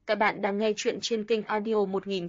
Các bạn đang nghe chuyện trên kênh audio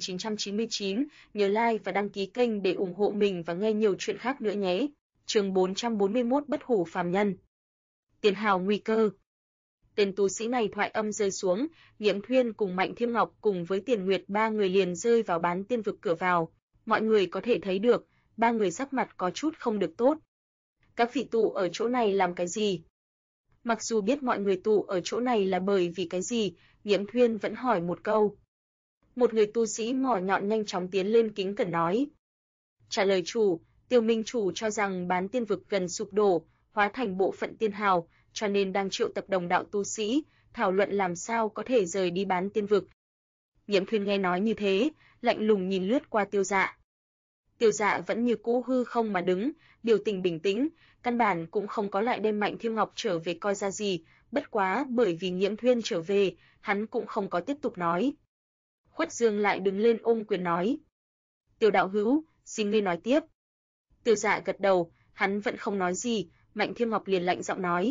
1999, nhớ like và đăng ký kênh để ủng hộ mình và nghe nhiều chuyện khác nữa nhé. Chương 441 Bất hủ phàm nhân. Tiền hào nguy cơ. Tên tu sĩ này thoại âm rơi xuống, Nghiễm Thuyên cùng Mạnh Thiêm Ngọc cùng với Tiền Nguyệt ba người liền rơi vào bán tiên vực cửa vào. Mọi người có thể thấy được, ba người sắc mặt có chút không được tốt. Các vị tụ ở chỗ này làm cái gì? Mặc dù biết mọi người tụ ở chỗ này là bởi vì cái gì, Nghiễm Thuyên vẫn hỏi một câu. Một người tu sĩ mỏ nhọn nhanh chóng tiến lên kính cẩn nói. Trả lời chủ, Tiêu Minh chủ cho rằng bán tiên vực gần sụp đổ, hóa thành bộ phận tiên hào, cho nên đang triệu tập đồng đạo tu sĩ, thảo luận làm sao có thể rời đi bán tiên vực. Nghiễm Thuyên nghe nói như thế, lạnh lùng nhìn lướt qua Tiêu Dạ. Tiêu Dạ vẫn như cũ hư không mà đứng, biểu tình bình tĩnh, căn bản cũng không có lại đem Mạnh Thiêm Ngọc trở về coi ra gì, bất quá bởi vì Nghiễm Thuyên trở về, hắn cũng không có tiếp tục nói. Khuất Dương lại đứng lên ôm quyền nói. Tiêu đạo hữu, xin ngươi nói tiếp. Tiêu Dạ gật đầu, hắn vẫn không nói gì, Mạnh Thiêm Ngọc liền lạnh giọng nói.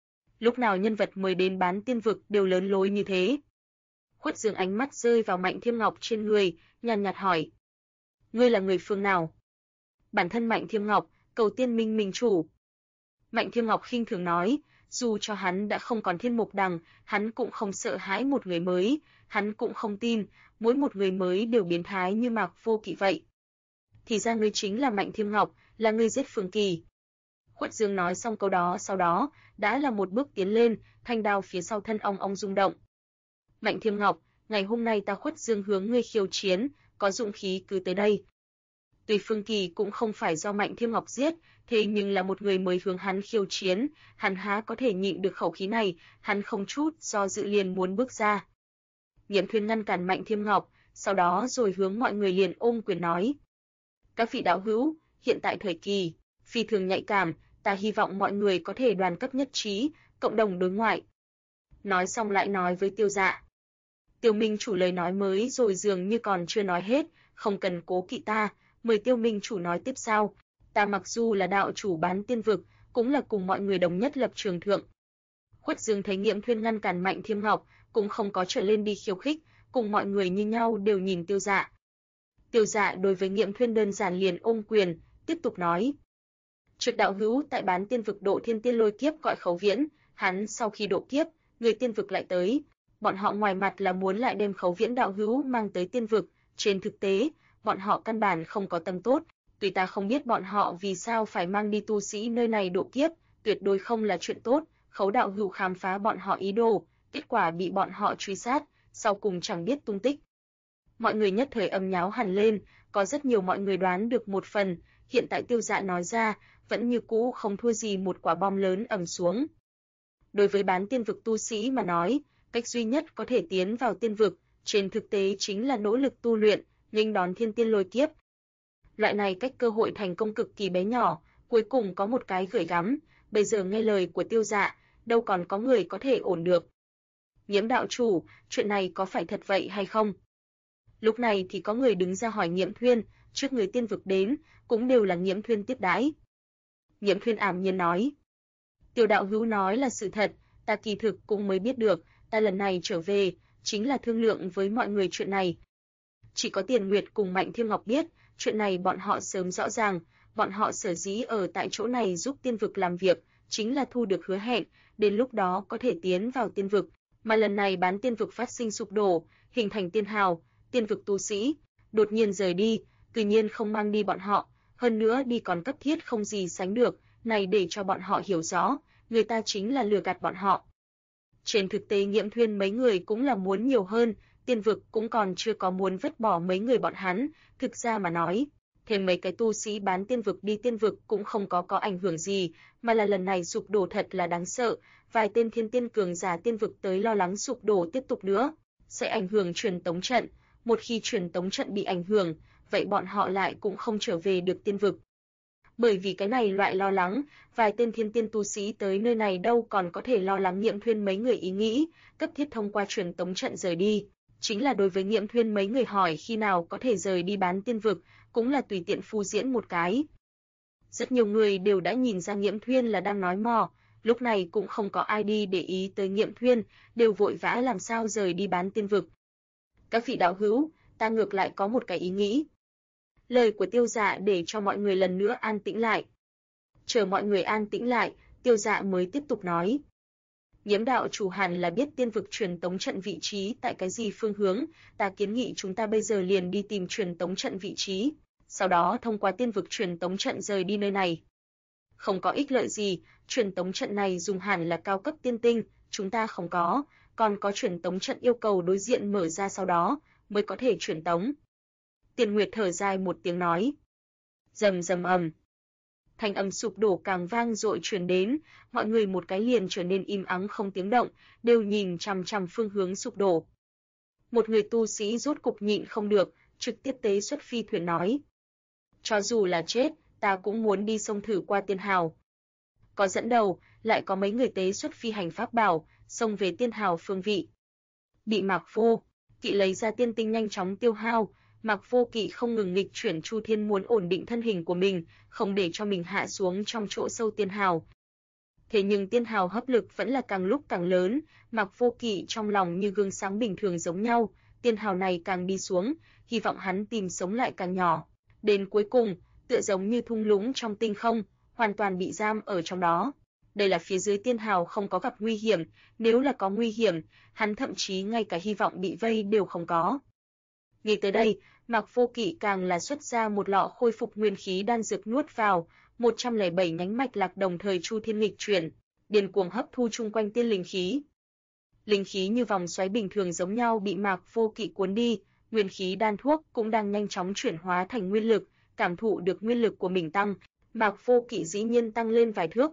Lúc nào nhân vật mời đến bán tiên vực đều lớn lối như thế? Khuất Dương ánh mắt rơi vào Mạnh Thiêm Ngọc trên người, nhàn nhạt hỏi. Ngươi là người phương nào? Bản thân Mạnh Thiêm Ngọc, Cầu Tiên Minh minh chủ. Mạnh Thiêm Ngọc khinh thường nói, dù cho hắn đã không còn Thiên Mục Đằng, hắn cũng không sợ hãi một người mới, hắn cũng không tin, mỗi một người mới đều biến thái như Mạc Vô Kỵ vậy. Thì ra ngươi chính là Mạnh Thiêm Ngọc, là ngươi giết Phương Kỳ. Khuất Dương nói xong câu đó sau đó, đã là một bước tiến lên, thanh đao phía sau thân ong ong rung động. Mạnh Thiêm Ngọc, ngày hôm nay ta Khuất Dương hướng ngươi khiêu chiến, có dụng khí cứ tới đây. Tuy Phương Kỳ cũng không phải do Mạnh Thiêm Ngọc giết, thế nhưng là một người mới hướng hắn khiêu chiến, hắn há có thể nhịn được khẩu khí này, hắn không chút do dự liền muốn bước ra. Nghiễm Thuyên ngăn cản Mạnh Thiêm Ngọc, sau đó rồi hướng mọi người liền ôm quyền nói. Các vị đạo hữu, hiện tại thời kỳ, phi thường nhạy cảm, ta hy vọng mọi người có thể đoàn kết nhất trí, cộng đồng đối ngoại. Nói xong lại nói với Tiêu Dạ. Tiêu Minh chủ lời nói mới rồi dường như còn chưa nói hết, không cần cố kỵ ta, mời Tiêu Minh chủ nói tiếp sau. Ta mặc dù là đạo chủ bán tiên vực, cũng là cùng mọi người đồng nhất lập trường thượng. Khuất Dương thấy Nghiễm Thuyên ngăn cản Mạnh Thiêm Ngọc, cũng không có trở lên đi khiêu khích, cùng mọi người như nhau đều nhìn Tiêu Dạ. Tiêu Dạ đối với Nghiễm Thuyên đơn giản liền ôm quyền, tiếp tục nói. Trước đạo hữu tại bán tiên vực độ thiên tiên lôi kiếp gọi Khấu Viễn, hắn sau khi độ kiếp, người tiên vực lại tới. Bọn họ ngoài mặt là muốn lại đem Khấu Viễn đạo hữu mang tới tiên vực, trên thực tế, bọn họ căn bản không có tâm tốt, tuy ta không biết bọn họ vì sao phải mang đi tu sĩ nơi này độ kiếp, tuyệt đối không là chuyện tốt, Khấu đạo hữu khám phá bọn họ ý đồ, kết quả bị bọn họ truy sát, sau cùng chẳng biết tung tích. Mọi người nhất thời âm nháo hẳn lên, có rất nhiều mọi người đoán được một phần, hiện tại Tiêu Dạ nói ra, vẫn như cũ không thua gì một quả bom lớn ầm xuống. Đối với bán tiên vực tu sĩ mà nói, cách duy nhất có thể tiến vào tiên vực, trên thực tế chính là nỗ lực tu luyện, nghênh đón thiên tiên lôi kiếp. Loại này cách cơ hội thành công cực kỳ bé nhỏ, cuối cùng có một cái gửi gắm, bây giờ nghe lời của Tiêu Dạ, đâu còn có người có thể ổn được. Nghiễm đạo chủ, chuyện này có phải thật vậy hay không? Lúc này thì có người đứng ra hỏi Nghiễm Thuyên, trước người tiên vực đến, cũng đều là Nghiễm Thuyên tiếp đãi. Nghiễm Thuyên ảm nhiên nói. Tiêu đạo hữu nói là sự thật, ta kỳ thực cũng mới biết được, ta lần này trở về, chính là thương lượng với mọi người chuyện này. Chỉ có Tiền Nguyệt cùng Mạnh Thiêm Ngọc biết, chuyện này bọn họ sớm rõ ràng, bọn họ sở dĩ ở tại chỗ này giúp tiên vực làm việc, chính là thu được hứa hẹn, đến lúc đó có thể tiến vào tiên vực, mà lần này bán tiên vực phát sinh sụp đổ, hình thành tiên hào, tiên vực tu sĩ, đột nhiên rời đi, tự nhiên không mang đi bọn họ, hơn nữa đi còn cấp thiết không gì sánh được, này để cho bọn họ hiểu rõ, người ta chính là lừa gạt bọn họ. Trên thực tế Nghiễm Thuyên mấy người cũng là muốn nhiều hơn, tiên vực cũng còn chưa có muốn vứt bỏ mấy người bọn hắn, thực ra mà nói, thêm mấy cái tu sĩ bán tiên vực đi tiên vực cũng không có ảnh hưởng gì, mà là lần này sụp đổ thật là đáng sợ, vài tên thiên tiên cường giả tiên vực tới lo lắng sụp đổ tiếp tục nữa, sẽ ảnh hưởng truyền tống trận, một khi truyền tống trận bị ảnh hưởng, vậy bọn họ lại cũng không trở về được tiên vực. Bởi vì cái này loại lo lắng, vài tên thiên tiên tu sĩ tới nơi này đâu còn có thể lo lắng Nghiễm Thuyên mấy người ý nghĩ, cấp thiết thông qua truyền tống trận rời đi. Chính là đối với Nghiễm Thuyên mấy người hỏi khi nào có thể rời đi bán tiên vực, cũng là tùy tiện phô diễn một cái. Rất nhiều người đều đã nhìn ra Nghiễm Thuyên là đang nói mò, lúc này cũng không có ai đi để ý tới Nghiễm Thuyên, đều vội vã làm sao rời đi bán tiên vực. Các vị đạo hữu, ta ngược lại có một cái ý nghĩ. Lời của Tiêu Dạ để cho mọi người lần nữa an tĩnh lại. Chờ mọi người an tĩnh lại, Tiêu Dạ mới tiếp tục nói. Nhiễm đạo chủ hẳn là biết tiên vực truyền tống trận vị trí tại cái gì phương hướng, ta kiến nghị chúng ta bây giờ liền đi tìm truyền tống trận vị trí, sau đó thông qua tiên vực truyền tống trận rời đi nơi này. Không có ích lợi gì, truyền tống trận này dùng hẳn là cao cấp tiên tinh, chúng ta không có, còn có truyền tống trận yêu cầu đối diện mở ra sau đó mới có thể truyền tống. Tiền Nguyệt thở dài một tiếng nói. Rầm rầm ầm. Thanh âm sụp đổ càng vang dội truyền đến, mọi người một cái liền trở nên im ắng không tiếng động, đều nhìn chằm chằm phương hướng sụp đổ. Một người tu sĩ rốt cục nhịn không được, trực tiếp tế xuất phi thuyền nói. Cho dù là chết, ta cũng muốn đi sông thử qua tiên hào. Có dẫn đầu, lại có mấy người tế xuất phi hành pháp bảo, xông về tiên hào phương vị. Bị Mạc Vô Kỵ lấy ra tiên tinh nhanh chóng tiêu hao, Mạc Vô Kỵ không ngừng nghịch chuyển Chu Thiên muốn ổn định thân hình của mình, không để cho mình hạ xuống trong chỗ sâu tiên hào. Thế nhưng tiên hào hấp lực vẫn là càng lúc càng lớn, Mạc Vô Kỵ trong lòng như gương sáng bình thường giống nhau, tiên hào này càng đi xuống, hy vọng hắn tìm sống lại càng nhỏ. Đến cuối cùng, tựa giống như thung lũng trong tinh không, hoàn toàn bị giam ở trong đó. Đây là phía dưới tiên hào không có gặp nguy hiểm, nếu là có nguy hiểm, hắn thậm chí ngay cả hy vọng bị vây đều không có. Nghĩ tới đây, Mạc Vô Kỵ càng là xuất ra một lọ khôi phục nguyên khí đan dược nuốt vào, 107 nhánh mạch lạc đồng thời chu thiên nghịch chuyển, điên cuồng hấp thu chung quanh tiên linh khí. Linh khí như vòng xoáy bình thường giống nhau bị Mạc Vô Kỵ cuốn đi, nguyên khí đan thuốc cũng đang nhanh chóng chuyển hóa thành nguyên lực, cảm thụ được nguyên lực của mình tăng, Mạc Vô Kỵ dĩ nhiên tăng lên vài thước.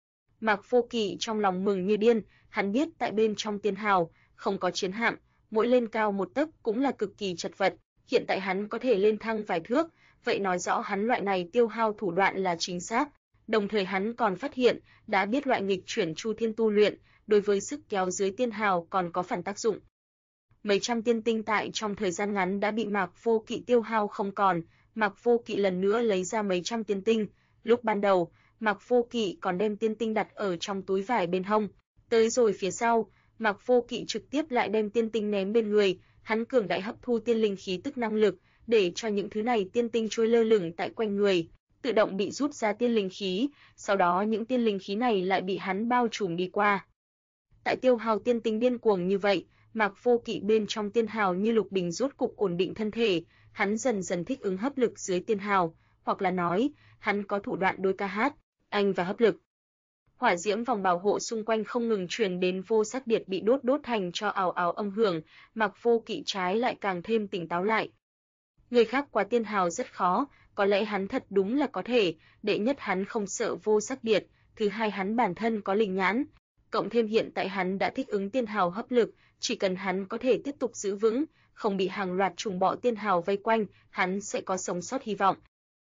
Mạc Vô Kỵ trong lòng mừng như điên, hắn biết tại bên trong tiên hào không có chiến hạm, mỗi lên cao một tấc cũng là cực kỳ chật vật, hiện tại hắn có thể lên thăng vài thước, vậy nói rõ hắn loại này tiêu hao thủ đoạn là chính xác, đồng thời hắn còn phát hiện, đã biết loại nghịch chuyển chu thiên tu luyện, đối với sức kéo dưới tiên hào còn có phản tác dụng. Mấy trăm tiên tinh tại trong thời gian ngắn đã bị Mạc Vô Kỵ tiêu hao không còn, Mạc Vô Kỵ lần nữa lấy ra mấy trăm tiên tinh, lúc ban đầu, Mạc Vô Kỵ còn đem tiên tinh đặt ở trong túi vải bên hông, tới rồi phía sau, Mạc Vô Kỵ trực tiếp lại đem tiên tinh ném bên người, hắn cường đại hấp thu tiên linh khí tức năng lực, để cho những thứ này tiên tinh trôi lơ lửng tại quanh người, tự động bị rút ra tiên linh khí, sau đó những tiên linh khí này lại bị hắn bao trùm đi qua. Tại tiêu hao tiên tinh điên cuồng như vậy, Mạc Vô Kỵ bên trong tiên hào như lục bình rốt cục ổn định thân thể, hắn dần dần thích ứng hấp lực dưới tiên hào, hoặc là nói, hắn có thủ đoạn đối ca hát, anh và hấp lực. Hỏa diễm vòng bảo hộ xung quanh không ngừng truyền đến vô sắc điệt bị đốt thành cho ào ào âm hưởng, Mạc Vô Kỵ trái lại càng thêm tỉnh táo lại. Người khác qua tiên hào rất khó, có lẽ hắn thật đúng là có thể, đệ nhất hắn không sợ vô sắc điệt, thứ hai hắn bản thân có linh nhãn, cộng thêm hiện tại hắn đã thích ứng tiên hào hấp lực, chỉ cần hắn có thể tiếp tục giữ vững, không bị hàng loạt trùng bọ tiên hào vây quanh, hắn sẽ có sống sót hy vọng.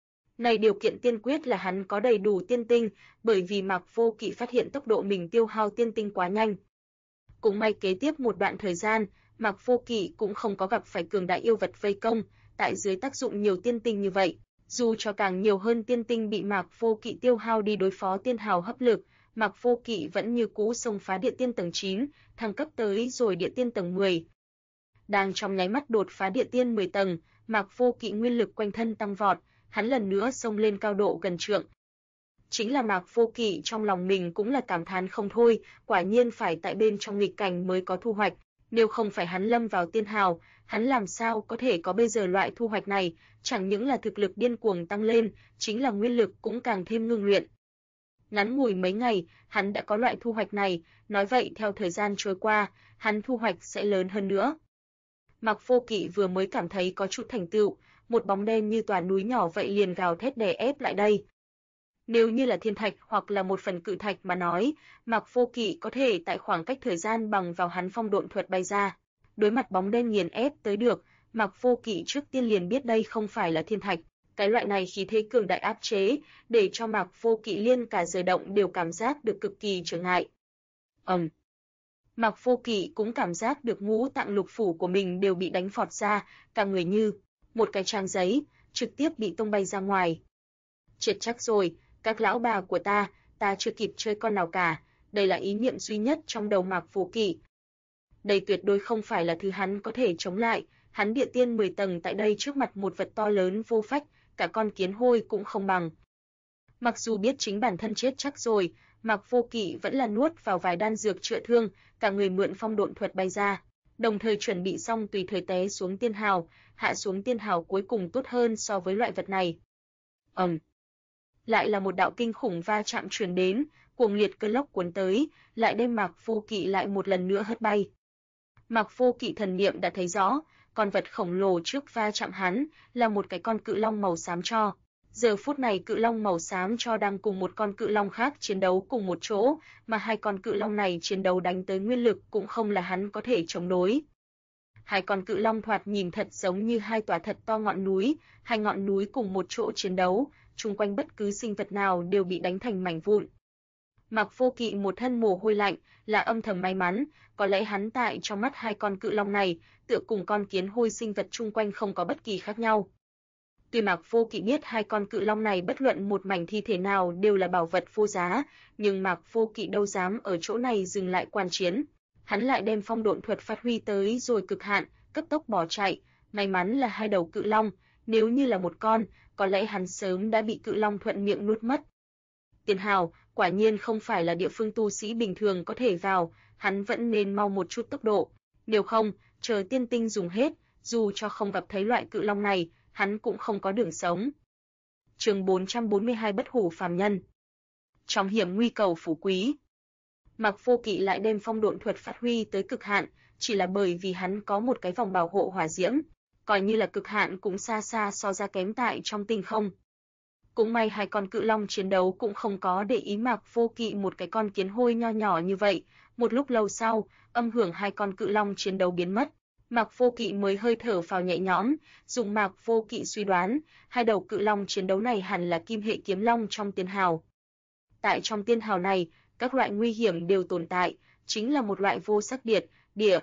Này điều kiện tiên quyết là hắn có đầy đủ tiên tinh, bởi vì Mạc Vô Kỵ phát hiện tốc độ mình tiêu hao tiên tinh quá nhanh. Cũng may kế tiếp một đoạn thời gian, Mạc Vô Kỵ cũng không có gặp phải cường đại yêu vật vây công, tại dưới tác dụng nhiều tiên tinh như vậy, dù cho càng nhiều hơn tiên tinh bị Mạc Vô Kỵ tiêu hao đi đối phó tiên hào hấp lực, Mạc Vô Kỵ vẫn như cũ xông phá địa tiên tầng 9, thăng cấp tới rồi địa tiên tầng 10. Đang trong nháy mắt đột phá địa tiên 10 tầng, Mạc Vô Kỵ nguyên lực quanh thân tăng vọt, hắn lần nữa xông lên cao độ gần trượng. Chính là Mạc Vô Kỵ trong lòng mình cũng là cảm thán không thôi, quả nhiên phải tại bên trong nghịch cảnh mới có thu hoạch, nếu không phải hắn lâm vào tiên hào, hắn làm sao có thể có bây giờ loại thu hoạch này, chẳng những là thực lực điên cuồng tăng lên, chính là nguyên lực cũng càng thêm ngưng luyện. Ngắn ngủi mấy ngày, hắn đã có loại thu hoạch này, nói vậy theo thời gian trôi qua, hắn thu hoạch sẽ lớn hơn nữa. Mạc Vô Kỵ vừa mới cảm thấy có chút thành tựu, một bóng đen như tòa núi nhỏ vậy liền gào thét đè ép lại đây. Nếu như là thiên thạch hoặc là một phần cự thạch mà nói, Mạc Vô Kỵ có thể tại khoảng cách thời gian bằng vào hắn phong độn thuật bay ra. Đối mặt bóng đen nghiền ép tới được, Mạc Vô Kỵ trước tiên liền biết đây không phải là thiên thạch. Cái loại này khí thế cường đại áp chế, để cho Mạc Vô Kỵ liên cả rời động đều cảm giác được cực kỳ trở ngại. Mạc Vô Kỵ cũng cảm giác được ngũ tạng lục phủ của mình đều bị đánh phọt ra, cả người như một cái trang giấy, trực tiếp bị tung bay ra ngoài. Chết chắc rồi, các lão bà của ta chưa kịp chơi con nào cả, đây là ý niệm duy nhất trong đầu Mạc Vô Kỵ. Đây tuyệt đối không phải là thứ hắn có thể chống lại, hắn địa tiên 10 tầng tại đây trước mặt một vật to lớn vô phách, cả con kiến hôi cũng không bằng. Mặc dù biết chính bản thân chết chắc rồi, Mạc Vô Kỵ vẫn là nuốt vào vài đan dược chữa thương, cả người mượn phong độn thuật bay ra, đồng thời chuẩn bị xong tùy thời té xuống tiên hào, hạ xuống tiên hào cuối cùng tốt hơn so với loại vật này. Lại là một đạo kinh khủng va chạm truyền đến, cuồng liệt cơn lốc cuốn tới, lại đem Mạc Vô Kỵ lại một lần nữa hất bay. Mạc Vô Kỵ thần niệm đã thấy rõ, con vật khổng lồ trước va chạm hắn là một cái con cự long màu xám tro. Giờ phút này cự long màu xám cho đang cùng một con cự long khác chiến đấu cùng một chỗ, mà hai con cự long này chiến đấu đánh tới nguyên lực cũng không là hắn có thể chống đối. Hai con cự long thoạt nhìn thật giống như hai tòa thật to ngọn núi, hai ngọn núi cùng một chỗ chiến đấu, chung quanh bất cứ sinh vật nào đều bị đánh thành mảnh vụn. Mạc Vô Kỵ một thân mồ hôi lạnh, là âm thầm may mắn, có lẽ hắn tại trong mắt hai con cự long này, tựa cùng con kiến hôi sinh vật chung quanh không có bất kỳ khác nhau. Tuy Mạc Vô Kỵ biết hai con cự long này bất luận một mảnh thi thể nào đều là bảo vật vô giá, nhưng Mạc Vô Kỵ đâu dám ở chỗ này dừng lại quan chiến. Hắn lại đem phong độn thuật phát huy tới rồi cực hạn, cấp tốc bỏ chạy, may mắn là hai đầu cự long, nếu như là một con, có lẽ hắn sớm đã bị cự long thuận miệng nuốt mất. Tiền hào, quả nhiên không phải là địa phương tu sĩ bình thường có thể vào, hắn vẫn nên mau một chút tốc độ, nếu không, chờ tiên tinh dùng hết, dù cho không gặp thấy loại cự long này, hắn cũng không có đường sống. Chương 442 Bất hủ phàm nhân. Trong hiểm nguy cầu phú quý. Mạc Vô Kỵ lại đem phong độn thuật phát huy tới cực hạn, chỉ là bởi vì hắn có một cái vòng bảo hộ hỏa diễm, coi như là cực hạn cũng xa xa so ra kém tại trong tinh không. Cũng may hai con cự long chiến đấu cũng không có để ý Mạc Vô Kỵ một cái con kiến hôi nho nhỏ như vậy, một lúc lâu sau, âm hưởng hai con cự long chiến đấu biến mất. Mạc Vô Kỵ mới hơi thở phào nhẹ nhõm, dùng Mạc Vô Kỵ suy đoán, hai đầu cự long chiến đấu này hẳn là kim hệ kiếm long trong tiên hào. Tại trong tiên hào này, các loại nguy hiểm đều tồn tại, chính là một loại vô sắc địa,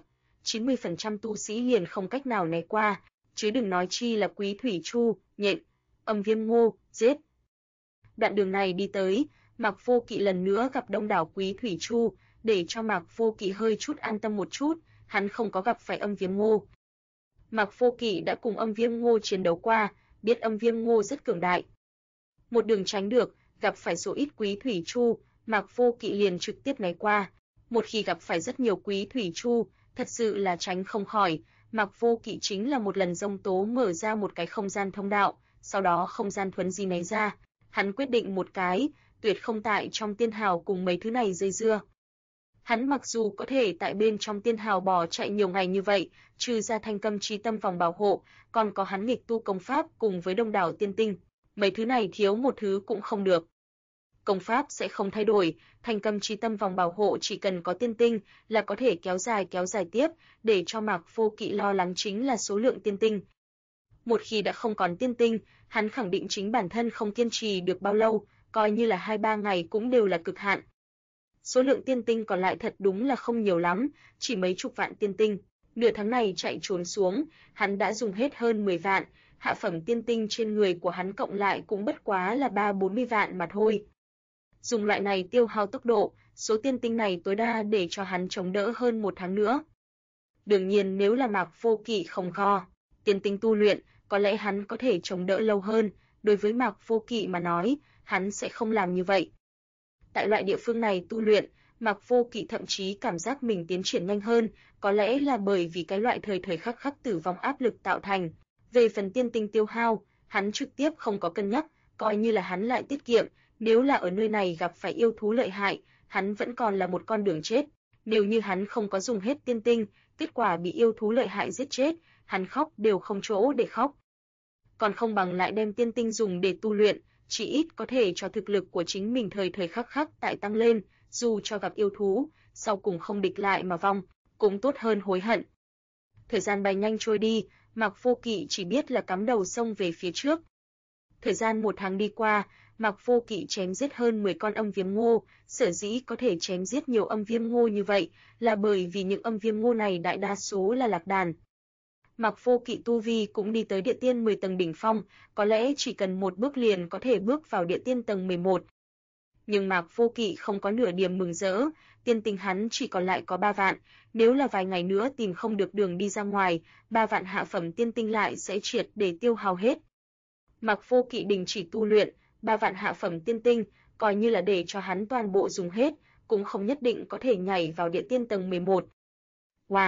90% tu sĩ liền không cách nào né qua, chứ đừng nói chi là quý thủy chu, nhện, âm viêm ngô, giết. Đoạn đường này đi tới, Mạc Vô Kỵ lần nữa gặp đông đảo quý thủy chu, để cho Mạc Vô Kỵ hơi chút an tâm một chút, hắn không có gặp phải âm viêm ngô. Mạc Vô Kỵ đã cùng âm viêm ngô chiến đấu qua, biết âm viêm ngô rất cường đại. Một đường tránh được, gặp phải số ít quý thủy chu, Mạc Vô Kỵ liền trực tiếp né qua. Một khi gặp phải rất nhiều quý thủy chu, thật sự là tránh không khỏi, Mạc Vô Kỵ chính là một lần dông tố mở ra một cái không gian thông đạo, sau đó không gian thuấn di né ra. Hắn quyết định một cái, tuyệt không tại trong tiên hào cùng mấy thứ này dây dưa. Hắn mặc dù có thể tại bên trong tiên hào bò chạy nhiều ngày như vậy, trừ ra thanh câm chí tâm vòng bảo hộ, còn có hắn nghịch tu công pháp cùng với đông đảo tiên tinh. Mấy thứ này thiếu một thứ cũng không được. Công pháp sẽ không thay đổi, thanh câm chí tâm vòng bảo hộ chỉ cần có tiên tinh là có thể kéo dài tiếp, để cho Mạc Vô Kỵ lo lắng chính là số lượng tiên tinh. Một khi đã không còn tiên tinh, hắn khẳng định chính bản thân không kiên trì được bao lâu, coi như là 2-3 ngày cũng đều là cực hạn. Số lượng tiên tinh còn lại thật đúng là không nhiều lắm, chỉ mấy chục vạn tiên tinh. Nửa tháng này chạy trốn xuống, hắn đã dùng hết hơn 10 vạn, hạ phẩm tiên tinh trên người của hắn cộng lại cũng bất quá là 30-40 vạn mà thôi. Dùng loại này tiêu hao tốc độ, số tiên tinh này tối đa để cho hắn chống đỡ hơn 1 tháng nữa. Đương nhiên nếu là Mạc Vô Kỵ không kho tiên tinh tu luyện, có lẽ hắn có thể chống đỡ lâu hơn, đối với Mạc Vô Kỵ mà nói, hắn sẽ không làm như vậy. Tại loại địa phương này tu luyện, Mạc Vô Kỵ thậm chí cảm giác mình tiến triển nhanh hơn, có lẽ là bởi vì cái loại thời khắc tử vong áp lực tạo thành. Về phần tiên tinh tiêu hao, hắn trực tiếp không có cân nhắc, coi như là hắn lại tiết kiệm, nếu là ở nơi này gặp phải yêu thú lợi hại, hắn vẫn còn là một con đường chết. Nếu như hắn không có dùng hết tiên tinh, kết quả bị yêu thú lợi hại giết chết, hắn khóc đều không chỗ để khóc. Còn không bằng lại đem tiên tinh dùng để tu luyện, chỉ ít có thể cho thực lực của chính mình thời khắc tại tăng lên, dù cho gặp yêu thú, sau cùng không địch lại mà vong, cũng tốt hơn hối hận. Thời gian bay nhanh trôi đi, Mạc Vô Kỵ chỉ biết là cắm đầu xông về phía trước. Thời gian 1 tháng đi qua, Mạc Vô Kỵ chém giết hơn 10 con âm viêm ngô, sở dĩ có thể chém giết nhiều âm viêm ngô như vậy, là bởi vì những âm viêm ngô này đại đa số là lạc đàn. Mạc Vô Kỵ tu vi cũng đi tới địa tiên 10 tầng đỉnh phong, có lẽ chỉ cần một bước liền có thể bước vào địa tiên tầng 11. Nhưng Mạc Vô Kỵ không có nửa điểm mừng rỡ, tiên tinh hắn chỉ còn lại có 3 vạn, Nếu là vài ngày nữa tìm không được đường đi ra ngoài, 3 vạn hạ phẩm tiên tinh lại sẽ triệt để tiêu hao hết. Mạc Vô Kỵ đình chỉ tu luyện, 3 vạn hạ phẩm tiên tinh, coi như là để cho hắn toàn bộ dùng hết, cũng không nhất định có thể nhảy vào địa tiên tầng 11. Wow!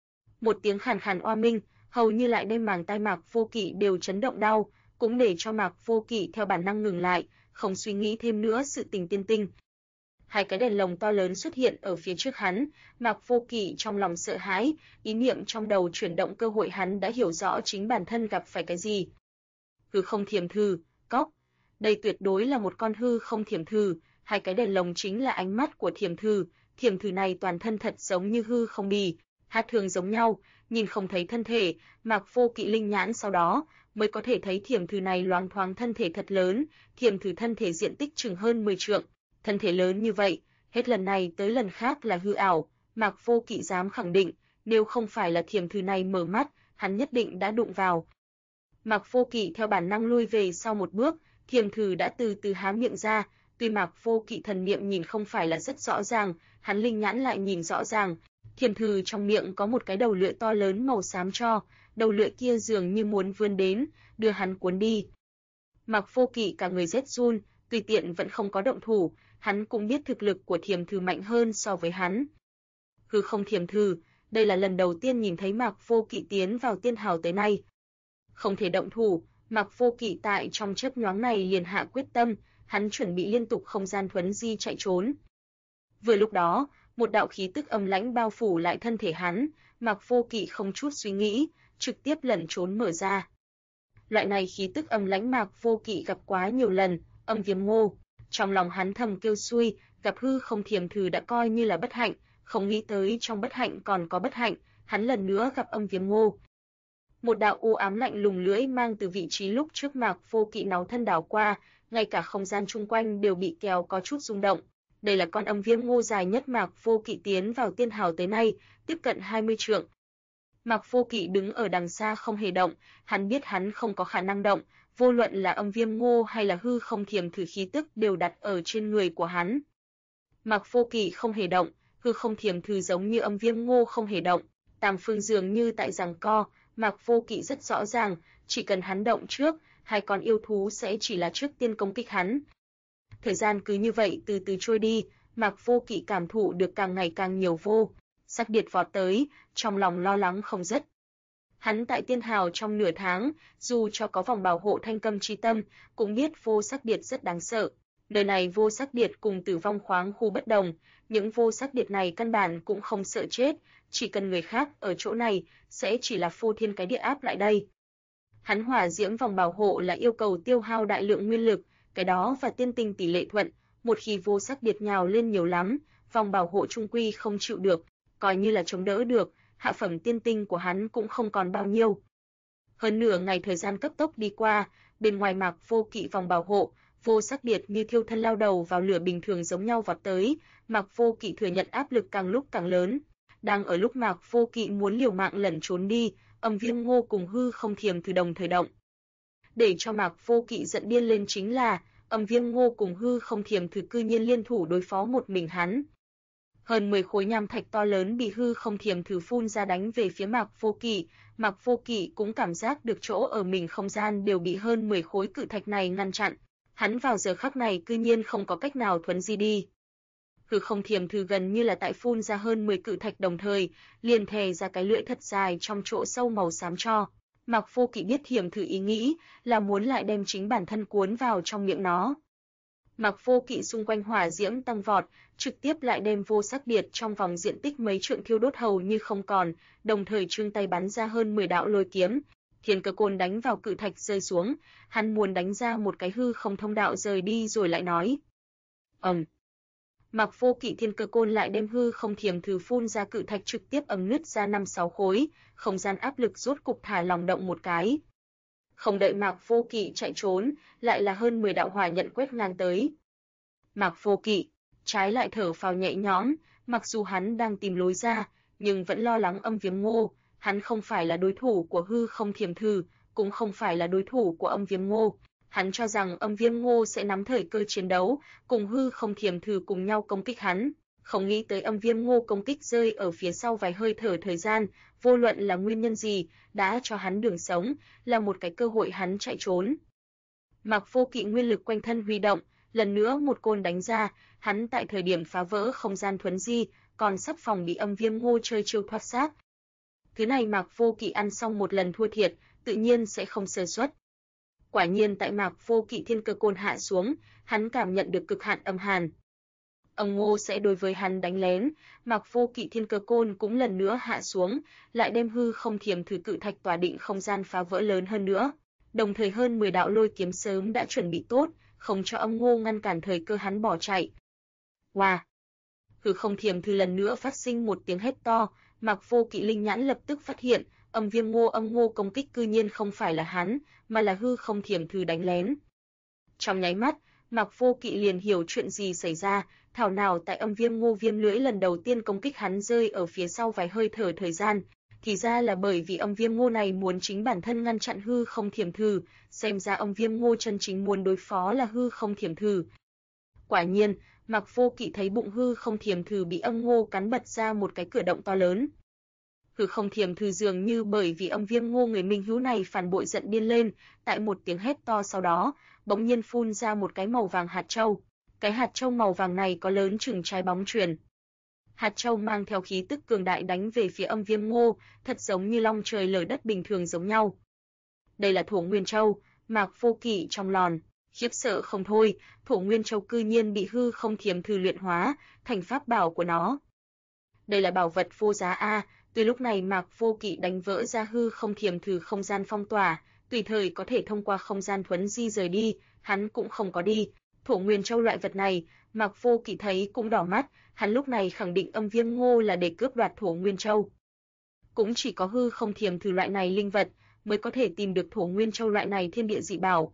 Một tiếng khàn khàn oa minh, hầu như lại đem màng tai Mạc Vô Kỵ đều chấn động đau, cũng để cho Mạc Vô Kỵ theo bản năng ngừng lại, không suy nghĩ thêm nữa sự tình tiên tinh. Hai cái đèn lồng to lớn xuất hiện ở phía trước hắn, Mạc Vô Kỵ trong lòng sợ hãi, ý niệm trong đầu chuyển động cơ hội hắn đã hiểu rõ chính bản thân gặp phải cái gì. Hư không thiềm thử, cóc. Đây tuyệt đối là một con hư không thiềm thử, hai cái đèn lồng chính là ánh mắt của thiềm thử này toàn thân thật giống như hư không bì, hát thường giống nhau, nhìn không thấy thân thể, Mạc Vô Kỵ linh nhãn sau đó mới có thể thấy thiềm thử này loáng thoáng thân thể thật lớn, thiềm thử thân thể diện tích chừng hơn 10 trượng, thân thể lớn như vậy, hết lần này tới lần khác là hư ảo, Mạc Vô Kỵ dám khẳng định, nếu không phải là thiềm thử này mở mắt, hắn nhất định đã đụng vào. Mạc Vô Kỵ theo bản năng lui về sau một bước, thiềm thử đã từ từ há miệng ra, tuy Mạc Vô Kỵ thần niệm nhìn không phải là rất rõ ràng, hắn linh nhãn lại nhìn rõ ràng. Thiềm thử trong miệng có một cái đầu lưỡi to lớn màu xám tro, đầu lưỡi kia dường như muốn vươn đến, đưa hắn cuốn đi. Mạc Vô Kỵ cả người rét run, tùy tiện vẫn không có động thủ, hắn cũng biết thực lực của thiềm thử mạnh hơn so với hắn. Hư không thiềm thử, đây là lần đầu tiên nhìn thấy Mạc Vô Kỵ tiến vào tiên hào tới nay. Không thể động thủ, Mạc Vô Kỵ tại trong chớp nhoáng này liền hạ quyết tâm, hắn chuẩn bị liên tục không gian thuấn di chạy trốn. Vừa lúc đó, một đạo khí tức âm lãnh bao phủ lại thân thể hắn, Mạc Vô Kỵ không chút suy nghĩ, trực tiếp lẩn trốn mở ra. Loại này khí tức âm lãnh Mạc Vô Kỵ gặp quá nhiều lần, âm viêm ngô. Trong lòng hắn thầm kêu xui, gặp hư không thiềm thử đã coi như là bất hạnh, không nghĩ tới trong bất hạnh còn có bất hạnh, hắn lần nữa gặp âm viêm ngô. Một đạo u ám lạnh lùng lưỡi mang từ vị trí lúc trước Mạc Vô Kỵ náu thân đảo qua, ngay cả không gian chung quanh đều bị kéo có chút rung động. Đây là con âm viêm ngô dài nhất Mạc Vô Kỵ tiến vào tiên hào tới nay, tiếp cận 20 trượng. Mạc Vô Kỵ đứng ở đằng xa không hề động, hắn biết hắn không có khả năng động, vô luận là âm viêm ngô hay là hư không thiềm thử khí tức đều đặt ở trên người của hắn. Mạc Vô Kỵ không hề động, hư không thiềm thử giống như âm viêm ngô không hề động, tam phương dường như tại giằng co, Mạc Vô Kỵ rất rõ ràng, chỉ cần hắn động trước, hai con yêu thú sẽ chỉ là trước tiên công kích hắn. Thời gian cứ như vậy từ từ trôi đi, Mạc Vô Kỵ cảm thụ được càng ngày càng nhiều vô sắc điệt vọt tới, trong lòng lo lắng không dứt. Hắn tại tiên hào trong nửa tháng, dù cho có vòng bảo hộ thanh câm chi tâm, cũng biết vô sắc điệt rất đáng sợ. Nơi này vô sắc điệt cùng tử vong khoáng khu bất đồng, những vô sắc điệt này căn bản cũng không sợ chết, chỉ cần người khác ở chỗ này sẽ chỉ là phô thiên cái địa áp lại đây. Hắn hỏa diễm vòng bảo hộ là yêu cầu tiêu hao đại lượng nguyên lực, cái đó và tiên tinh tỷ lệ thuận, một khi vô sắc điệt nhào lên nhiều lắm, vòng bảo hộ trung quy không chịu được, coi như là chống đỡ được, hạ phẩm tiên tinh của hắn cũng không còn bao nhiêu. Hơn nửa ngày thời gian cấp tốc đi qua, bên ngoài Mạc Vô Kỵ vòng bảo hộ, vô sắc điệt như thiêu thân lao đầu vào lửa bình thường giống nhau vọt tới, Mạc Vô Kỵ thừa nhận áp lực càng lúc càng lớn. Đang ở lúc Mạc Vô Kỵ muốn liều mạng lẩn trốn đi, âm viêm ngô cùng hư không thiềm thử đồng thời động. Để cho Mạc Vô Kỵ giận điên lên chính là, âm viêm ngô cùng hư không thiềm thử cư nhiên liên thủ đối phó một mình hắn. Hơn 10 khối nham thạch to lớn bị hư không thiềm thử phun ra đánh về phía Mạc Vô Kỵ cũng cảm giác được chỗ ở mình không gian đều bị hơn 10 khối cự thạch này ngăn chặn. Hắn vào giờ khắc này cư nhiên không có cách nào thuấn di đi. Hư không thiềm thử gần như là tại phun ra hơn 10 cự thạch đồng thời, liền thè ra cái lưỡi thật dài trong chỗ sâu màu xám tro. Mạc Vô Kỵ biết thiềm thử ý nghĩ là muốn lại đem chính bản thân cuốn vào trong miệng nó. Mạc Vô Kỵ xung quanh hỏa diễm tăng vọt, trực tiếp lại đem vô sắc điệt trong vòng diện tích mấy trượng thiêu đốt hầu như không còn, đồng thời trương tay bắn ra hơn 10 đạo lôi kiếm. Thiên Cơ Côn đánh vào cự thạch rơi xuống, hắn muốn đánh ra một cái hư không thông đạo rời đi rồi lại nói. Mạc Vô Kỵ Thiên Cơ Côn lại đem hư không thiềm thử phun ra cự thạch trực tiếp nứt ra 5-6 khối, không gian áp lực rốt cục thả lỏng động một cái. Không đợi Mạc Vô Kỵ chạy trốn, lại là hơn 10 đạo hỏa nhận quét ngang tới. Mạc Vô Kỵ trái lại thở phào nhẹ nhõm, mặc dù hắn đang tìm lối ra, nhưng vẫn lo lắng âm viêm ngô, hắn không phải là đối thủ của hư không thiềm thử, cũng không phải là đối thủ của âm viêm ngô. Hắn cho rằng âm viêm ngô sẽ nắm thời cơ chiến đấu, cùng hư không thiềm thử cùng nhau công kích hắn. Không nghĩ tới Âm Viêm Ngô công kích rơi ở phía sau vài hơi thở thời gian, vô luận là nguyên nhân gì, đã cho hắn đường sống, là một cái cơ hội hắn chạy trốn. Mạc Vô Kỵ nguyên lực quanh thân huy động, lần nữa một côn đánh ra, hắn tại thời điểm phá vỡ không gian thuấn di, còn sắp phòng bị Âm Viêm Ngô chơi chiêu thoát xác. Thứ này Mạc Vô Kỵ ăn xong một lần thua thiệt, tự nhiên sẽ không sơ suất. Quả nhiên tại Mạc Vô Kỵ thiên cơ côn hạ xuống, hắn cảm nhận được cực hạn âm hàn. Âm Ngô sẽ đối với hắn đánh lén, Mạc Vô Kỵ thiên cơ côn cũng lần nữa hạ xuống, lại đem hư không thiềm thử cự thạch tỏa định không gian phá vỡ lớn hơn nữa. Đồng thời hơn 10 đạo lôi kiếm sớm đã chuẩn bị tốt, không cho Âm Ngô ngăn cản thời cơ hắn bỏ chạy. Oa! Hư không thiềm thử lần nữa phát sinh một tiếng hét to, Mạc Vô Kỵ linh nhãn lập tức phát hiện, Âm Ngô công kích cư nhiên không phải là hắn, mà là hư không thiềm thử đánh lén. Trong nháy mắt, Mạc Vô Kỵ liền hiểu chuyện gì xảy ra, thảo nào tại Âm Ngô viêm lưỡi lần đầu tiên công kích hắn rơi ở phía sau vài hơi thở thời gian, thì ra là bởi vì Âm Ngô này muốn chính bản thân ngăn chặn hư không thiềm thử, xem ra Âm Ngô chân chính muốn đối phó là hư không thiềm thử. Quả nhiên, Mạc Vô Kỵ thấy bụng hư không thiềm thử bị Âm Ngô cắn bật ra một cái cửa động to lớn. Hư không thiềm thử dường như bởi vì Âm Ngô người minh hữu này phản bội giận điên lên, tại một tiếng hét to sau đó, bỗng nhiên phun ra một cái màu vàng hạt châu. Cái hạt châu màu vàng này có lớn chừng trái bóng chuyền. Hạt châu mang theo khí tức cường đại đánh về phía Âm Ngô, thật giống như long trời lở đất bình thường giống nhau. Đây là Thổ Nguyên Châu, Mạc Vô Kỵ trong lòn, khiếp sợ không thôi, Thổ Nguyên Châu cư nhiên bị hư không thiềm thử luyện hóa, thành pháp bảo của nó. Đây là bảo vật vô giá a, tuy lúc này Mạc Vô Kỵ đánh vỡ ra hư không thiềm thử không gian phong tỏa, tùy thời có thể thông qua không gian thuấn di rời đi, hắn cũng không có đi. Thổ Nguyên Châu loại vật này, Mạc Vô Kỵ thấy cũng đỏ mắt, hắn lúc này khẳng định Âm Ngô là để cướp đoạt Thổ Nguyên Châu. Cũng chỉ có hư không thiềm thử loại này linh vật mới có thể tìm được Thổ Nguyên Châu loại này thiên địa dị bảo.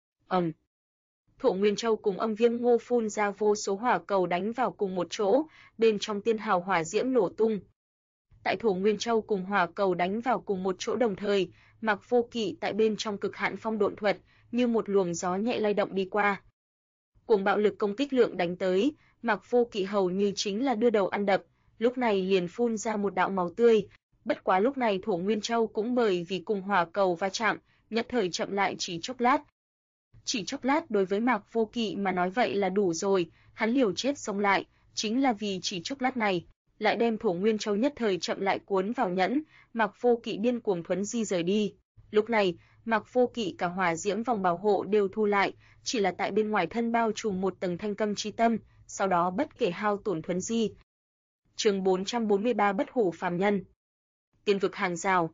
Thổ Nguyên Châu cùng Âm Ngô phun ra vô số hỏa cầu đánh vào cùng một chỗ, bên trong tiên hào hỏa diễm nổ tung. Tại Thổ Nguyên Châu cùng hỏa cầu đánh vào cùng một chỗ đồng thời, Mạc Vô Kỵ tại bên trong cực hạn phong độn thuật, như một luồng gió nhẹ lay động đi qua. Cuồng bạo lực công kích lượng đánh tới, Mạc Vô Kỵ hầu như chính là đưa đầu ăn đập, lúc này liền phun ra một đạo máu tươi. Bất quá lúc này Thổ Nguyên Châu cũng bởi vì cùng hỏa cầu va chạm, nhất thời chậm lại chỉ chốc lát. Chỉ chốc lát đối với Mạc Vô Kỵ mà nói vậy là đủ rồi, hắn liều chết sống lại, chính là vì chỉ chốc lát này, lại đem Thổ Nguyên Châu nhất thời chậm lại cuốn vào nhẫn, Mạc Vô Kỵ điên cuồng thuấn di rời đi. Lúc này, Mạc Vô Kỵ cả hỏa diễm vòng bảo hộ đều thu lại, chỉ là tại bên ngoài thân bao trùm một tầng thanh câm chi tâm, sau đó bất kể hao tổn thuấn di. Chương 443 Bất hủ phàm nhân. Tiên vực hàng rào.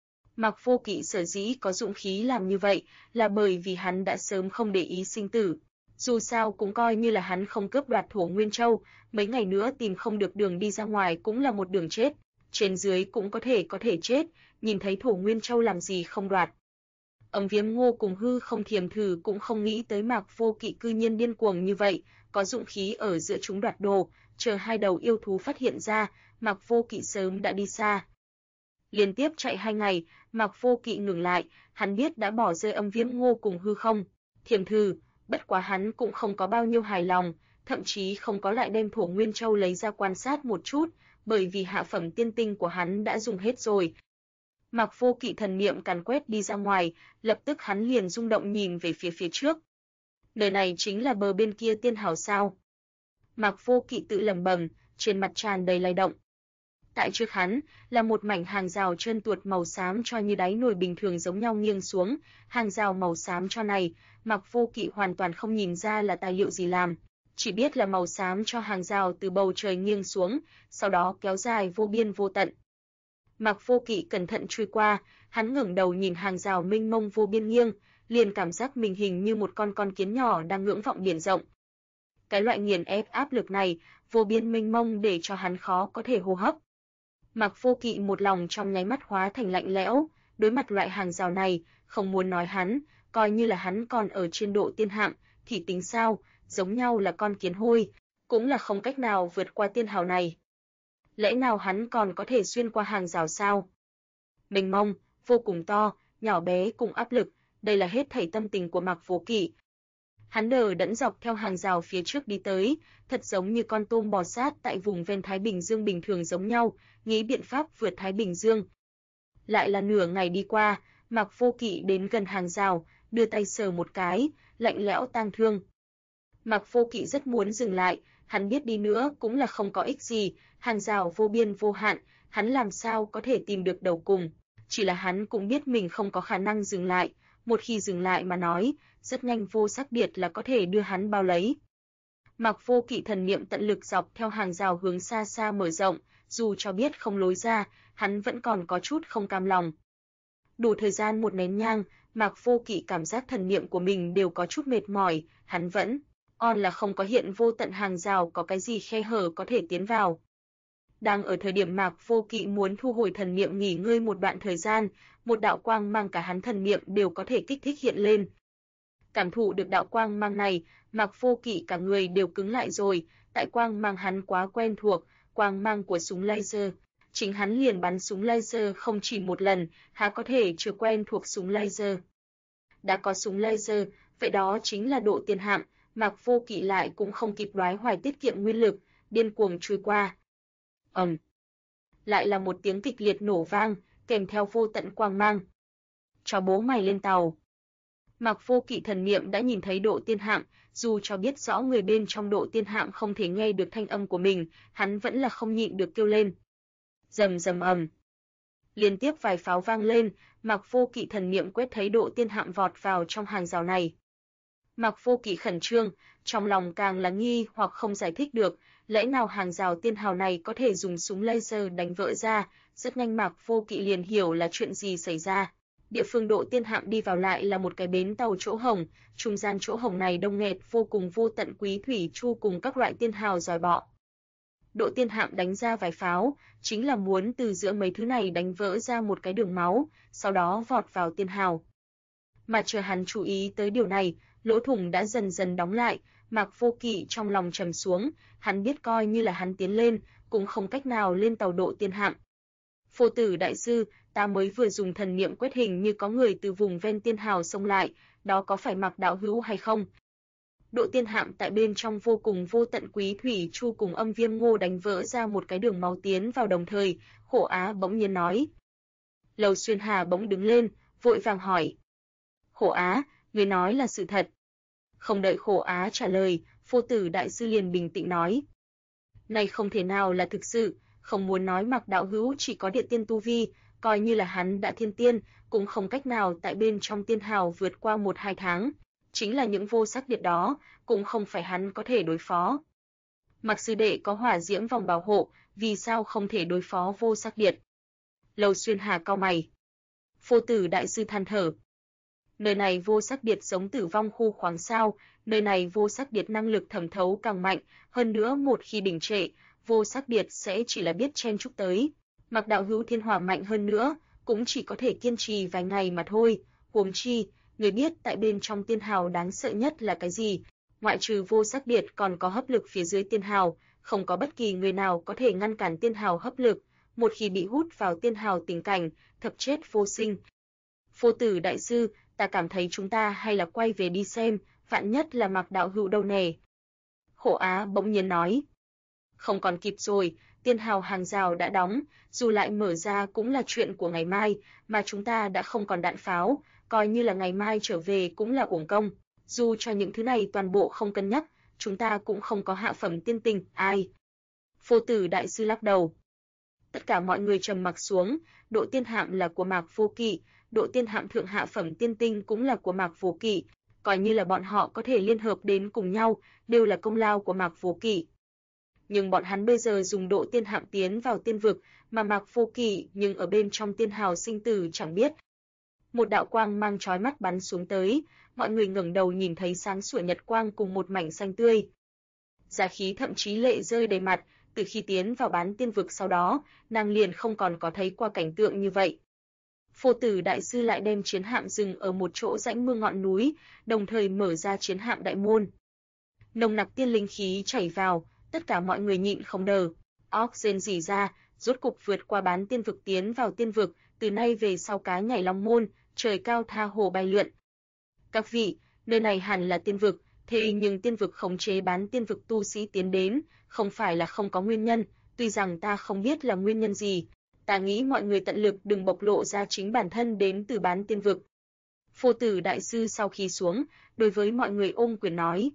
Mạc Vô Kỵ sở dĩ có dũng khí làm như vậy, là bởi vì hắn đã sớm không để ý sinh tử. Dù sao cũng coi như là hắn không cướp đoạt Thổ Nguyên Châu, mấy ngày nữa tìm không được đường đi ra ngoài cũng là một đường chết, trên dưới cũng có thể chết, nhìn thấy Thổ Nguyên Châu làm gì không đoạt. Âm Ngô cùng hư không thiềm thử cũng không nghĩ tới Mạc Vô Kỵ cư nhiên điên cuồng như vậy, có dũng khí ở giữa chúng đoạt đồ, chờ hai đầu yêu thú phát hiện ra, Mạc Vô Kỵ sớm đã đi xa. Liên tiếp chạy 2 ngày, Mạc Vô Kỵ ngừng lại, hắn biết đã bỏ rơi Âm Ngô cùng hư không thiềm thử, bất quá hắn cũng không có bao nhiêu hài lòng, thậm chí không có lại đem Thổ Nguyên Châu lấy ra quan sát một chút, bởi vì hạ phẩm tiên tinh của hắn đã dùng hết rồi. Mạc Vô Kỵ thần niệm càn quét đi ra ngoài, lập tức hắn liền rung động nhìn về phía trước. Nơi này chính là bờ bên kia tiên hào sao? Mạc Vô Kỵ tự lẩm bẩm, trên mặt tràn đầy lay động. Tại trước hắn là một mảnh hàng rào trơn tuột màu xám cho như đáy nồi bình thường giống nhau nghiêng xuống, hàng rào màu xám cho này, Mạc Vô Kỵ hoàn toàn không nhìn ra là tài liệu gì làm, chỉ biết là màu xám cho hàng rào từ bầu trời nghiêng xuống, sau đó kéo dài vô biên vô tận. Mạc Vô Kỵ cẩn thận truy qua, hắn ngẩng đầu nhìn hàng rào mênh mông vô biên nghiêng, liền cảm giác mình hình như một con kiến nhỏ đang ngưỡng vọng biển rộng. Cái loại nghiền ép áp lực này, vô biên mênh mông để cho hắn khó có thể hô hấp. Mạc Vô Kỵ một lòng trong nháy mắt hóa thành lạnh lẽo, đối mặt loại hàng rào này, không muốn nói hắn, coi như là hắn còn ở trên độ tiên hạng, thì tính sao, giống nhau là con kiến hôi, cũng là không cách nào vượt qua tiên hào này. Lẽ nào hắn còn có thể xuyên qua hàng rào sao? Mênh mông, vô cùng to, nhỏ bé cùng áp lực, đây là hết thảy tâm tình của Mạc Vô Kỵ. Hắn đờ đẫn dọc theo hàng rào phía trước đi tới, thật giống như con tôm bò sát tại vùng ven Thái Bình Dương bình thường giống nhau, nghĩ biện pháp vượt Thái Bình Dương. Lại là nửa ngày đi qua, Mạc Vô Kỵ đến gần hàng rào, đưa tay sờ một cái, lạnh lẽo tang thương. Mạc Vô Kỵ rất muốn dừng lại, hắn biết đi nữa cũng là không có ích gì, hàng rào vô biên vô hạn, hắn làm sao có thể tìm được đầu cùng. Chỉ là hắn cũng biết mình không có khả năng dừng lại, một khi dừng lại mà nói, rất nhanh Vô Sắc Điệt là có thể đưa hắn bao lấy. Mạc Vô Kỵ thần niệm tận lực dọc theo hàng rào hướng xa xa mở rộng, dù cho biết không lối ra, hắn vẫn còn có chút không cam lòng. Đủ thời gian một nén nhang, Mạc Vô Kỵ cảm giác thần niệm của mình đều có chút mệt mỏi, hắn vẫn là không có hiện vô tận hàng rào có cái gì khe hở có thể tiến vào. Đang ở thời điểm Mạc Vô Kỵ muốn thu hồi thần niệm nghỉ ngơi một đoạn thời gian, một đạo quang mang cả hắn thần niệm đều có thể kích thích hiện lên. Cảm thụ được đạo quang mang này, Mạc Vô Kỵ cả người đều cứng lại rồi, tại quang mang hắn quá quen thuộc, quang mang của súng laser. Chính hắn liền bắn súng laser không chỉ một lần, há có thể chưa quen thuộc súng laser. Đã có súng laser, vậy đó chính là độ tiền hạm, Mạc Vô Kỵ lại cũng không kịp đoái hoài tiết kiệm nguyên lực, điên cuồng chui qua. Lại là một tiếng kịch liệt nổ vang, kèm theo vô tận quang mang. Cho bố mày lên tàu. Mạc Vô Kỵ thần niệm đã nhìn thấy độ tiên hạm, dù cho biết rõ người bên trong độ tiên hạm không thể nghe được thanh âm của mình, hắn vẫn là không nhịn được kêu lên. Rầm rầm ầm. Liên tiếp vài pháo vang lên, Mạc Vô Kỵ thần niệm quét thấy độ tiên hạm vọt vào trong hàng rào này. Mạc Vô Kỵ khẩn trương, trong lòng càng là nghi hoặc không giải thích được, lẽ nào hàng rào tiên hào này có thể dùng súng laser đánh vỡ ra, rất nhanh Mạc Vô Kỵ liền hiểu là chuyện gì xảy ra. Địa phương độ tiên hạm đi vào lại là một cái bến tàu chỗ hồng, trung gian chỗ hồng này đông nghẹt vô cùng vô tận quý thủy chu cùng các loại tiên hào giỏi bọ. Độ tiên hạm đánh ra vài pháo, chính là muốn từ giữa mấy thứ này đánh vỡ ra một cái đường máu, sau đó vọt vào tiên hào. Mà chờ hắn chú ý tới điều này, lỗ thủng đã dần dần đóng lại, Mạc Vô Kỵ trong lòng trầm xuống, hắn biết coi như là hắn tiến lên, cũng không cách nào lên tàu độ tiên hạm. Phổ Tử đại sư, ta mới vừa dùng thần niệm quét hình như có người từ vùng ven tiên hào xông lại, đó có phải Mạc đạo hữu hay không? Độ tiên hạm tại bên trong vô cùng vô tận quý thủy chu cùng âm viêm ngô đánh vỡ ra một cái đường máu tiến vào đồng thời, Khổ Á bỗng nhiên nói. Lầu Xuyên Hà bỗng đứng lên, vội vàng hỏi. Khổ Á, người nói là sự thật. Không đợi Khổ Á trả lời, Phổ Tử đại sư liền bình tĩnh nói. Này không thể nào là thực sự, không muốn nói Mạc đạo hữu chỉ có địa tiên tu vi, coi như là hắn đã thiên tiên, cũng không cách nào tại bên trong tiên hào vượt qua 1-2 tháng. Chính là những vô sắc điệt đó, cũng không phải hắn có thể đối phó. Mạc sư đệ có hỏa diễm vòng bảo hộ, vì sao không thể đối phó vô sắc điệt? Lầu Xuyên Hà cau mày. Phổ Tử đại sư than thở. Nơi này vô sắc điệt giống tử vong khu khoáng sao, nơi này vô sắc điệt năng lực thẩm thấu càng mạnh, hơn nữa một khi đình trệ, vô sắc điệt sẽ chỉ là biết chen chúc tới. Mạc đạo hữu thiên hỏa mạnh hơn nữa, cũng chỉ có thể kiên trì vài ngày mà thôi, huống chi, người biết tại bên trong tiên hào đáng sợ nhất là cái gì, ngoại trừ vô sắc điệt còn có hấp lực phía dưới tiên hào, không có bất kỳ người nào có thể ngăn cản tiên hào hấp lực, một khi bị hút vào tiên hào tình cảnh, thập chết vô sinh. Phổ Tử đại sư, ta cảm thấy chúng ta hay là quay về đi xem, vạn nhất là Mạc đạo hữu đâu nè. Khổ Á bỗng nhiên nói. Không còn kịp rồi, tiên hào hàng rào đã đóng, dù lại mở ra cũng là chuyện của ngày mai, mà chúng ta đã không còn đạn pháo, coi như là ngày mai trở về cũng là uổng công. Dù cho những thứ này toàn bộ không cân nhắc, chúng ta cũng không có hạ phẩm tiên tinh, ai. Phổ Tử đại sư lắc đầu. Tất cả mọi người trầm mặc xuống, độ tiên hạm là của Mạc Vô Kỵ, độ tiên hạm thượng hạ phẩm tiên tinh cũng là của Mạc Vô Kỵ, coi như là bọn họ có thể liên hợp đến cùng nhau, đều là công lao của Mạc Vô Kỵ. Nhưng bọn hắn bây giờ dùng độ tiên hạm tiến vào tiên vực, mà Mạc Vô Kỵ nhưng ở bên trong tiên hào sinh tử chẳng biết. Một đạo quang mang chói mắt bắn xuống tới, mọi người ngẩng đầu nhìn thấy sáng sủa nhật quang cùng một mảnh xanh tươi. Giá khí thậm chí lệ rơi đầy mặt, từ khi tiến vào bán tiên vực sau đó, nàng liền không còn có thấy qua cảnh tượng như vậy. Phổ Tử đại sư lại đem chiến hạm dừng ở một chỗ rãnh mưa ngọn núi, đồng thời mở ra chiến hạm đại môn. Nồng nặc tiên linh khí chảy vào, tất cả mọi người nhịn không đờ. Oxygen rỉ ra, rốt cục vượt qua bán tiên vực tiến vào tiên vực, từ nay về sau cá nhảy long môn, trời cao tha hồ bay lượn. Các vị, nơi này hẳn là tiên vực, Thế nhưng tiên vực khống chế bán tiên vực tu sĩ tiến đến, không phải là không có nguyên nhân, tuy rằng ta không biết là nguyên nhân gì, ta nghĩ mọi người tận lực đừng bộc lộ ra chính bản thân đến từ bán tiên vực. Phô Tử đại sư sau khi xuống, đối với mọi người ôm quyền nói.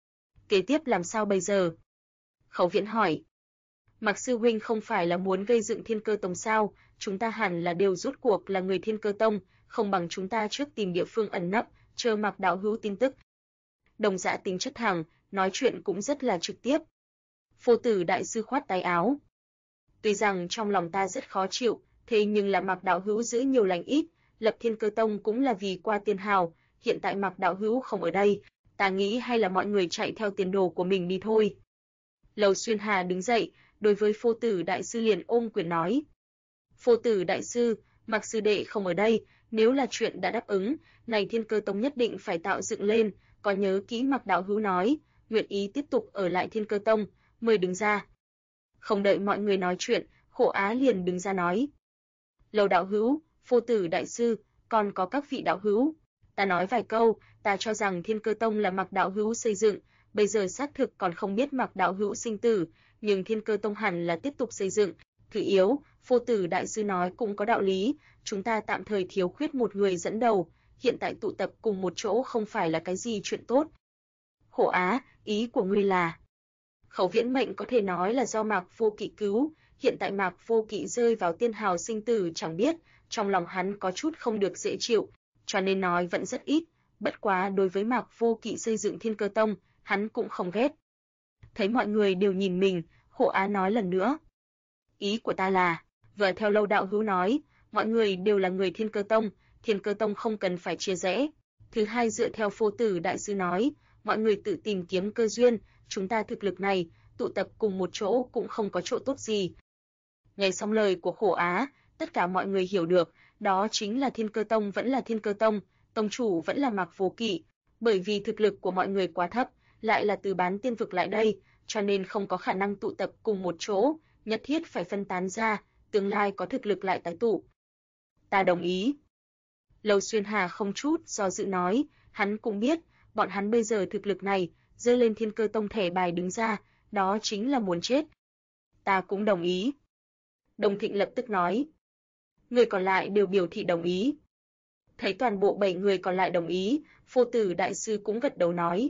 Kế tiếp làm sao bây giờ? Khấu Viễn hỏi. Mạc sư huynh không phải là muốn gây dựng Thiên Cơ Tông sao, chúng ta hẳn là đều rốt cuộc là người Thiên Cơ Tông, không bằng chúng ta trước tìm địa phương ẩn nấp, chờ Mạc đạo hữu tin tức. Đồng Dạ tính chất thẳng, nói chuyện cũng rất là trực tiếp. Phô Tử đại sư khoát tay áo. Tuy rằng trong lòng ta rất khó chịu, thế nhưng là Mạc đạo hữu giữ nhiều lành ít, lập Thiên Cơ Tông cũng là vì qua Tiên Hào, hiện tại Mạc đạo hữu không ở đây, ta nghĩ hay là mọi người chạy theo tiền đồ của mình đi thôi. Lầu Xuyên Hà đứng dậy, đối với Phô Tử đại sư liền ôm quyền nói. Phô Tử đại sư, Mạc sư đệ không ở đây, nếu là chuyện đã đáp ứng, này Thiên Cơ Tông nhất định phải tạo dựng lên, có nhớ kỹ Mạc đạo hữu nói, nguyện ý tiếp tục ở lại Thiên Cơ Tông, mời đứng ra. Không đợi mọi người nói chuyện, Khổ Á liền đứng ra nói. Lầu đạo hữu, Phô Tử đại sư, còn có các vị đạo hữu, ta nói vài câu, ta cho rằng Thiên Cơ Tông là Mạc đạo hữu xây dựng, bây giờ xác thực còn không biết Mạc đạo hữu sinh tử, nhưng Thiên Cơ Tông hẳn là tiếp tục xây dựng. Thứ yếu, Phô Tử đại sư nói cũng có đạo lý, chúng ta tạm thời thiếu khuyết một người dẫn đầu, hiện tại tụ tập cùng một chỗ không phải là cái gì chuyện tốt. Khổ Á, ý của ngươi là? Khấu Viễn mệnh có thể nói là do Mạc Vô Kỵ cứu, hiện tại Mạc Vô Kỵ rơi vào tiên hào sinh tử chẳng biết, trong lòng hắn có chút không được dễ chịu, cho nên nói vẫn rất ít, bất quá đối với Mạc Vô Kỵ xây dựng Thiên Cơ Tông, hắn cũng không ghét. Thấy mọi người đều nhìn mình, Khổ Á nói lần nữa. Ý của ta là, vừa theo Lâu đạo hữu nói, mọi người đều là người Thiên Cơ Tông không cần phải chia rẽ. Thứ hai, dựa theo Phô Tử đại sư nói, mọi người tự tìm kiếm cơ duyên, chúng ta thực lực này, tụ tập cùng một chỗ cũng không có chỗ tốt gì. Nghe xong lời của Khổ Á, tất cả mọi người hiểu được, đó chính là Thiên Cơ Tông vẫn là Thiên Cơ Tông, tông chủ vẫn là Mạc Vô Kỵ, bởi vì thực lực của mọi người quá thấp, lại là từ bán tiên vực lại đây, cho nên không có khả năng tụ tập cùng một chỗ, nhất thiết phải phân tán ra, tương lai có thực lực lại tái tụ. Ta đồng ý. Lầu Xuyên Hà không chút do dự nói, hắn cũng biết, bọn hắn bây giờ thực lực này, giơ lên Thiên Cơ Tông thẻ bài đứng ra, đó chính là muốn chết. Ta cũng đồng ý. Đồng Thịnh lập tức nói. Người còn lại đều biểu thị đồng ý. Thấy toàn bộ 7 người còn lại đồng ý, Phô Tử đại sư cũng gật đầu nói.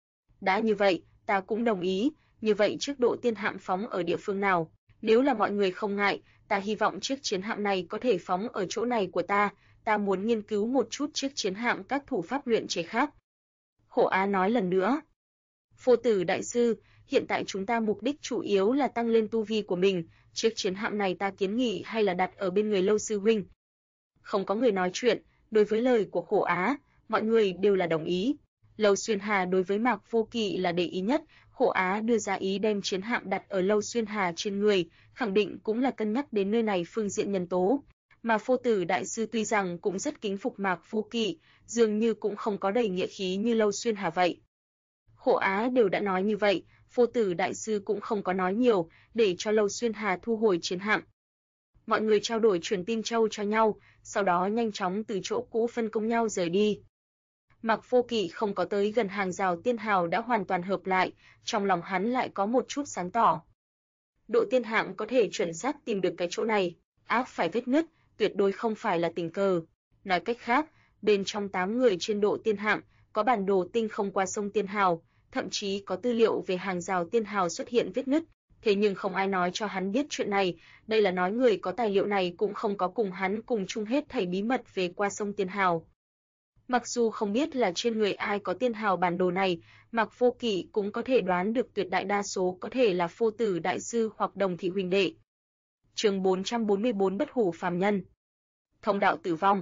Đã như vậy, ta cũng đồng ý, như vậy trước độ tiên hạm phóng ở địa phương nào? Nếu là mọi người không ngại, ta hy vọng chiếc chiến hạm này có thể phóng ở chỗ này của ta muốn nghiên cứu một chút chiếc chiến hạm các thủ pháp luyện chế khác. Khổ Á nói lần nữa. Phô Tử đại sư, hiện tại chúng ta mục đích chủ yếu là tăng lên tu vi của mình, chiếc chiến hạm này ta kiến nghị hay là đặt ở bên người Lâu sư huynh. Không có người nói chuyện, đối với lời của Khổ Á, mọi người đều là đồng ý. Lâu Xuyên Hà đối với Mạc Vô Kỵ là để ý nhất, Khổ Á đưa ra ý đem chiến hạm đặt ở Lâu Xuyên Hà trên người, khẳng định cũng là cân nhắc đến nơi này phương diện nhân tố. Mà Phô Tử đại sư tuy rằng cũng rất kính phục Mạc Vô Kỵ, dường như cũng không có đầy nghĩa khí như Lâu Xuyên Hà vậy. Khổ Á đều đã nói như vậy, Phô Tử đại sư cũng không có nói nhiều, để cho Lâu Xuyên Hà thu hồi chiến hạm. Mọi người trao đổi truyền tin châu cho nhau, sau đó nhanh chóng từ chỗ cũ phân công nhau rời đi. Mạc Vô Kỵ không có tới gần hàng rào tiên hào đã hoàn toàn hợp lại, trong lòng hắn lại có một chút sáng tỏ. Độ tiên hạm có thể chuẩn xác tìm được cái chỗ này, áp phải vết nứt, tuyệt đối không phải là tình cờ. Nói cách khác, bên trong 8 người trên độ tiên hạm, có bản đồ tinh không qua sông Tiên Hào, thậm chí có tư liệu về hàng rào Tiên Hào xuất hiện vết nứt, thế nhưng không ai nói cho hắn biết chuyện này, đây là nói người có tài liệu này cũng không có cùng hắn cùng chung hết thảy bí mật về qua sông Tiên Hào. Mặc dù không biết là trên người ai có Tiên Hào bản đồ này, Mạc Vô Kỵ cũng có thể đoán được tuyệt đại đa số có thể là Phô Tử đại sư hoặc Đồng thị huynh đệ. Chương 444 Bất hủ phàm nhân. Thông đạo tử vong.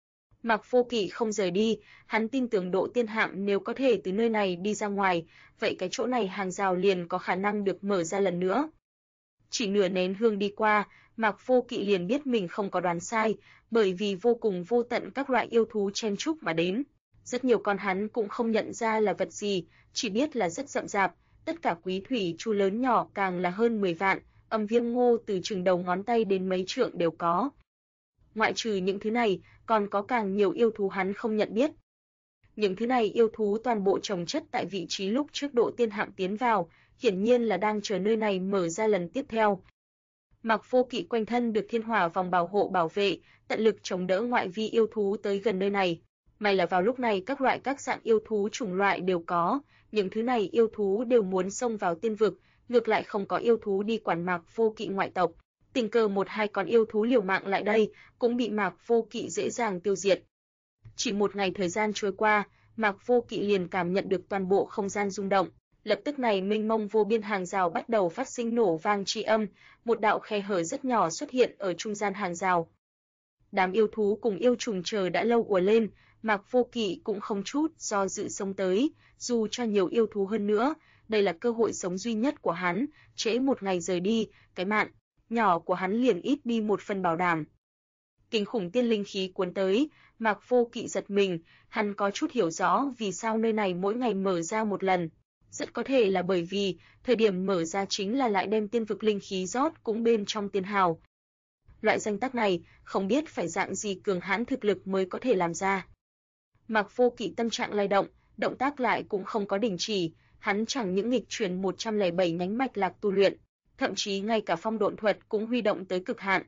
Mạc Vô Kỵ không rời đi, hắn tin tưởng độ tiên hạm nếu có thể từ nơi này đi ra ngoài, vậy cái chỗ này hàng rào liền có khả năng được mở ra lần nữa. Chỉ nửa nén hương đi qua, Mạc Vô Kỵ liền biết mình không có đoán sai, bởi vì vô cùng vô tận các loại yêu thú chen chúc mà đến. Rất nhiều con hắn cũng không nhận ra là vật gì, chỉ biết là rất rậm rạp, tất cả quý thủy chu lớn nhỏ càng là hơn 10 vạn, âm viêm ngô từ chừng đầu ngón tay đến mấy trượng đều có. Ngoại trừ những thứ này, còn có càng nhiều yêu thú hắn không nhận biết. Những thứ này yêu thú toàn bộ chồng chất tại vị trí lúc trước độ tiên hạm tiến vào, hiển nhiên là đang chờ nơi này mở ra lần tiếp theo. Mạc Vô Kỵ quanh thân được thiên hỏa vòng bảo hộ bảo vệ, tận lực chống đỡ ngoại vi yêu thú tới gần nơi này. May là vào lúc này các dạng yêu thú chủng loại đều có, những thứ này yêu thú đều muốn xông vào tiên vực, ngược lại không có yêu thú đi quản Mạc Vô Kỵ ngoại tộc. Tình cờ một hai con yêu thú liều mạng lại đây, cũng bị Mạc Vô Kỵ dễ dàng tiêu diệt. Chỉ một ngày thời gian trôi qua, Mạc Vô Kỵ liền cảm nhận được toàn bộ không gian rung động. Lập tức này mênh mông vô biên hàng rào bắt đầu phát sinh nổ vang tri âm, một đạo khe hở rất nhỏ xuất hiện ở trung gian hàng rào. Đám yêu thú cùng yêu trùng chờ đã lâu ùa lên, Mạc Vô Kỵ cũng không chút do dự xông tới, dù cho nhiều yêu thú hơn nữa, đây là cơ hội sống duy nhất của hắn, trễ một ngày rời đi, cái mạng nhỏ của hắn liền ít đi một phần bảo đảm. Kinh khủng tiên linh khí cuốn tới, Mạc Vô Kỵ giật mình, hắn có chút hiểu rõ vì sao nơi này mỗi ngày mở ra một lần. Rất có thể là bởi vì thời điểm mở ra chính là lại đem tiên vực linh khí rót cũng bên trong tiên hào. Loại danh tác này không biết phải dạng gì cường hãn thực lực mới có thể làm ra. Mạc Vô Kỵ tâm trạng lay động, động tác lại cũng không có đình chỉ, hắn chẳng những nghịch chuyển 107 nhánh mạch lạc tu luyện, thậm chí ngay cả phong độn thuật cũng huy động tới cực hạn.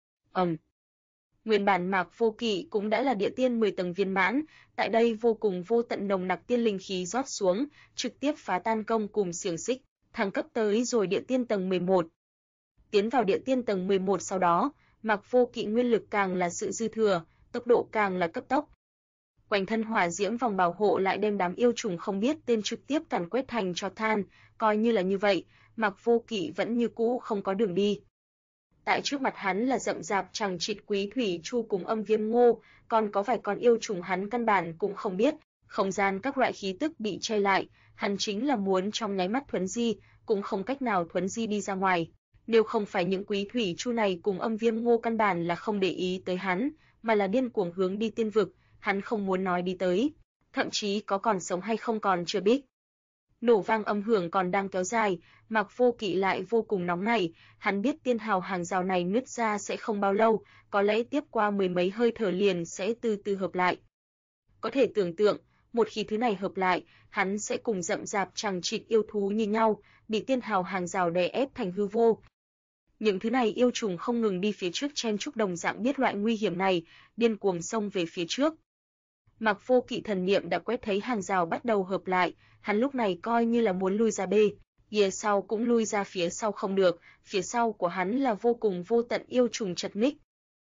Nguyên bản Mạc Vô Kỵ cũng đã là địa tiên 10 tầng viên mãn, tại đây vô cùng vô tận nồng nặc tiên linh khí rót xuống, trực tiếp phá tan công cùng xiềng xích, thăng cấp tới rồi địa tiên tầng 11. Tiến vào địa tiên tầng 11 sau đó, Mạc Vô Kỵ nguyên lực càng là sự dư thừa, tốc độ càng là cấp tốc. Quanh thân hỏa diễm vòng bảo hộ lại đem đám yêu trùng không biết tên trực tiếp càn quét thành tro than, coi như là như vậy, Mạc Vô Kỵ vẫn như cũ không có đường đi. Tại trước mặt hắn là rậm rạp chằng chịt quý thủy chu cùng âm viêm ngô, còn có vài con yêu trùng hắn căn bản cũng không biết, không gian các loại khí tức bị che lại, hắn chính là muốn trong nháy mắt thuấn di, cũng không cách nào thuấn di đi ra ngoài. Nếu không phải những quý thủy chu này cùng âm viêm ngô căn bản là không để ý tới hắn, mà là điên cuồng hướng đi tiên vực, hắn không muốn nói đi tới, thậm chí có còn sống hay không còn chưa biết. Nổ vang âm hưởng còn đang kéo dài, Mạc Vô Kỵ lại vô cùng nóng nảy, hắn biết tiên hào hàng rào này nứt ra sẽ không bao lâu, có lẽ tiếp qua mười mấy hơi thở liền sẽ từ từ hợp lại. Có thể tưởng tượng, một khi thứ này hợp lại, hắn sẽ cùng rậm rạp chằng chịt yêu thú như nhau, bị tiên hào hàng rào đè ép thành hư vô. Những thứ này yêu trùng không ngừng đi phía trước chen chúc đồng dạng biết loại nguy hiểm này, điên cuồng xông về phía trước. Mạc Vô Kỵ thần niệm đã quét thấy hàng rào bắt đầu hợp lại, hắn lúc này coi như là muốn lui ra phía sau cũng lui ra phía sau không được, phía sau của hắn là vô cùng vô tận yêu trùng chật ních.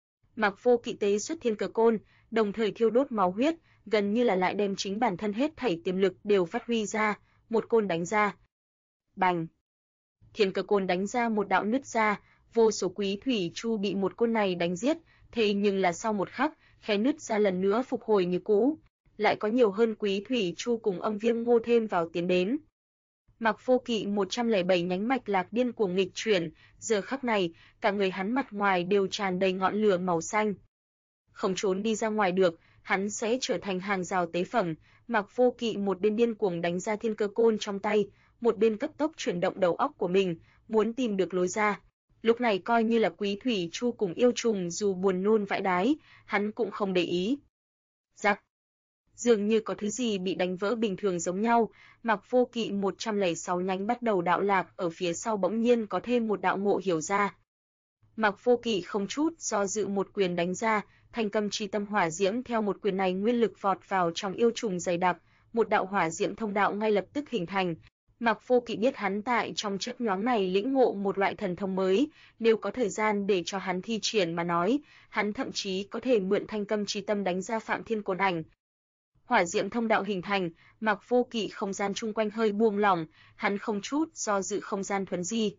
Mạc Vô Kỵ tế xuất thiên cờ côn, đồng thời thiêu đốt máu huyết, gần như là lại đem chính bản thân hết thảy tiềm lực đều phát huy ra, một côn đánh ra. Bành! Thiên cờ côn đánh ra một đạo nứt ra, vô số quý thủy chu bị một côn này đánh giết, thế nhưng là sau một khắc, khe nứt ra lần nữa phục hồi như cũ, lại có nhiều hơn quý thủy chu cùng âm viêm ngô thêm vào tiến đến. Mạc Vô Kỵ 107 nhánh mạch lạc điên cuồng nghịch chuyển, giờ khắc này, cả người hắn mặt ngoài đều tràn đầy ngọn lửa màu xanh. Không trốn đi ra ngoài được, hắn sẽ trở thành hàng rào tế phẩm. Mạc Vô Kỵ một bên điên cuồng đánh ra thiên cơ côn trong tay, một bên cấp tốc chuyển động đầu óc của mình, muốn tìm được lối ra. Lúc này coi như là quý thủy chu cùng yêu trùng dù buồn nôn vãi đái, hắn cũng không để ý. Rắc! Dường như có thứ gì bị đánh vỡ bình thường giống nhau, Mạc Vô Kỵ 106 nhánh bắt đầu đạo lạc, ở phía sau bỗng nhiên có thêm một đạo ngộ hiểu ra. Mạc Vô Kỵ không chút do dự một quyền đánh ra, thành cầm chi tâm hỏa diễm theo một quyền này nguyên lực vọt vào trong yêu trùng dày đặc, một đạo hỏa diễm thông đạo ngay lập tức hình thành. Mạc Vô Kỵ biết hắn tại trong chớp nhoáng này lĩnh ngộ một loại thần thông mới, nếu có thời gian để cho hắn thi triển mà nói, hắn thậm chí có thể mượn thanh cầm chi tâm đánh ra Phạm Thiên Côn Ảnh. Hỏa diễm thông đạo hình thành, Mạc Vô Kỵ không gian chung quanh hơi buông lỏng, hắn không chút do dự không gian thuấn di.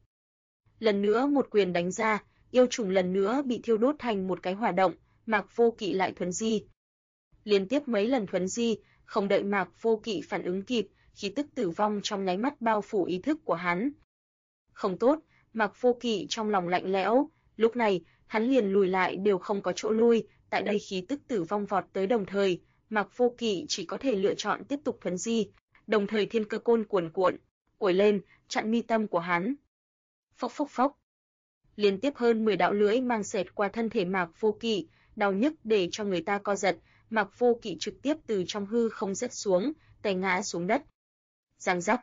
Lần nữa một quyền đánh ra, yêu trùng lần nữa bị thiêu đốt thành một cái hỏa động, Mạc Vô Kỵ lại thuấn di. Liên tiếp mấy lần thuấn di, không đợi Mạc Vô Kỵ phản ứng kịp, khí tức tử vong trong nháy mắt bao phủ ý thức của hắn. Không tốt, Mạc Vô Kỵ trong lòng lạnh lẽo, lúc này, hắn liền lùi lại đều không có chỗ lui, tại đây khí tức tử vong vọt tới đồng thời, Mạc Vô Kỵ chỉ có thể lựa chọn tiếp tục thuấn di, đồng thời thiên cơ côn cuồn cuộn, ổi lên, chặn mi tâm của hắn. Phốc phốc phốc. Liên tiếp hơn 10 đạo lưỡi mang xẹt qua thân thể Mạc Vô Kỵ, đau nhức để cho người ta co giật, Mạc Vô Kỵ trực tiếp từ trong hư không rớt xuống, té ngã xuống đất. Giang giác.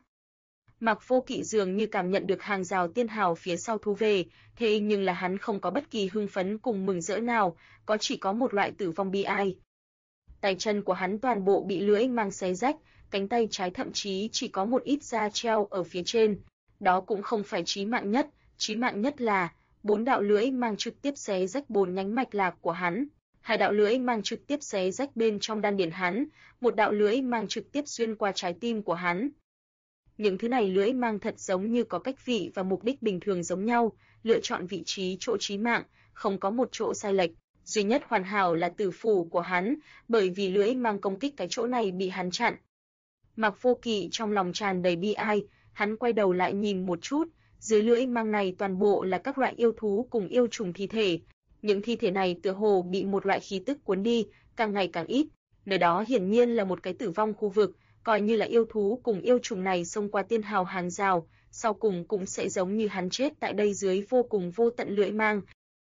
Mạc Vô Kỵ dường như cảm nhận được hàng rào tiên hào phía sau thu về, thế nhưng là hắn không có bất kỳ hưng phấn cùng mừng rỡ nào, chỉ có một loại tử vong bi ai. Tay chân của hắn toàn bộ bị lưỡi mang xé rách, cánh tay trái thậm chí chỉ có một ít da treo ở phía trên. Đó cũng không phải chí mạng nhất là 4 đạo lưỡi mang trực tiếp xé rách 4 nhánh mạch lạc của hắn. 2 đạo lưỡi mang trực tiếp xé rách bên trong đan điền hắn, 1 đạo lưỡi mang trực tiếp xuyên qua trái tim của hắn. Những thứ này lưỡi mang thật giống như có cách vị và mục đích bình thường giống nhau, lựa chọn vị trí chỗ chí mạng, không có một chỗ sai lệch, duy nhất hoàn hảo là tử phủ của hắn, bởi vì lưỡi mang công kích cái chỗ này bị hắn chặn. Mạc Vô Kỵ trong lòng tràn đầy bi ai, hắn quay đầu lại nhìn một chút, dưới lưỡi mang này toàn bộ là các loại yêu thú cùng yêu trùng thi thể. Những thi thể này tựa hồ bị một loại khí tức cuốn đi, càng ngày càng ít. Nơi đó hiển nhiên là một cái tử vong khu vực, coi như là yêu thú cùng yêu trùng này xông qua tiên hào hàng rào, sau cùng cũng sẽ giống như hắn chết tại đây dưới vô cùng vô tận lưỡi mang.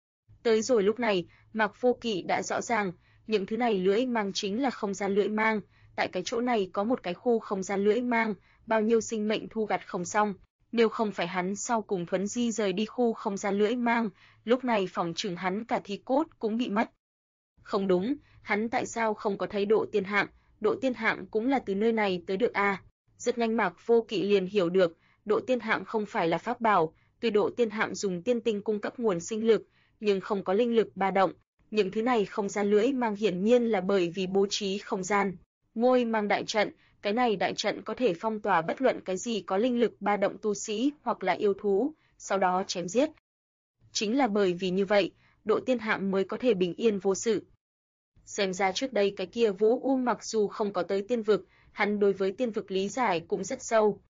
Tới rồi lúc này, Mạc Vô Kỵ đã rõ ràng, những thứ này lưỡi mang chính là không gian lưỡi mang, tại cái chỗ này có một cái khu không gian lưỡi mang, bao nhiêu sinh mệnh thu gặt không xong, nếu không phải hắn sau cùng thuấn di rời đi khu không gian lưỡi mang, lúc này phỏng chừng hắn cả thi cốt cũng bị mất. Không đúng, hắn tại sao không có thấy độ tiên hạm cũng là từ nơi này tới được a. Rất nhanh Mạc Vô Kỵ liền hiểu được, độ tiên hạm không phải là pháp bảo, tuy độ tiên hạm dùng tiên tinh cung cấp nguồn sinh lực, nhưng không có linh lực ba động. Những thứ này không gian lưỡi mang hiển nhiên là bởi vì bố trí không gian. Ngôi mang đại trận, cái này đại trận có thể phong tỏa bất luận cái gì có linh lực ba động tu sĩ hoặc là yêu thú, sau đó chém giết. Chính là bởi vì như vậy, độ tiên hạm mới có thể bình yên vô sự. Xem ra trước đây cái kia Vũ U mặc dù không có tới tiên vực, hắn đối với tiên vực lý giải cũng rất sâu.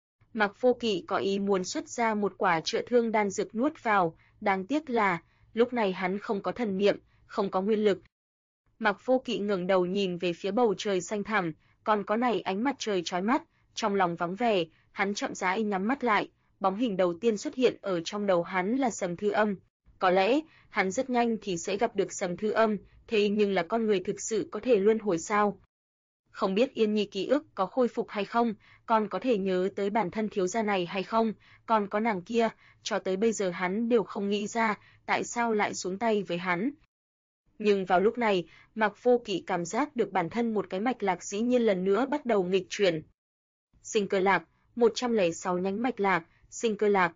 Mạc Vô Kỵ có ý muốn xuất ra một quả chữa thương đan dược nuốt vào, đáng tiếc là lúc này hắn không có thần niệm, không có nguyên lực. Mạc Vô Kỵ ngẩng đầu nhìn về phía bầu trời xanh thẳm, còn có này ánh mặt trời chói mắt, trong lòng vắng vẻ, hắn chậm rãi nhắm mắt lại, bóng hình đầu tiên xuất hiện ở trong đầu hắn là Sầm Thư Âm. Có lẽ, hắn rất nhanh thì sẽ gặp được Sầm Thư Âm, thế nhưng là con người thực sự có thể luân hồi sao? Không biết Yên Nhi ký ức có khôi phục hay không, còn có thể nhớ tới bản thân thiếu gia này hay không, còn có nàng kia, cho tới bây giờ hắn đều không nghĩ ra, tại sao lại xuống tay với hắn. Nhưng vào lúc này, Mạc Vô Kỵ cảm giác được bản thân một cái mạch lạc dĩ nhiên lần nữa bắt đầu nghịch chuyển. Sinh cơ lạc, 106 nhánh mạch lạc, sinh cơ lạc.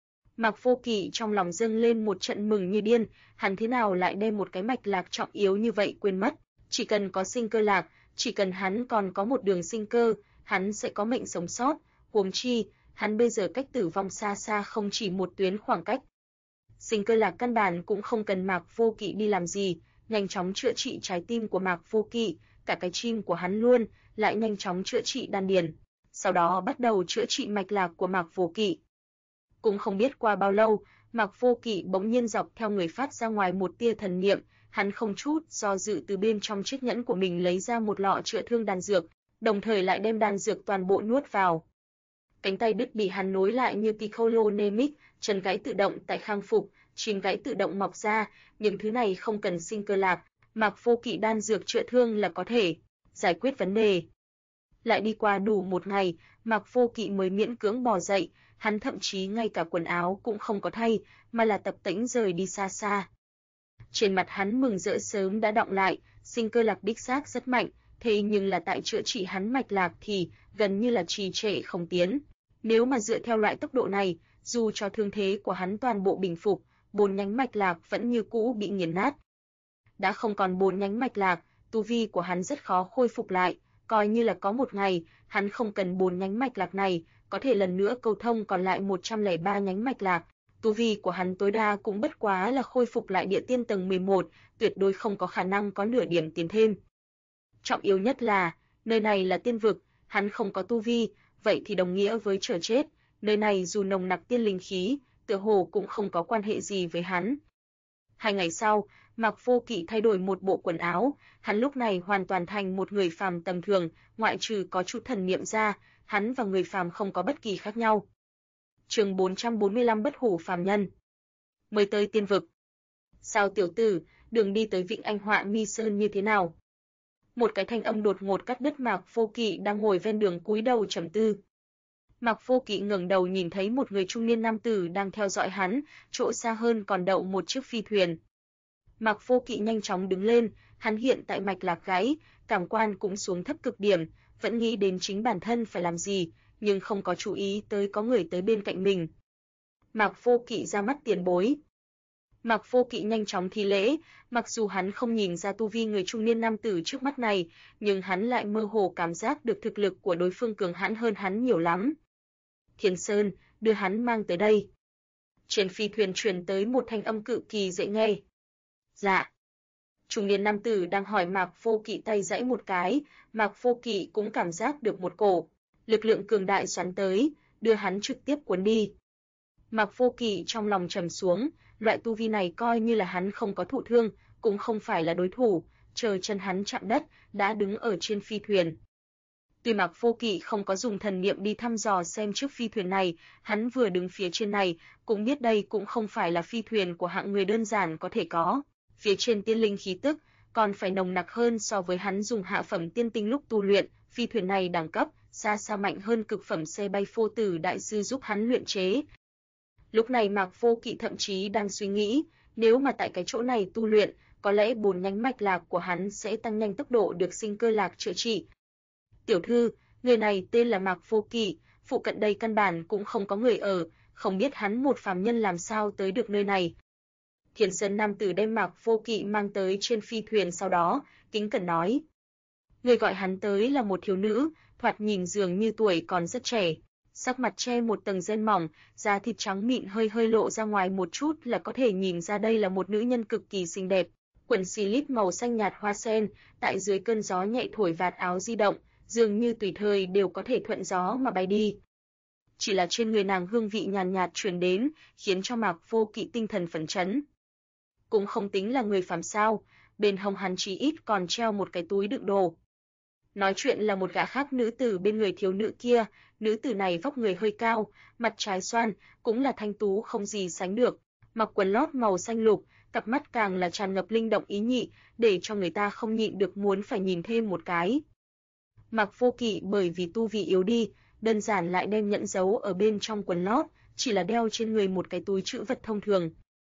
Mạc Vô Kỵ trong lòng dâng lên một trận mừng như điên, hắn thế nào lại đem một cái mạch lạc trọng yếu như vậy quên mất, chỉ cần có sinh cơ lạc, chỉ cần hắn còn có một đường sinh cơ, hắn sẽ có mệnh sống sót, huống chi, hắn bây giờ cách tử vong xa xa không chỉ một tuyến khoảng cách. Sinh cơ lạc căn bản cũng không cần Mạc Vô Kỵ đi làm gì, nhanh chóng chữa trị trái tim của Mạc Vô Kỵ, cả cái chim của hắn luôn, lại nhanh chóng chữa trị đan điền, sau đó bắt đầu chữa trị mạch lạc của Mạc Vô Kỵ. Cũng không biết qua bao lâu, Mạc Vô Kỵ bỗng nhiên dọc theo người phát ra ngoài một tia thần niệm, hắn không chút do dự từ bên trong chiếc nhẫn của mình lấy ra một lọ chữa thương đan dược, đồng thời lại đem đan dược toàn bộ nuốt vào. Cánh tay đứt bị hắn nối lại như Piccolo Nemic, chân gãy tự động tại khang phục, chim gãy tự động mọc ra, những thứ này không cần sinh cơ lạc, Mạc Vô Kỵ đan dược chữa thương là có thể giải quyết vấn đề. Lại đi qua đủ một ngày, Mạc Vô Kỵ mới miễn cưỡng bò dậy, hắn thậm chí ngay cả quần áo cũng không có thay, mà là tập tễnh rời đi xa xa. Trên mặt hắn mừng rỡ sớm đã đọng lại, sinh cơ lạc đích xác rất mạnh, thế nhưng là tại chữa trị hắn mạch lạc thì gần như là trì trệ không tiến. Nếu mà dựa theo loại tốc độ này, dù cho thương thế của hắn toàn bộ bình phục, 4 nhánh mạch lạc vẫn như cũ bị nghiền nát. Đã không còn 4 nhánh mạch lạc, tu vi của hắn rất khó khôi phục lại, coi như là có một ngày, hắn không cần 4 nhánh mạch lạc này, có thể lần nữa câu thông còn lại 103 nhánh mạch lạc. Tu vi của hắn tối đa cũng bất quá là khôi phục lại địa tiên tầng 11, tuyệt đối không có khả năng có nửa điểm tiến thêm. Trọng yếu nhất là, nơi này là tiên vực, hắn không có tu vi, vậy thì đồng nghĩa với chờ chết, nơi này dù nồng nặc tiên linh khí, tựa hồ cũng không có quan hệ gì với hắn. 2 ngày sau, Mạc Vô Kỵ thay đổi một bộ quần áo, hắn lúc này hoàn toàn thành một người phàm tầm thường, ngoại trừ có chút thần niệm ra, hắn và người phàm không có bất kỳ khác nhau. Chương 445 Bất hủ phàm nhân. Mới tới tiên vực. Sao tiểu tử, đường đi tới Vịnh Anh Họa Mi Sơn như thế nào? Một cái thanh âm đột ngột cắt đứt Mạc Vô Kỵ đang ngồi ven đường cúi đầu trầm tư. Mạc Vô Kỵ ngẩng đầu nhìn thấy một người trung niên nam tử đang theo dõi hắn, chỗ xa hơn còn đậu một chiếc phi thuyền. Mạc Vô Kỵ nhanh chóng đứng lên, hắn hiện tại mạch lạc gãy, cảm quan cũng xuống thấp cực điểm, vẫn nghĩ đến chính bản thân phải làm gì, nhưng không có chú ý tới có người tới bên cạnh mình. Mạc Vô Kỵ ra mắt tiền bối. Mạc Vô Kỵ nhanh chóng thi lễ, mặc dù hắn không nhìn ra tu vi người trung niên nam tử trước mắt này, nhưng hắn lại mơ hồ cảm giác được thực lực của đối phương cường hãn hơn hắn nhiều lắm. Thiên Sơn, đưa hắn mang tới đây. Trên phi thuyền truyền tới một thanh âm cực kỳ dễ nghe. Dạ. Trung niên nam tử đang hỏi Mạc Vô Kỵ tay giãy một cái, Mạc Vô Kỵ cũng cảm giác được một cổ lực lượng cường đại xoắn tới, đưa hắn trực tiếp cuốn đi. Mạc Vô Kỵ trong lòng trầm xuống, loại tu vi này coi như là hắn không có thụ thương, cũng không phải là đối thủ, chờ chân hắn chạm đất, đã đứng ở trên phi thuyền. Tuy Mạc Vô Kỵ không có dùng thần niệm đi thăm dò xem chiếc phi thuyền này, hắn vừa đứng phía trên này, cũng biết đây cũng không phải là phi thuyền của hạng người đơn giản có thể có. Phía trên tiên linh khí tức còn phải nồng nặc hơn so với hắn dùng hạ phẩm tiên tinh lúc tu luyện, phi thuyền này đẳng cấp xa xa mạnh hơn cực phẩm xe bay Phô Tử đại sư giúp hắn luyện chế. Lúc này Mạc Vô Kỵ thậm chí đang suy nghĩ, nếu mà tại cái chỗ này tu luyện, có lẽ 4 nhánh mạch lạc của hắn sẽ tăng nhanh tốc độ được sinh cơ lạc chữa trị. Tiểu thư, người này tên là Mạc Vô Kỵ, phụ cận đây căn bản cũng không có người ở, không biết hắn một phàm nhân làm sao tới được nơi này. Thiên Sơn nam tử đem Mạc Vô Kỵ mang tới trên phi thuyền, sau đó kính cẩn nói: người gọi hắn tới là một thiếu nữ, thoạt nhìn dường như tuổi còn rất trẻ, sắc mặt che một tầng ren mỏng, da thịt trắng mịn hơi hơi lộ ra ngoài một chút là có thể nhìn ra đây là một nữ nhân cực kỳ xinh đẹp. Quần slip màu xanh nhạt hoa sen, tại dưới cơn gió nhẹ thổi vạt áo di động, dường như tùy thời đều có thể thuận gió mà bay đi. Chỉ là trên người nàng hương vị nhàn nhạt truyền đến, khiến cho Mạc Vô Kỵ tinh thần phấn chấn. Cũng không tính là người phàm sao, bên hông hắn chí ít còn treo một cái túi đựng đồ. Nói chuyện là một gã khác nữ tử bên người thiếu nữ kia, nữ tử này vóc người hơi cao, mặt trái xoan, cũng là thanh tú không gì sánh được, mặc quần lót màu xanh lục, cặp mắt càng là tràn ngập linh động ý nhị, để cho người ta không nhịn được muốn phải nhìn thêm một cái. Mạc Vô Kỵ bởi vì tu vi yếu đi, đơn giản lại đem nhẫn giấu ở bên trong quần lót, chỉ là đeo trên người một cái túi trữ vật thông thường.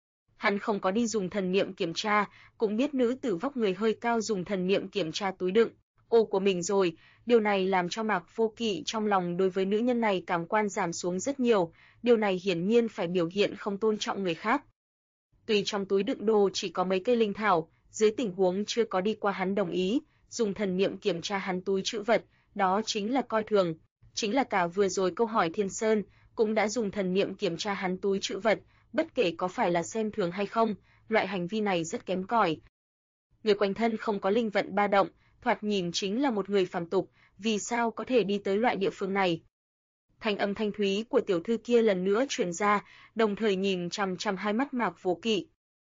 Hắn không có đi dùng thần niệm kiểm tra, cũng biết nữ tử vóc người hơi cao dùng thần niệm kiểm tra túi đựng ô của mình rồi, điều này làm cho Mạc Vô Kỵ trong lòng đối với nữ nhân này cảm quan giảm xuống rất nhiều, điều này hiển nhiên phải biểu hiện không tôn trọng người khác. Tuy trong túi đựng đồ chỉ có mấy cây linh thảo, dưới tình huống chưa có đi qua hắn đồng ý, dùng thần niệm kiểm tra hắn túi trữ vật, đó chính là coi thường, chính là cả vừa rồi câu hỏi Thiên Sơn, cũng đã dùng thần niệm kiểm tra hắn túi trữ vật, bất kể có phải là xem thường hay không, loại hành vi này rất kém cỏi. Người quanh thân không có linh vận ba động, thoạt nhìn chính là một người phàm tục, vì sao có thể đi tới loại địa phương này? Thanh âm thanh thúy của tiểu thư kia lần nữa truyền ra, đồng thời nhìn chằm chằm hai mắt Mạc Vô Kỵ.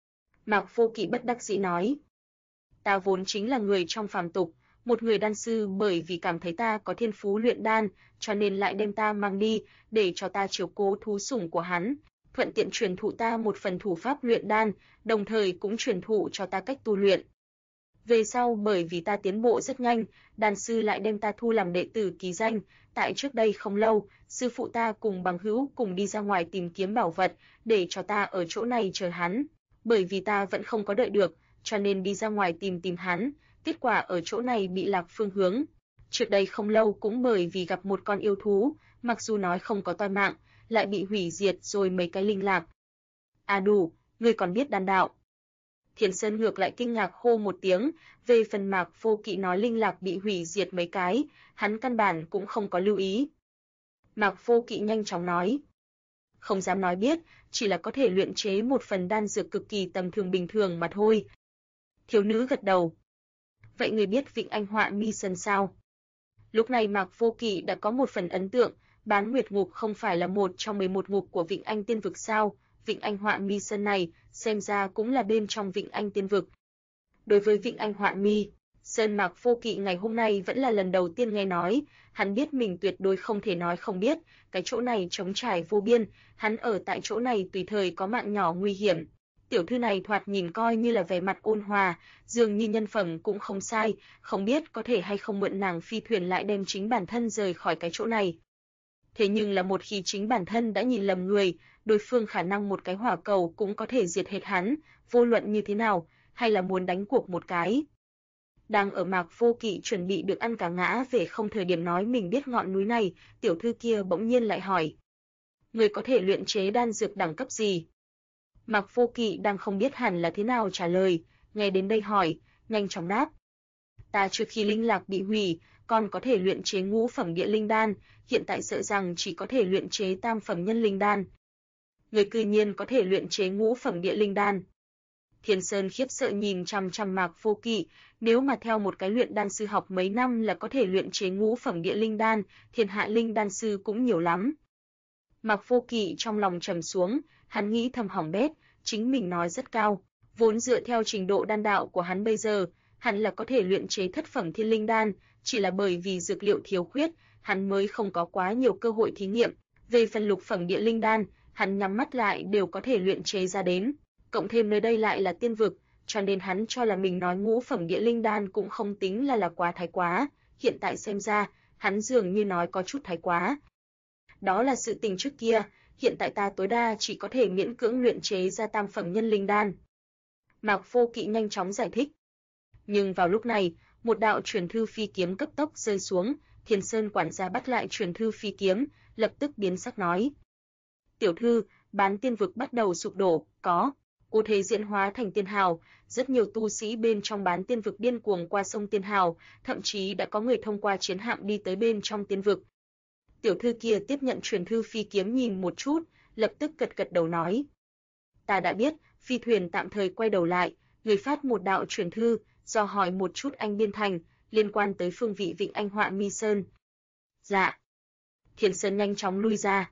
Mạc Vô Kỵ bất đắc dĩ nói: ta vốn chính là người trong phàm tục, một người đan sư, bởi vì cảm thấy ta có thiên phú luyện đan, cho nên lại đem ta mang đi, để cho ta chiếu cố thú sủng của hắn, thuận tiện truyền thụ ta một phần thủ pháp luyện đan, đồng thời cũng truyền thụ cho ta cách tu luyện. Về sau bởi vì ta tiến bộ rất nhanh, đan sư lại đem ta thu làm đệ tử ký danh, tại trước đây không lâu, sư phụ ta cùng bằng hữu cùng đi ra ngoài tìm kiếm bảo vật, để cho ta ở chỗ này chờ hắn. Bởi vì ta vẫn không có đợi được, cho nên đi ra ngoài tìm hắn, kết quả ở chỗ này bị lạc phương hướng. Trước đây không lâu cũng bởi vì gặp một con yêu thú, mặc dù nói không có toi mạng, lại bị hủy diệt rồi mấy cái linh lạc. À đủ, ngươi còn biết đan đạo. Thiên Sơn ngược lại kinh ngạc hô một tiếng, về phần Mạc Vô Kỵ nói linh lạc bị hủy diệt mấy cái, hắn căn bản cũng không có lưu ý. Mạc Vô Kỵ nhanh chóng nói: không dám nói biết, chỉ là có thể luyện chế một phần đan dược cực kỳ tầm thường bình thường mà thôi. Thiếu nữ gật đầu: vậy người biết Vịnh Anh Họa Mi Sơn sao? Lúc này Mạc Vô Kỵ đã có một phần ấn tượng, Bán Nguyệt Ngục không phải là một trong 11 ngục của Vịnh Anh Tiên Vực sao? Vịnh Anh Họa Mi Sơn này, xem ra cũng là bên trong Vịnh Anh Tiên Vực. Đối với Vịnh Anh Họa Mi Sơn, Mạc Vô Kỵ ngày hôm nay vẫn là lần đầu tiên nghe nói, hắn biết mình tuyệt đối không thể nói không biết, cái chỗ này trống trải vô biên, hắn ở tại chỗ này tùy thời có mạng nhỏ nguy hiểm. Tiểu thư này thoạt nhìn coi như là vẻ mặt ôn hòa, dường như nhân phẩm cũng không sai, không biết có thể hay không mượn nàng phi thuyền lại đem chính bản thân rời khỏi cái chỗ này. Thế nhưng là một khi chính bản thân đã nhìn lầm người, đối phương khả năng một cái hỏa cầu cũng có thể diệt hết hắn, vô luận như thế nào, hay là muốn đánh cuộc một cái. Đang ở Mạc Vô Kỵ chuẩn bị được ăn cả ngã về không thời điểm nói mình biết ngọn núi này, tiểu thư kia bỗng nhiên lại hỏi. Người có thể luyện chế đan dược đẳng cấp gì? Mạc Vô Kỵ đang không biết hẳn là thế nào trả lời, nghe đến đây hỏi, nhanh chóng đáp. Ta trước khi linh lạc bị hủy, còn có thể luyện chế ngũ phẩm địa linh đan, hiện tại sợ rằng chỉ có thể luyện chế tam phẩm nhân linh đan. Người cư nhiên có thể luyện chế ngũ phẩm địa linh đan. Thiên Sơn khiếp sợ nhìn chằm chằm Mạc Vô Kỵ, nếu mà theo một cái luyện đan sư học mấy năm là có thể luyện chế ngũ phẩm địa linh đan, thiên hạ linh đan sư cũng nhiều lắm. Mạc Vô Kỵ trong lòng trầm xuống, hắn nghĩ thầm hỏng bét, chính mình nói rất cao, vốn dựa theo trình độ đan đạo của hắn bây giờ, hắn là có thể luyện chế thất phẩm thiên linh đan, chỉ là bởi vì dược liệu thiếu khuyết, hắn mới không có quá nhiều cơ hội thí nghiệm. Về phần lục phẩm địa linh đan, hắn nhắm mắt lại đều có thể luyện chế ra đến, cộng thêm nơi đây lại là tiên vực, cho nên hắn cho là mình nói ngũ phẩm địa linh đan cũng không tính là quá thái quá, hiện tại xem ra, hắn dường như nói có chút thái quá. Đó là sự tình trước kia, hiện tại ta tối đa chỉ có thể miễn cưỡng luyện chế ra tam phẩm nhân linh đan. Mạc Vô Kỵ nhanh chóng giải thích. Nhưng vào lúc này, một đạo truyền thư phi kiếm cấp tốc rơi xuống, Thiên Sơn quản gia bắt lại truyền thư phi kiếm, lập tức biến sắc nói. Tiểu thư, bán tiên vực bắt đầu sụp đổ, có. Ô thế diễn hóa thành tiên hào, rất nhiều tu sĩ bên trong bán tiên vực điên cuồng qua sông tiên hào, thậm chí đã có người thông qua chiến hạm đi tới bên trong tiên vực. Tiểu thư kia tiếp nhận truyền thư phi kiếm nhìn một chút, lập tức gật gật đầu nói. Ta đã biết, phi thuyền tạm thời quay đầu lại, người phát một đạo truyền thư, do hỏi một chút anh Biên Thành, liên quan tới phương vị Vịnh Anh Họa Mi Sơn. Dạ. Thiên Sơn nhanh chóng lui ra.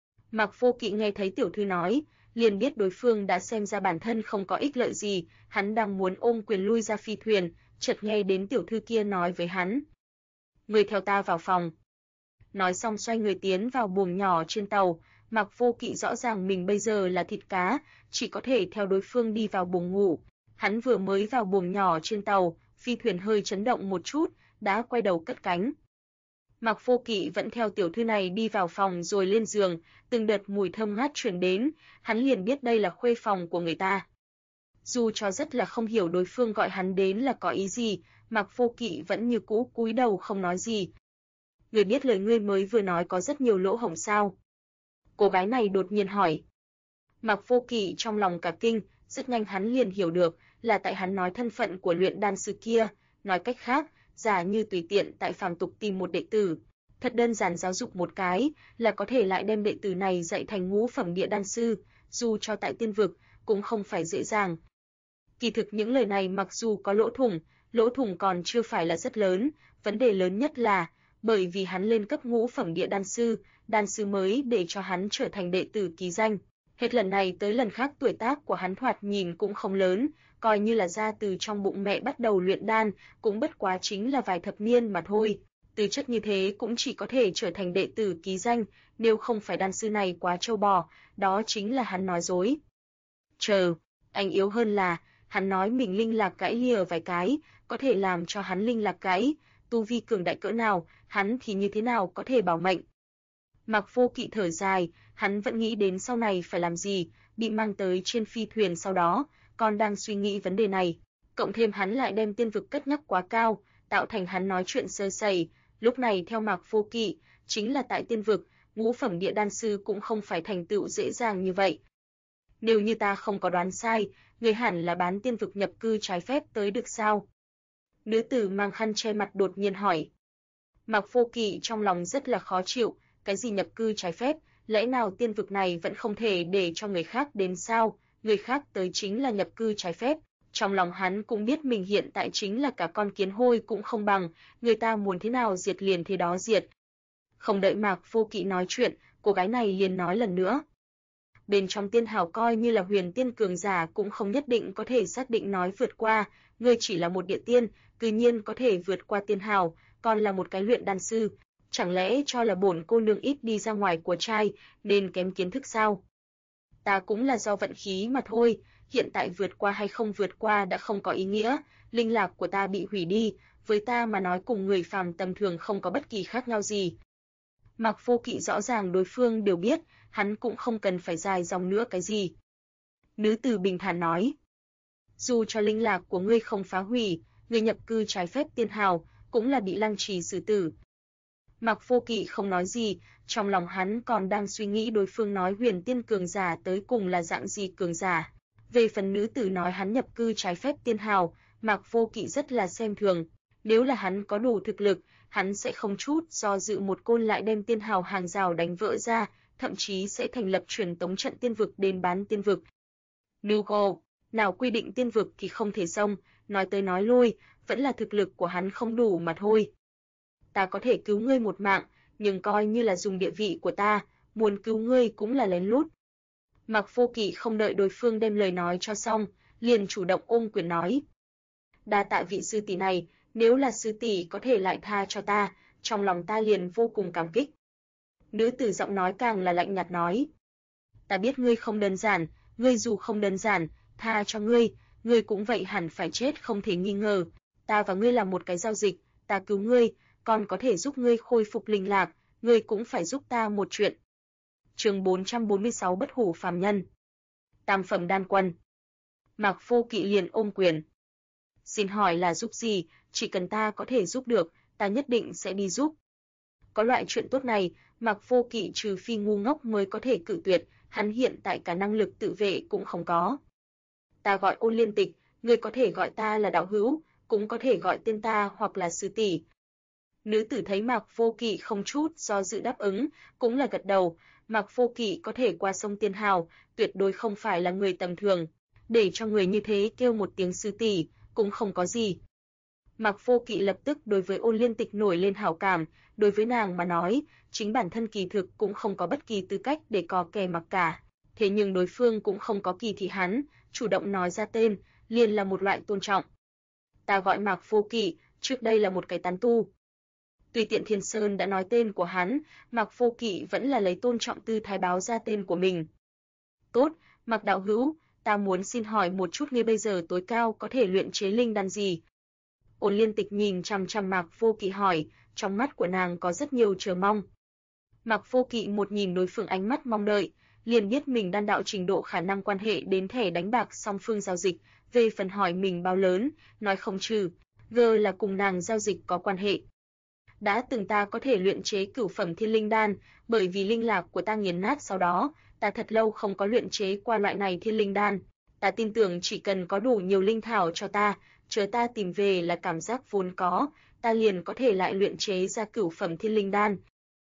Mạc Vô Kỵ nghe thấy tiểu thư nói, liền biết đối phương đã xem ra bản thân không có ích lợi gì, hắn đang muốn ôm quyền lui ra phi thuyền, chợt nghe đến tiểu thư kia nói với hắn. Người theo ta vào phòng. Nói xong xoay người tiến vào buồng nhỏ trên tàu, Mạc Vô Kỵ rõ ràng mình bây giờ là thịt cá, chỉ có thể theo đối phương đi vào buồng ngủ. Hắn vừa mới vào buồng nhỏ trên tàu, phi thuyền hơi chấn động một chút, đã quay đầu cất cánh. Mạc Vô Kỵ vẫn theo tiểu thư này đi vào phòng rồi lên giường, từng đợt mùi thơm ngát truyền đến, hắn liền biết đây là khuê phòng của người ta. Dù cho rất là không hiểu đối phương gọi hắn đến là có ý gì, Mạc Vô Kỵ vẫn như cũ cúi đầu không nói gì. Người biết lời ngươi mới vừa nói có rất nhiều lỗ hổng sao? Cô gái này đột nhiên hỏi. Mạc Vô Kỵ trong lòng cả kinh, rất nhanh hắn liền hiểu được, là tại hắn nói thân phận của luyện đan sư kia, nói cách khác, giả như tùy tiện tại phàm tục tìm một đệ tử, thật đơn giản giáo dục một cái, là có thể lại đem đệ tử này dạy thành ngũ phẩm địa đan sư, dù cho tại tiên vực, cũng không phải dễ dàng. Kỳ thực những lời này mặc dù có lỗ thủng còn chưa phải là rất lớn, vấn đề lớn nhất là, bởi vì hắn lên cấp ngũ phẩm địa đan sư mới để cho hắn trở thành đệ tử ký danh. Hết lần này tới lần khác tuổi tác của hắn thoạt nhìn cũng không lớn, coi như là ra từ trong bụng mẹ bắt đầu luyện đan, cũng bất quá chính là vài thập niên mà thôi. Tư chất như thế cũng chỉ có thể trở thành đệ tử ký danh, nếu không phải đan sư này quá trâu bò, đó chính là hắn nói dối. Chờ, anh yếu hơn là, hắn nói mình linh lạc gãy lìa vài cái, có thể làm cho hắn linh lạc gãy, tu vi cường đại cỡ nào, hắn thì như thế nào có thể bảo mệnh. Mạc Vô Kỵ thở dài, hắn vẫn nghĩ đến sau này phải làm gì, bị mang tới trên phi thuyền sau đó, còn đang suy nghĩ vấn đề này. Cộng thêm hắn lại đem tiên vực cất nhắc quá cao, tạo thành hắn nói chuyện sơ sẩy, lúc này theo Mạc Vô Kỵ, chính là tại tiên vực, ngũ phẩm địa đan sư cũng không phải thành tựu dễ dàng như vậy. Nếu như ta không có đoán sai, người hẳn là bán tiên vực nhập cư trái phép tới được sao? Nữ tử mang khăn che mặt đột nhiên hỏi. Mạc Vô Kỵ trong lòng rất là khó chịu, cái gì nhập cư trái phép, lẽ nào tiên vực này vẫn không thể để cho người khác đến sao, người khác tới chính là nhập cư trái phép. Trong lòng hắn cũng biết mình hiện tại chính là cả con kiến hôi cũng không bằng, người ta muốn thế nào diệt liền thế đó diệt. Không đợi Mạc Vô Kỵ nói chuyện, cô gái này liền nói lần nữa. Bên trong tiên hào coi như là huyền tiên cường giả cũng không nhất định có thể xác định nói vượt qua, ngươi chỉ là một địa tiên, tự nhiên có thể vượt qua tiên hào, còn là một cái luyện đan sư, chẳng lẽ cho là bổn cô nương ít đi ra ngoài của trai, nên kém kiến thức sao? Ta cũng là do vận khí mà thôi, hiện tại vượt qua hay không vượt qua đã không có ý nghĩa, linh lạc của ta bị hủy đi, với ta mà nói cùng người phàm tầm thường không có bất kỳ khác nhau gì. Mạc Vô Kỵ rõ ràng đối phương đều biết, hắn cũng không cần phải dài dòng nữa cái gì. Nữ tử bình thản nói, dù cho linh lạc của ngươi không phá hủy, ngươi nhập cư trái phép Tiên Hào, cũng là bị lăng trì xử tử. Mạc Vô Kỵ không nói gì, trong lòng hắn còn đang suy nghĩ đối phương nói huyền tiên cường giả tới cùng là dạng gì cường giả. Về phần nữ tử nói hắn nhập cư trái phép Tiên Hào, Mạc Vô Kỵ rất là xem thường. Nếu là hắn có đủ thực lực, hắn sẽ không chút do dự một côn lại đem Tiên Hào hàng rào đánh vỡ ra, thậm chí sẽ thành lập truyền tống trận tiên vực đến bán tiên vực. Nugo, nào quy định tiên vực thì không thể xông, nói tới nói lui, vẫn là thực lực của hắn không đủ mà thôi. Ta có thể cứu ngươi một mạng, nhưng coi như là dùng địa vị của ta, muốn cứu ngươi cũng là lén lút. Mạc Vô Kỵ không đợi đối phương đem lời nói cho xong, liền chủ động ôm quyền nói. Đa tạ vị sư tỷ này, nếu là sư tỷ có thể lại tha cho ta, trong lòng ta liền vô cùng cảm kích. Nữ tử giọng nói càng là lạnh nhạt nói. Ta biết ngươi không đơn giản, ngươi dù không đơn giản, tha cho ngươi cũng vậy hẳn phải chết không thể nghi ngờ. Ta và ngươi là một cái giao dịch, ta cứu ngươi, còn có thể giúp ngươi khôi phục linh lạc, ngươi cũng phải giúp ta một chuyện. Chương 446 Bất hủ phàm nhân. Tam phẩm đan quân. Mạc Vô Kỵ liền ôm quyền. Xin hỏi là giúp gì, chỉ cần ta có thể giúp được, ta nhất định sẽ đi giúp. Có loại chuyện tốt này, Mạc Vô Kỵ trừ phi ngu ngốc mới có thể cự tuyệt, hắn hiện tại cả năng lực tự vệ cũng không có. Ta gọi Ôn Liên Tịch, ngươi có thể gọi ta là đạo hữu, cũng có thể gọi tên ta hoặc là sư tỷ. Nữ tử thấy Mạc Vô Kỵ không chút do dự đáp ứng, cũng là gật đầu, Mạc Vô Kỵ có thể qua sông Tiên Hào, tuyệt đối không phải là người tầm thường, để cho người như thế kêu một tiếng sư tỷ, cũng không có gì. Mạc Vô Kỵ lập tức đối với Ôn Liên Tịch nổi lên hảo cảm, đối với nàng mà nói, chính bản thân kỳ thực cũng không có bất kỳ tư cách để có kè mặc cả, thế nhưng đối phương cũng không có kỳ thị hắn, chủ động nói ra tên, liền là một loại tôn trọng. Ta gọi Mạc Vô Kỵ, trước đây là một cái tán tu. Tùy tiện Thiên Sơn đã nói tên của hắn, Mạc Vô Kỵ vẫn là lấy tôn trọng tư thái báo ra tên của mình. Tốt, Mạc đạo hữu, ta muốn xin hỏi một chút ngươi bây giờ tối cao có thể luyện chế linh đan gì? Ôn Liên Tịch nhìn chằm chằm Mạc Vô Kỵ hỏi, trong mắt của nàng có rất nhiều chờ mong. Mạc Vô Kỵ một nhìn đối phương ánh mắt mong đợi, liền biết mình đan đạo trình độ khả năng quan hệ đến thẻ đánh bạc song phương giao dịch, về phần hỏi mình bao lớn, nói không trừ, là cùng nàng giao dịch có quan hệ. Đã từng ta có thể luyện chế cửu phẩm thiên linh đan, bởi vì linh lạc của ta nghiền nát sau đó, ta thật lâu không có luyện chế qua loại này thiên linh đan. Ta tin tưởng chỉ cần có đủ nhiều linh thảo cho ta, chờ ta tìm về là cảm giác vốn có, ta liền có thể lại luyện chế ra cửu phẩm thiên linh đan.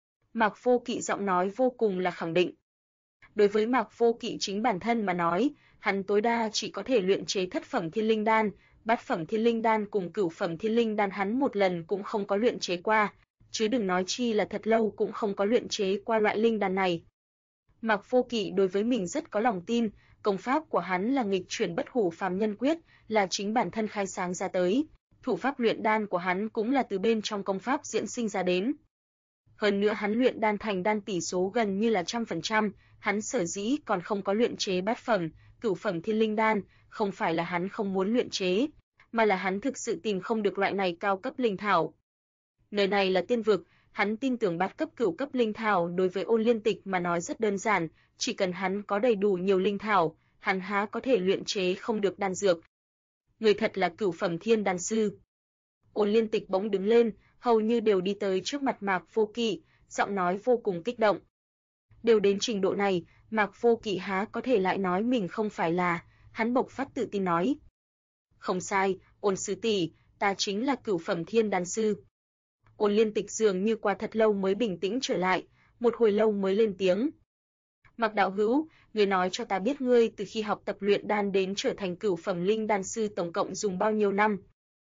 Mạc Vô Kỵ giọng nói vô cùng là khẳng định. Đối với Mạc Vô Kỵ chính bản thân mà nói, hắn tối đa chỉ có thể luyện chế thất phẩm thiên linh đan, bát phẩm thiên linh đan cùng cửu phẩm thiên linh đan hắn một lần cũng không có luyện chế qua, chứ đừng nói chi là thật lâu cũng không có luyện chế qua loại linh đan này. Mạc Vô Kỵ đối với mình rất có lòng tin, công pháp của hắn là nghịch chuyển bất hủ phàm nhân quyết, là chính bản thân khai sáng ra tới, thủ pháp luyện đan của hắn cũng là từ bên trong công pháp diễn sinh ra đến. Hơn nữa hắn luyện đan thành đan tỷ số gần như là 100%, hắn sở dĩ còn không có luyện chế bát phẩm, cửu phẩm thiên linh đan, không phải là hắn không muốn luyện chế, mà là hắn thực sự tìm không được loại này cao cấp linh thảo. Nơi này là tiên vực, hắn tin tưởng bát cấp cửu cấp linh thảo đối với Ôn Liên Tịch mà nói rất đơn giản, chỉ cần hắn có đầy đủ nhiều linh thảo, hắn há có thể luyện chế không được đan dược. Người thật là cửu phẩm thiên đan sư. Ôn Liên Tịch bỗng đứng lên, hầu như đều đi tới trước mặt Mạc Vô Kỵ, giọng nói vô cùng kích động. Đều đến trình độ này, Mạc Vô Kỵ há có thể lại nói mình không phải là, hắn bộc phát tự tin nói. Không sai, Ôn sư tỷ, ta chính là cửu phẩm thiên đan sư. Ôn Liên Tịch dường như qua thật lâu mới bình tĩnh trở lại, một hồi lâu mới lên tiếng. Mạc đạo hữu, ngươi nói cho ta biết ngươi từ khi học tập luyện đan đến trở thành cửu phẩm linh đan sư tổng cộng dùng bao nhiêu năm?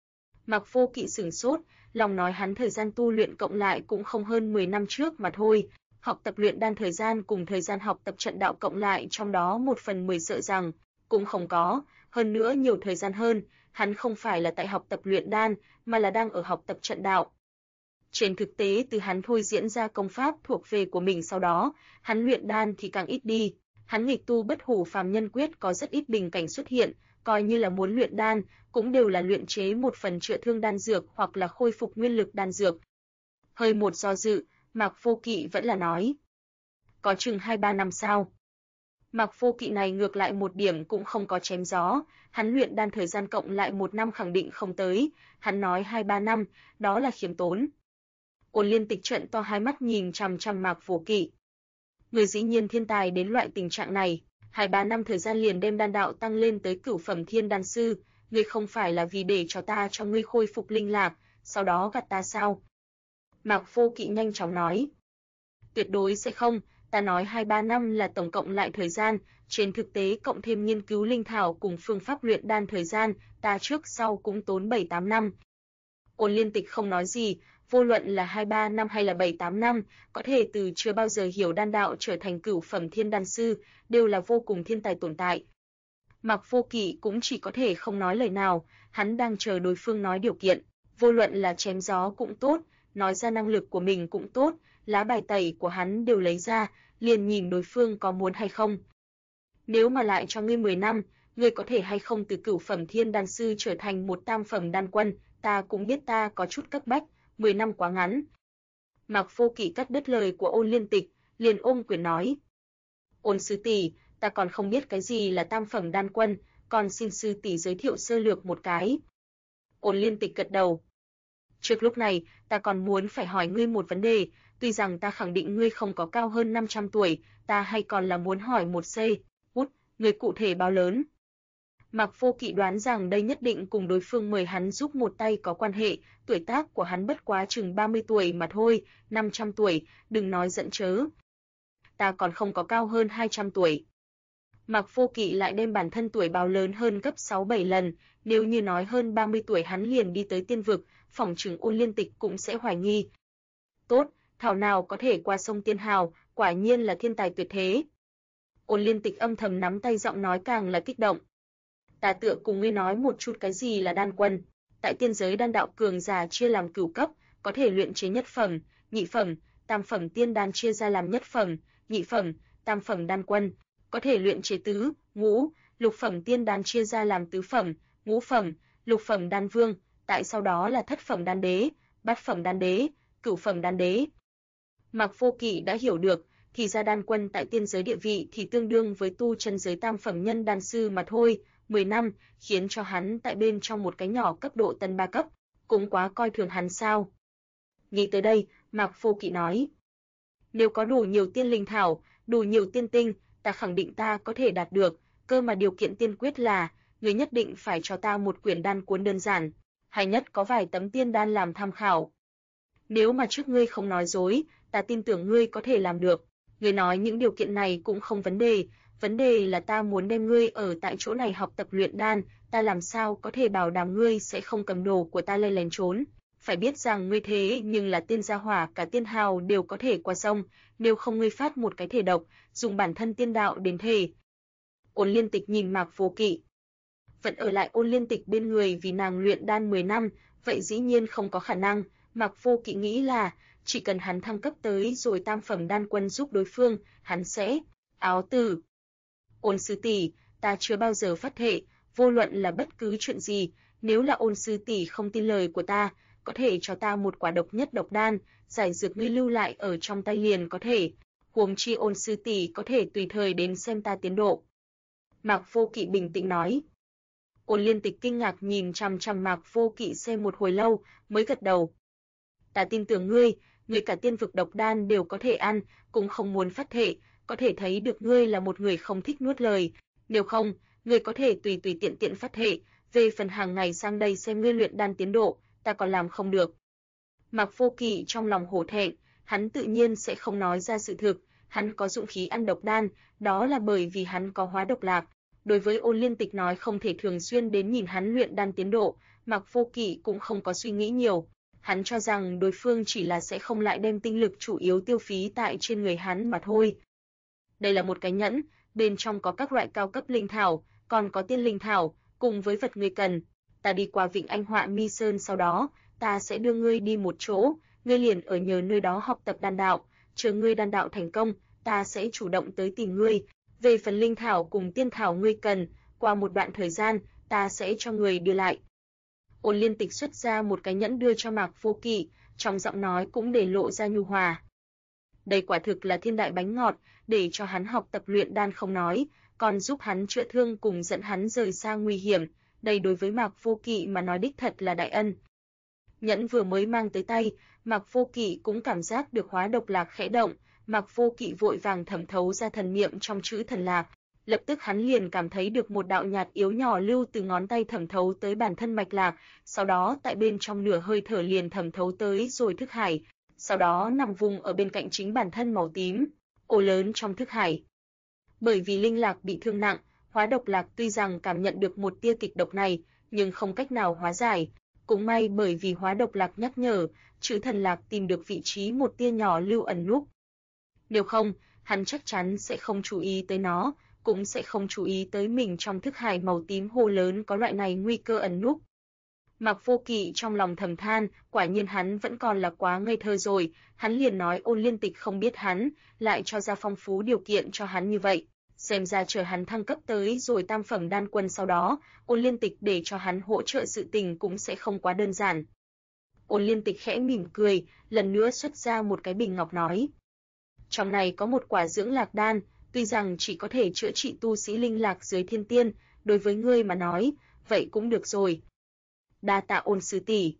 Mạc Vô Kỵ sửng sốt, lòng nói hắn thời gian tu luyện cộng lại cũng không hơn 10 năm trước mà thôi, học tập luyện đan thời gian cùng thời gian học tập trận đạo cộng lại trong đó 1/10 sợ rằng cũng không có, hơn nữa nhiều thời gian hơn, hắn không phải là tại học tập luyện đan, mà là đang ở học tập trận đạo. Trên thực tế từ hắn thôi diễn ra công pháp thuộc về của mình sau đó, hắn luyện đan thì càng ít đi, Hắn nghịch tu bất hủ phàm nhân quyết có rất ít bình cảnh xuất hiện, coi như là muốn luyện đan, cũng đều là luyện chế một phần chữa thương đan dược hoặc là khôi phục nguyên lực đan dược. Hơi một do dự, Mạc Vô Kỵ vẫn là nói. Có chừng 2-3 năm sao? Mạc Vô Kỵ này ngược lại một điểm cũng không có chém gió, hắn luyện đan thời gian cộng lại 1 năm khẳng định không tới, hắn nói 2-3 năm, đó là khiêm tốn. Ôn Liên Tịch trợn to hai mắt nhìn chằm chằm Mạc Vô Kỵ. Người dĩ nhiên thiên tài đến loại tình trạng này, 2-3 năm thời gian liền đem đan đạo tăng lên tới cửu phẩm thiên đan sư, ngươi không phải là vì để cho ta cho ngươi khôi phục linh lạc, sau đó gạt ta sao? Mạc Vô Kỵ nhanh chóng nói. Tuyệt đối sẽ không, ta nói 2-3 năm là tổng cộng lại thời gian, trên thực tế cộng thêm nghiên cứu linh thảo cùng phương pháp luyện đan thời gian, ta trước sau cũng tốn 7-8 năm. Ôn Liên Tịch không nói gì, vô luận là 2-3 năm hay là 7-8 năm, có thể từ chưa bao giờ hiểu đan đạo trở thành cửu phẩm thiên đan sư, đều là vô cùng thiên tài tồn tại. Mạc Vô Kỵ cũng chỉ có thể không nói lời nào, hắn đang chờ đối phương nói điều kiện, vô luận là chém gió cũng tốt, nói ra năng lực của mình cũng tốt, lá bài tẩy của hắn đều lấy ra, liền nhìn đối phương có muốn hay không. Nếu mà lại cho ngươi 10 năm, ngươi có thể hay không từ cửu phẩm thiên đan sư trở thành một tam phẩm đan quân, ta cũng biết ta có chút cấp bách, 10 năm quá ngắn. Mạc Vô Kỵ cắt đứt lời của Ôn Liên Tịch, liền ôm quyền nói. Ôn sư tỷ, ta còn không biết cái gì là tam phẩm đan quân, còn xin sư tỷ giới thiệu sơ lược một cái. Ôn Liên Tịch gật đầu. Trước lúc này, ta còn muốn phải hỏi ngươi một vấn đề, tuy rằng ta khẳng định ngươi không có cao hơn 500 tuổi, ta hay còn là muốn hỏi một giây, ngươi cụ thể bao lớn? Mạc Vô Kỵ đoán rằng đây nhất định cùng đối phương mời hắn giúp một tay có quan hệ, tuổi tác của hắn bất quá chừng 30 tuổi mà thôi, 500 tuổi, đừng nói giận chớ. Ta còn không có cao hơn 200 tuổi. Mạc Vô Kỵ lại đem bản thân tuổi báo lớn hơn gấp 6-7 lần, nếu như nói hơn 30 tuổi hắn liền đi tới tiên vực, phỏng chừng Ôn Liên Tịch cũng sẽ hoài nghi. Tốt, thảo nào có thể qua sông Tiên Hào, quả nhiên là thiên tài tuyệt thế. Ôn Liên Tịch âm thầm nắm tay giọng nói càng là kích động. Ta tựa cùng ngươi nói một chút cái gì là đan quân. Tại tiên giới đan đạo cường giả chia làm cửu cấp, có thể luyện chế nhất phẩm, nhị phẩm, tam phẩm tiên đan chia ra làm nhất phẩm, nhị phẩm, tam phẩm đan quân, có thể luyện chế tứ, ngũ, lục phẩm tiên đan chia ra làm tứ phẩm, ngũ phẩm, lục phẩm đan vương, tại sau đó là thất phẩm đan đế, bát phẩm đan đế, cửu phẩm đan đế. Mạc Vô Kỵ đã hiểu được, thì ra đan quân tại tiên giới địa vị thì tương đương với tu chân giới tam phẩm nhân đan sư mà thôi, 10 năm, khiến cho hắn tại bên trong một cái nhỏ cấp độ tân 3 cấp, cũng quá coi thường hắn sao. Nghĩ tới đây, Mạc Vô Kỵ nói, nếu có đủ nhiều tiên linh thảo, đủ nhiều tiên tinh, ta khẳng định ta có thể đạt được, cơ mà điều kiện tiên quyết là, ngươi nhất định phải cho ta một quyển đan cuốn đơn giản, hay nhất có vài tấm tiên đan làm tham khảo. Nếu mà trước ngươi không nói dối, ta tin tưởng ngươi có thể làm được. Ngươi nói những điều kiện này cũng không vấn đề là ta muốn đem ngươi ở tại chỗ này học tập luyện đan, ta làm sao có thể bảo đảm ngươi sẽ không cầm đồ của ta lén lén trốn. Phải biết rằng ngươi thế nhưng là tiên gia hỏa cả tiên hào đều có thể qua sông, nếu không ngươi phát một cái thể độc, dùng bản thân tiên đạo đến thể. Ôn Liên Tịch nhìn Mạc Vô Kỵ. Vẫn ở lại Ôn Liên Tịch bên người vì nàng luyện đan 10 năm, vậy dĩ nhiên không có khả năng. Mạc Vô Kỵ nghĩ là, chỉ cần hắn thăng cấp tới rồi tam phẩm đan quân giúp đối phương, hắn sẽ áo tử. Ôn sư tỷ, ta chưa bao giờ phát thệ, vô luận là bất cứ chuyện gì, nếu là Ôn sư tỷ không tin lời của ta, có thể cho ta một quả độc nhất độc đan, giải dược ngươi lưu lại ở trong tay liền có thể, huống chi Ôn sư tỷ có thể tùy thời đến xem ta tiến độ. Mạc Vô Kỵ bình tĩnh nói. Ôn Liên Tịch kinh ngạc nhìn chằm chằm Mạc Vô Kỵ xem một hồi lâu, mới gật đầu. Ta tin tưởng ngươi cả tiên vực độc đan đều có thể ăn, cũng không muốn phát thệ, có thể thấy được ngươi là một người không thích nuốt lời, nếu không, ngươi có thể tùy tiện phát thệ, về phần hàng ngày sang đây xem ngươi luyện đan tiến độ, ta còn làm không được. Mạc Vô Kỵ trong lòng hổ thẹn, hắn tự nhiên sẽ không nói ra sự thực, hắn có dũng khí ăn độc đan, đó là bởi vì hắn có hóa độc lạc. Đối với Ôn Liên Tịch nói không thể thường xuyên đến nhìn hắn luyện đan tiến độ, Mạc Vô Kỵ cũng không có suy nghĩ nhiều. Hắn cho rằng đối phương chỉ là sẽ không lại đem tinh lực chủ yếu tiêu phí tại trên người hắn mà thôi. Đây là một cái nhẫn, bên trong có các loại cao cấp linh thảo, còn có tiên linh thảo, cùng với vật ngươi cần. Ta đi qua Vịnh Anh Họa Mi Sơn sau đó, ta sẽ đưa ngươi đi một chỗ, ngươi liền ở nhờ nơi đó học tập đan đạo, chờ ngươi đan đạo thành công, ta sẽ chủ động tới tìm ngươi, Về phần linh thảo cùng tiên thảo ngươi cần, qua một đoạn thời gian, ta sẽ cho người đưa lại. Ôn Liên Tịch xuất ra một cái nhẫn đưa cho Mạc Vô Kỵ, trong giọng nói cũng để lộ ra nhu hòa. Đây quả thực là thiên đại bánh ngọt, để cho hắn học tập luyện đan không nói, còn giúp hắn chữa thương cùng dẫn hắn rời xa nguy hiểm, đây đối với Mạc Vô Kỵ mà nói đích thật là đại ân. Nhẫn vừa mới mang tới tay, Mạc Vô Kỵ cũng cảm giác được hóa độc lạc khẽ động, Mạc Vô Kỵ vội vàng thẩm thấu ra thần niệm trong chữ thần lạc, lập tức hắn liền cảm thấy được một đạo nhạt yếu nhỏ lưu từ ngón tay thẩm thấu tới bản thân mạch lạc, sau đó tại bên trong nửa hơi thở liền thẩm thấu tới rồi thức hải, sau đó nằm vùng ở bên cạnh chính bản thân màu tím, ổ lớn trong thức hải. Bởi vì linh lạc bị thương nặng, hóa độc lạc tuy rằng cảm nhận được một tia kịch độc này, nhưng không cách nào hóa giải. Cũng may bởi vì hóa độc lạc nhắc nhở, chữ thần lạc tìm được vị trí một tia nhỏ lưu ẩn núp. Nếu không, hắn chắc chắn sẽ không chú ý tới nó, cũng sẽ không chú ý tới mình trong thức hải màu tím hồ lớn có loại này nguy cơ ẩn núp. Mạc Vô Kỵ trong lòng thầm than, quả nhiên hắn vẫn còn là quá ngây thơ rồi, hắn liền nói Ôn Liên Tịch không biết hắn, lại cho ra phong phú điều kiện cho hắn như vậy. Xem ra chờ hắn thăng cấp tới rồi tam phẩm đan quân sau đó, Ôn Liên Tịch để cho hắn hỗ trợ sự tình cũng sẽ không quá đơn giản. Ôn Liên Tịch khẽ mỉm cười, lần nữa xuất ra một cái bình ngọc nói. Trong này có một quả dưỡng lạc đan, tuy rằng chỉ có thể chữa trị tu sĩ linh lạc dưới thiên tiên, đối với ngươi mà nói, vậy cũng được rồi. Đa tạ Ôn sư tỷ.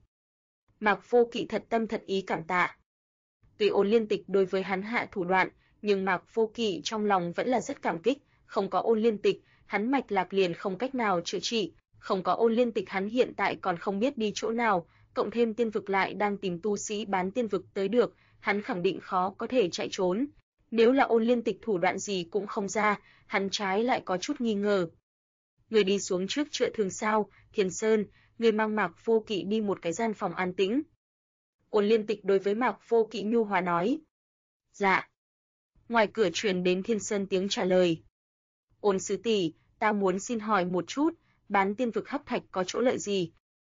Mạc Vô Kỵ thật tâm thật ý cảm tạ. Tuy Ôn Liên Tịch đối với hắn hạ thủ đoạn, nhưng Mạc Vô Kỵ trong lòng vẫn là rất cảm kích, không có Ôn Liên Tịch, hắn mạch lạc liền không cách nào chữa trị, không có Ôn Liên Tịch hắn hiện tại còn không biết đi chỗ nào, cộng thêm tiên vực lại đang tìm tu sĩ bán tiên vực tới được, hắn khẳng định khó có thể chạy trốn. Nếu là Ôn Liên Tịch thủ đoạn gì cũng không ra, hắn trái lại có chút nghi ngờ. Người đi xuống trước chữa thương sao, Thiền Sơn, người mang Mạc Vô Kỵ đi một cái gian phòng an tĩnh. Ôn Liên Tịch đối với Mạc Vô Kỵ nhu hòa nói. Dạ. Ngoài cửa truyền đến Thiên Sơn tiếng trả lời. Ôn sư tỷ, ta muốn xin hỏi một chút, bán tiên vực hấp thạch có chỗ lợi gì?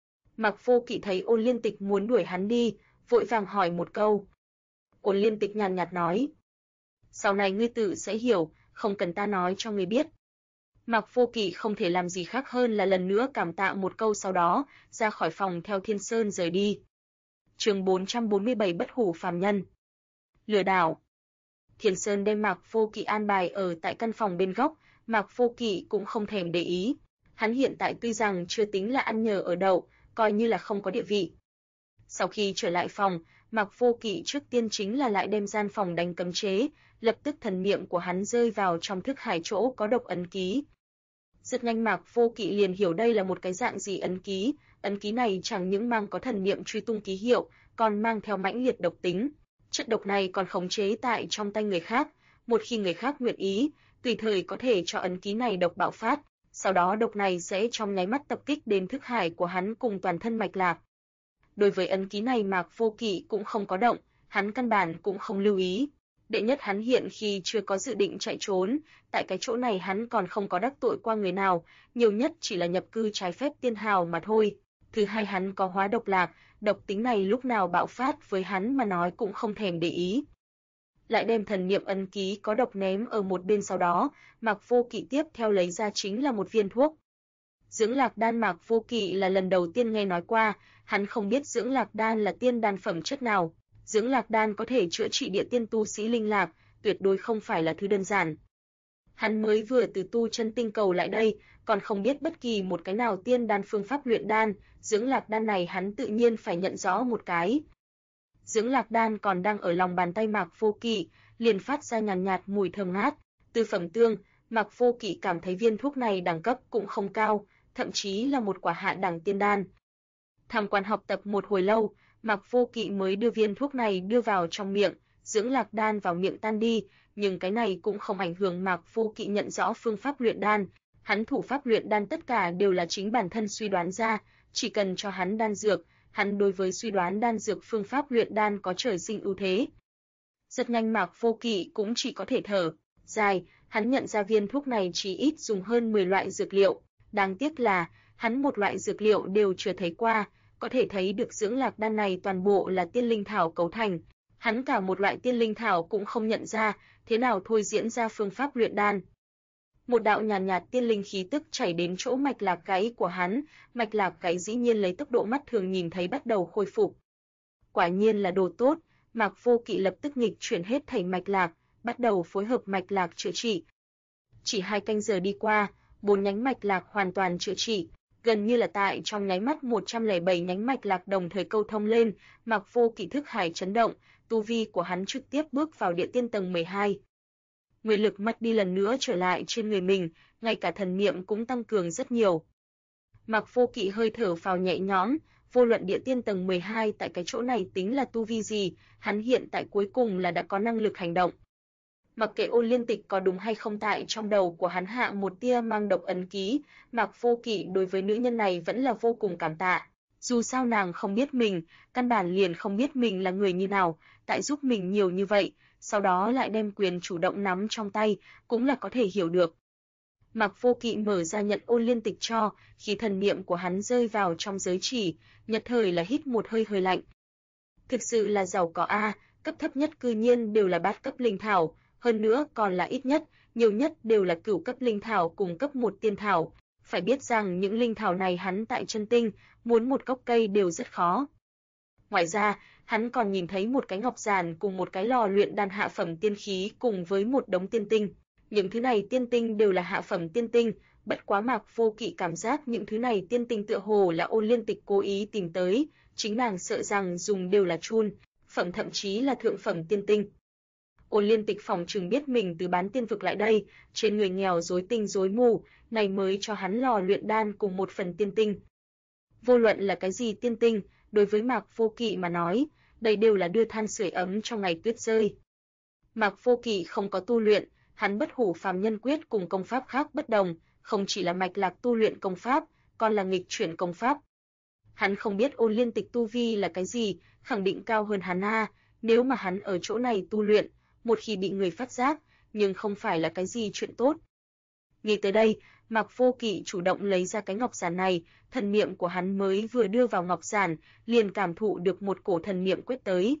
Mạc Vô Kỵ thấy Ôn Liên Tịch muốn đuổi hắn đi, vội vàng hỏi một câu. Ôn Liên Tịch nhàn nhạt nói. Sau này ngươi tự sẽ hiểu, không cần ta nói cho ngươi biết. Mạc Vô Kỵ không thể làm gì khác hơn là lần nữa cảm tạ một câu sau đó, ra khỏi phòng theo Thiên Sơn rời đi. Chương 447 Bất hủ phàm nhân. Lừa đảo. Thiên Sơn đem Mạc Vô Kỵ an bài ở tại căn phòng bên góc, Mạc Vô Kỵ cũng không thèm để ý. Hắn hiện tại tuy rằng chưa tính là ăn nhờ ở đậu, coi như là không có địa vị. Sau khi trở lại phòng, Mạc Vô Kỵ trước tiên chính là lại đem gian phòng đánh cấm chế, lập tức thần niệm của hắn rơi vào trong thức hải chỗ có độc ấn ký. Rất nhanh Mạc Vô Kỵ liền hiểu đây là một cái dạng gì ấn ký này chẳng những mang có thần niệm truy tung ký hiệu, còn mang theo mãnh liệt độc tính. Chất độc này còn khống chế tại trong tay người khác, một khi người khác nguyện ý, tùy thời có thể cho ấn ký này độc bạo phát, sau đó độc này sẽ trong nháy mắt tập kích đến thức hải của hắn cùng toàn thân mạch lạc. Đối với ấn ký này Mạc Vô Kỵ cũng không có động, hắn căn bản cũng không lưu ý. Đệ nhất hắn hiện khi chưa có dự định chạy trốn, tại cái chỗ này hắn còn không có đắc tội qua người nào, nhiều nhất chỉ là nhập cư trái phép tiên hào mà thôi. Thứ hai hắn có hóa độc lạc, độc tính này lúc nào bạo phát với hắn mà nói cũng không thèm để ý. Lại đem thần niệm ấn ký có độc ném ở một bên sau đó, Mạc Vô Kỵ tiếp theo lấy ra chính là một viên thuốc. Dưỡng lạc đan Mạc Vô Kỵ là lần đầu tiên nghe nói qua, hắn không biết dưỡng lạc đan là tiên đan phẩm chất nào. Dưỡng lạc đan có thể chữa trị địa tiên tu sĩ linh lạc, tuyệt đối không phải là thứ đơn giản. Hắn mới vừa từ tu chân tinh cầu lại đây, còn không biết bất kỳ một cái nào tiên đan phương pháp luyện đan, dưỡng lạc đan này hắn tự nhiên phải nhận rõ một cái. Dưỡng lạc đan còn đang ở lòng bàn tay Mạc Vô Kỵ, liền phát ra nhàn nhạt mùi thơm ngát, từ phẩm tương, Mạc Vô Kỵ cảm thấy viên thuốc này đẳng cấp cũng không cao, thậm chí là một quả hạ đẳng tiên đan. Tham quan học tập một hồi lâu, Mạc Vô Kỵ mới đưa viên thuốc này đưa vào trong miệng, dưỡng lạc đan vào miệng tan đi, nhưng cái này cũng không ảnh hưởng Mạc Vô Kỵ nhận rõ phương pháp luyện đan. Hắn thủ pháp luyện đan tất cả đều là chính bản thân suy đoán ra, chỉ cần cho hắn đan dược, hắn đối với suy đoán đan dược phương pháp luyện đan có trời sinh ưu thế. Rất nhanh Mạc Vô Kỵ cũng chỉ có thể thở dài, hắn nhận ra viên thuốc này chỉ ít dùng hơn 10 loại dược liệu, đáng tiếc là hắn một loại dược liệu đều chưa thấy qua. Có thể thấy được dưỡng lạc đan này toàn bộ là tiên linh thảo cấu thành, hắn cả một loại tiên linh thảo cũng không nhận ra, thế nào thôi diễn ra phương pháp luyện đan. Một đạo nhàn nhạt tiên linh khí tức chảy đến chỗ mạch lạc gáy của hắn, mạch lạc gáy dĩ nhiên lấy tốc độ mắt thường nhìn thấy bắt đầu khôi phục. Quả nhiên là đồ tốt, Mạc Vô Kỵ lập tức nghịch chuyển hết thảy mạch lạc, bắt đầu phối hợp mạch lạc chữa trị. Chỉ 2 canh giờ đi qua, 4 nhánh mạch lạc hoàn toàn chữa trị, gần như là tại trong nháy mắt 107 nhánh mạch lạc đồng thời câu thông lên, Mạc Vô Kỵ thức hải chấn động, tu vi của hắn trực tiếp bước vào địa tiên tầng 12. Nguyên lực mất đi lần nữa trở lại trên người mình, ngay cả thần niệm cũng tăng cường rất nhiều. Mạc Vô Kỵ hơi thở phào nhẹ nhõm, vô luận địa tiên tầng 12 tại cái chỗ này tính là tu vi gì, hắn hiện tại cuối cùng là đã có năng lực hành động. Mặc kệ Ôn Liên Tịch có đúng hay không tại trong đầu của hắn hạ một tia mang độc ấn ký, Mạc Vô Kỵ đối với nữ nhân này vẫn là vô cùng cảm tạ. Dù sao nàng không biết mình, căn bản liền không biết mình là người như nào, tại giúp mình nhiều như vậy, sau đó lại đem quyền chủ động nắm trong tay, cũng là có thể hiểu được. Mạc Vô Kỵ mở ra nhận Ôn Liên Tịch cho, khi thần niệm của hắn rơi vào trong giới chỉ, nhất thời là hít một hơi hơi lạnh. Thực sự là giàu có a, cấp thấp nhất cư nhiên đều là bát cấp linh thảo, hơn nữa còn là ít nhất, nhiều nhất đều là cửu cấp linh thảo cùng cấp 1 tiên thảo. Phải biết rằng những linh thảo này hắn tại chân tinh, muốn một gốc cây đều rất khó. Ngoài ra, hắn còn nhìn thấy một cái ngọc giản cùng một cái lò luyện đan hạ phẩm tiên khí cùng với một đống tiên tinh. Những thứ này tiên tinh đều là hạ phẩm tiên tinh, bất quá Mạc Vô Kỵ cảm giác những thứ này tiên tinh tựa hồ là Ôn Liên Tịch cố ý tìm tới, chính nàng sợ rằng dùng đều là chun, phẩm thậm chí là thượng phẩm tiên tinh. Ôn Liên Tịch phòng trừng biết mình từ bán tiên vực lại đây, trên người nghèo rối tinh rối mù, này mới cho hắn lò luyện đan cùng một phần tiên tinh. Vô luận là cái gì tiên tinh, đối với Mạc Vô Kỵ mà nói, đây đều là đưa than sưởi ấm trong ngày tuyết rơi. Mạc Vô Kỵ không có tu luyện, hắn bất hủ phàm nhân quyết cùng công pháp khác bất đồng, không chỉ là mạch lạc tu luyện công pháp, còn là nghịch chuyển công pháp. Hắn không biết Ôn Liên Tịch tu vi là cái gì, khẳng định cao hơn hắn a, nếu mà hắn ở chỗ này tu luyện, một khi bị người phát giác, nhưng không phải là cái gì chuyện tốt. Nghĩ tới đây, Mạc Vô Kỵ chủ động lấy ra cái ngọc giản này, thần niệm của hắn mới vừa đưa vào ngọc giản, liền cảm thụ được một cổ thần niệm quét tới.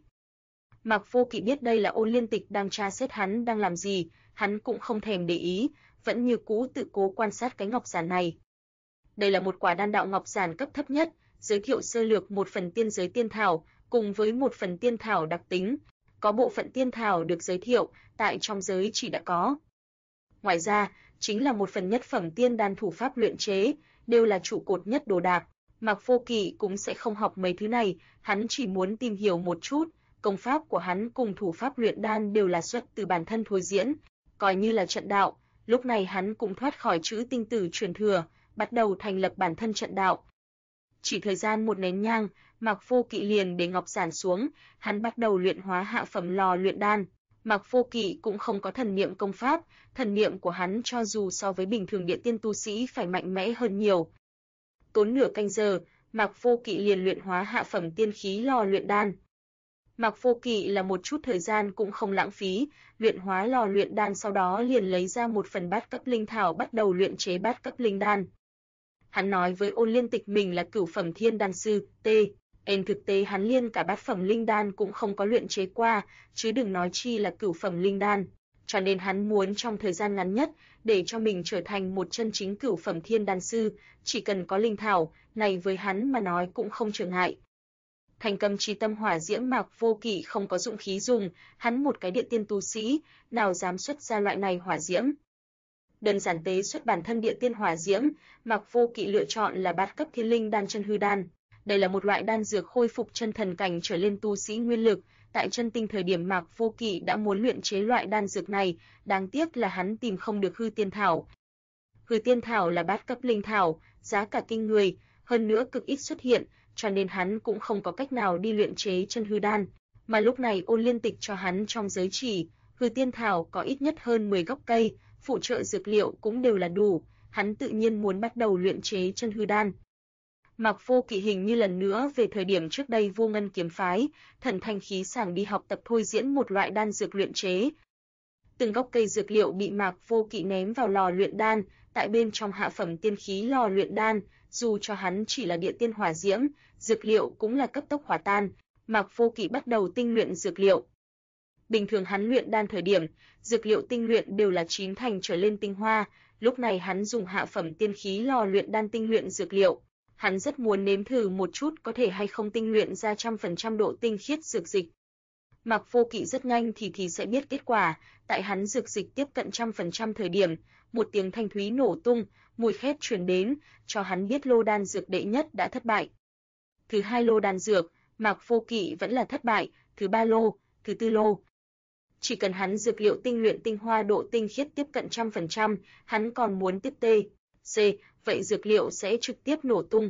Mạc Vô Kỵ biết đây là Ôn Liên Tịch đang tra xét hắn đang làm gì, hắn cũng không thèm để ý, vẫn như cũ tự cố quan sát cái ngọc giản này. Đây là một quả đan đạo ngọc giản cấp thấp nhất, giới thiệu sơ lược một phần tiên giới tiên thảo, cùng với một phần tiên thảo đặc tính. Có bộ phận tiên thảo được giới thiệu, tại trong giới chỉ đã có. Ngoài ra, chính là một phần nhất phẩm tiên đan thủ pháp luyện chế, đều là trụ cột nhất đồ đạc. Mạc Vô Kỵ cũng sẽ không học mấy thứ này, hắn chỉ muốn tìm hiểu một chút, công pháp của hắn cùng thủ pháp luyện đan đều là xuất từ bản thân thôi diễn, coi như là trận đạo, lúc này hắn cũng thoát khỏi chữ tinh tử truyền thừa, bắt đầu thành lập bản thân trận đạo. Chỉ thời gian một nén nhang, Mạc Vô Kỵ liền để ngọc giản xuống, hắn bắt đầu luyện hóa hạ phẩm lò luyện đan. Mạc Vô Kỵ cũng không có thần niệm công pháp, thần niệm của hắn cho dù so với bình thường địa tiên tu sĩ phải mạnh mẽ hơn nhiều. Tốn nửa canh giờ, Mạc Vô Kỵ liền luyện hóa hạ phẩm tiên khí lò luyện đan. Mạc Vô Kỵ là một chút thời gian cũng không lãng phí, luyện hóa lò luyện đan sau đó liền lấy ra một phần bát cấp linh thảo bắt đầu luyện chế bát cấp linh đan. Hắn nói với Ôn Liên Tịch mình là cửu phẩm thiên đan sư, thực tế hắn liên cả bát phẩm linh đan cũng không có luyện chế qua, chứ đừng nói chi là cửu phẩm linh đan, cho nên hắn muốn trong thời gian ngắn nhất để cho mình trở thành một chân chính cửu phẩm thiên đan sư, chỉ cần có linh thảo, này với hắn mà nói cũng không trở ngại. Thành Cầm Chi Tâm hỏa diễm Mạc Vô Kỵ không có dụng khí dùng, hắn một cái địa tiên tu sĩ, nào dám xuất ra loại này hỏa diễm. Đơn giản tế xuất bản thân địa tiên hỏa diễm, Mạc Vô Kỵ lựa chọn là bát cấp thiên linh đan chân hư đan. Đây là một loại đan dược khôi phục chân thần cảnh trở lên tu sĩ nguyên lực, tại chân tinh thời điểm Mạc Vô Kỵ đã muốn luyện chế loại đan dược này, đáng tiếc là hắn tìm không được hư tiên thảo. Hư tiên thảo là bát cấp linh thảo, giá cả kinh người, hơn nữa cực ít xuất hiện, cho nên hắn cũng không có cách nào đi luyện chế chân hư đan, mà lúc này Ôn Liên Tịch cho hắn trong giới chỉ, hư tiên thảo có ít nhất hơn 10 gốc cây, phụ trợ dược liệu cũng đều là đủ, hắn tự nhiên muốn bắt đầu luyện chế chân hư đan. Mạc Vô Kỵ hình như lần nữa về thời điểm trước đây Vô Ngân kiếm phái, thần thanh khí sảng đi học tập thôi diễn một loại đan dược luyện chế. Từng gốc cây dược liệu bị Mạc Vô Kỵ ném vào lò luyện đan, tại bên trong hạ phẩm tiên khí lò luyện đan, dù cho hắn chỉ là địa tiên hỏa diễm, dược liệu cũng là cấp tốc hòa tan, Mạc Vô Kỵ bắt đầu tinh luyện dược liệu. Bình thường hắn luyện đan thời điểm, dược liệu tinh luyện đều là chín thành trở lên tinh hoa, Lúc này hắn dùng hạ phẩm tiên khí lò luyện đan tinh luyện dược liệu. Hắn rất muốn nếm thử một chút có thể hay không tinh luyện ra 100% độ tinh khiết dược dịch. Mạc Vô Kỵ rất nhanh thì sẽ biết kết quả, tại hắn dược dịch tiếp cận 100% thời điểm, một tiếng thanh thúy nổ tung, mùi khét truyền đến, cho hắn biết lô đan dược đệ nhất đã thất bại. Thứ hai lô đan dược, Mạc Vô Kỵ vẫn là thất bại, thứ ba lô, thứ tư lô. Chỉ cần hắn dược liệu tinh luyện tinh hoa độ tinh khiết tiếp cận 100%, hắn còn muốn tiếp T, C, vậy dược liệu sẽ trực tiếp nổ tung.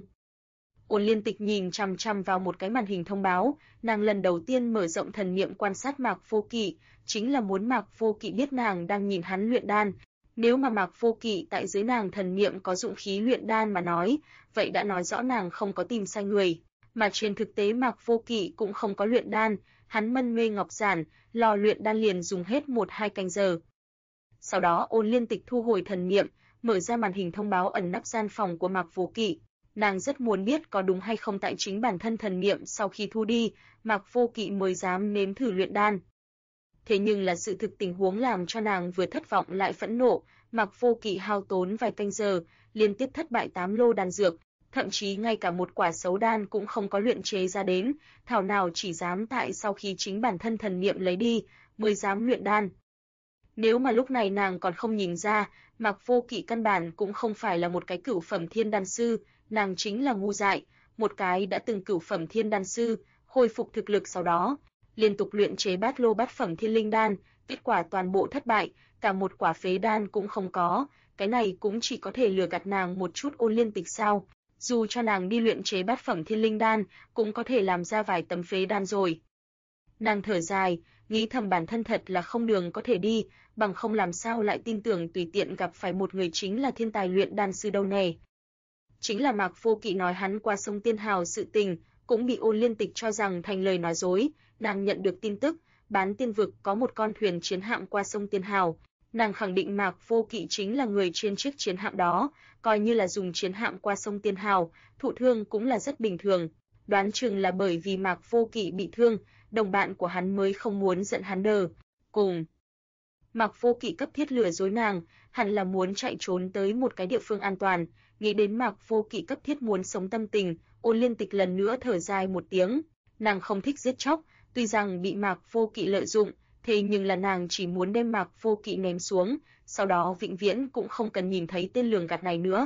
Ôn Liên Tịch nhìn chằm chằm vào một cái màn hình thông báo, nàng lần đầu tiên mở rộng thần niệm quan sát Mạc Vô Kỵ, chính là muốn Mạc Vô Kỵ biết nàng đang nhìn hắn luyện đan. Nếu mà Mạc Vô Kỵ tại dưới nàng thần niệm có dụng khí luyện đan mà nói, vậy đã nói rõ nàng không có tìm sai người, mà trên thực tế Mạc Vô Kỵ cũng không có luyện đan, hắn mân mê ngọc giản, lò luyện đan liền dùng hết 1-2 canh giờ. Sau đó Ôn Liên Tịch thu hồi thần niệm, mở ra màn hình thông báo ẩn nấp gian phòng của Mạc Vô Kỵ. Nàng rất muốn biết có đúng hay không tại chính bản thân thần niệm sau khi thu đi, Mạc Vô Kỵ mới dám nếm thử luyện đan. Thế nhưng là sự thực tình huống làm cho nàng vừa thất vọng lại phẫn nộ, Mạc Vô Kỵ hao tốn vài canh giờ, liên tiếp thất bại 8 lô đan dược, thậm chí ngay cả một quả xấu đan cũng không có luyện chế ra đến, thảo nào chỉ dám tại sau khi chính bản thân thần niệm lấy đi, mới dám luyện đan. Nếu mà lúc này nàng còn không nhìn ra, Mạc Vô Kỵ căn bản cũng không phải là một cái cửu phẩm thiên đan sư, nàng chính là ngu dại, một cái đã từng cửu phẩm thiên đan sư, khôi phục thực lực sau đó, liên tục luyện chế bát lô bát phẩm thiên linh đan, kết quả toàn bộ thất bại, cả một quả phế đan cũng không có, cái này cũng chỉ có thể lừa gạt nàng một chút. Ôn Liên Tịch sao? Dù cho nàng đi luyện chế bát phẩm thiên linh đan, cũng có thể làm ra vài tấm phế đan rồi. Nàng thở dài, nghĩ thầm bản thân thật là không đường có thể đi, bằng không làm sao lại tin tưởng tùy tiện gặp phải một người chính là thiên tài luyện đan sư đâu nè. Chính là Mạc Vô Kỵ nói hắn qua sông Tiên Hào sự tình, cũng bị Ôn Liên Tịch cho rằng thành lời nói dối. Nàng nhận được tin tức, Bán Tiên vực có một con thuyền chiến hạm qua sông Tiên Hào, nàng khẳng định Mạc Vô Kỵ chính là người trên chiếc chiến hạm đó, coi như là dùng chiến hạm qua sông Tiên Hào, thụ thương cũng là rất bình thường. Đoán chừng là bởi vì Mạc Vô Kỵ bị thương, đồng bạn của hắn mới không muốn giận hắn đờ. Cùng Mạc Vô Kỵ cấp thiết lừa dối nàng, hẳn là muốn chạy trốn tới một cái địa phương an toàn. Nghĩ đến Mạc Vô Kỵ cấp thiết muốn sống tâm tình, Ôn Liên Tịch lần nữa thở dài một tiếng. Nàng không thích giết chóc, tuy rằng bị Mạc Vô Kỵ lợi dụng, thế nhưng là nàng chỉ muốn đem Mạc Vô Kỵ ném xuống, sau đó vĩnh viễn cũng không cần nhìn thấy tên lường gạt này nữa.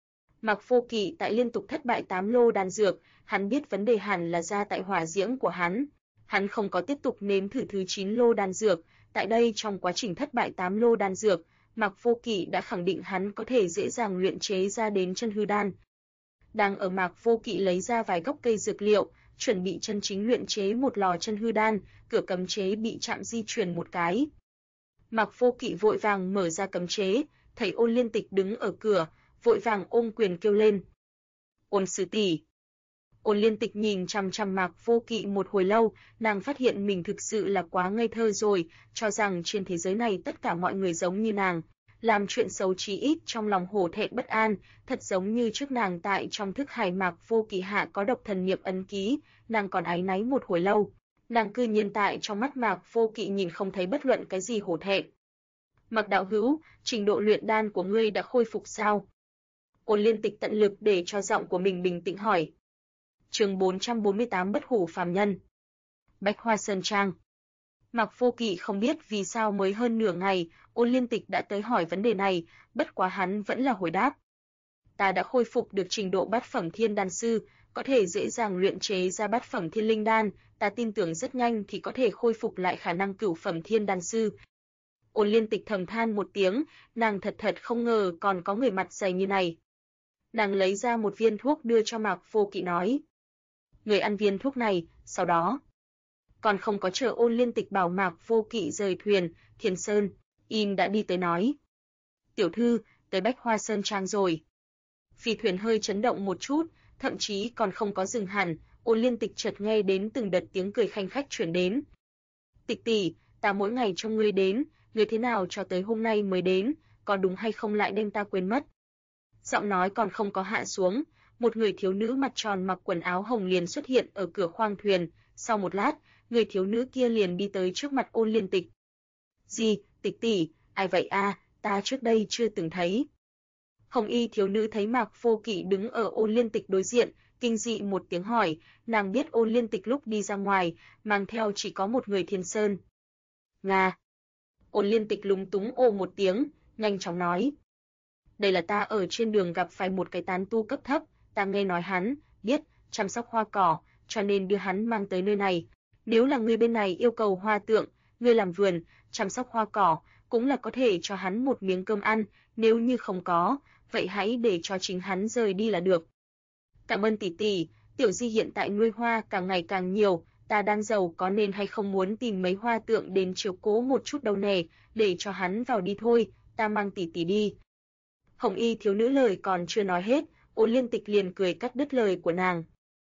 Mạc Vô Kỵ tại liên tục thất bại 8 lô đan dược, hắn biết vấn đề hẳn là ra tại hỏa diễm của hắn. Hắn không có tiếp tục nếm thử thứ 9 lô đan dược, tại đây trong quá trình thất bại 8 lô đan dược, Mạc Vô Kỵ đã khẳng định hắn có thể dễ dàng luyện chế ra đến chân hư đan. Đang ở Mạc Vô Kỵ lấy ra vài gốc cây dược liệu, chuẩn bị chân chính luyện chế một lò chân hư đan, cửa cấm chế bị chạm di chuyển một cái. Mạc Vô Kỵ vội vàng mở ra cấm chế, thấy Ôn Liên Tịch đứng ở cửa, vội vàng ôm quyền kêu lên. Ôn sư tỷ. Ôn Liên Tịch nhìn chằm chằm Mạc Vô Kỵ một hồi lâu, nàng phát hiện mình thực sự là quá ngây thơ rồi, cho rằng trên thế giới này tất cả mọi người giống như nàng, làm chuyện xấu chí ít trong lòng hổ thẹn bất an, thật giống như trước nàng tại trong thức hải Mạc Vô Kỵ hạ có độc thần niệm ấn ký, nàng còn áy náy một hồi lâu. Nàng cư nhiên tại trong mắt Mạc Vô Kỵ nhìn không thấy bất luận cái gì hổ thẹn. Mạc đạo hữu, trình độ luyện đan của ngươi đã khôi phục sao? Ôn Liên Tịch tận lực để cho giọng của mình bình tĩnh hỏi. Chương 448 Bất hủ phàm nhân. Bách Hoa Sơn Trang. Mạc Vô Kỵ không biết vì sao mới hơn nửa ngày, Ôn Liên Tịch đã tới hỏi vấn đề này, bất quá hắn vẫn là hồi đáp. Ta đã khôi phục được trình độ bát phẩm thiên đan sư, có thể dễ dàng luyện chế ra bát phẩm thiên linh đan, ta tin tưởng rất nhanh thì có thể khôi phục lại khả năng cửu phẩm thiên đan sư. Ôn Liên Tịch thầm than một tiếng, nàng thật không ngờ còn có người mặt dày như này. Nàng lấy ra một viên thuốc đưa cho Mạc Vô Kỵ nói. Người ăn viên thuốc này, sau đó. Còn không có chờ Ôn Liên Tịch bảo Mạc Vô Kỵ rời thuyền, Thiền Sơn, In đã đi tới nói. Tiểu thư, tới Bách Hoa Sơn Trang rồi. Phi thuyền hơi chấn động một chút, thậm chí còn không có dừng hẳn, Ôn Liên Tịch chợt nghe đến từng đợt tiếng cười khanh khách truyền đến. Tịch tỷ, ta mỗi ngày trông ngươi đến, ngươi thế nào cho tới hôm nay mới đến, có đúng hay không lại đem ta quên mất. Giọng nói còn không có hạ xuống, một người thiếu nữ mặt tròn mặc quần áo hồng liền xuất hiện ở cửa khoang thuyền, sau một lát, người thiếu nữ kia liền đi tới trước mặt Ôn Liên Tịch. Gì, Tịch tỷ, ai vậy a? ta trước đây chưa từng thấy. Hồng y thiếu nữ thấy Mạc Vô Kỵ đứng ở Ôn Liên Tịch đối diện, kinh dị một tiếng hỏi, nàng biết Ôn Liên Tịch lúc đi ra ngoài, mang theo chỉ có một người Thiên Sơn. Nga. Ôn Liên Tịch lúng túng ồ một tiếng, nhanh chóng nói. Đây là ta ở trên đường gặp phải một cái tán tu cấp thấp, ta nghe nói hắn biết chăm sóc hoa cỏ, cho nên đưa hắn mang tới nơi này. Nếu là người bên này yêu cầu hoa tượng, người làm vườn, chăm sóc hoa cỏ, cũng là có thể cho hắn một miếng cơm ăn, nếu như không có, vậy hãy để cho chính hắn rời đi là được. Cảm ơn tỷ tỷ, tiểu di hiện tại nuôi hoa càng ngày càng nhiều, ta đang giàu có nên hay không muốn tìm mấy hoa tượng đến chiếu cố một chút đâu nè, để cho hắn vào đi thôi, ta mang tỷ tỷ đi. Hồng y thiếu nữ lời còn chưa nói hết, Ôn Liên Tịch liền cười cắt đứt lời của nàng.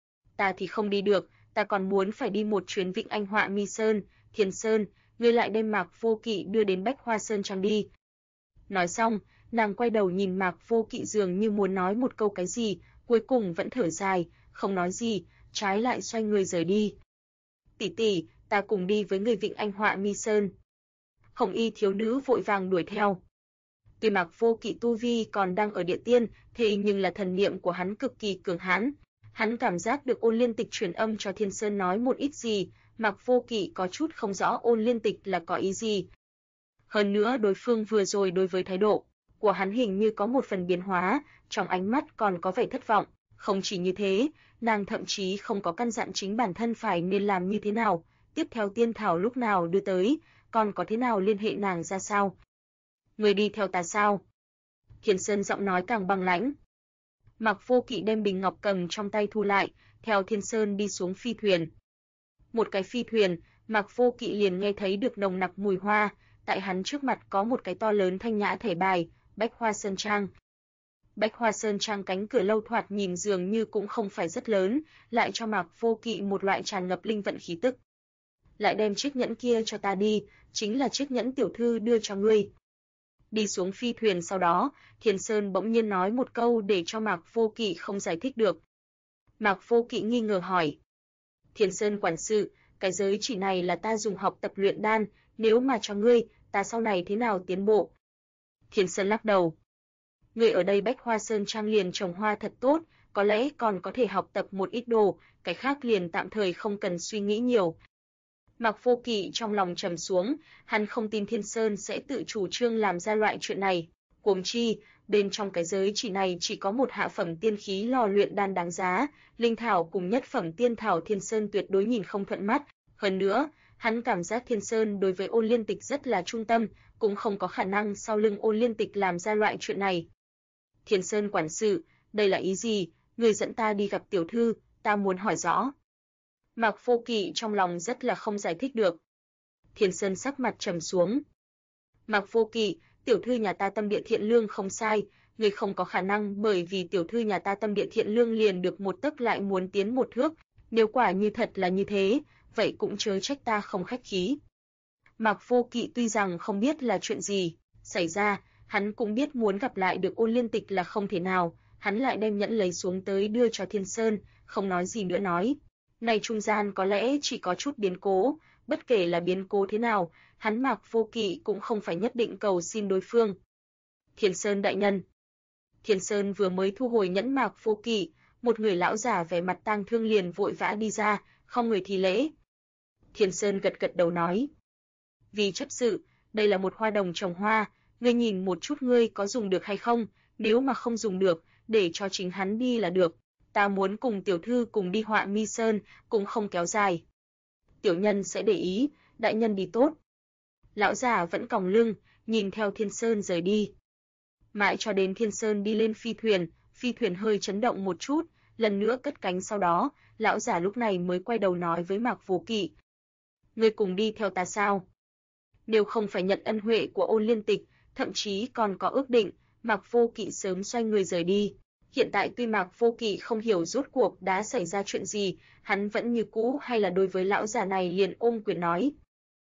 Ta thì không đi được, ta còn muốn phải đi một chuyến Vịnh Anh Họa Mi Sơn, Thiên Sơn, ngươi lại đem Mạc Vô Kỵ đưa đến Bách Hoa Sơn Trang đi. Nói xong, nàng quay đầu nhìn Mạc Vô Kỵ dường như muốn nói một câu cái gì, cuối cùng vẫn thở dài, không nói gì, trái lại xoay người rời đi. Tỷ tỷ, ta cùng đi với người Vịnh Anh Họa Mi Sơn. Hồng y thiếu nữ vội vàng đuổi theo. Tuy Mạc Vô Kỵ tu vi còn đang ở địa tiên, thế nhưng là thần niệm của hắn cực kỳ cường hãn. Hắn cảm giác được Ôn Liên Tịch truyền âm cho Thiên Sơn nói một ít gì, Mạc Vô Kỵ có chút không rõ Ôn Liên Tịch là có ý gì. Hơn nữa đối phương vừa rồi đối với thái độ của hắn hình như có một phần biến hóa, trong ánh mắt còn có vẻ thất vọng. Không chỉ như thế, nàng thậm chí không có căn dặn chính bản thân phải nên làm như thế nào, tiếp theo tiên thảo lúc nào đưa tới, còn có thế nào liên hệ nàng ra sao. Người đi theo ta sao? Thiên Sơn giọng nói càng băng lãnh. Mạc Vô Kỵ đem bình ngọc cầm trong tay thu lại, theo Thiên Sơn đi xuống phi thuyền. Một cái phi thuyền, Mạc Vô Kỵ liền nghe thấy được nồng nặc mùi hoa, tại hắn trước mặt có một cái to lớn thanh nhã thẻ bài, Bách Hoa Sơn Trang. Bách Hoa Sơn Trang cánh cửa lâu thoạt nhìn dường như cũng không phải rất lớn, lại cho Mạc Vô Kỵ một loại tràn ngập linh vận khí tức. Lại đem chiếc nhẫn kia cho ta đi, chính là chiếc nhẫn tiểu thư đưa cho ngươi. Đi xuống phi thuyền sau đó, Thiên Sơn bỗng nhiên nói một câu để cho Mạc Vô Kỵ không giải thích được. Mạc Vô Kỵ nghi ngờ hỏi. Thiên Sơn quản sự, cái giới chỉ này là ta dùng học tập luyện đan, nếu mà cho ngươi, ta sau này thế nào tiến bộ? Thiên Sơn lắc đầu. Ngươi ở đây Bách Hoa Sơn Trang liền trồng hoa thật tốt, có lẽ còn có thể học tập một ít đồ, cái khác liền tạm thời không cần suy nghĩ nhiều. Mạc Vô Kỵ trong lòng trầm xuống, hắn không tin Thiên Sơn sẽ tự chủ trương làm ra loại chuyện này. Huống chi, bên trong cái giới chỉ này chỉ có một hạ phẩm tiên khí lò luyện đan đáng giá, linh thảo cùng nhất phẩm tiên thảo Thiên Sơn tuyệt đối nhìn không thuận mắt. Hơn nữa, hắn cảm giác Thiên Sơn đối với Ôn Liên Tịch rất là trung tâm, cũng không có khả năng sau lưng Ôn Liên Tịch làm ra loại chuyện này. Thiên Sơn quản sự, đây là ý gì? Người dẫn ta đi gặp tiểu thư, ta muốn hỏi rõ. Mạc Vô Kỵ trong lòng rất là không giải thích được. Thiên Sơn sắc mặt trầm xuống. Mạc Vô Kỵ, tiểu thư nhà ta tâm địa thiện lương không sai, người không có khả năng bởi vì tiểu thư nhà ta tâm địa thiện lương liền được một tấc lại muốn tiến một thước, nếu quả như thật là như thế, vậy cũng chớ trách ta không khách khí. Mạc Vô Kỵ tuy rằng không biết là chuyện gì xảy ra, hắn cũng biết muốn gặp lại được Ôn Liên Tịch là không thể nào, hắn lại đem nhẫn lấy xuống tới đưa cho Thiên Sơn, không nói gì nữa nói. Này trung gian có lẽ chỉ có chút biến cố, bất kể là biến cố thế nào, hắn Mạc Vô Kỵ cũng không phải nhất định cầu xin đối phương. Thiên Sơn đại nhân. Thiên Sơn vừa mới thu hồi nhẫn Mạc Vô Kỵ, một người lão già vẻ mặt tang thương liền vội vã đi ra, không người thi lễ. Thiên Sơn gật gật đầu nói. Vì chấp sự, đây là một hoa đồng trồng hoa, ngươi nhìn một chút ngươi có dùng được hay không, nếu mà không dùng được, để cho chính hắn đi là được. Ta muốn cùng tiểu thư cùng đi Họa Mi Sơn, cũng không kéo dài. Tiểu nhân sẽ để ý, đại nhân đi tốt. Lão già vẫn còng lưng, nhìn theo Thiên Sơn rời đi. Mãi cho đến Thiên Sơn đi lên phi thuyền hơi chấn động một chút, lần nữa cất cánh sau đó, lão già lúc này mới quay đầu nói với Mạc Vô Kỵ. Ngươi cùng đi theo ta sao? Nếu không phải nhận ân huệ của Ôn Liên Tịch, thậm chí còn có ước định, Mạc Vô Kỵ sớm xoay người rời đi. Hiện tại tuy Mạc Vô Kỵ không hiểu rốt cuộc đã xảy ra chuyện gì, hắn vẫn như cũ hay là đối với lão già này liền ôm quyền nói.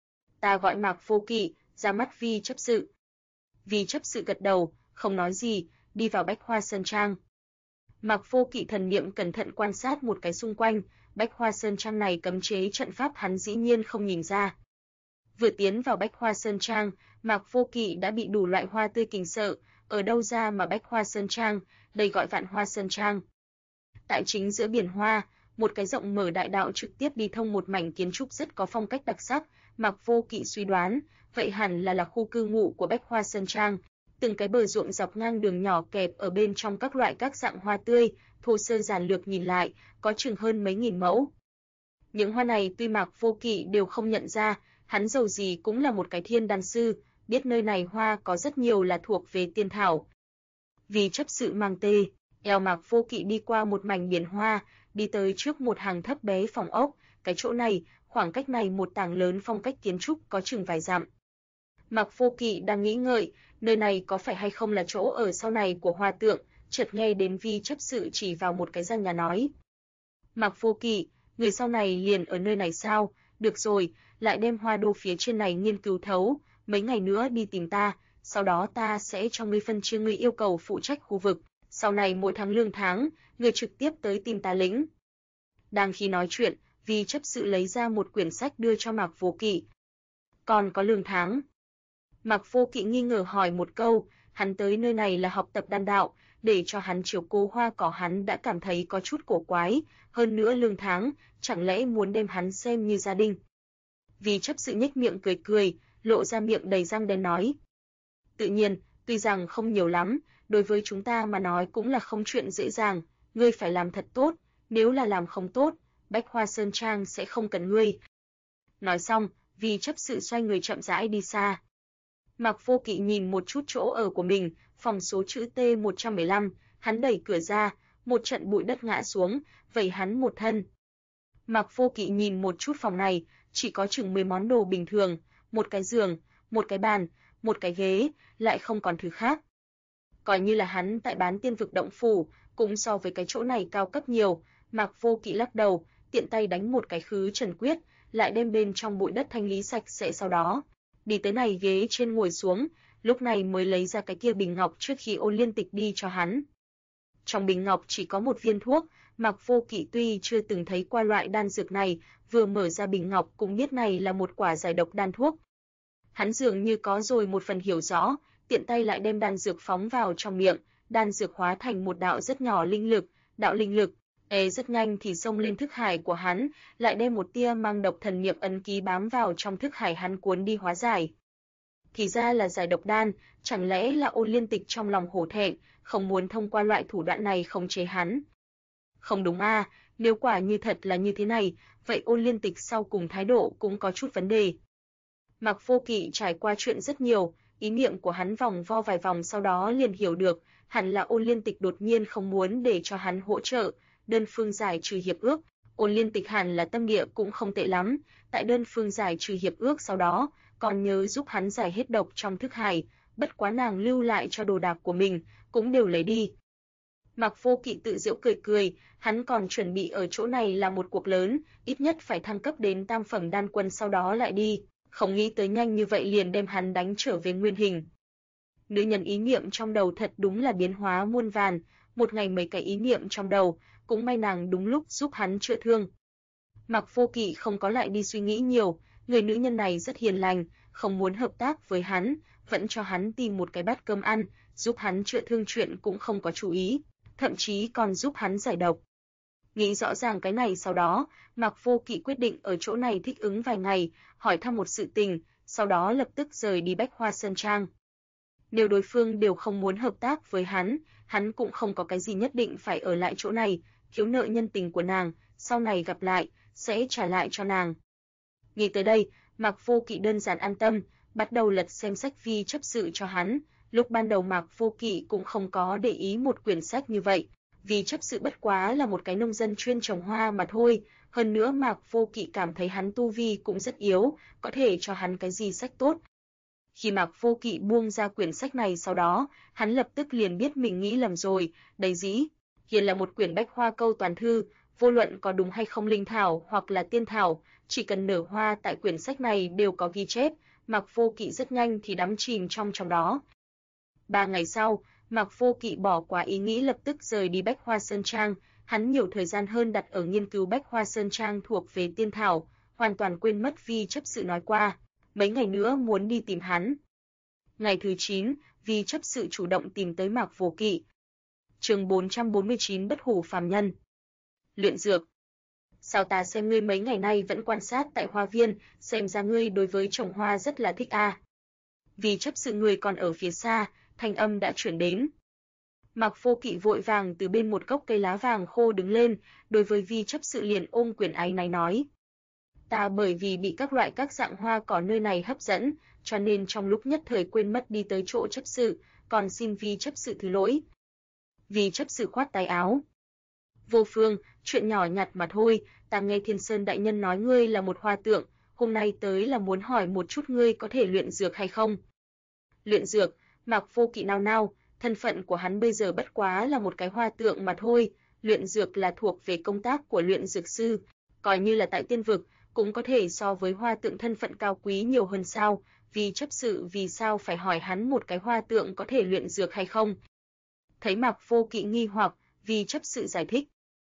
Ta gọi Mạc Vô Kỵ, ra mắt Vi chấp sự. Vi chấp sự gật đầu, không nói gì, đi vào Bách Hoa Sơn Trang. Mạc Vô Kỵ thần niệm cẩn thận quan sát một cái xung quanh, Bách Hoa Sơn Trang này cấm chế trận pháp hắn dĩ nhiên không nhìn ra. Vừa tiến vào Bách Hoa Sơn Trang, Mạc Vô Kỵ đã bị đủ loại hoa tươi kinh sợ, ở đâu ra mà Bách Hoa Sơn Trang, đây gọi Vạn Hoa Sơn Trang. Tại chính giữa biển hoa, một cái rộng mở đại đạo trực tiếp đi thông một mảnh kiến trúc rất có phong cách đặc sắc, Mạc Vô Kỵ suy đoán, vậy hẳn là khu cư ngụ của Bách Hoa Sơn Trang. Từng cái bờ ruộng dọc ngang đường nhỏ kẹp ở bên trong các loại các dạng hoa tươi, thô sơ giản lược nhìn lại, có chừng hơn mấy nghìn mẫu. Những hoa này tuy Mạc Vô Kỵ đều không nhận ra, hắn dầu gì cũng là một cái thiên đan sư, biết nơi này hoa có rất nhiều là thuộc về tiên thảo. Vì chấp sự mang tê, eo Mạc Vô Kỵ đi qua một mảnh biển hoa, đi tới trước một hàng thấp bé phòng ốc, cái chỗ này, khoảng cách này một tảng lớn phong cách kiến trúc có chừng vài dặm. Mạc Vô Kỵ đang nghĩ ngợi, nơi này có phải hay không là chỗ ở sau này của Hoa Tượng, chợt nghe đến Vi chấp sự chỉ vào một cái gian nhà nói. Mạc Vô Kỵ, người sau này liền ở nơi này sao? Được rồi, lại đem hoa đô phía trên này nghiên cứu thấu, mấy ngày nữa đi tìm ta, sau đó ta sẽ cho ngươi phân chia ngươi yêu cầu phụ trách khu vực, sau này mỗi tháng lương tháng, ngươi trực tiếp tới tìm ta lĩnh. Đang khi nói chuyện, Vi chấp sự lấy ra một quyển sách đưa cho Mạc Vô Kỵ. Còn có lương tháng? Mạc Vô Kỵ nghi ngờ hỏi một câu, hắn tới nơi này là học tập đan đạo, để cho hắn chiếu cố hoa cỏ hắn đã cảm thấy có chút cổ quái, hơn nữa lương tháng, chẳng lẽ muốn đem hắn xem như gia đình. Vì chấp sự nhếch miệng cười cười, lộ ra miệng đầy răng đen nói. Tự nhiên, tuy rằng không nhiều lắm, đối với chúng ta mà nói cũng là không chuyện dễ dàng, ngươi phải làm thật tốt, nếu là làm không tốt, Bách Hoa Sơn Trang sẽ không cần ngươi. Nói xong, vì chấp sự xoay người chậm rãi đi xa. Mạc Vô Kỵ nhìn một chút chỗ ở của mình, phòng số chữ T115, hắn đẩy cửa ra, một trận bụi đất ngã xuống, vẩy hắn một thân. Mạc Vô Kỵ nhìn một chút phòng này, chỉ có chừng 10 món đồ bình thường, một cái giường, một cái bàn, một cái ghế, lại không còn thứ khác. Coi như là hắn tại Bán Tiên Vực động phủ, cũng so với cái chỗ này cao cấp nhiều, Mạc Vô Kỵ lắc đầu, tiện tay đánh một cái khứ trần quyết, lại đem bên trong bụi đất thanh lý sạch sẽ sau đó. Đi tới này ghế trên ngồi xuống, lúc này mới lấy ra cái kia bình ngọc trước khi Ôn Liên Tịch đi cho hắn. Trong bình ngọc chỉ có một viên thuốc, Mạc Vô Kỵ tuy chưa từng thấy qua loại đan dược này, vừa mở ra bình ngọc cũng biết này là một quả giải độc đan thuốc. Hắn dường như có rồi một phần hiểu rõ, tiện tay lại đem đan dược phóng vào trong miệng, đan dược hóa thành một đạo rất nhỏ linh lực, đạo linh lực, rất nhanh thì xông lên thức hải của hắn, lại đem một tia mang độc thần niệm ấn ký bám vào trong thức hải hắn cuốn đi hóa giải. Thì ra là giải độc đan, chẳng lẽ là Ôn Liên Tịch trong lòng hổ thẹn, không muốn thông qua loại thủ đoạn này khống chế hắn. Không đúng a, nếu quả như thật là như thế này, vậy Ôn Liên Tịch sau cùng thái độ cũng có chút vấn đề. Mạc Vô Kỵ trải qua chuyện rất nhiều, ý niệm của hắn vòng vo vài vòng sau đó liền hiểu được, hẳn là Ôn Liên Tịch đột nhiên không muốn để cho hắn hỗ trợ, đơn phương giải trừ hiệp ước. Ôn Liên Tịch hẳn là tâm địa cũng không tệ lắm, tại đơn phương giải trừ hiệp ước sau đó, còn nhớ giúp hắn giải hết độc trong thức hải, bất quá nàng lưu lại cho đồ đạc của mình, cũng đều lấy đi. Mạc Vô Kỵ tự giễu cười cười, hắn còn chuẩn bị ở chỗ này là một cuộc lớn, ít nhất phải thăng cấp đến tam phẩm đan quân sau đó lại đi, không nghĩ tới nhanh như vậy liền đem hắn đánh trở về nguyên hình. Nữ nhân ý niệm trong đầu thật đúng là biến hóa muôn vàn, một ngày mấy cái ý niệm trong đầu, cũng may nàng đúng lúc giúp hắn chữa thương. Mạc Vô Kỵ không có lại đi suy nghĩ nhiều, người nữ nhân này rất hiền lành, không muốn hợp tác với hắn, vẫn cho hắn tìm một cái bát cơm ăn, giúp hắn chữa thương chuyện cũng không có chú ý, thậm chí còn giúp hắn giải độc. Nghĩ rõ ràng cái này sau đó, Mạc Vô Kỵ quyết định ở chỗ này thích ứng vài ngày, hỏi thăm một sự tình, sau đó lập tức rời đi Bách Hoa Sơn Trang. Nếu đối phương đều không muốn hợp tác với hắn cũng không có cái gì nhất định phải ở lại chỗ này, thiếu nợ nhân tình của nàng, sau này gặp lại, sẽ trả lại cho nàng. Nghĩ tới đây, Mạc Vô Kỵ đơn giản an tâm, bắt đầu lật xem sách Vi chấp sự cho hắn. Lúc ban đầu Mạc Vô Kỵ cũng không có để ý một quyển sách như vậy, vì chấp sự bất quá là một cái nông dân chuyên trồng hoa mà thôi, hơn nữa Mạc Vô Kỵ cảm thấy hắn tu vi cũng rất yếu, có thể cho hắn cái gì sách tốt. Khi Mạc Vô Kỵ buông ra quyển sách này sau đó, hắn lập tức liền biết mình nghĩ lầm rồi, đầy dĩ. Hiện là một quyển bách hoa câu toàn thư, vô luận có đúng hay không linh thảo hoặc là tiên thảo, chỉ cần nở hoa tại quyển sách này đều có ghi chép, Mạc Vô Kỵ rất nhanh thì đắm chìm trong đó. 3 ngày sau, Mạc Vô Kỵ bỏ qua ý nghĩ lập tức rời đi Bách Hoa Sơn Trang, hắn nhiều thời gian hơn đặt ở nghiên cứu Bách Hoa Sơn Trang thuộc về tiên thảo, hoàn toàn quên mất Vi chấp sự nói qua. mấy ngày nữa muốn đi tìm hắn. Ngày thứ 9, Vi chấp sự chủ động tìm tới Mạc Vô Kỵ. Chương 449 Bất hủ phàm nhân. Luyện dược. Sao ta xem ngươi mấy ngày nay vẫn quan sát tại hoa viên, xem ra ngươi đối với trồng hoa rất là thích a. Vi chấp sự người còn ở phía xa, thanh âm đã chuyển đến. Mạc Vô Kỵ vội vàng từ bên một gốc cây lá vàng khô đứng lên, đối với Vi chấp sự liền ôm quyền áy náy nói: Ta bởi vì bị các dạng hoa cỏ nơi này hấp dẫn, cho nên trong lúc nhất thời quên mất đi tới chỗ chấp sự, còn xin Vi chấp sự thứ lỗi. Vi chấp sự khoát tay áo. Vô Phương, chuyện nhỏ nhặt mà thôi, ta nghe Thiên Sơn đại nhân nói ngươi là một hoa tượng, hôm nay tới là muốn hỏi một chút ngươi có thể luyện dược hay không. Luyện dược? Mạc Vô Kỵ nao nao, thân phận của hắn bây giờ bất quá là một cái hoa tượng mà thôi, luyện dược là thuộc về công tác của luyện dược sư, coi như là tại tiên vực, cũng có thể so với hoa tượng thân phận cao quý nhiều hơn sao, vì chấp sự vì sao phải hỏi hắn một cái hoa tượng có thể luyện dược hay không. Thấy Mạc Vô Kỵ nghi hoặc, vì chấp sự giải thích.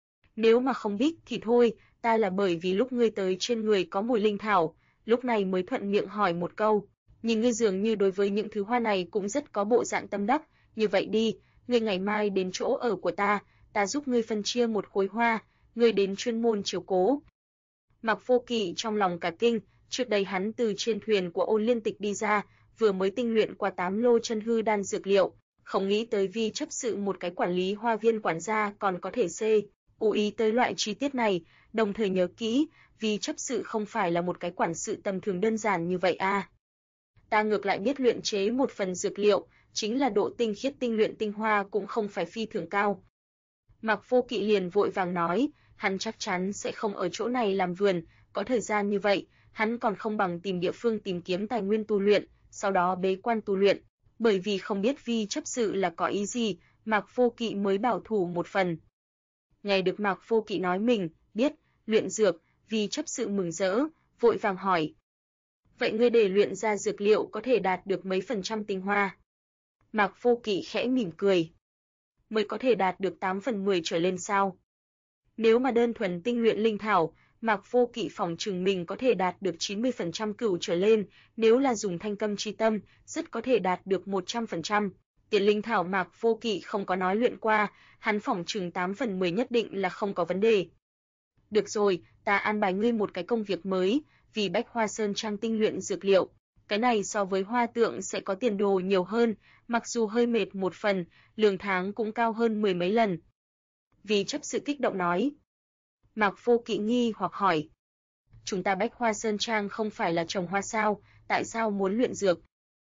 Nếu mà không biết thì thôi, ta là bởi vì lúc ngươi tới trên người có mùi linh thảo, lúc này mới thuận miệng hỏi một câu. Nhìn ngươi dường như đối với những thứ hoa này cũng rất có bộ dạng tâm đắc, như vậy đi, ngươi ngày mai đến chỗ ở của ta giúp ngươi phân chia một khối hoa, ngươi đến chuyên môn chiếu cố. Mạc Vô Kỵ trong lòng cả kinh, trước đây hắn từ trên thuyền của Ôn Liên Tịch đi ra, vừa mới tinh luyện qua 8 lô chân hư đan dược liệu, không nghĩ tới Vi chấp sự một cái quản lý hoa viên quản gia còn có thể chú ý tới loại chi tiết này, đồng thời nhớ kỹ, Vi chấp sự không phải là một cái quản sự tầm thường đơn giản như vậy a. Ta ngược lại biết luyện chế một phần dược liệu, chính là độ tinh khiết tinh luyện tinh hoa cũng không phải phi thường cao. Mạc Vô Kỵ liền vội vàng nói, hắn chắc chắn sẽ không ở chỗ này làm vườn, có thời gian như vậy, hắn còn không bằng tìm địa phương tìm kiếm tài nguyên tu luyện, sau đó bế quan tu luyện. Bởi vì không biết Vi chấp sự là có ý gì, Mạc Vô Kỵ mới bảo thủ một phần. Nghe được Mạc Vô Kỵ nói mình biết luyện dược, Vi chấp sự mừng rỡ, vội vàng hỏi: Vậy ngươi để luyện ra dược liệu có thể đạt được mấy % tinh hoa? Mạc Vô Kỵ khẽ mỉm cười. Mới có thể đạt được 8/10 trở lên sao? Nếu mà đơn thuần tinh luyện linh thảo, Mạc Vô Kỵ phỏng chừng mình có thể đạt được 90% cửu trở lên, nếu là dùng thanh câm chi tâm, rất có thể đạt được 100%. Tiền linh thảo Mạc Vô Kỵ không có nói luyện qua, hắn phỏng chừng 8/10 nhất định là không có vấn đề. Được rồi, ta an bài ngươi một cái công việc mới, vì Bách Hoa Sơn Trang tinh luyện dược liệu. Cái này so với hoa tượng sẽ có tiền đồ nhiều hơn, mặc dù hơi mệt một phần, lương tháng cũng cao hơn 10 mấy lần. Vì chấp sự kích động nói. Mạc Vô Kỵ nghi hoặc hỏi. Chúng ta Bách Hoa Sơn Trang không phải là trồng hoa sao, tại sao muốn luyện dược?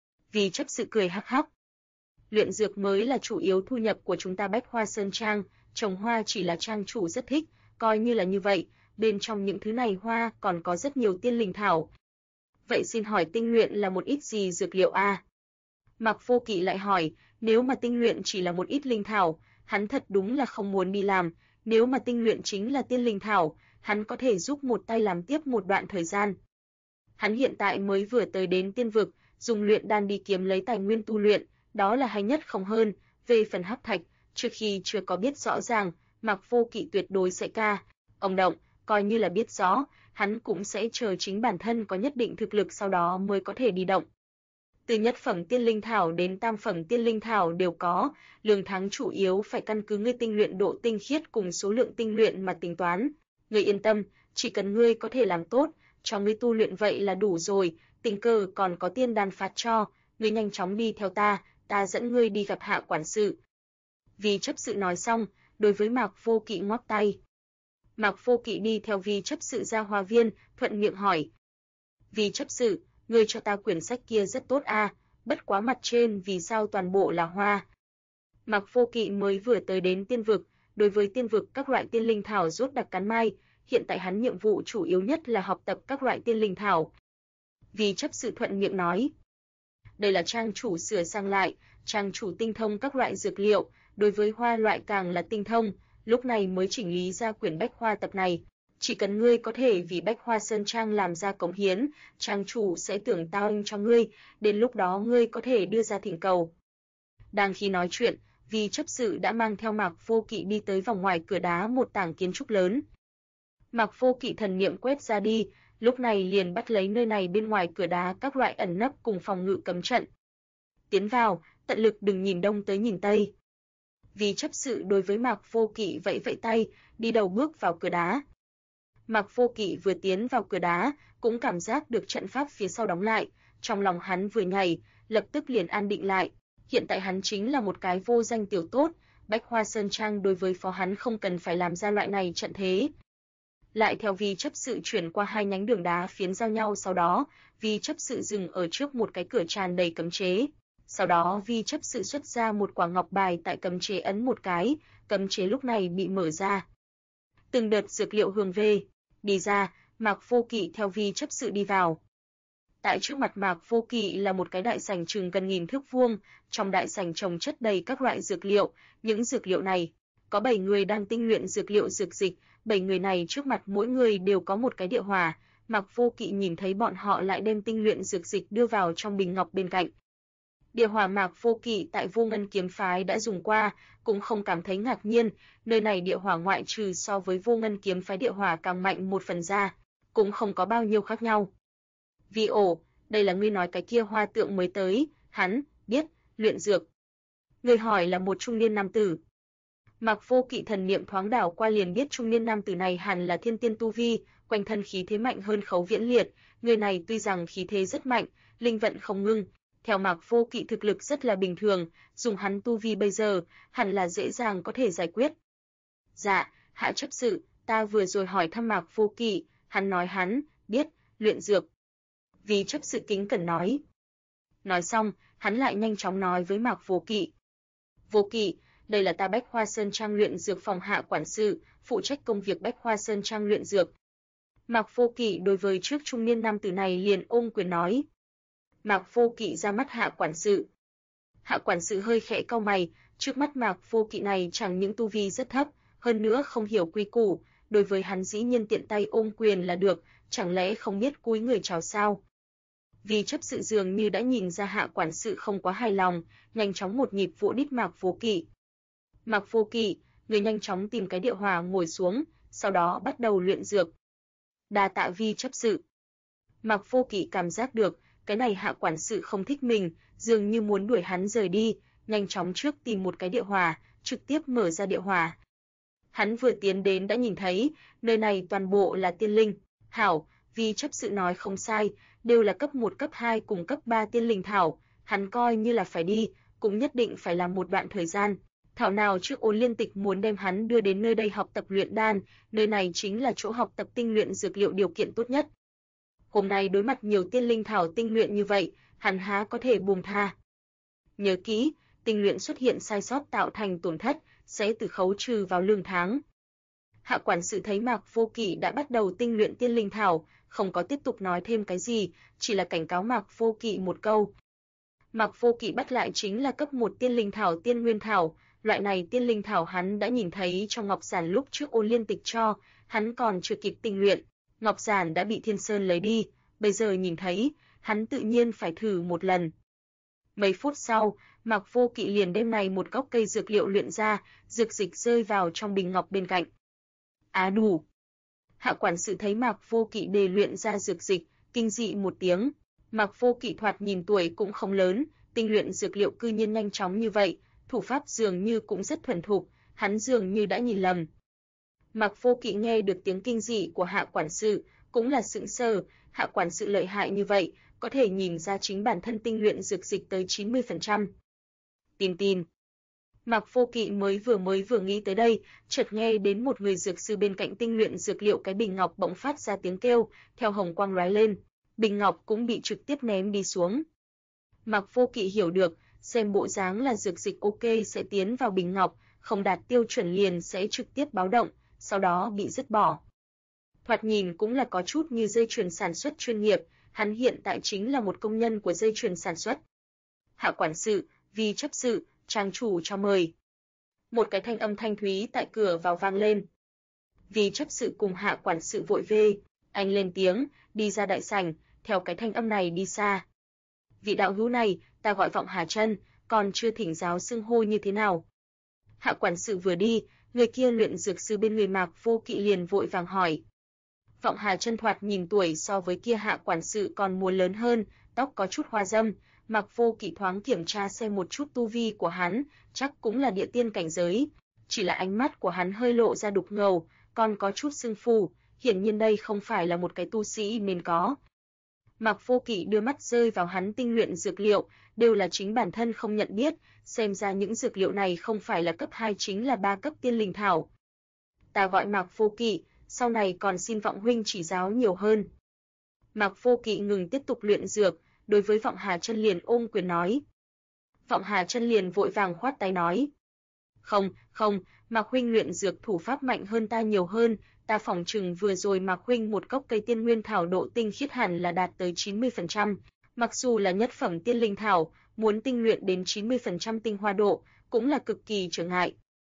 Vì chấp sự cười hắc hắc. Luyện dược mới là chủ yếu thu nhập của chúng ta Bách Hoa Sơn Trang, trồng hoa chỉ là trang chủ rất thích, coi như là như vậy, bên trong những thứ này hoa còn có rất nhiều tiên linh thảo. Vậy xin hỏi tinh luyện là một ít gì dược liệu a? Mạc Vô Kỵ lại hỏi, nếu mà tinh luyện chỉ là một ít linh thảo, hắn thật đúng là không muốn đi làm, nếu mà tinh luyện chính là tiên linh thảo, hắn có thể giúp một tay làm tiếp một đoạn thời gian. Hắn hiện tại mới vừa tới đến tiên vực, dùng luyện đan đi kiếm lấy tài nguyên tu luyện, đó là hay nhất không hơn, về phần hắc thạch, trước khi chưa có biết rõ ràng, Mạc Vô Kỵ tuyệt đối sẽ ông động, coi như là biết rõ, hắn cũng sẽ chờ chính bản thân có nhất định thực lực sau đó mới có thể đi động. Từ nhất phẩm tiên linh thảo đến tam phẩm tiên linh thảo đều có, lương tháng chủ yếu phải căn cứ ngươi tinh luyện độ tinh khiết cùng số lượng tinh luyện mà tính toán. Ngươi yên tâm, chỉ cần ngươi có thể làm tốt, cho ngươi tu luyện vậy là đủ rồi, tình cờ còn có tiên đan phạt cho, ngươi nhanh chóng đi theo ta dẫn ngươi đi gặp Hạ quản sự. Vì chấp sự nói xong, đối với Mạc Vô Kỵ ngoắc tay. Mạc Vô Kỵ đi theo Vi chấp sự ra hoa viên, thuận miệng hỏi. Vi chấp sự, ngươi cho ta quyển sách kia rất tốt a, bất quá mặt trên vì sao toàn bộ là hoa? Mạc Vô Kỵ mới vừa tới đến tiên vực, đối với tiên vực các loại tiên linh thảo rốt đặc cắn mai, hiện tại hắn nhiệm vụ chủ yếu nhất là học tập các loại tiên linh thảo. Vi chấp sự thuận miệng nói. Đây là trang chủ sửa sang lại, trang chủ tinh thông các loại dược liệu, đối với hoa loại càng là tinh thông, lúc này mới chỉnh lý ra quyển Bách Hoa tập này. Chỉ cần ngươi có thể vì Bách Hoa Sơn Trang làm ra cống hiến, trang chủ sẽ tưởng tao anh cho ngươi, đến lúc đó ngươi có thể đưa ra thỉnh cầu. Đang khi nói chuyện, Vi chấp sự đã mang theo Mạc Vô Kỵ đi tới vòng ngoài cửa đá một tảng kiến trúc lớn. Mạc Vô Kỵ thần niệm quét ra đi, lúc này liền bắt lấy nơi này bên ngoài cửa đá các loại ẩn nấp cùng phòng ngự cấm trận. Tiến vào, tận lực đừng nhìn đông tới nhìn tây. Vì chấp sự đối với Mạc Vô Kỵ vẫy vẫy tay, đi đầu bước vào cửa đá. Mạc Vô Kỵ vừa tiến vào cửa đá, cũng cảm giác được trận pháp phía sau đóng lại, trong lòng hắn vừa nhảy, lập tức liền an định lại. Hiện tại hắn chính là một cái vô danh tiểu tốt, Bách Hoa Sơn Trang đối với phó hắn không cần phải làm ra loại này trận thế. Lại theo Vi chấp sự chuyển qua hai nhánh đường đá phiến giao nhau, sau đó, Vi chấp sự dừng ở trước một cái cửa tràn đầy cấm chế. Sau đó Vi chấp sự xuất ra một quả ngọc bài tại cấm chế ấn một cái, cấm chế lúc này bị mở ra. Từng đợt dược liệu hương về, đi ra, Mạc Vô Kỵ theo Vi chấp sự đi vào. Tại trước mặt Mạc Vô Kỵ là một cái đại sảnh chừng gần 1000 thước vuông, trong đại sảnh trồng chất đầy các loại dược liệu, những dược liệu này, có 7 người đang tinh luyện dược liệu dược dịch, 7 người này trước mặt mỗi người đều có một cái địa hỏa, Mạc Vô Kỵ nhìn thấy bọn họ lại đem tinh luyện dược dịch đưa vào trong bình ngọc bên cạnh. Địa hỏa Mạc Vô Kỵ tại Vô Ngân kiếm phái đã dùng qua, cũng không cảm thấy ngạc nhiên, nơi này địa hỏa ngoại trừ so với Vô Ngân kiếm phái địa hỏa càng mạnh một phần ra, cũng không có bao nhiêu khác nhau. Vì đây là ngươi nói cái kia hoa tượng mới tới, hắn biết luyện dược. Người hỏi là một trung niên nam tử. Mạc Vô Kỵ thần niệm thoáng đảo qua liền biết trung niên nam tử này hẳn là thiên tiên tu vi, quanh thân khí thế mạnh hơn Khấu Viễn Liệt, người này tuy rằng khí thế rất mạnh, linh vận không ngưng, theo Mạc Vô Kỵ thực lực rất là bình thường, dùng hắn tu vi bây giờ, hẳn là dễ dàng có thể giải quyết. Dạ, hạ chấp sự, ta vừa rồi hỏi thăm Mạc Vô Kỵ, hắn nói hắn biết luyện dược. Vì chấp sự kính cẩn nói. Nói xong, hắn lại nhanh chóng nói với Mạc Vô Kỵ. Vô Kỵ, đây là ta Bách Hoa Sơn Trang luyện dược phòng hạ quản sự, phụ trách công việc Bách Hoa Sơn Trang luyện dược. Mạc Vô Kỵ đối với trước trung niên nam tử này liền ôm quyền nói. Mạc Vô Kỵ ra mắt hạ quản sự. Hạ quản sự hơi khẽ cau mày, trước mắt Mạc Vô Kỵ này chẳng những tu vi rất thấp, hơn nữa không hiểu quy củ, đối với hắn dĩ nhiên tiện tay ôm quyền là được, chẳng lẽ không biết cúi người chào sao? Vì chấp sự dường như đã nhìn ra hạ quản sự không quá hài lòng, nhanh chóng một nhịp vỗ đít Mạc Vô Kỵ. Mạc Vô Kỵ, người nhanh chóng tìm cái địa hỏa ngồi xuống, sau đó bắt đầu luyện dược. Đa tạ Vi chấp sự. Mạc Vô Kỵ cảm giác được, cái này hạ quản sự không thích mình, dường như muốn đuổi hắn rời đi, nhanh chóng trước tìm một cái địa hỏa, trực tiếp mở ra địa hỏa. Hắn vừa tiến đến đã nhìn thấy, nơi này toàn bộ là tiên linh. Hảo, Vi chấp sự nói không sai, đều là cấp 1 cấp 2 cùng cấp 3 tiên linh thảo, hắn coi như là phải đi, cũng nhất định phải làm một đoạn thời gian. Thảo nào trước Ôn Liên Tịch muốn đem hắn đưa đến nơi đây học tập luyện đan, nơi này chính là chỗ học tập tinh luyện dược liệu điều kiện tốt nhất. Hôm nay đối mặt nhiều tiên linh thảo tinh luyện như vậy, hắn há có thể buông tha. Nhớ kỹ, tinh luyện xuất hiện sai sót tạo thành tổn thất, sẽ từ khấu trừ vào lương tháng. Hạ quản sự thấy Mạc Vô Kỵ đã bắt đầu tinh luyện tiên linh thảo, không có tiếp tục nói thêm cái gì, chỉ là cảnh cáo Mạc Vô Kỵ một câu. Mạc Vô Kỵ bắt lại chính là cấp 1 tiên linh thảo tiên nguyên thảo, loại này tiên linh thảo hắn đã nhìn thấy trong ngọc giản lúc trước Ôn Liên Tịch cho, hắn còn chưa kịp tinh luyện, ngọc giản đã bị Thiên Sơn lấy đi, bây giờ nhìn thấy, hắn tự nhiên phải thử một lần. Mấy phút sau, Mạc Vô Kỵ liền đem này một gốc cây dược liệu luyện ra, dược dịch rơi vào trong bình ngọc bên cạnh. Đủ. Hạ quản sự thấy Mạc Vô Kỵ đề luyện ra dược dịch, kinh dị một tiếng. Mạc Vô Kỵ thoạt nhìn tuổi cũng không lớn, tinh luyện dược liệu cư nhiên nhanh chóng như vậy, thủ pháp dường như cũng rất thuần thục, hắn dường như đã nhìn lầm. Mạc Vô Kỵ nghe được tiếng kinh dị của hạ quản sự, cũng là sững sờ, hạ quản sự lợi hại như vậy, có thể nhìn ra chính bản thân tinh luyện dược dịch tới 90%. Tin. Mạc Vô Kỵ mới vừa nghĩ tới đây, chợt nghe đến một người dược sư bên cạnh tinh luyện dược liệu cái bình ngọc bỗng phát ra tiếng kêu, theo hồng quang lóe lên, bình ngọc cũng bị trực tiếp ném đi xuống. Mạc Vô Kỵ hiểu được, xem bộ dáng là dược dịch ok sẽ tiến vào bình ngọc, không đạt tiêu chuẩn liền sẽ trực tiếp báo động, sau đó bị dứt bỏ. Thoạt nhìn cũng là có chút như dây chuyền sản xuất chuyên nghiệp, hắn hiện tại chính là một công nhân của dây chuyền sản xuất. Hạ quản sự, Vi chấp sự, trang chủ cho mời. Một cái thanh âm thanh thúy tại cửa vào vang lên. Vi chấp sự cùng hạ quản sự vội về, anh lên tiếng, đi ra đại sảnh, theo cái thanh âm này đi xa. Vị đạo hữu này, ta gọi Vọng Hà Chân, còn chưa thỉnh giáo xưng hô như thế nào. Hạ quản sự vừa đi, người kia luyện dược sư bên người Mạc Vô Kỵ liền vội vàng hỏi. Vọng Hà Chân thoạt nhìn tuổi so với kia Hạ quản sự còn muốn lớn hơn, tóc có chút hoa râm. Mạc Vô Kỵ thoáng kiểm tra xem một chút tu vi của hắn, chắc cũng là địa tiên cảnh giới. Chỉ là ánh mắt của hắn hơi lộ ra đục ngầu, còn có chút sưng phù, hiển nhiên đây không phải là một cái tu sĩ nên có. Mạc Vô Kỵ đưa mắt rơi vào hắn tinh luyện dược liệu, đều là chính bản thân không nhận biết, xem ra những dược liệu này không phải là cấp 2 chính là 3 cấp tiên linh thảo. Ta gọi Mạc Vô Kỵ, sau này còn xin Vọng huynh chỉ giáo nhiều hơn. Mạc Vô Kỵ ngừng tiếp tục luyện dược, đối với Vọng Hà Chân liền ôm quyền nói. Vọng Hà Chân liền vội vàng khoát tay nói. Không, Mạc huynh luyện dược thủ pháp mạnh hơn ta nhiều hơn, ta phỏng chừng vừa rồi Mạc huynh một cốc cây tiên nguyên thảo độ tinh khiết hẳn là đạt tới 90%, mặc dù là nhất phẩm tiên linh thảo, muốn tinh luyện đến 90% tinh hoa độ, cũng là cực kỳ trở ngại.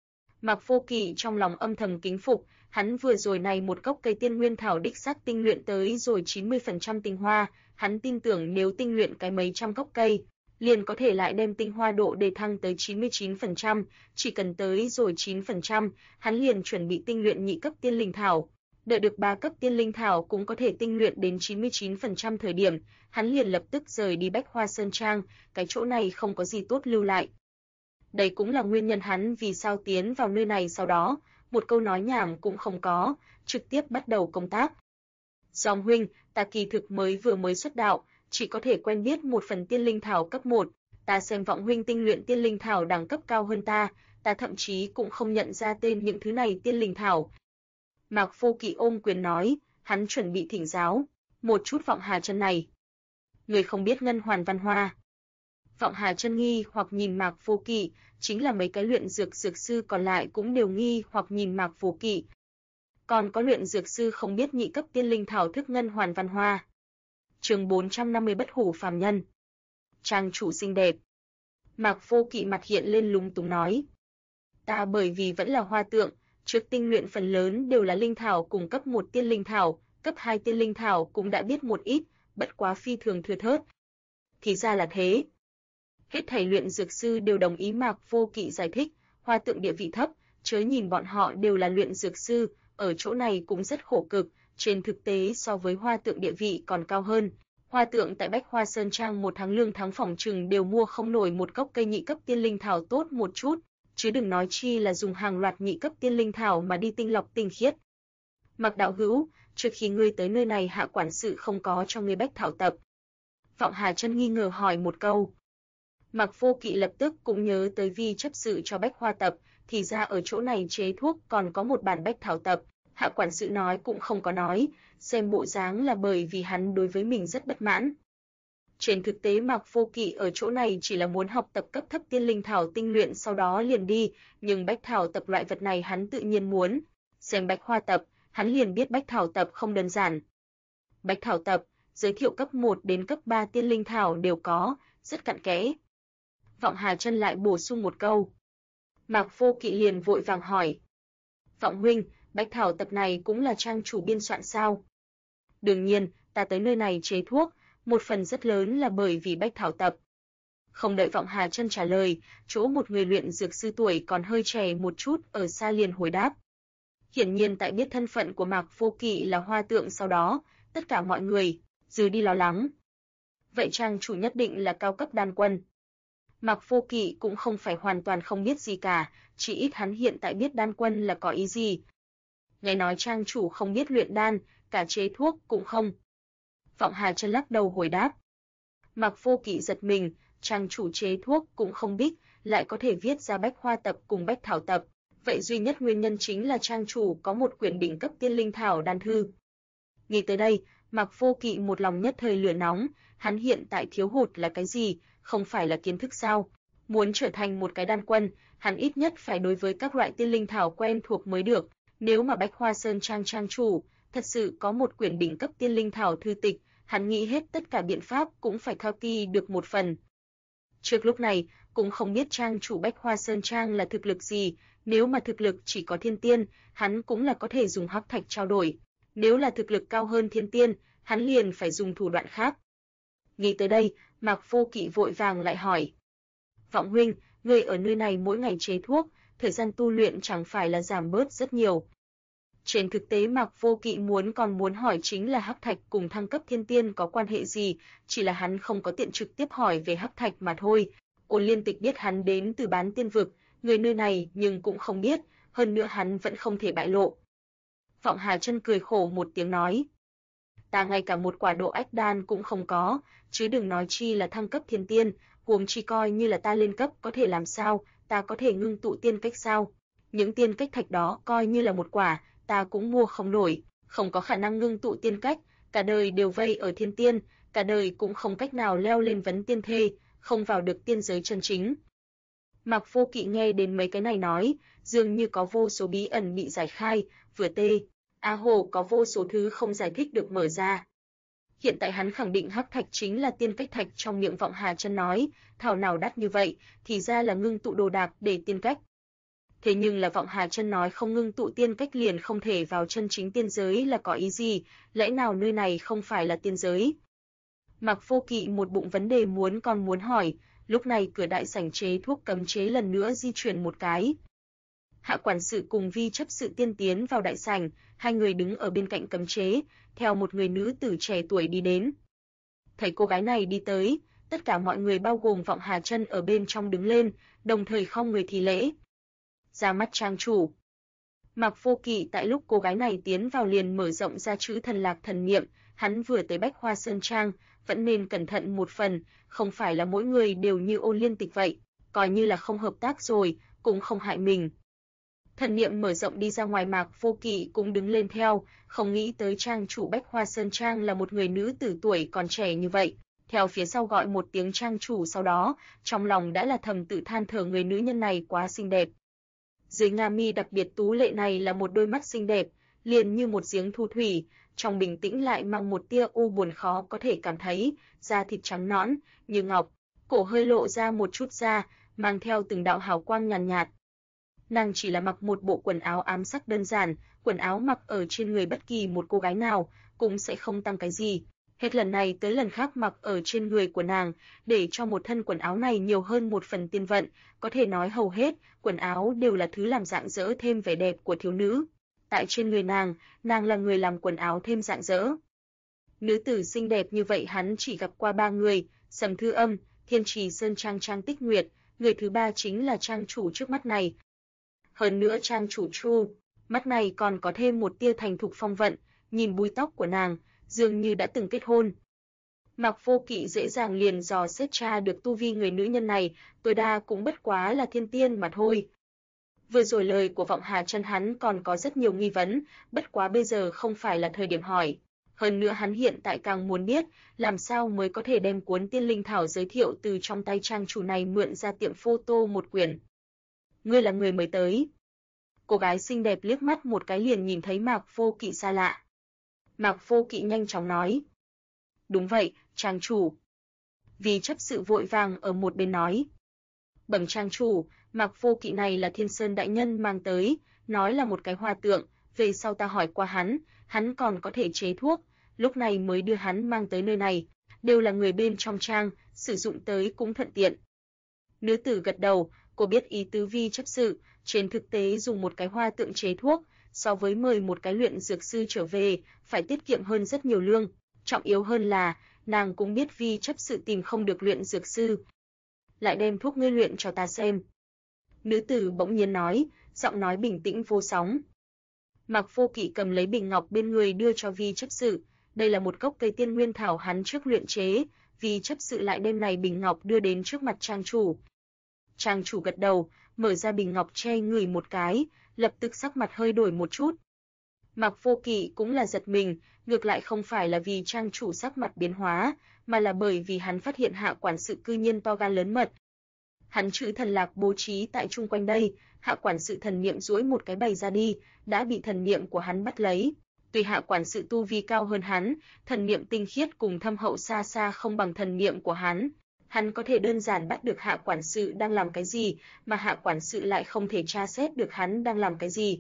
Mạc Vô Kỵ trong lòng âm thầm kính phục, hắn vừa rồi này một cốc cây tiên nguyên thảo đích xác tinh luyện tới rồi 90% tinh hoa, hắn tin tưởng nếu tinh luyện cái mấy trăm gốc cây, liền có thể lại đem tinh hoa độ đề thăng tới 99%, chỉ cần tới rồi 9%, hắn liền chuẩn bị tinh luyện nhị cấp tiên linh thảo. Đợi được 3 cấp tiên linh thảo cũng có thể tinh luyện đến 99% thời điểm, hắn liền lập tức rời đi Bách Hoa Sơn Trang, cái chỗ này không có gì tốt lưu lại. Đây cũng là nguyên nhân hắn vì sao tiến vào nơi này sau đó, một câu nói nhảm cũng không có, trực tiếp bắt đầu công tác. Dòng huynh, ta kỳ thực vừa mới xuất đạo, chỉ có thể quen biết một phần tiên linh thảo cấp 1, ta xem Vọng huynh tinh luyện tiên linh thảo đẳng cấp cao hơn ta thậm chí cũng không nhận ra tên những thứ này tiên linh thảo. Mạc Vô Kỵ ôm quyền nói, hắn chuẩn bị thỉnh giáo một chút Vọng Hà Chân này. Người không biết Ngân Hoàn Văn Hoa. Vọng Hà Chân nghi hoặc nhìn Mạc Vô Kỵ, chính là mấy cái luyện dược sư còn lại cũng đều nghi hoặc nhìn Mạc Vô Kỵ. Còn có luyện dược sư không biết nhị cấp tiên linh thảo thức Ngân Hoàn Văn Hoa. Chương 450 Bất hủ phàm nhân. Trang chủ xinh đẹp. Mạc Vô Kỵ mặt hiện lên lúng túng nói. Ta bởi vì vẫn là hoa tượng, trước tinh luyện phần lớn đều là linh thảo cùng cấp 1 tiên linh thảo, cấp 2 tiên linh thảo cũng đã biết một ít, bất quá phi thường thưa thớt. Thì ra là thế. Hết thảy luyện dược sư đều đồng ý Mạc Vô Kỵ giải thích, hoa tượng địa vị thấp, chớ nhìn bọn họ đều là luyện dược sư, ở chỗ này cũng rất khổ cực, trên thực tế so với hoa tượng địa vị còn cao hơn. Hoa tượng tại Bách Hoa Sơn Trang một tháng lương tháng phỏng chừng đều mua không nổi một cốc cây nhị cấp tiên linh thảo tốt một chút, chứ đừng nói chi là dùng hàng loạt nhị cấp tiên linh thảo mà đi tinh lọc tinh khiết. Mạc đạo hữu, trước khi ngươi tới nơi này Hạ quản sự không có cho ngươi bách thảo tập. Vọng Hà Chân nghi ngờ hỏi một câu. Mạc Vô Kỵ lập tức cũng nhớ tới vi chấp sự cho bách hoa tập, thì ra ở chỗ này chế thuốc còn có một bản bách thảo tập. Hạ quản sự nói cũng không có nói, xem bộ dáng là bởi vì hắn đối với mình rất bất mãn. Trên thực tế Mạc Vô Kỵ ở chỗ này chỉ là muốn học tập cấp thấp tiên linh thảo tinh luyện sau đó liền đi, nhưng bách thảo tập loại vật này hắn tự nhiên muốn. Xem bách hoa tập, hắn liền biết bách thảo tập không đơn giản. Bách thảo tập, giới thiệu cấp 1 đến cấp 3 tiên linh thảo đều có, rất cặn kẽ. Vọng Hà Chân lại bổ sung một câu. Mạc Vô Kỵ liền vội vàng hỏi. Vọng huynh, bách thảo tập này cũng là trang chủ biên soạn sao? Đương nhiên, ta tới nơi này chế thuốc, một phần rất lớn là bởi vì bách thảo tập. Không đợi Vọng Hà Chân trả lời, chỗ một người luyện dược sư tuổi còn hơi trẻ một chút ở xa liền hồi đáp. Hiển nhiên tại biết thân phận của Mạc Vô Kỵ là hoa tượng sau đó, tất cả mọi người dừ đi lo lắng. Vậy trang chủ nhất định là cao cấp đan quân. Mạc Vô Kỵ cũng không phải hoàn toàn không biết gì cả, chỉ ít hắn hiện tại biết đan quân là có ý gì. Nghe nói trang chủ không biết luyện đan, cả chế thuốc cũng không. Vọng Hà Chân lắc đầu hồi đáp. Mạc Vô Kỵ giật mình, trang chủ chế thuốc cũng không biết, lại có thể viết ra bách hoa tập cùng bách thảo tập. Vậy duy nhất nguyên nhân chính là trang chủ có một quyển đỉnh cấp tiên linh thảo đan thư. Nghĩ tới đây, Mạc Vô Kỵ một lòng nhất thời lửa nóng, hắn hiện tại thiếu hụt là cái gì, không phải là kiến thức sao? Muốn trở thành một cái đan quân, hắn ít nhất phải đối với các loại tiên linh thảo quen thuộc mới được. Nếu mà Bách Hoa Sơn Trang trang chủ thật sự có một quyển đỉnh cấp tiên linh thảo thư tịch, hắn nghĩ hết tất cả biện pháp cũng phải khao kỳ được một phần. Trước lúc này, cũng không biết trang chủ Bách Hoa Sơn Trang là thực lực gì, nếu mà thực lực chỉ có thiên tiên, hắn cũng là có thể dùng hắc thạch trao đổi. Nếu là thực lực cao hơn thiên tiên, hắn liền phải dùng thủ đoạn khác. Nghĩ tới đây, Mạc Vô Kỵ vội vàng lại hỏi. Vọng huynh, ngươi ở nơi này mỗi ngày chế thuốc, thời gian tu luyện chẳng phải là giảm bớt rất nhiều. Trên thực tế Mạc Vô Kỵ còn muốn hỏi chính là Hắc Thạch cùng thăng cấp thiên tiên có quan hệ gì, chỉ là hắn không có tiện trực tiếp hỏi về Hắc Thạch mà thôi. Ôn Liên Tịch biết hắn đến từ Bán Tiên vực, người nơi này nhưng cũng không biết, hơn nữa hắn vẫn không thể bại lộ. Vọng Hà Chân cười khổ một tiếng nói: "Ta ngay cả một quả độ ách đan cũng không có, chứ đừng nói chi là thăng cấp thiên tiên, huống chi coi như là ta lên cấp có thể làm sao, ta có thể ngưng tụ tiên cách sao? Những tiên cách thạch đó coi như là một quả, ta cũng mua không nổi, không có khả năng ngưng tụ tiên cách, cả đời đều vây ở thiên tiên, cả đời cũng không cách nào leo lên vấn tiên thê, không vào được tiên giới chân chính." Mạc Vô Kỵ nghe đến mấy cái này nói, dường như có vô số bí ẩn bị giải khai, vừa tê, hồ có vô số thứ không giải thích được mở ra. Hiện tại hắn khẳng định Hắc Thạch chính là tiên cách thạch trong miệng Vọng Hà Chân nói, thảo nào đắt như vậy, thì ra là ngưng tụ đồ đạc để tiên cách. Thế nhưng là Vọng Hà Chân nói không ngưng tụ tiên cách liền không thể vào chân chính tiên giới là có ý gì, lẽ nào nơi này không phải là tiên giới? Mạc Vô Kỵ một bụng vấn đề muốn hỏi, lúc này cửa đại sảnh chế thuốc cấm chế lần nữa di chuyển một cái. Hạ quản sự cùng Vi chấp sự tiên tiến vào đại sảnh, hai người đứng ở bên cạnh cấm chế, theo một người nữ tử trẻ tuổi đi đến. Thấy cô gái này đi tới, tất cả mọi người bao gồm Vọng Hà Chân ở bên trong đứng lên, đồng thời khom người thi lễ. Ra mắt trang chủ. Mạc Vô Kỵ tại lúc cô gái này tiến vào liền mở rộng ra chữ thần lạc thần niệm, hắn vừa tới Bách Hoa Sơn Trang, vẫn nên cẩn thận một phần, không phải là mỗi người đều như Ôn Liên Tịch vậy, coi như là không hợp tác rồi, cũng không hại mình. Thần niệm mở rộng đi ra ngoài, Mạc Vô Kỵ cũng đứng lên theo, không nghĩ tới trang chủ Bách Hoa Sơn Trang là một người nữ tử tuổi còn trẻ như vậy. Theo phía sau gọi một tiếng trang chủ, sau đó, trong lòng đã là thầm tự than thở người nữ nhân này quá xinh đẹp. Dưới nga mi đặc biệt tú lệ này là một đôi mắt xinh đẹp, liền như một giếng thu thủy, trong bình tĩnh lại mang một tia u buồn khó có thể cảm thấy, da thịt trắng nõn như ngọc, cổ hơi lộ ra một chút da, mang theo từng đạo hào quang nhàn nhạt. Nàng chỉ là mặc một bộ quần áo ám sắc đơn giản, quần áo mặc ở trên người bất kỳ một cô gái nào cũng sẽ không tăng cái gì. Hết lần này tới lần khác mặc ở trên người của nàng, để cho một thân quần áo này nhiều hơn một phần tiên vận, có thể nói hầu hết quần áo đều là thứ làm rạng rỡ thêm vẻ đẹp của thiếu nữ. Tại trên người nàng là người làm quần áo thêm rạng rỡ. Nữ tử xinh đẹp như vậy hắn chỉ gặp qua 3 người, Sầm Thư Âm, Thiên Trì Sơn Trang Trang Tích Nguyệt, người thứ ba chính là trang chủ trước mắt này. Hơn nữa trang chủ Chu, mắt này còn có thêm một tia thành thục phong vận, nhìn búi tóc của nàng, dường như đã từng kết hôn. Mạc Vô Kỵ dễ dàng liền dò xét tra được tu vi người nữ nhân này, tối đa cũng bất quá là thiên tiên mà thôi. Vừa rồi lời của Vọng Hà Chân hắn còn có rất nhiều nghi vấn, bất quá bây giờ không phải là thời điểm hỏi. Hơn nữa hắn hiện tại càng muốn biết, làm sao mới có thể đem cuốn Tiên Linh Thảo giới thiệu từ trong tay trang chủ này mượn ra tiệm photo một quyển. Ngươi là người mới tới. Cô gái xinh đẹp liếc mắt một cái liền nhìn thấy Mạc Vô Kỵ xa lạ. Mạc Vô Kỵ nhanh chóng nói. Đúng vậy, trang chủ. Vì chấp sự vội vàng ở một bên nói. Bẩm trang chủ, Mạc Vô Kỵ này là Thiên Sơn đại nhân mang tới, nói là một cái hoa tượng, về sau ta hỏi qua hắn còn có thể chế thuốc, lúc này mới đưa hắn mang tới nơi này, đều là người bên trong trang, sử dụng tới cũng thuận tiện. Nữ tử gật đầu, cô biết ý tứ Vi chấp sự, trên thực tế dùng một cái hoa tượng chế thuốc, so với mời một cái luyện dược sư trở về, phải tiết kiệm hơn rất nhiều lương. Trọng yếu hơn là, nàng cũng biết Vi chấp sự tìm không được luyện dược sư. Lại đem thuốc ngươi luyện cho ta xem. Nữ tử bỗng nhiên nói, giọng nói bình tĩnh vô sóng. Mạc Vô Kỵ cầm lấy bình ngọc bên người đưa cho Vi chấp sự, đây là một cốc cây tiên nguyên thảo hắn trước luyện chế, Vi chấp sự lại đem này bình ngọc đưa đến trước mặt trang chủ. Trang chủ gật đầu, mở ra bình ngọc che ngửi một cái, lập tức sắc mặt hơi đổi một chút. Mạc Vô Kỵ cũng là giật mình, ngược lại không phải là vì trang chủ sắc mặt biến hóa, mà là bởi vì hắn phát hiện hạ quản sự cư nhiên to gan lớn mật. Hắn chữ thần lạc bố trí tại chung quanh đây, hạ quản sự thần niệm duỗi một cái bày ra đi, đã bị thần niệm của hắn bắt lấy. Tuy hạ quản sự tu vi cao hơn hắn, thần niệm tinh khiết cùng thâm hậu xa xa không bằng thần niệm của hắn. Hắn có thể đơn giản bắt được hạ quản sự đang làm cái gì, mà hạ quản sự lại không thể tra xét được hắn đang làm cái gì.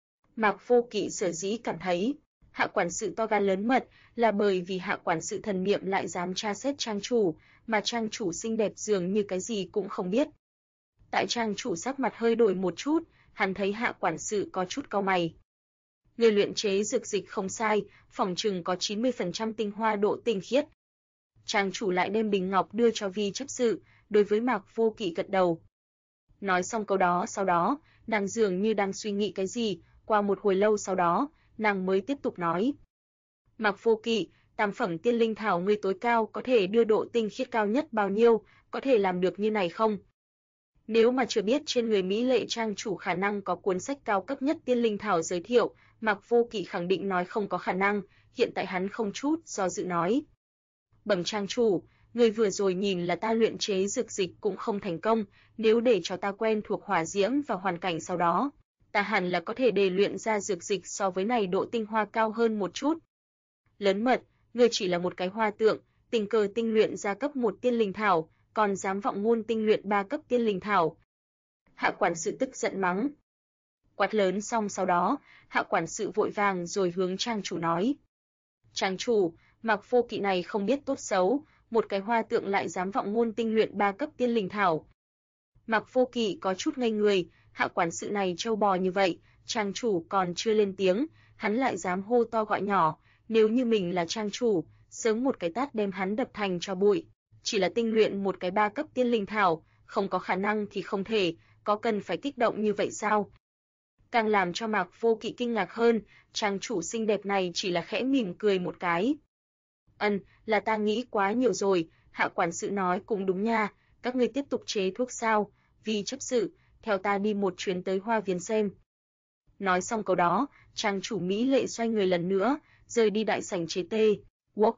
Mạc Vô Kỵ sở dĩ cảm thấy hạ quản sự to gan lớn mật là bởi vì hạ quản sự thần niệm lại dám tra xét trang chủ, mà trang chủ xinh đẹp dường như cái gì cũng không biết. Tại trang chủ sắc mặt hơi đổi một chút, hắn thấy hạ quản sự có chút cau mày. Người luyện chế dược dịch không sai, phỏng chừng có 90% tinh hoa độ tinh khiết. Trang chủ lại đem bình ngọc đưa cho Vi chấp sự, đối với Mạc Vô Kỵ gật đầu. Nói xong câu đó sau đó, nàng dường như đang suy nghĩ cái gì, qua một hồi lâu sau đó, nàng mới tiếp tục nói. Mạc Vô Kỵ, tam phẩm tiên linh thảo ngươi tối cao có thể đưa độ tinh khiết cao nhất bao nhiêu, có thể làm được như này không? Nếu mà chưa biết trên người Mỹ lệ trang chủ khả năng có cuốn sách cao cấp nhất tiên linh thảo giới thiệu, Mạc Vô Kỵ khẳng định nói không có khả năng, hiện tại hắn không chút do dự nói. Bẩm trang chủ, người vừa rồi nhìn là ta luyện chế dược dịch cũng không thành công, nếu để cho ta quen thuộc hỏa diễm và hoàn cảnh sau đó, ta hẳn là có thể đề luyện ra dược dịch so với này độ tinh hoa cao hơn một chút. Lớn mật, ngươi chỉ là một cái hoa tượng, tình cờ tinh luyện ra cấp 1 tiên linh thảo, còn dám vọng ngôn tinh luyện 3 cấp tiên linh thảo. Hạ quản sự tức giận mắng. Quát lớn xong sau đó, hạ quản sự vội vàng rồi hướng trang chủ nói. Trang chủ, Mạc Vô Kỵ này không biết tốt xấu, một cái hoa tượng lại dám vọng ngôn tinh luyện 3 cấp tiên linh thảo. Mạc Vô Kỵ có chút ngây người, hạ quản sự này trâu bò như vậy, trang chủ còn chưa lên tiếng, hắn lại dám hô to gọi nhỏ, nếu như mình là trang chủ, sớm một cái tát đem hắn đập thành tro bụi. Chỉ là tinh luyện một cái 3 cấp tiên linh thảo, không có khả năng thì không thể, có cần phải kích động như vậy sao? Càng làm cho Mạc Vô Kỵ kinh ngạc hơn, trang chủ xinh đẹp này chỉ là khẽ mỉm cười một cái. Là ta nghĩ quá nhiều rồi, hạ quản sự nói cũng đúng nha, các ngươi tiếp tục chế thuốc sao, vì chấp sự, theo ta đi một chuyến tới Hoa Viên xem. Nói xong câu đó, trang chủ Mỹ lệ xoay người lần nữa, rời đi đại sảnh chế tê. Quốc.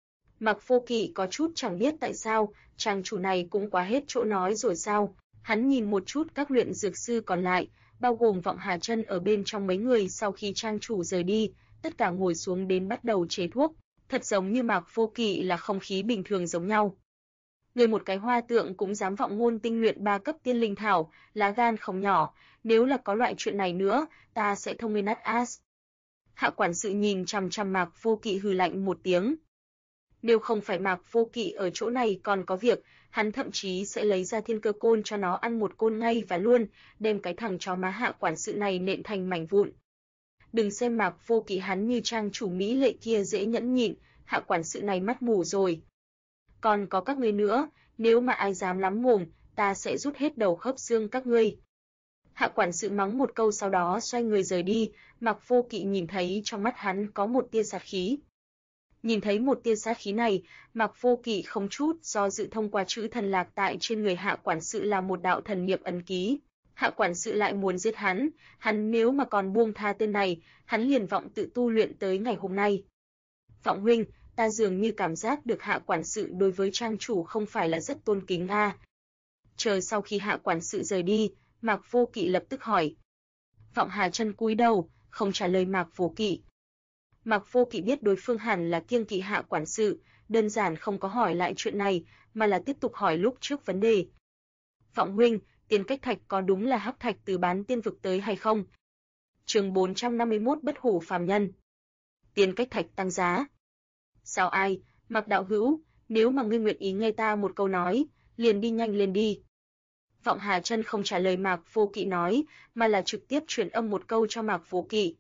Mạc Vô Kỵ có chút chẳng biết tại sao, trang chủ này cũng quá hết chỗ nói rồi sao. Hắn nhìn một chút các luyện dược sư còn lại, bao gồm Vọng Hà Chân ở bên trong mấy người sau khi trang chủ rời đi, tất cả ngồi xuống đến bắt đầu chế thuốc, thật giống như Mạc Vô Kỵ là không khí bình thường giống nhau. Người một cái hoa tượng cũng dám vọng ngôn tinh luyện 3 cấp tiên linh thảo, lá gan không nhỏ, nếu là có loại chuyện này nữa, ta sẽ thông ngươi nát ass. Hạ quản sự nhìn chằm chằm Mạc Vô Kỵ hừ lạnh một tiếng. Nếu không phải Mạc Vô Kỵ ở chỗ này còn có việc, hắn thậm chí sẽ lấy ra thiên cơ côn cho nó ăn một côn ngay và luôn, đem cái thằng chó má hạ quản sự này nện thành mảnh vụn. Đừng xem Mạc Vô Kỵ hắn như trang chủ Mỹ lệ kia dễ nhẫn nhịn, hạ quản sự này mắt mù rồi. Còn có các ngươi nữa, nếu mà ai dám lắm mồm, ta sẽ rút hết đầu khớp xương các ngươi. Hạ quản sự mắng một câu sau đó xoay người rời đi, Mạc Vô Kỵ nhìn thấy trong mắt hắn có một tia sát khí. Nhìn thấy một tia sát khí này, Mạc Vô Kỵ không chút do dự thông qua chữ thần lạc tại trên người hạ quản sự là một đạo thần niệm ấn ký. Hạ quản sự lại muốn giết hắn nếu mà còn buông tha tên này, hắn liền vọng tự tu luyện tới ngày hôm nay. Vọng huynh, ta dường như cảm giác được hạ quản sự đối với trang chủ không phải là rất tôn kính a. Chờ sau khi hạ quản sự rời đi, Mạc Vô Kỵ lập tức hỏi. Vọng Hà Chân cúi đầu, không trả lời Mạc Vô Kỵ. Mạc Vô Kỵ biết đối phương hẳn là kiêng kỵ hạ quản sự, đơn giản không có hỏi lại chuyện này, mà là tiếp tục hỏi lúc trước vấn đề. Vọng huynh, tiền cách thạch có đúng là hắc thạch từ bán tiên vực tới hay không? Chương 451 bất hủ phàm nhân. Tiền cách thạch tăng giá. Sao ai, Mạc đạo hữu, nếu mà ngươi nguyện ý nghe ta một câu nói, liền đi nhanh lên đi. Vọng Hà Chân không trả lời Mạc Vô Kỵ nói, mà là trực tiếp truyền âm một câu cho Mạc Vô Kỵ.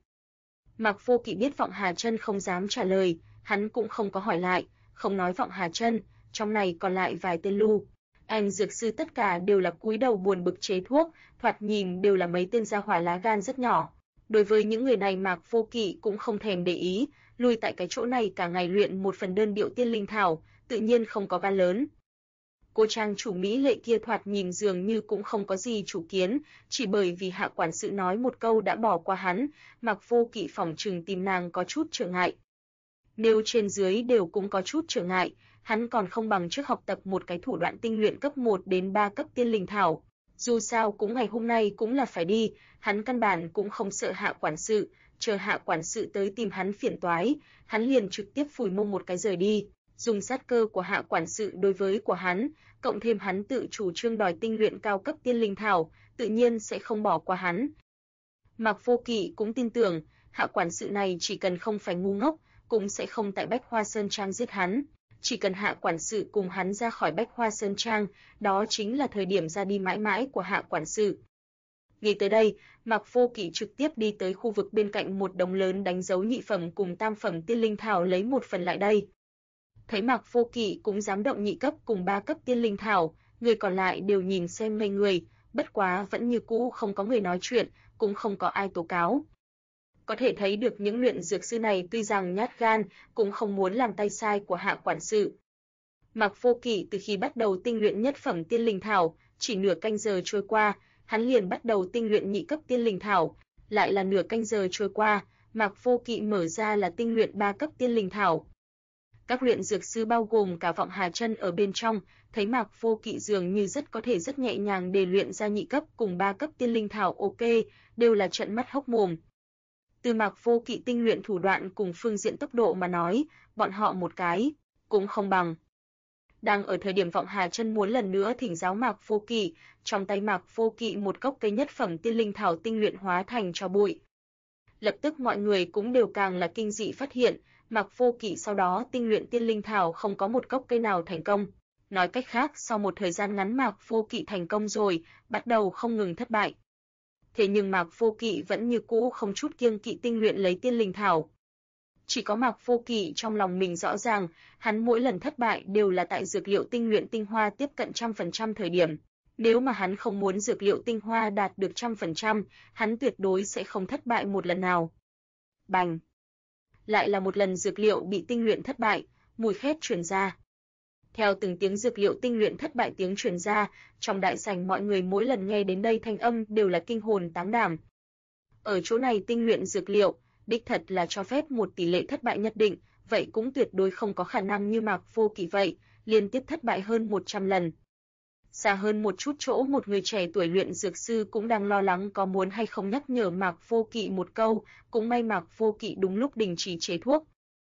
Mạc Vô Kỵ biết Vọng Hà Chân không dám trả lời, hắn cũng không có hỏi lại, không nói Vọng Hà Chân, trong này còn lại vài tên lưu. Anh dược sư tất cả đều là cúi đầu buồn bực chế thuốc, thoạt nhìn đều là mấy tên gia hỏa lá gan rất nhỏ. Đối với những người này Mạc Vô Kỵ cũng không thèm để ý, lui tại cái chỗ này cả ngày luyện một phần đơn điệu tiên linh thảo, tự nhiên không có gan lớn. Cô trang chủ Mỹ lệ kia thoạt nhìn dường như cũng không có gì chủ kiến, chỉ bởi vì hạ quản sự nói một câu đã bỏ qua hắn, Mạc Vô Kỵ phỏng chừng tìm nàng có chút trở ngại. Nếu trên dưới đều cũng có chút trở ngại, hắn còn không bằng trước học tập một cái thủ đoạn tinh luyện cấp 1 đến 3 cấp tiên linh thảo. Dù sao cũng ngày hôm nay cũng là phải đi, hắn căn bản cũng không sợ hạ quản sự, chờ hạ quản sự tới tìm hắn phiền toái, hắn liền trực tiếp phủi mông một cái rời đi. Dùng sát cơ của hạ quản sự đối với của hắn, cộng thêm hắn tự chủ trương đòi tinh luyện cao cấp tiên linh thảo, tự nhiên sẽ không bỏ qua hắn. Mạc Vô Kỵ cũng tin tưởng, hạ quản sự này chỉ cần không phải ngu ngốc, cũng sẽ không tại Bách Hoa Sơn Trang giết hắn. Chỉ cần hạ quản sự cùng hắn ra khỏi Bách Hoa Sơn Trang, đó chính là thời điểm ra đi mãi mãi của hạ quản sự. Nghĩ tới đây, Mạc Vô Kỵ trực tiếp đi tới khu vực bên cạnh một đống lớn đánh dấu nhị phẩm cùng tam phẩm tiên linh thảo lấy một phần lại đây. Thấy Mạc Vô Kỵ cũng dám động nhị cấp cùng 3 cấp tiên linh thảo, người còn lại đều nhìn xem ngây người, bất quá vẫn như cũ không có người nói chuyện, cũng không có ai tố cáo. Có thể thấy được những luyện dược sư này tuy rằng nhát gan, cũng không muốn làm tay sai của Hạ quản sự. Mạc Vô Kỵ từ khi bắt đầu tinh luyện nhất phẩm tiên linh thảo, chỉ nửa canh giờ trôi qua, hắn liền bắt đầu tinh luyện nhị cấp tiên linh thảo, lại là nửa canh giờ trôi qua, Mạc Vô Kỵ mở ra là tinh luyện 3 cấp tiên linh thảo. Các luyện dược sư bao gồm cả Vọng Hà Chân ở bên trong, thấy Mạc Vô Kỵ dường như có thể rất nhẹ nhàng để luyện ra nhị cấp cùng 3 cấp tiên linh thảo ok, đều là trợn mắt hốc mồm. Từ Mạc Vô Kỵ tinh luyện thủ đoạn cùng phương diện tốc độ mà nói, bọn họ một cái cũng không bằng. Đang ở thời điểm Vọng Hà Chân muốn lần nữa thỉnh giáo Mạc Vô Kỵ, trong tay Mạc Vô Kỵ một cốc cây nhất phẩm tiên linh thảo tinh luyện hóa thành tro bụi. Lập tức mọi người cũng đều càng là kinh dị phát hiện, Mạc Vô Kỵ sau đó tinh luyện tiên linh thảo không có một cốc cây nào thành công. Nói cách khác, sau một thời gian ngắn Mạc Vô Kỵ thành công rồi, bắt đầu không ngừng thất bại. Thế nhưng Mạc Vô Kỵ vẫn như cũ không chút kiêng kỵ tinh luyện lấy tiên linh thảo. Chỉ có Mạc Vô Kỵ trong lòng mình rõ ràng, hắn mỗi lần thất bại đều là tại dược liệu tinh luyện tinh hoa tiếp cận 100% thời điểm. Nếu mà hắn không muốn dược liệu tinh hoa đạt được 100%, hắn tuyệt đối sẽ không thất bại một lần nào. Bành! Lại là một lần dược liệu bị tinh luyện thất bại, mùi khét truyền ra. Theo từng tiếng dược liệu tinh luyện thất bại tiếng truyền ra, trong đại sảnh mọi người mỗi lần nghe đến đây thanh âm đều là kinh hồn táng đảm. Ở chỗ này tinh luyện dược liệu, đích thật là cho phép một tỷ lệ thất bại nhất định, vậy cũng tuyệt đối không có khả năng như Mạc Vô Kỵ vậy, liên tiếp thất bại hơn 100 lần. Xa hơn một chút chỗ một người trẻ tuổi luyện dược sư cũng đang lo lắng có muốn hay không nhắc nhở Mạc Vô Kỵ một câu, cũng may Mạc Vô Kỵ đúng lúc đình chỉ chế thuốc.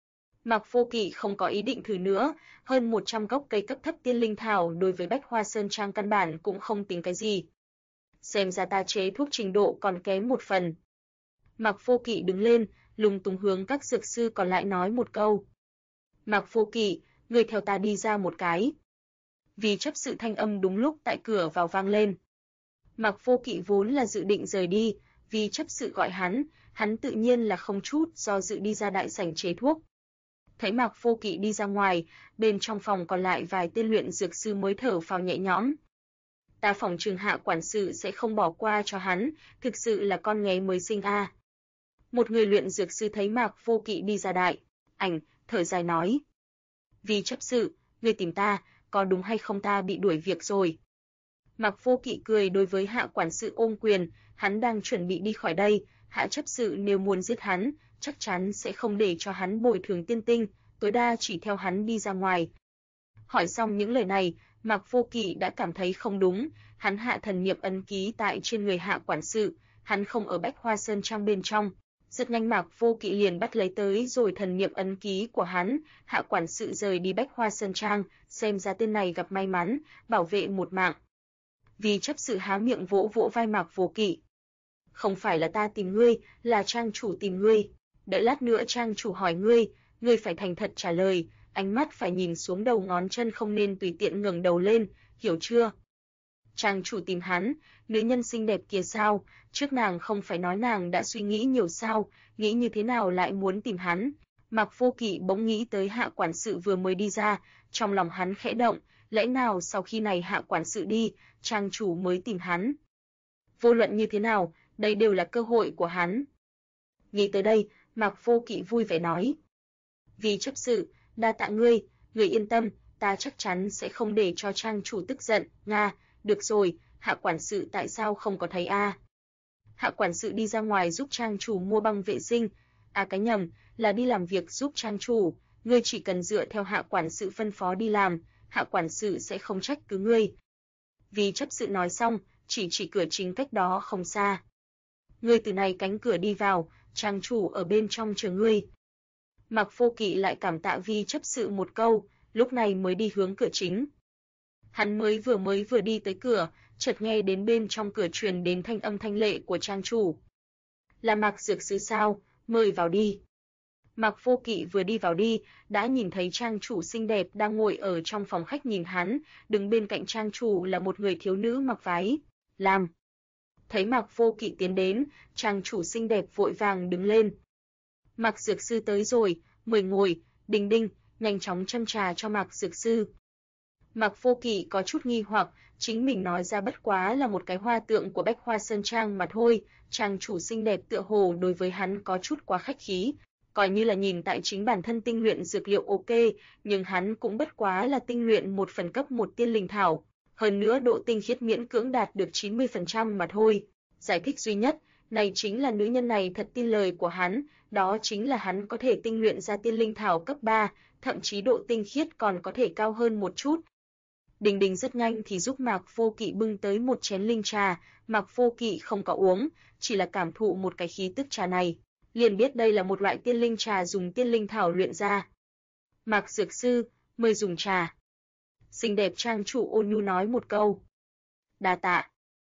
Mạc Vô Kỵ không có ý định thử nữa, hơn 100 gốc cây cấp thấp tiên linh thảo đối với Bách Hoa Sơn Trang căn bản cũng không tính cái gì. Xem ra ta chế thuốc trình độ còn kém một phần. Mạc Vô Kỵ đứng lên, lung tung hướng các dược sư còn lại nói một câu. Mạc Vô Kỵ, người theo ta đi ra một cái. Vì chấp sự thanh âm đúng lúc tại cửa vào vang lên. Mạc Vô Kỵ vốn là dự định rời đi, vì chấp sự gọi hắn tự nhiên là không chút do dự đi ra đại sảnh chế thuốc. Thấy Mạc Vô Kỵ đi ra ngoài, bên trong phòng còn lại vài tên luyện dược sư mới thở phào nhẹ nhõm. Ta phỏng chừng Hạ quản sự sẽ không bỏ qua cho hắn, thực sự là con nghé mới sinh a. Một người luyện dược sư thấy Mạc Vô Kỵ đi ra đại ảnh, thở dài nói: "Vì chấp sự, ngươi tìm ta, có đúng hay không ta bị đuổi việc rồi?" Mạc Vô Kỵ cười đối với Hạ quản sự ôm quyền, hắn đang chuẩn bị đi khỏi đây, Hạ chấp sự nếu muốn giết hắn, chắc chắn sẽ không để cho hắn bồi thường tiên tinh, tối đa chỉ theo hắn đi ra ngoài. Hỏi xong những lời này, Mạc Vô Kỵ đã cảm thấy không đúng, hắn hạ thần niệm ấn ký tại trên người Hạ quản sự, hắn không ở Bách Hoa Sơn Trang bên trong. Rất nhanh Mạc Vô Kỵ liền bắt lấy tới rồi thần niệm ấn ký của hắn, Hạ quản sự rời đi Bách Hoa Sơn Trang, xem ra tên này gặp may mắn, bảo vệ một mạng. Vì chấp sự há miệng vỗ vỗ vai Mạc Vô Kỵ. Không phải là ta tìm ngươi, là trang chủ tìm ngươi. Đợi lát nữa trang chủ hỏi ngươi phải thành thật trả lời, ánh mắt phải nhìn xuống đầu ngón chân không nên tùy tiện ngẩng đầu lên, hiểu chưa? Trang chủ tìm hắn, nữ nhân xinh đẹp kia sao, trước nàng không phải nói nàng đã suy nghĩ nhiều sao, nghĩ như thế nào lại muốn tìm hắn. Mạc Vô Kỵ bỗng nghĩ tới Hạ quản sự vừa mới đi ra, trong lòng hắn khẽ động, lẽ nào sau khi này Hạ quản sự đi, trang chủ mới tìm hắn. Vô luận như thế nào, đây đều là cơ hội của hắn. Nghĩ tới đây, Mạc Vô Kỵ vui vẻ nói: "Vì chấp sự, đa tạ ngươi, ngươi yên tâm, ta chắc chắn sẽ không để cho trang chủ tức giận, nga, được rồi, Hạ quản sự tại sao không có thấy a?" Hạ quản sự đi ra ngoài giúp trang chủ mua băng vệ sinh, cái nhầm, là đi làm việc giúp trang chủ, ngươi chỉ cần dựa theo Hạ quản sự phân phó đi làm, Hạ quản sự sẽ không trách cứ ngươi. Vì chấp sự nói xong, chỉ cửa chính cách đó không xa. Ngươi từ này cánh cửa đi vào, trang chủ ở bên trong chờ ngươi. Mạc Vô Kỵ lại cảm tạ Vi chấp sự một câu, lúc này mới đi hướng cửa chính. Hắn mới vừa đi tới cửa, chợt nghe đến bên trong cửa truyền đến thanh âm thanh lệ của trang chủ. Là Mạc dược sư sao, mời vào đi. Mạc Vô Kỵ vừa đi vào đi, đã nhìn thấy trang chủ xinh đẹp đang ngồi ở trong phòng khách nhìn hắn, đứng bên cạnh trang chủ là một người thiếu nữ mặc váy lam. Thấy Mạc Vô Kỵ tiến đến, trang chủ xinh đẹp vội vàng đứng lên. Mạc Dược Sư tới rồi, mời ngồi, Đinh Đinh, nhanh chóng châm trà cho Mạc Dược Sư. Mạc Vô Kỵ có chút nghi hoặc, chính mình nói ra bất quá là một cái hoa tượng của Bách Hoa Sơn Trang mà thôi, trang chủ xinh đẹp tựa hồ đối với hắn có chút quá khách khí, coi như là nhìn tại chính bản thân tinh luyện dược liệu ok, nhưng hắn cũng bất quá là tinh luyện một phần cấp 1 tiên linh thảo, hơn nữa độ tinh khiết miễn cưỡng đạt được 90% mà thôi. Giải thích duy nhất, này chính là nữ nhân này thật tin lời của hắn, đó chính là hắn có thể tinh luyện ra tiên linh thảo cấp 3, thậm chí độ tinh khiết còn có thể cao hơn một chút. Đình Đình rất nhanh thì giúp Mạc Vô Kỵ bưng tới một chén linh trà, Mạc Vô Kỵ không có uống, chỉ là cảm thụ một cái khí tức trà này, liền biết đây là một loại tiên linh trà dùng tiên linh thảo luyện ra. Mạc Dược Sư, mời dùng trà. Xinh đẹp trang chủ ôn nhu nói một câu. Đa tạ.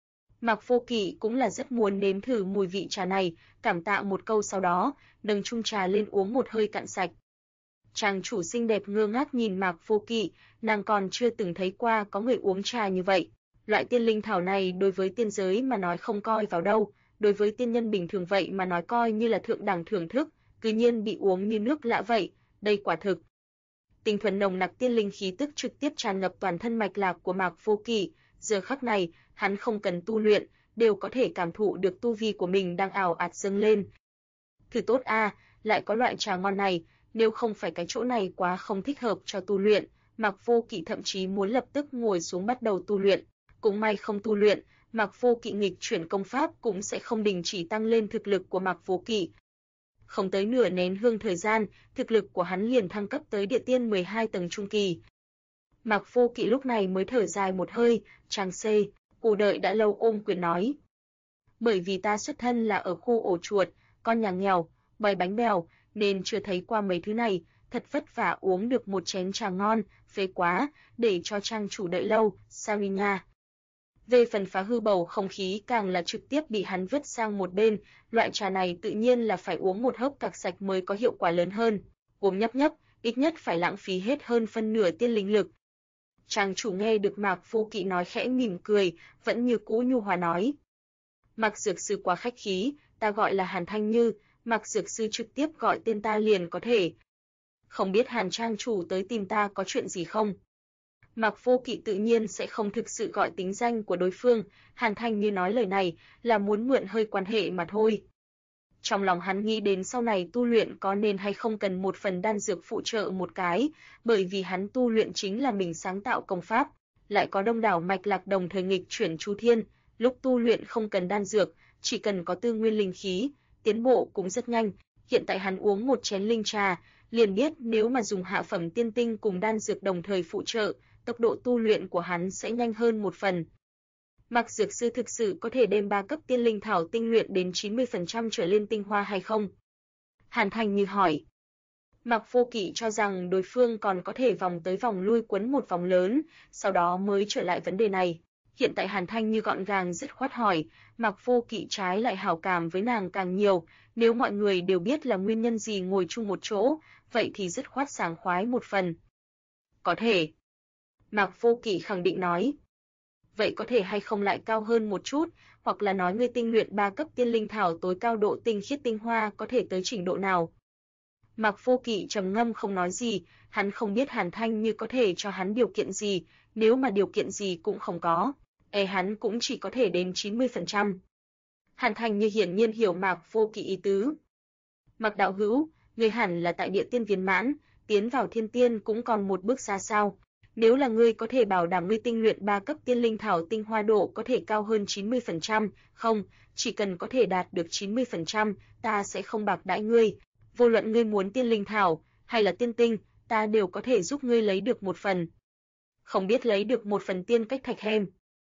Mạc Vô Kỵ cũng là rất muốn nếm thử mùi vị trà này, cảm tạ một câu sau đó, nâng chung trà lên uống một hơi cạn sạch. Trang chủ xinh đẹp ngơ ngác nhìn Mạc Vô Kỵ, nàng còn chưa từng thấy qua có người uống trà như vậy. Loại tiên linh thảo này đối với tiên giới mà nói không coi vào đâu, đối với tiên nhân bình thường vậy mà nói coi như là thượng đẳng thưởng thức, cứ nhiên bị uống như nước lã vậy, đây quả thực. Tinh thuần nồng nặc tiên linh khí tức trực tiếp tràn ngập toàn thân mạch lạc của Mạc Vô Kỵ, giờ khắc này, hắn không cần tu luyện, đều có thể cảm thụ được tu vi của mình đang ào ạt dâng lên. Thử tốt a, lại có loại trà ngon này, nếu không phải cái chỗ này quá không thích hợp cho tu luyện, Mạc Vô Kỵ thậm chí muốn lập tức ngồi xuống bắt đầu tu luyện. Cũng may không tu luyện, Mạc Vô Kỵ nghịch chuyển công pháp cũng sẽ không đình chỉ tăng lên thực lực của Mạc Vô Kỵ. Không tới nửa nén hương thời gian, thực lực của hắn liền thăng cấp tới địa tiên 12 tầng trung kỳ. Mạc Vô Kỵ lúc này mới thở dài một hơi, "Trang C, cô đợi đã lâu." ôm quyền nói. Bởi vì ta xuất thân là ở khu ổ chuột, con nhà nghèo, bày bánh bèo, nên chưa thấy qua mấy thứ này, thật vất vả uống được một chén trà ngon, phế quá, để cho trang chủ đợi lâu, sorry nha. Về phần phá hư bầu không khí càng là trực tiếp bị hắn vứt sang một bên, loại trà này tự nhiên là phải uống một hớp cạn sạch mới có hiệu quả lớn hơn. Uống nhấp nhấp, ít nhất phải lãng phí hết hơn phân nửa tiên linh lực. Trang chủ nghe được Mạc Vô Kỵ nói khẽ mỉm cười, vẫn như cũ nhu hòa nói. Mạc Dược Sư quá khách khí, ta gọi là Hàn Thanh Như, Mạc Dược Sư trực tiếp gọi tên ta liền có thể. Không biết Hàn trang chủ tới tìm ta có chuyện gì không? Mạc Vô Kỵ tự nhiên sẽ không thực sự gọi tính danh của đối phương, Hàn Thanh Như nói lời này là muốn mượn hơi quan hệ mà thôi. Trong lòng hắn nghĩ đến sau này tu luyện có nên hay không cần một phần đan dược phụ trợ một cái, bởi vì hắn tu luyện chính là mình sáng tạo công pháp, lại có đông đảo mạch lạc đồng thời nghịch chuyển chu thiên, lúc tu luyện không cần đan dược, chỉ cần có tư nguyên linh khí, tiến bộ cũng rất nhanh. Hiện tại hắn uống một chén linh trà, liền biết nếu mà dùng hạ phẩm tiên tinh cùng đan dược đồng thời phụ trợ, tốc độ tu luyện của hắn sẽ nhanh hơn một phần. Mạc Dược Sư thực sự có thể đem 3 cấp tiên linh thảo tinh luyện đến 90% trở lên tinh hoa hay không? Hàn Thành Như hỏi. Mạc Vô Kỵ cho rằng đối phương còn có thể vòng tới vòng lui quấn một vòng lớn, sau đó mới trở lại vấn đề này. Hiện tại Hàn Thanh Như gọn gàng dứt khoát hỏi, Mạc Vô Kỵ trái lại hảo cảm với nàng càng nhiều, nếu mọi người đều biết là nguyên nhân gì ngồi chung một chỗ, vậy thì dứt khoát sảng khoái một phần. Có thể. Mạc Vô Kỵ khẳng định nói. Vậy có thể hay không lại cao hơn một chút, hoặc là nói ngươi tinh luyện 3 cấp tiên linh thảo tối cao độ tinh khiết tinh hoa có thể tới trình độ nào? Mạc Vô Kỵ trầm ngâm không nói gì, hắn không biết Hàn Thanh Như có thể cho hắn điều kiện gì, nếu mà điều kiện gì cũng không có, hắn cũng chỉ có thể đến 90%. Hàn Thanh Như hiển nhiên hiểu Mạc Vô Kỵ ý tứ. Mạc đạo hữu, ngươi hẳn là tại địa tiên viên mãn, tiến vào thiên tiên cũng còn một bước xa sao? Nếu là ngươi có thể bảo đảm ngươi tinh luyện 3 cấp tiên linh thảo tinh hoa độ có thể cao hơn 90%, không, chỉ cần có thể đạt được 90%, ta sẽ không bạc đãi ngươi. Vô luận ngươi muốn tiên linh thảo hay là tiên tinh, ta đều có thể giúp ngươi lấy được một phần. Không biết lấy được một phần tiên cách thạch hem.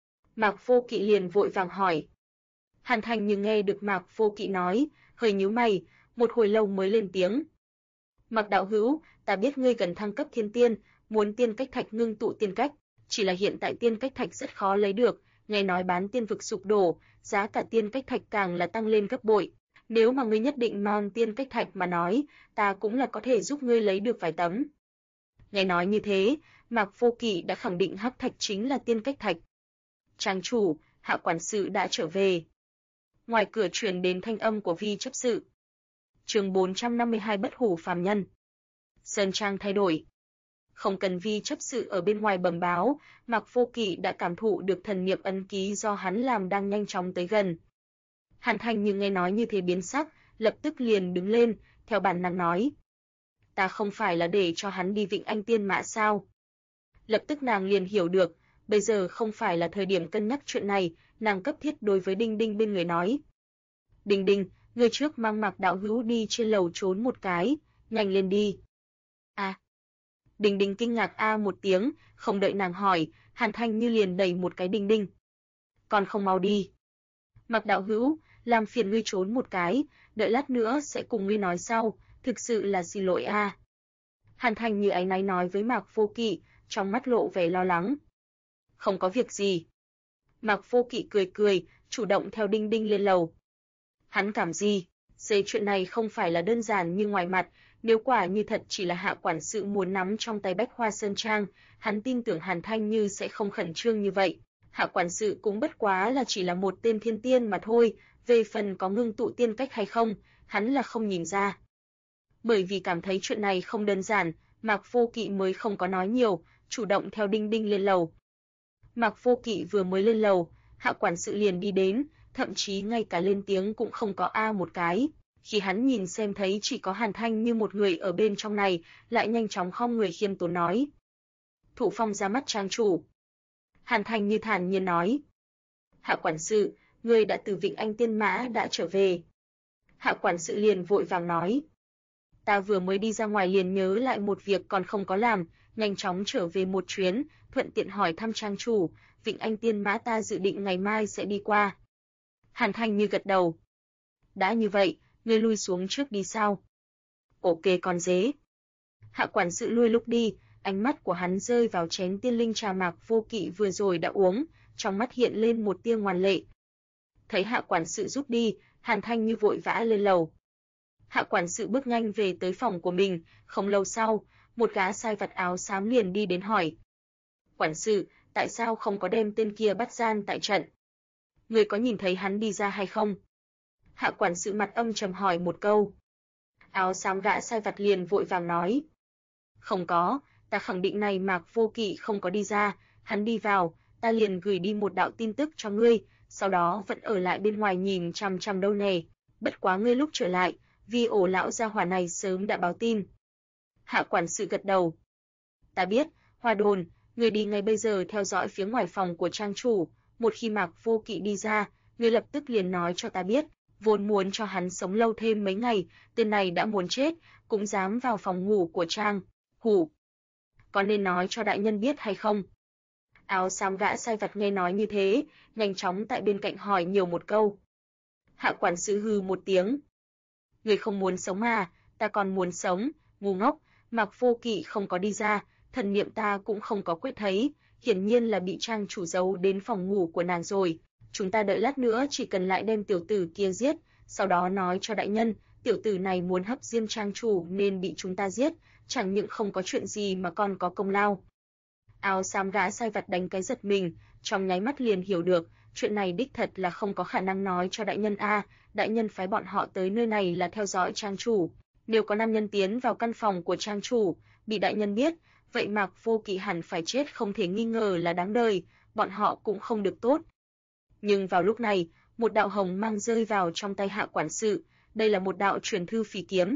Mạc Vô Kỵ liền vội vàng hỏi. Hàn Thành Như nghe được Mạc Vô Kỵ nói, hơi nhíu mày, một hồi lâu mới lên tiếng. Mạc đạo hữu, ta biết ngươi cần thăng cấp thiên tiên, muốn tiên cách thạch ngưng tụ tiên cách, chỉ là hiện tại tiên cách thạch rất khó lấy được, nghe nói bán tiên vực sụp đổ, giá cả tiên cách thạch càng là tăng lên gấp bội. Nếu mà ngươi nhất định mang tiên cách thạch mà nói, ta cũng là có thể giúp ngươi lấy được vài tấm. Nghe nói như thế, Mạc Vô Kỵ đã khẳng định hắc thạch chính là tiên cách thạch. Trang chủ, Hạ quản sự đã trở về. Ngoài cửa truyền đến thanh âm của Vi chấp sự. Chương 452 bất hủ phàm nhân. Sơn trang thay đổi. Không cần Vi chấp sự ở bên ngoài bẩm báo, Mạc Vô Kỵ đã cảm thụ được thần niệm ấn ký do hắn làm đang nhanh chóng tới gần. Hàn Thanh như nghe nói như thế biến sắc, lập tức liền đứng lên, theo bản năng nói: "Ta không phải là để cho hắn đi Vịnh Anh Tiên Mã sao?" Lập tức nàng liền hiểu được, bây giờ không phải là thời điểm cân nhắc chuyện này, nàng cấp thiết đối với Đinh Đinh bên người nói: "Đinh Đinh, ngươi trước mang Mạc đạo hữu đi trên lầu trốn một cái, nhanh lên đi." "À." Đinh Đinh kinh ngạc a một tiếng, không đợi nàng hỏi, Hàn Thanh như liền đẩy một cái Đinh Đinh. "Còn không mau đi." "Mạc đạo hữu, làm phiền ngươi trốn một cái, đợi lát nữa sẽ cùng ngươi nói sau, thực sự là xin lỗi a." Hàn Thanh như áy náy nói với Mạc Vô Kỵ, trong mắt lộ vẻ lo lắng. "Không có việc gì." Mạc Vô Kỵ cười cười, chủ động theo Đinh Đinh lên lầu. Hắn cảm gì, chuyện này không phải là đơn giản như ngoài mặt, nếu quả như thật chỉ là Hạ quản sự muốn nắm trong tay Bách Hoa Sơn Trang, hắn tin tưởng Hàn Thanh Như sẽ không khẩn trương như vậy. Hạ quản sự cũng bất quá là chỉ là một tên thiên tiên mà thôi, về phần có ngưng tụ tiên cách hay không, hắn là không nhìn ra. Bởi vì cảm thấy chuyện này không đơn giản, Mạc Vô Kỵ mới không có nói nhiều, chủ động theo Đinh Đinh lên lầu. Mạc Vô Kỵ vừa mới lên lầu, Hạ quản sự liền đi đến, thậm chí ngay cả lên tiếng cũng không có a một cái. Khi hắn nhìn xem thấy chỉ có Hàn Thanh Như một người ở bên trong này, lại nhanh chóng khom người khiêm tốn nói: "Thụ phong ra mắt trang chủ." Hàn Thanh Như thản nhiên nói: "Hạ quản sự, ngươi đã từ Vịnh Anh Tiên Mã đã trở về." Hạ quản sự liền vội vàng nói: "Ta vừa mới đi ra ngoài liền nhớ lại một việc còn không có làm, nhanh chóng trở về một chuyến, thuận tiện hỏi thăm trang chủ, Vịnh Anh Tiên Mã ta dự định ngày mai sẽ đi qua." Hàn Thanh Như gật đầu. "Đã như vậy, ngươi lui xuống trước đi sao?" "Ok con dế." Hạ quản sự lui lúc đi, ánh mắt của hắn rơi vào chén tiên linh trà Mạc Vô Kỵ vừa rồi đã uống, trong mắt hiện lên một tia ngoan lệ. Thấy Hạ quản sự rút đi, Hàn Thanh Như vội vã lên lầu. Hạ quản sự bước nhanh về tới phòng của mình, không lâu sau, một gã sai vặt áo xám liền đi đến hỏi: "Quản sự, tại sao không có đem tên kia bắt gian tại trận? Người có nhìn thấy hắn đi ra hay không?" Hạ quản sự mặt âm trầm hỏi một câu. Áo xám gã sai vặt liền vội vàng nói: "Không có, ta khẳng định này Mạc Vô Kỵ không có đi ra, hắn đi vào, ta liền gửi đi một đạo tin tức cho ngươi, sau đó vẫn ở lại bên ngoài nhìn chằm chằm đâu nè, bất quá ngươi lúc trở lại, vì ổ lão gia hỏa này sớm đã báo tin." Hạ quản sự gật đầu. "Ta biết, Hoa Đồn, ngươi đi ngay bây giờ theo dõi phía ngoài phòng của trang chủ, một khi Mạc Vô Kỵ đi ra, ngươi lập tức liền nói cho ta biết, vốn muốn cho hắn sống lâu thêm mấy ngày, tên này đã muốn chết, cũng dám vào phòng ngủ của trang chủ. Có nên nói cho đại nhân biết hay không?" Áo xám gã sai vặt nghe nói như thế, nhanh chóng tại bên cạnh hỏi nhiều một câu. Hạ quản sự hừ một tiếng. "Người không muốn sống à, ta còn muốn sống, ngu ngốc, Mạc Vô Kỵ không có đi ra, thần niệm ta cũng không có quét thấy, hiển nhiên là bị trang chủ giấu đến phòng ngủ của nàng rồi. Chúng ta đợi lát nữa chỉ cần lại đem tiểu tử kia giết, sau đó nói cho đại nhân, tiểu tử này muốn hấp diêm trang chủ nên bị chúng ta giết, chẳng những không có chuyện gì mà còn có công lao." Áo xám gã sai vặt đánh cái giật mình, trong nháy mắt liền hiểu được, chuyện này đích thật là không có khả năng nói cho đại nhân a, đại nhân phái bọn họ tới nơi này là theo dõi trang chủ, nếu có nam nhân tiến vào căn phòng của trang chủ, bị đại nhân biết, vậy Mạc Vô Kỵ hẳn phải chết không thể nghi ngờ là đáng đời, bọn họ cũng không được tốt. Nhưng vào lúc này, một đạo hồng mang rơi vào trong tay Hạ quản sự, đây là một đạo truyền thư phi kiếm.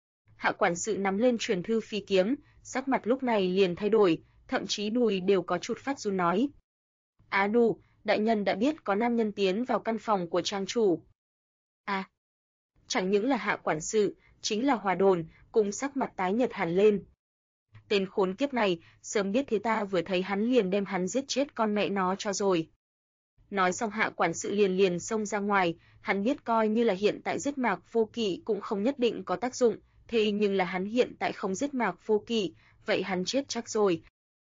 Hạ quản sự nắm lên truyền thư phi kiếm, sắc mặt lúc này liền thay đổi, thậm chí đùi đều có chút phát run nói: "Á đù, đại nhân đã biết có nam nhân tiến vào căn phòng của trang chủ." À, chẳng những là Hạ quản sự, chính là Hòa Đồn, cũng sắc mặt tái nhợt hẳn lên. Tên khốn kiếp này, sớm biết thế ta vừa thấy hắn liền đem hắn giết chết con mẹ nó cho rồi. Nói xong Hạ quản sự liền xông ra ngoài, hắn biết coi như là hiện tại giết Mạc Vô Kỵ cũng không nhất định có tác dụng, thế nhưng là hắn hiện tại không giết Mạc Vô Kỵ, vậy hắn chết chắc rồi.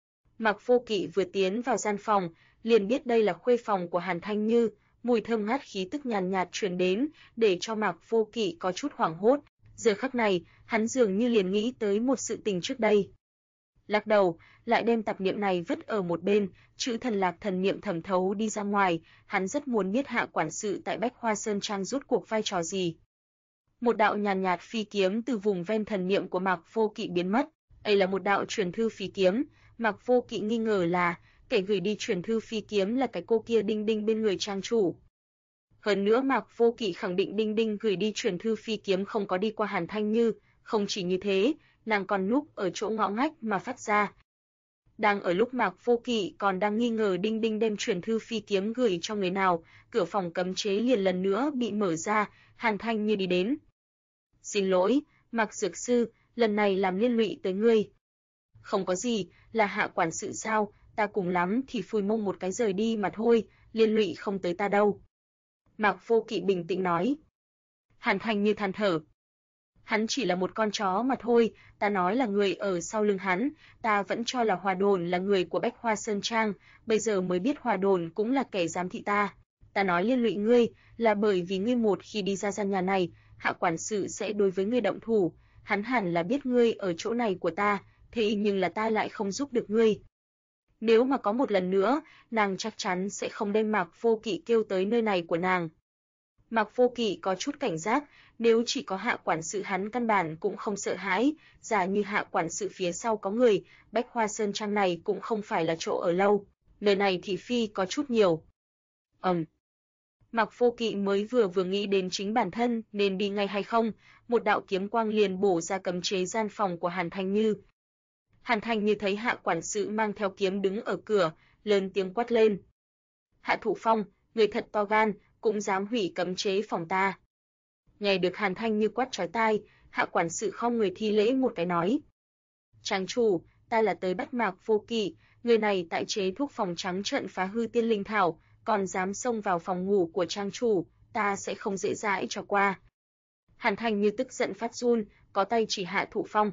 Mạc Vô Kỵ vừa tiến vào gian phòng, liền biết đây là khuê phòng của Hàn Thanh Như, mùi thơm ngát khí tức nhàn nhạt truyền đến, để cho Mạc Vô Kỵ có chút hoảng hốt. Giờ khắc này, hắn dường như liền nghĩ tới một sự tình trước đây. lắc đầu, lại đem tạp niệm này vứt ở một bên, chữ thần lạc thần niệm thẩm thấu đi ra ngoài, hắn rất muốn biết Hạ quản sự tại Bách Hoa Sơn Trang rốt cuộc vai trò gì. Một đạo nhàn nhạt phi kiếm từ vùng ven thần niệm của Mạc Vô Kỵ biến mất, ấy là một đạo truyền thư phi kiếm, Mạc Vô Kỵ nghi ngờ là kẻ gửi đi truyền thư phi kiếm là cái cô kia Đinh Đinh bên người trang chủ. Hơn nữa Mạc Vô Kỵ khẳng định Đinh Đinh gửi đi truyền thư phi kiếm không có đi qua Hàn Thanh Như, không chỉ như thế, nàng còn núp ở chỗ ngõ ngách mà phát ra. Đang ở lúc Mạc Vô Kỵ còn đang nghi ngờ Đinh Đinh đem truyền thư phi kiếm gửi cho người nào, cửa phòng cấm chế liền lần nữa bị mở ra, Hàn Thanh Như đi đến. Xin lỗi, Mạc Dược Sư, lần này làm liên lụy tới ngươi. Không có gì, là Hạ quản sự sao, ta cùng lắm thì phủi mông một cái rời đi mà thôi, liên lụy không tới ta đâu. Mạc Vô Kỵ bình tĩnh nói. Hàn Thanh Như than thở. Hắn chỉ là một con chó mà thôi, ta nói là người ở sau lưng hắn, ta vẫn cho là Hòa Đồn là người của Bách Hoa Sơn Trang, bây giờ mới biết Hòa Đồn cũng là kẻ giám thị ta. Ta nói liên lụy ngươi, là bởi vì ngươi một khi đi ra gian nhà này, Hạ quản sự sẽ đối với ngươi động thủ, hắn hẳn là biết ngươi ở chỗ này của ta, thế nhưng là ta lại không giúp được ngươi. Nếu mà có một lần nữa, nàng chắc chắn sẽ không đem Mạc Vô Kỵ kêu tới nơi này của nàng. Mạc Vô Kỵ có chút cảnh giác, nếu chỉ có Hạ quản sự hắn căn bản cũng không sợ hãi, giả như Hạ quản sự phía sau có người, Bách Hoa Sơn Trang này cũng không phải là chỗ ở lâu, nơi này thị phi có chút nhiều. Mạc Vô Kỵ mới vừa nghĩ đến chính bản thân nên đi ngay hay không, một đạo kiếm quang liền bổ ra cấm chế gian phòng của Hàn Thanh Như. Hàn Thanh Như thấy Hạ quản sự mang theo kiếm đứng ở cửa, lớn tiếng quát lên. Hạ Thụ Phong, người thật to gan, cũng dám hủy cấm chế phòng ta. Nghe được Hàn Thanh Như quát chói tai, Hạ quản sự khom người thi lễ một cái nói. Trang chủ, ta là tới bắt Mạc Vô Kỵ, người này tại chế thuốc phòng trắng trợn phá hư tiên linh thảo, còn dám xông vào phòng ngủ của trang chủ, ta sẽ không dễ dãi cho qua. Hàn Thanh Như tức giận phát run, có tay chỉ Hạ Thụ Phong.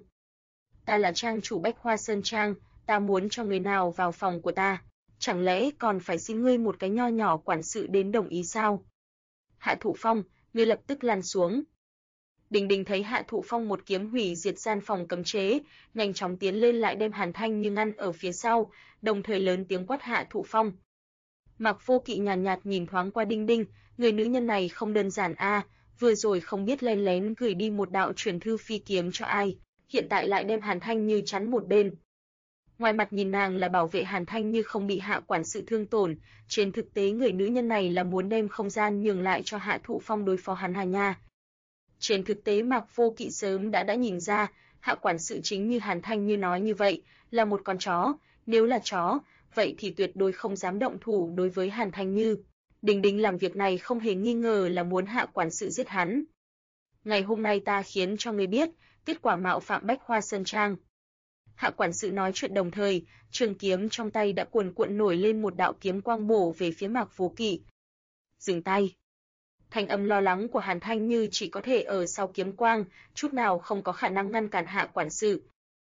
Ta là trang chủ Bách Hoa Sơn Trang, ta muốn cho người nào vào phòng của ta, chẳng lẽ còn phải xin ngươi một cái nho nhỏ quản sự đến đồng ý sao? Hạ Thụ Phong, ngươi lập tức lăn xuống. Đình Đình thấy Hạ Thụ Phong một kiếm hủy diệt gian phòng cấm chế, nhanh chóng tiến lên lại đem Hàn Thanh Như ngăn ở phía sau, đồng thời lớn tiếng quát Hạ Thụ Phong. Mạc Vô Kỵ nhàn nhạt nhìn thoáng qua Đinh Đinh, người nữ nhân này không đơn giản a, vừa rồi không biết lén lén gửi đi một đạo truyền thư phi kiếm cho ai, hiện tại lại đem Hàn Thanh Như chắn một bên. Ngoài mặt nhìn nàng là bảo vệ Hàn Thanh Như không bị Hạ quản sự thương tổn, trên thực tế người nữ nhân này là muốn đem không gian nhường lại cho Hạ Thụ Phong đối phó hắn Hà nha. Trên thực tế Mạc Vô Kỵ sớm đã nhìn ra, Hạ quản sự chính như Hàn Thanh Như nói như vậy, là một con chó, nếu là chó, vậy thì tuyệt đối không dám động thủ đối với Hàn Thanh Như. Đình Đình làm việc này không hề nghi ngờ là muốn Hạ quản sự giết hắn. Ngày hôm nay ta khiến cho ngươi biết, kết quả mạo phạm Bách Hoa Sơn Trang. Hạ quản sự nói chuyện đồng thời, trường kiếm trong tay đã cuồn cuộn nổi lên một đạo kiếm quang bổ về phía Mạc Vô Kỵ. Dừng tay. Thanh âm lo lắng của Hàn Thanh Như chỉ có thể ở sau kiếm quang, chút nào không có khả năng ngăn cản Hạ quản sự.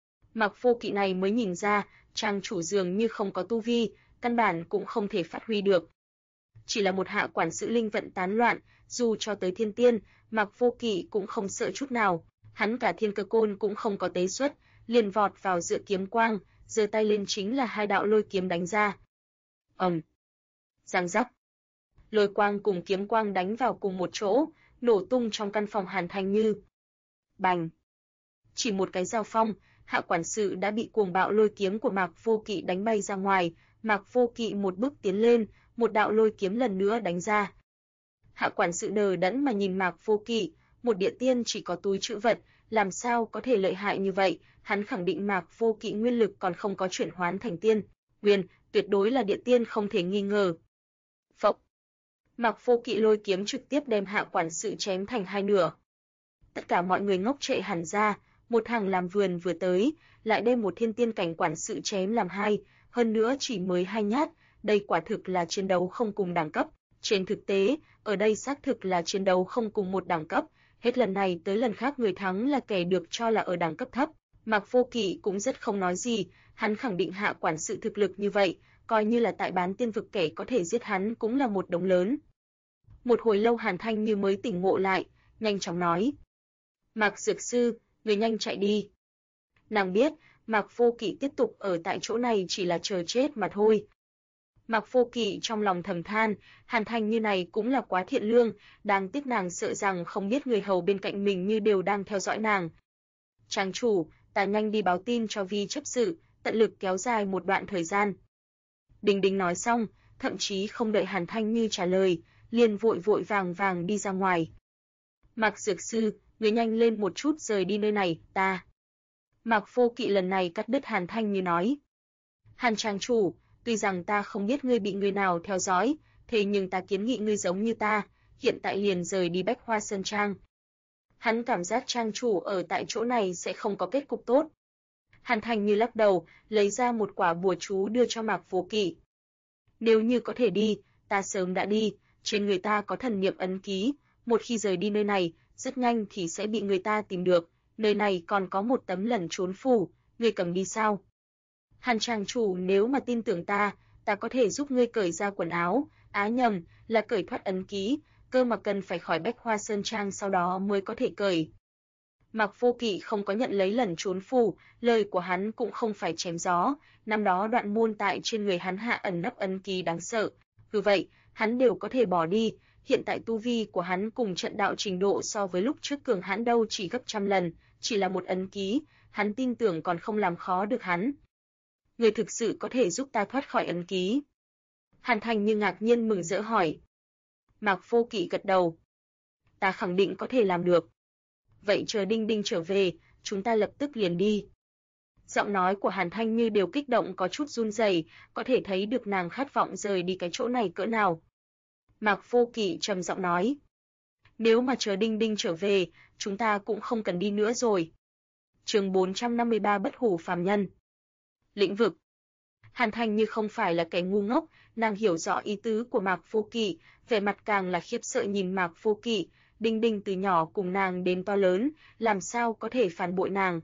Mạc Vô Kỵ này mới nhìn ra, trang chủ dường như không có tu vi, căn bản cũng không thể phát huy được. Chỉ là một Hạ quản sự linh vận tán loạn, dù cho tới thiên tiên, Mạc Vô Kỵ cũng không sợ chút nào, hắn cả thiên cơ côn cũng không có tế xuất, liền vọt vào giữa kiếm quang, giơ tay lên chính là hai đạo lôi kiếm đánh ra. Giang giác. Lôi quang cùng kiếm quang đánh vào cùng một chỗ, nổ tung trong căn phòng Hàn Thanh Như. Bành. Chỉ một cái giao phong, Hạ quản sự đã bị cuồng bạo lôi kiếm của Mạc Vô Kỵ đánh bay ra ngoài, Mạc Vô Kỵ một bước tiến lên, một đạo lôi kiếm lần nữa đánh ra. Hạ quản sự đờ đẫn mà nhìn Mạc Vô Kỵ, một địa tiên chỉ có túi trữ vật, làm sao có thể lợi hại như vậy, hắn khẳng định Mạc Vô Kỵ nguyên lực còn không có chuyển hoán thành tiên, nguyên, tuyệt đối là địa tiên không thể nghi ngờ. Phốc. Mạc Vô Kỵ lôi kiếm trực tiếp đem Hạ quản sự chém thành hai nửa. Tất cả mọi người ngốc trệ hẳn ra, một hàng làm vườn vừa tới, lại đem một thiên tiên cảnh quản sự chém làm hai, hơn nữa chỉ mới hai nhát, đây quả thực là chiến đấu không cùng đẳng cấp. Trên thực tế, ở đây xác thực là chiến đấu không cùng một đẳng cấp, hết lần này tới lần khác người thắng là kẻ được cho là ở đẳng cấp thấp. Mạc Vô Kỵ cũng rất không nói gì, hắn khẳng định Hạ quản sự thực lực như vậy, coi như là tại bán tiên vực kẻ có thể giết hắn cũng là một đống lớn. Một hồi lâu Hàn Thanh Như mới tỉnh ngộ lại, nhanh chóng nói. Mạc Dược Sư, người nhanh chạy đi. Nàng biết, Mạc Vô Kỵ tiếp tục ở tại chỗ này chỉ là chờ chết mà thôi. Mạc Vô Kỵ trong lòng thầm than, Hàn Thanh Như này cũng là quá thiện lương, đáng tiếc nàng sợ rằng không biết người hầu bên cạnh mình như đều đang theo dõi nàng. Trang chủ, ta nhanh đi báo tin cho Vi chấp sự, tận lực kéo dài một đoạn thời gian. Đình Đình nói xong, thậm chí không đợi Hàn Thanh Như trả lời, liền vội vội vàng vàng đi ra ngoài. Mạc Dược Sư, người nhanh lên một chút rời đi nơi này, ta. Mạc Vô Kỵ lần này cắt đứt Hàn Thanh Như nói. Hàn trang chủ, tuy rằng ta không biết ngươi bị người nào theo dõi, thế nhưng ta kiến nghị ngươi giống như ta, hiện tại liền rời đi Bách Hoa Sơn Trang. Hắn cảm giác trang chủ ở tại chỗ này sẽ không có kết cục tốt. Hàn Thanh Như lắc đầu, lấy ra một quả bùa chú đưa cho Mạc Vô Kỵ. Nếu như có thể đi, ta sớm đã đi, trên người ta có thần niệm ấn ký, một khi rời đi nơi này, rất nhanh thì sẽ bị người ta tìm được, nơi này còn có một tấm lẩn trốn phù, ngươi cầm đi sao? Hàn trang chủ, nếu mà tin tưởng ta có thể giúp ngươi cởi ra quần áo, nhầm, là cởi thoát ấn ký, cơ mà cần phải khỏi Bách Hoa Sơn Trang sau đó mới có thể cởi. Mạc Vô Kỵ không có nhận lấy lẩn trốn phù, lời của hắn cũng không phải chém gió, năm đó Đoạn Môn tại trên người hắn hạ ẩn nấp ấn ký đáng sợ, vì vậy, hắn đều có thể bỏ đi, hiện tại tu vi của hắn cùng trận đạo trình độ so với lúc trước cường hãn đâu chỉ gấp trăm lần, chỉ là một ấn ký, hắn tin tưởng còn không làm khó được hắn. Người thực sự có thể giúp ta thoát khỏi ấn ký? Hàn Thanh Như ngạc nhiên mừng rỡ hỏi. Mạc Vô Kỵ gật đầu. Ta khẳng định có thể làm được. Vậy chờ Đinh Đinh trở về, chúng ta lập tức liền đi. Giọng nói của Hàn Thanh Như đều kích động có chút run rẩy, có thể thấy được nàng khát vọng rời đi cái chỗ này cỡ nào. Mạc Vô Kỵ trầm giọng nói. Nếu mà chờ Đinh Đinh trở về, chúng ta cũng không cần đi nữa rồi. Chương 453 Bất hủ phàm nhân. Lĩnh vực. Hàn Thanh Như không phải là kẻ ngu ngốc, nàng hiểu rõ ý tứ của Mạc Vô Kỵ, vẻ mặt càng là khiếp sợ nhìn Mạc Vô Kỵ, Đinh Đinh từ nhỏ cùng nàng đến to lớn, làm sao có thể phản bội nàng.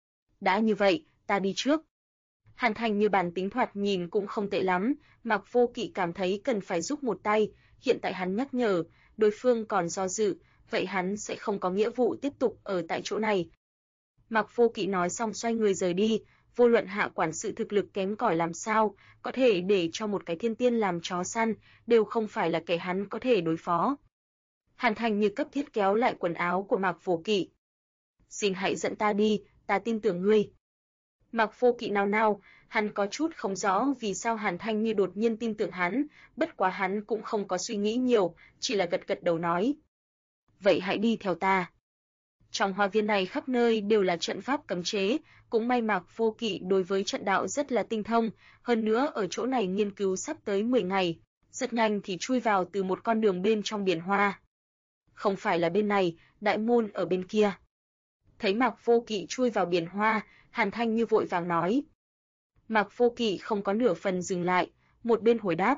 Đã như vậy, ta đi trước. Hàn Thanh Như bản tính thoạt nhìn cũng không tệ lắm, Mạc Vô Kỵ cảm thấy cần phải giúp một tay, hiện tại hắn nhắc nhở, đối phương còn do dự, vậy hắn sẽ không có nghĩa vụ tiếp tục ở tại chỗ này. Mạc Vô Kỵ nói xong xoay người rời đi, vô luận hạ quản sự thực lực kém cỏi làm sao, có thể để cho một cái thiên tiên làm chó săn, đều không phải là kẻ hắn có thể đối phó. Hàn Thanh Như cấp thiết kéo lại quần áo của Mạc Vô Kỵ. Xin hãy dẫn ta đi, ta tin tưởng ngươi. Mạc Vô Kỵ nao nao, hắn có chút không rõ vì sao Hàn Thanh Như đột nhiên tin tưởng hắn, bất quá hắn cũng không có suy nghĩ nhiều, chỉ là gật gật đầu nói. Vậy hãy đi theo ta. Trong hoa viên này khắp nơi đều là trận pháp cấm chế, cũng may Mạc Vô Kỵ đối với trận đạo rất là tinh thông, hơn nữa ở chỗ này nghiên cứu sắp tới 10 ngày, rất nhanh thì chui vào từ một con đường bên trong biển hoa. Không phải là bên này, đại môn ở bên kia. Thấy Mạc Vô Kỵ chui vào biển hoa, Hàn Thanh Như vội vàng nói. Mạc Vô Kỵ không có nửa phần dừng lại, một bên hồi đáp.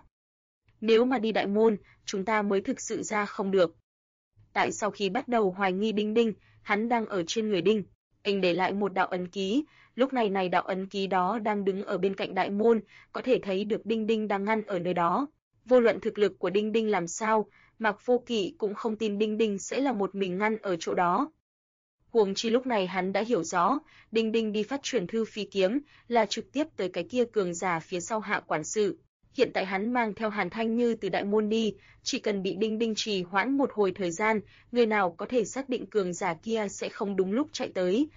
Nếu mà đi đại môn, chúng ta mới thực sự ra không được. Tại sau khi bắt đầu hoài nghi Đinh Đinh, hắn đang ở trên người Đinh, anh để lại một đạo ấn ký, lúc này đạo ấn ký đó đang đứng ở bên cạnh đại môn, có thể thấy được Đinh Đinh đang ngăn ở nơi đó. Vô luận thực lực của Đinh Đinh làm sao, Mạc Vô Kỵ cũng không tin Đinh Đinh sẽ là một mình ngăn ở chỗ đó. Huống chi lúc này hắn đã hiểu rõ, Đinh Đinh đi phát truyền thư phi kiếm là trực tiếp tới cái kia cường giả phía sau hạ quản sự. Hiện tại hắn mang theo Hàn Thanh Như từ đại môn đi, chỉ cần bị Đinh Đinh trì hoãn một hồi thời gian, người nào có thể xác định cường giả kia sẽ không đúng lúc chạy tới.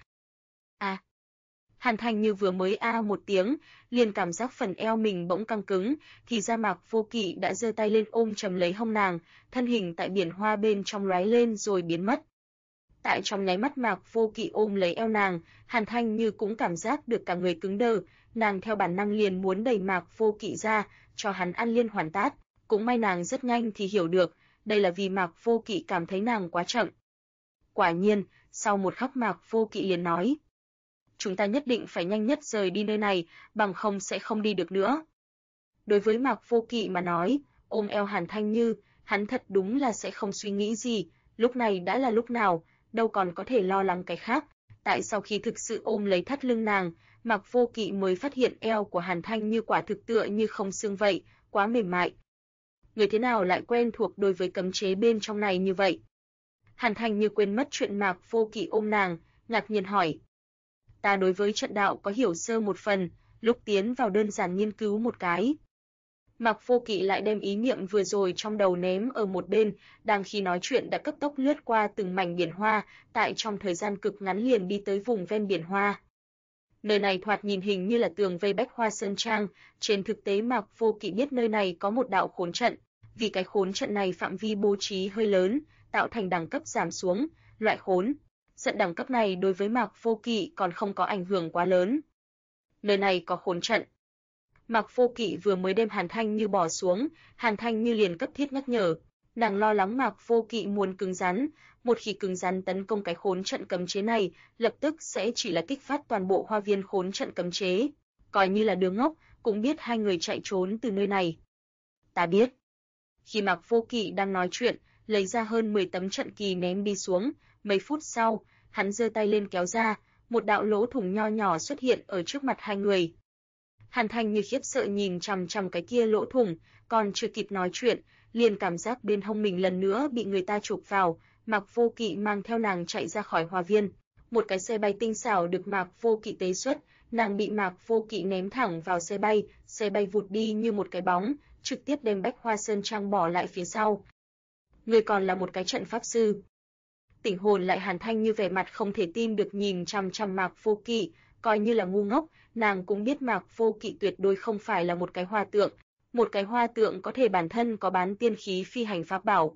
Hàn Thanh Như vừa mới một tiếng, liền cảm giác phần eo mình bỗng căng cứng, thì ra Mạc Vô Kỵ đã giơ tay lên ôm chầm lấy hông nàng, thân hình tại biển hoa bên trong lóe lên rồi biến mất. Tại trong nháy mắt Mạc Vô Kỵ ôm lấy eo nàng, Hàn Thanh Như cũng cảm giác được cả người cứng đờ, nàng theo bản năng liền muốn đẩy Mạc Vô Kỵ ra, cho hắn ăn liên hoàn tát, cũng may nàng rất nhanh thì hiểu được, đây là vì Mạc Vô Kỵ cảm thấy nàng quá chậm. Quả nhiên, sau một khắc Mạc Vô Kỵ liền nói, chúng ta nhất định phải nhanh nhất rời đi nơi này, bằng không sẽ không đi được nữa. Đối với Mạc Vô Kỵ mà nói, ôm eo Hàn Thanh Như, hắn thật đúng là sẽ không suy nghĩ gì, lúc này đã là lúc nào, đâu còn có thể lo lắng cái khác. Tại sau khi thực sự ôm lấy thắt lưng nàng, Mạc Vô Kỵ mới phát hiện eo của Hàn Thanh Như quả thực tựa như không xương vậy, quá mềm mại. Người thế nào lại quen thuộc đối với cấm chế bên trong này như vậy? Hàn Thanh Như quên mất chuyện Mạc Vô Kỵ ôm nàng, ngạc nhiên hỏi. Ta đối với trận đạo có hiểu sơ một phần, lúc tiến vào đơn giản nghiên cứu một cái. Mạc Vô Kỵ lại đem ý niệm vừa rồi trong đầu ném ở một bên, đang khi nói chuyện đã cấp tốc lướt qua từng mảnh biển hoa, tại trong thời gian cực ngắn liền đi tới vùng ven biển hoa. Nơi này thoạt nhìn hình như là tường vây Bách Hoa Sơn Trang, trên thực tế Mạc Vô Kỵ biết nơi này có một đạo khốn trận, vì cái khốn trận này phạm vi bố trí hơi lớn, tạo thành đẳng cấp giảm xuống, loại khốn trận đẳng cấp này đối với Mạc Vô Kỵ còn không có ảnh hưởng quá lớn. Nơi này có khốn trận. Mạc Vô Kỵ vừa mới đem Hàn Thanh Như bỏ xuống, Hàn Thanh Như liền cấp thiết nhắc nhở, nàng lo lắng Mạc Vô Kỵ muốn cứng rắn, một khi cứng rắn tấn công cái khốn trận cấm chế này, lập tức sẽ chỉ là kích phát toàn bộ hoa viên khốn trận cấm chế, coi như là đứa ngốc, cũng biết hai người chạy trốn từ nơi này. Ta biết. Khi Mạc Vô Kỵ đang nói chuyện, lấy ra hơn 10 tấm trận kỳ ném đi xuống, mấy phút sau, hắn giơ tay lên kéo ra, một đạo lỗ thủng nho nhỏ xuất hiện ở trước mặt hai người. Hàn Thanh Như khiếp sợ nhìn chằm chằm cái kia lỗ thủng, còn chưa kịp nói chuyện, liền cảm giác bên hông mình lần nữa bị người ta chụp vào, Mạc Vô Kỵ mang theo nàng chạy ra khỏi hoa viên. Một cái xe bay tinh xảo được Mạc Vô Kỵ tế xuất, nàng bị Mạc Vô Kỵ ném thẳng vào xe bay vụt đi như một cái bóng, trực tiếp đem Bách Hoa Sơn Trang bỏ lại phía sau. Người còn là một cái trận pháp sư. Tỉnh hồn lại Hàn Thanh Như vẻ mặt không thể tin được nhìn chằm chằm Mạc Vô Kỵ, coi như là ngu ngốc, nàng cũng biết Mạc Vô Kỵ tuyệt đối không phải là một cái hoa tượng, một cái hoa tượng có thể bản thân có bán tiên khí phi hành pháp bảo.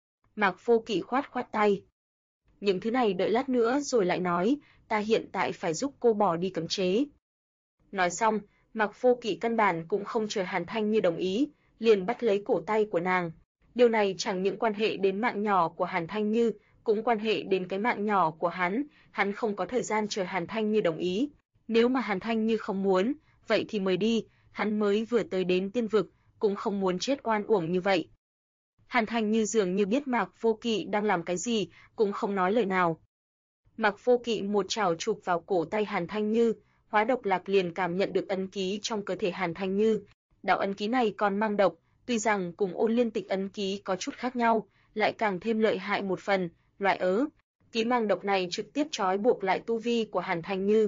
Mạc Vô Kỵ khoát khoát tay. Những thứ này đợi lát nữa rồi lại nói, ta hiện tại phải giúp cô bỏ đi cấm chế. Nói xong, Mạc Vô Kỵ căn bản cũng không chờ Hàn Thanh Như đồng ý, liền bắt lấy cổ tay của nàng. Điều này chẳng những quan hệ đến mạng nhỏ của Hàn Thanh Như, cũng quan hệ đến cái mạng nhỏ của hắn không có thời gian chờ Hàn Thanh Như đồng ý. Nếu mà Hàn Thanh Như không muốn, vậy thì mời đi, hắn mới vừa tới đến tiên vực, cũng không muốn chết oan uổng như vậy. Hàn Thanh Như dường như biết Mạc Vô Kỵ đang làm cái gì, cũng không nói lời nào. Mạc Vô Kỵ một chảo chụp vào cổ tay Hàn Thanh Như, Hóa Độc Lạc liền cảm nhận được ấn ký trong cơ thể Hàn Thanh Như. Đạo ấn ký này còn mang độc, tuy rằng cùng Ôn Liên Tịch ấn ký có chút khác nhau, lại càng thêm lợi hại một phần, loại ký mang độc này trực tiếp trói buộc lại tu vi của Hàn Thanh Như.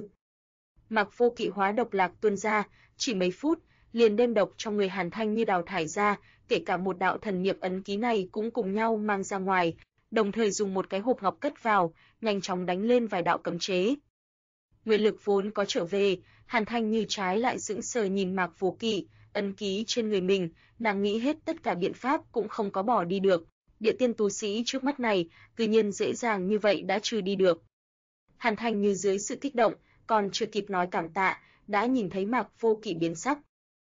Mạc Vô Kỵ Hóa Độc Lạc tuôn ra, chỉ mấy phút, liền đem độc trong người Hàn Thanh Như đào thải ra, kể cả một đạo thần niệm ấn ký này cũng cùng nhau mang ra ngoài, đồng thời dùng một cái hộp ngọc cất vào, nhanh chóng đánh lên vài đạo cấm chế. Nguyên lực vốn có trở về, Hàn Thanh Như trái lại sững sờ nhìn Mạc Vô Kỵ, ấn ký trên người mình, nàng nghĩ hết tất cả biện pháp cũng không có bỏ đi được. Địa tiên tu sĩ trước mắt này, tự nhiên dễ dàng như vậy đã trừ đi được. Hàn Thanh Như dưới sự kích động, còn chưa kịp nói cảm tạ, đã nhìn thấy Mạc Vô Kỵ biến sắc.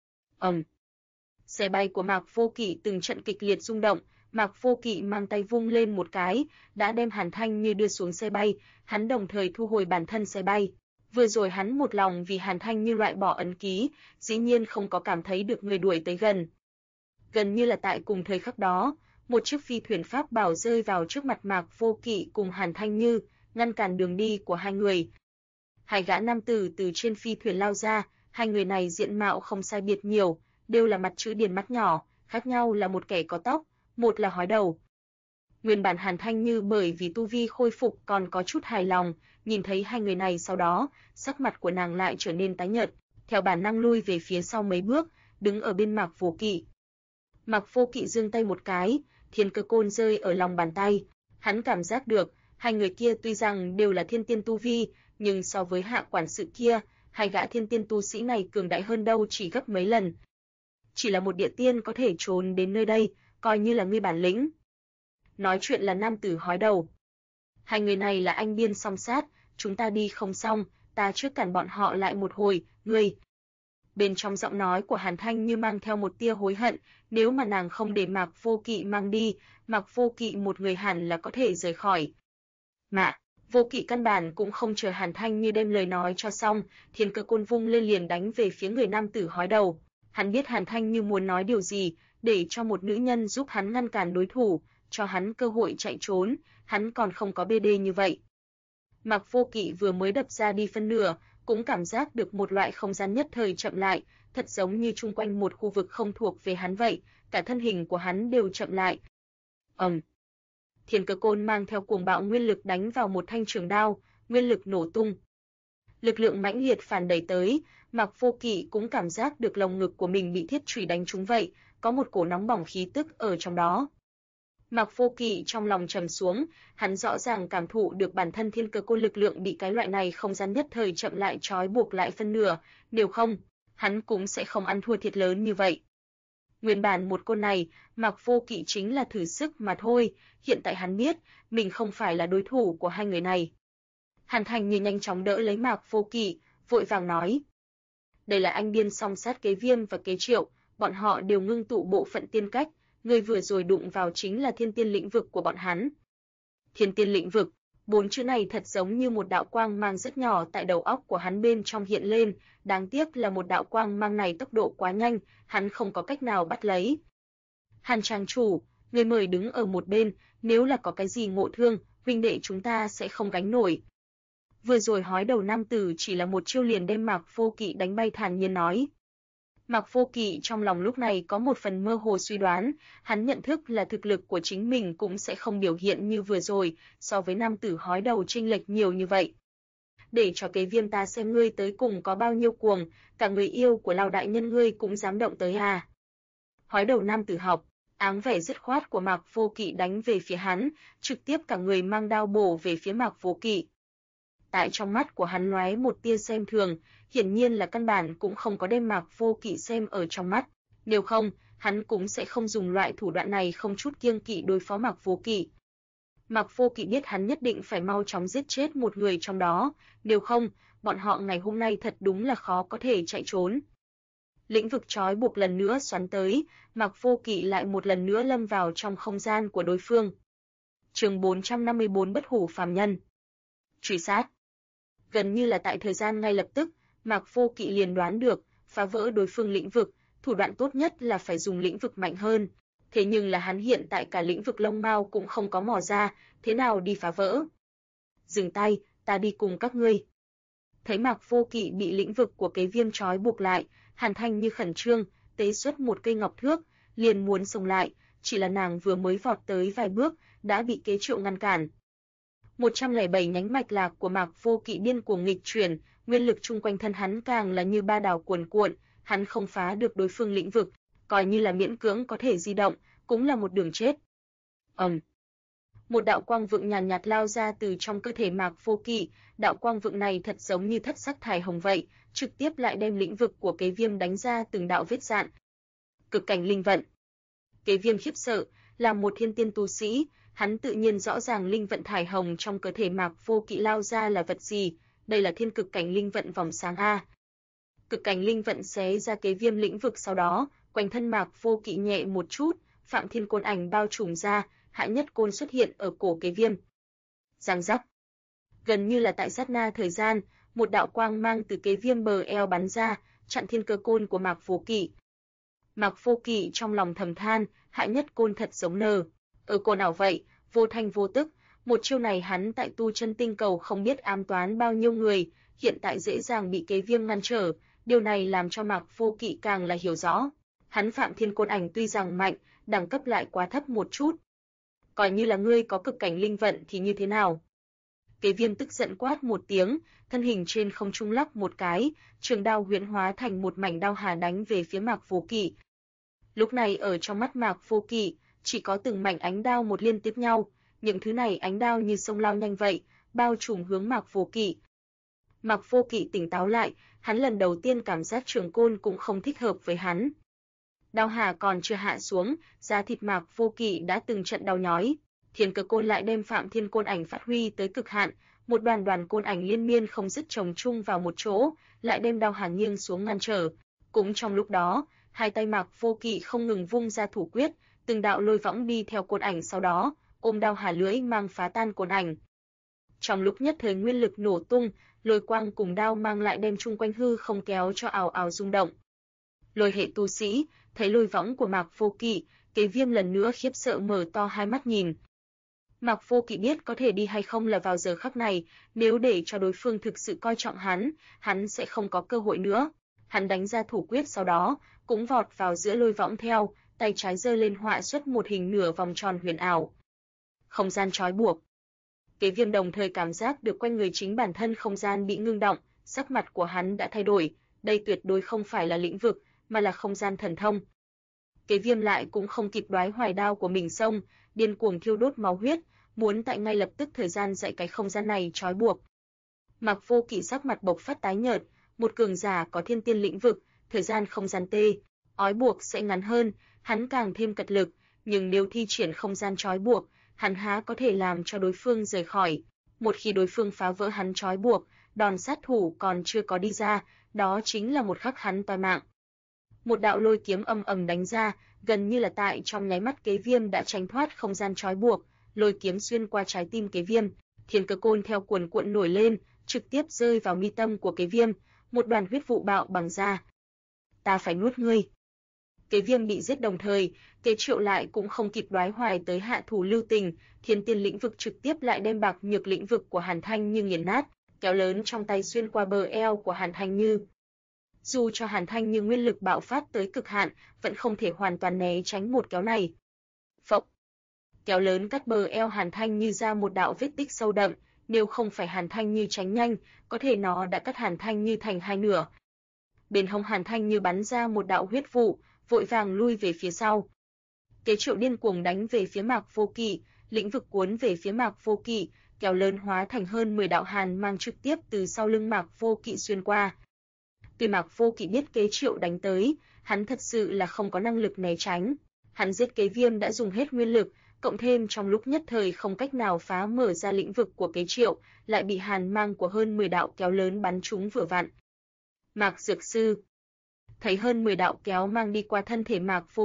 Xe bay của Mạc Vô Kỵ từng trận kịch liệt rung động, Mạc Vô Kỵ mang tay vung lên một cái, đã đem Hàn Thanh Như đưa xuống xe bay, hắn đồng thời thu hồi bản thân xe bay. Vừa rồi hắn một lòng vì Hàn Thanh Như loại bỏ ấn ký, dĩ nhiên không có cảm thấy được người đuổi tới gần. Gần như là tại cùng thời khắc đó, một chiếc phi thuyền pháp bảo rơi vào trước mặt Mạc Vô Kỵ cùng Hàn Thanh Như, ngăn cản đường đi của hai người. Hai gã nam tử từ trên phi thuyền lao ra, hai người này diện mạo không sai biệt nhiều, đều là mặt chữ điển mắt nhỏ, khác nhau là một kẻ có tóc, một là hói đầu. Nguyên bản Hàn Thanh Như bởi vì tu vi khôi phục còn có chút hài lòng, nhìn thấy hai người này sau đó, sắc mặt của nàng lại trở nên tái nhợt, theo bản năng lui về phía sau mấy bước, đứng ở bên Mạc Vô Kỵ. Mạc Vô Kỵ giương tay một cái, thiên cơ côn rơi ở lòng bàn tay, hắn cảm giác được, hai người kia tuy rằng đều là thiên tiên tu vi, nhưng so với Hạ quản sự kia, hai gã thiên tiên tu sĩ này cường đại hơn đâu chỉ gấp mấy lần. Chỉ là một địa tiên có thể trốn đến nơi đây, coi như là ngươi bản lĩnh. Nói chuyện là nam tử hói đầu. Hai người này là anh biên song sát, chúng ta đi không xong, ta trước cản bọn họ lại một hồi, ngươi. Bên trong giọng nói của Hàn Thanh Như mang theo một tia hối hận, nếu mà nàng không để Mạc Vô Kỵ mang đi, Mạc Vô Kỵ một người hẳn là có thể rời khỏi. Mà, Vô Kỵ căn bản cũng không chờ Hàn Thanh Như đem lời nói cho xong, thiên cơ côn vung lên liền đánh về phía người nam tử hói đầu. Hắn biết Hàn Thanh Như muốn nói điều gì, để cho một nữ nhân giúp hắn ngăn cản đối thủ, cho hắn cơ hội chạy trốn, hắn còn không có BD như vậy. Mạc Vô Kỵ vừa mới đập ra đi phân nửa, cũng cảm giác được một loại không gian nhất thời chậm lại, thật giống như chung quanh một khu vực không thuộc về hắn vậy, cả thân hình của hắn đều chậm lại. Thiên cơ côn mang theo cuồng bạo nguyên lực đánh vào một thanh trường đao, nguyên lực nổ tung. Lực lượng mãnh liệt phản đẩy tới, Mạc Vô Kỵ cũng cảm giác được lồng ngực của mình bị thiết chùy đánh trúng vậy, có một cổ nóng bỏng khí tức ở trong đó. Mạc Vô Kỵ trong lòng trầm xuống, hắn rõ ràng cảm thụ được bản thân thiên cơ côn lực lượng bị cái loại này không gian nhất thời chậm lại trói buộc lại phân nửa, nếu không, hắn cũng sẽ không ăn thua thiệt lớn như vậy. Nguyên bản một côn này, Mạc Vô Kỵ chính là thử sức mà thôi, hiện tại hắn biết, mình không phải là đối thủ của hai người này. Hàn Thành như nhanh chóng đỡ lấy Mạc Vô Kỵ, vội vàng nói: "Đây là anh điên song sát Kế Viêm và Kế Triệu, bọn họ đều ngưng tụ bộ phận tiên cách, người vừa rồi đụng vào chính là Thiên Tiên lĩnh vực của bọn hắn." Thiên Tiên lĩnh vực, 4 chữ này thật giống như một đạo quang mang rất nhỏ tại đầu óc của hắn bên trong hiện lên, đáng tiếc là một đạo quang mang này tốc độ quá nhanh, hắn không có cách nào bắt lấy. Hàn trang chủ, người mời đứng ở một bên, nếu là có cái gì ngộ thương, huynh đệ chúng ta sẽ không gánh nổi. Vừa rồi hói đầu nam tử chỉ là một chiêu liền đem Mạc Vô Kỵ đánh bay, thản nhiên nói. Mạc Vô Kỵ trong lòng lúc này có một phần mơ hồ suy đoán, hắn nhận thức là thực lực của chính mình cũng sẽ không biểu hiện như vừa rồi, so với nam tử hói đầu chênh lệch nhiều như vậy. Để cho Kế Viêm ta xem ngươi tới cùng có bao nhiêu cuồng, cả người yêu của Lão đại nhân ngươi cũng dám động tới à? Hói đầu nam tử học, áng vẻ dứt khoát của Mạc Vô Kỵ đánh về phía hắn, trực tiếp cả người mang đao bổ về phía Mạc Vô Kỵ. Tại trong mắt của hắn lóe một tia xem thường, hiển nhiên là căn bản cũng không có đem Mạc Vô Kỵ xem ở trong mắt, nếu không, hắn cũng sẽ không dùng loại thủ đoạn này không chút kiêng kỵ đối phó Mạc Vô Kỵ. Mạc Vô Kỵ biết hắn nhất định phải mau chóng giết chết một người trong đó, nếu không, bọn họ ngày hôm nay thật đúng là khó có thể chạy trốn. Lĩnh vực trói buộc lần nữa xoắn tới, Mạc Vô Kỵ lại một lần nữa lâm vào trong không gian của đối phương. Chương 454 Bất hủ phàm nhân. Truy sát. Gần như là tại thời gian ngay lập tức, Mạc Vô Kỵ liền đoán được, phá vỡ đối phương lĩnh vực, thủ đoạn tốt nhất là phải dùng lĩnh vực mạnh hơn. Thế nhưng là hắn hiện tại cả lĩnh vực lông mao cũng không có mò ra, thế nào đi phá vỡ? Dừng tay, ta đi cùng các ngươi. Thấy Mạc Vô Kỵ bị lĩnh vực của Kế Viêm trói buộc lại, Hàn Thanh như khẩn trương, tế xuất một cây ngọc thước, liền muốn xông lại, chỉ là nàng vừa mới vọt tới vài bước, đã bị Kế Triệu ngăn cản. 107 nhánh mạch lạc của Mạc Vô Kỵ điên cuồng nghịch chuyển, nguyên lực chung quanh thân hắn càng là như ba đảo cuồn cuộn, hắn không phá được đối phương lĩnh vực, coi như là miễn cưỡng có thể di động, cũng là một đường chết. Một đạo quang vượng nhàn nhạt lao ra từ trong cơ thể Mạc Vô Kỵ, đạo quang vượng này thật giống như thất sắc thải hồng vậy, trực tiếp lại đem lĩnh vực của Kế Viêm đánh ra từng đạo vết rạn. Cực cảnh linh vận. Kế Viêm khiếp sợ, là một thiên tiên tu sĩ, hắn tự nhiên rõ ràng linh vận thải hồng trong cơ thể Mạc Vô Kỵ lao ra là vật gì, đây là thiên cực cảnh linh vận vòng sáng a. Cực cảnh linh vận xé ra Kế Viêm lĩnh vực, sau đó, quanh thân Mạc Vô Kỵ nhẹ một chút, Phạm Thiên Côn ảnh bao trùm ra, Hạ Nhất Côn xuất hiện ở cổ Kế Viêm. Giang giác. Gần như là tại sát na thời gian, một đạo quang mang từ Kế Viêm bờ eo bắn ra, chặn thiên cơ côn của Mạc Vô Kỵ. Mạc Vô Kỵ trong lòng thầm than, Hạ Nhất Côn thật giống nờ. Ở cô nào vậy, vô thanh vô tức, một chiêu này hắn tại tu chân tinh cầu không biết ám toán bao nhiêu người, hiện tại dễ dàng bị Kế Viêm ngăn trở, điều này làm cho Mạc Vô Kỵ càng là hiểu rõ. Hắn Phạm Thiên Côn ảnh tuy rằng mạnh, đẳng cấp lại quá thấp một chút. Coi như là ngươi có cực cảnh linh vận thì như thế nào? Kế Viêm tức giận quát một tiếng, thân hình trên không trung lắc một cái, trường đao huyễn hóa thành một mảnh đao hà đánh về phía Mạc Vô Kỵ. Lúc này ở trong mắt Mạc Vô Kỵ, chỉ có từng mảnh ánh đao một liên tiếp nhau, những thứ này ánh đao như sông lao nhanh vậy, bao trùm hướng Mạc Vô Kỵ. Mạc Vô Kỵ tỉnh táo lại, hắn lần đầu tiên cảm giác trường côn cũng không thích hợp với hắn. Đao hà còn chưa hạ xuống, da thịt Mạc Vô Kỵ đã từng trận đau nhói. Thiên cơ côn lại đem Phạm Thiên Côn ảnh phát huy tới cực hạn, một đoàn côn ảnh liên miên không dứt chồng chung vào một chỗ, lại đem đao hà nghiêng xuống ngăn trở. Cũng trong lúc đó, hai tay Mạc Vô Kỵ không ngừng vung ra thủ quyết, từng đạo lôi võng đi theo côn ảnh, sau đó ôm đao hà lưỡi mang phá tan côn ảnh. Trong lúc nhất thời nguyên lực nổ tung, lôi quang cùng đao mang lại đem chung quanh hư không kéo cho ào ào rung động. Lôi hệ tu sĩ thấy lôi võng của Mạc Vô Kỵ, Kế Viêm lần nữa khiếp sợ mở to hai mắt nhìn. Mạc Vô Kỵ biết có thể đi hay không là vào giờ khắc này, nếu để cho đối phương thực sự coi trọng hắn sẽ không có cơ hội nữa. Hắn đánh ra thủ quyết, sau đó cũng vọt vào giữa lôi võng theo, tay trái giơ lên họa xuất một hình nửa vòng tròn huyền ảo. Không gian trói buộc. Kế Viêm đồng thời cảm giác được quanh người chính bản thân không gian bị ngưng động, sắc mặt của hắn đã thay đổi, đây tuyệt đối không phải là lĩnh vực, mà là không gian thần thông. Kế Viêm lại cũng không kịp đoái hoài đao của mình xông, điên cuồng thiêu đốt máu huyết, muốn tại ngay lập tức thời gian dạy cái không gian này trói buộc. Mạc Vô Kỵ sắc mặt bộc phát tái nhợt, một cường giả có thiên tiên lĩnh vực, thời gian không gian tê, ói buộc sẽ ngắn hơn, hắn càng thêm cật lực, nhưng nếu thi triển không gian trói buộc, hắn há có thể làm cho đối phương rời khỏi. Một khi đối phương phá vỡ hắn trói buộc, đòn sát thủ còn chưa có đi ra, đó chính là một khắc hắn toi mạng. Một đạo lôi kiếm ầm ầm đánh ra, gần như là tại trong nháy mắt Kế Viêm đã tránh thoát không gian trói buộc, lôi kiếm xuyên qua trái tim Kế Viêm, thiên cơ côn theo cuồn cuộn nổi lên, trực tiếp rơi vào mi tâm của Kế Viêm, một đoàn huyết vụ bạo bằng ra. Ta phải nuốt ngươi. Kế Viêm bị giết đồng thời, Kế Triệu lại cũng không kịp đoái hoài tới hạ thủ lưu tình, thiên tiên lĩnh vực trực tiếp lại đem bạc nhược lĩnh vực của Hàn Thanh Như nghiền nát, kéo lớn trong tay xuyên qua bờ eo của Hàn Thanh Như. Dù cho Hàn Thanh Như nguyên lực bạo phát tới cực hạn, vẫn không thể hoàn toàn né tránh một kéo này. Phộc! Kéo lớn cắt bờ eo Hàn Thanh Như ra một đạo vết tích sâu đậm, nếu không phải Hàn Thanh Như tránh nhanh, có thể nó đã cắt Hàn Thanh Như thành hai nửa. Bên hông Hàn Thanh Như bắn ra một đạo huyết vụ, vội vàng lui về phía sau. Kế Triệu điên cuồng đánh về phía Mạc Vô Kỵ, lĩnh vực cuốn về phía Mạc Vô Kỵ, kéo lớn hóa thành hơn 10 đạo hàn mang trực tiếp từ sau lưng Mạc Vô Kỵ xuyên qua. Tuy Mạc Vô Kỵ biết Kế Triệu đánh tới, hắn thật sự là không có năng lực né tránh. Hắn giết Kế Viêm đã dùng hết nguyên lực, cộng thêm trong lúc nhất thời không cách nào phá mở ra lĩnh vực của Kế Triệu, lại bị hàn mang của hơn 10 đạo kéo lớn bắn trúng vừa vặn. Mạc Dược Sư thấy hơn 10 đạo kéo mang đi qua thân thể Mạc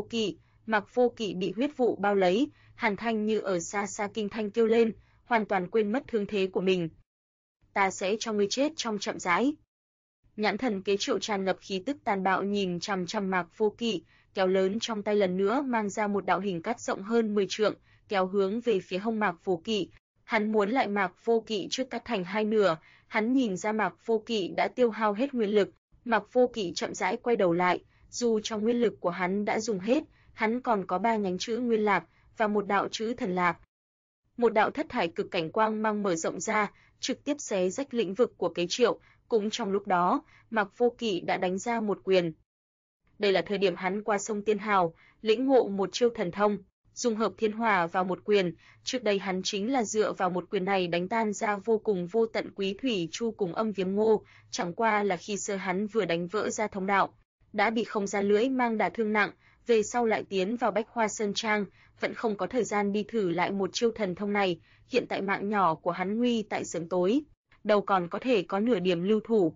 Vô Kỵ bị huyết vụ bao lấy, Hàn Thanh Như ở xa xa kinh thanh kêu lên, hoàn toàn quên mất thương thế của mình. Ta sẽ cho ngươi chết trong chậm rãi. Nhãn thần Kế Triệu tràn ngập khí tức tàn bạo nhìn chằm chằm Mạc Vô Kỵ, kéo lớn trong tay lần nữa mang ra một đạo hình cắt rộng hơn 10 trượng, kéo hướng về phía hông Mạc Vô Kỵ. Hắn muốn lại Mạc Vô Kỵ trước cắt thành hai nửa, hắn nhìn ra Mạc Vô Kỵ đã tiêu hao hết nguyên lực, Mạc Vô Kỵ chậm rãi quay đầu lại, dù trong nguyên lực của hắn đã dùng hết, hắn còn có 3 nhánh chữ Nguyên Lạc và một đạo chữ Thần Lạc. Một đạo thất thải cực cảnh quang mang mở rộng ra, trực tiếp xé rách lĩnh vực của Kế Triệu, cũng trong lúc đó, Mạc Vô Kỵ đã đánh ra một quyền. Đây là thời điểm hắn qua sông Tiên Hào, lĩnh ngộ một chiêu thần thông, dung hợp thiên hỏa vào một quyền, trước đây hắn chính là dựa vào một quyền này đánh tan ra vô cùng vô tận Quý Thủy Chu cùng Âm Viêm Ngô, chẳng qua là khi sơ hắn vừa đánh vỡ ra thông đạo, đã bị không gian lưỡi mang đả thương nặng, về sau lại tiến vào Bách Hoa Sơn Trang, vẫn không có thời gian đi thử lại một chiêu thần thông này, hiện tại mạng nhỏ của hắn nguy tại sớm tối, đâu còn có thể có nửa điểm lưu thủ.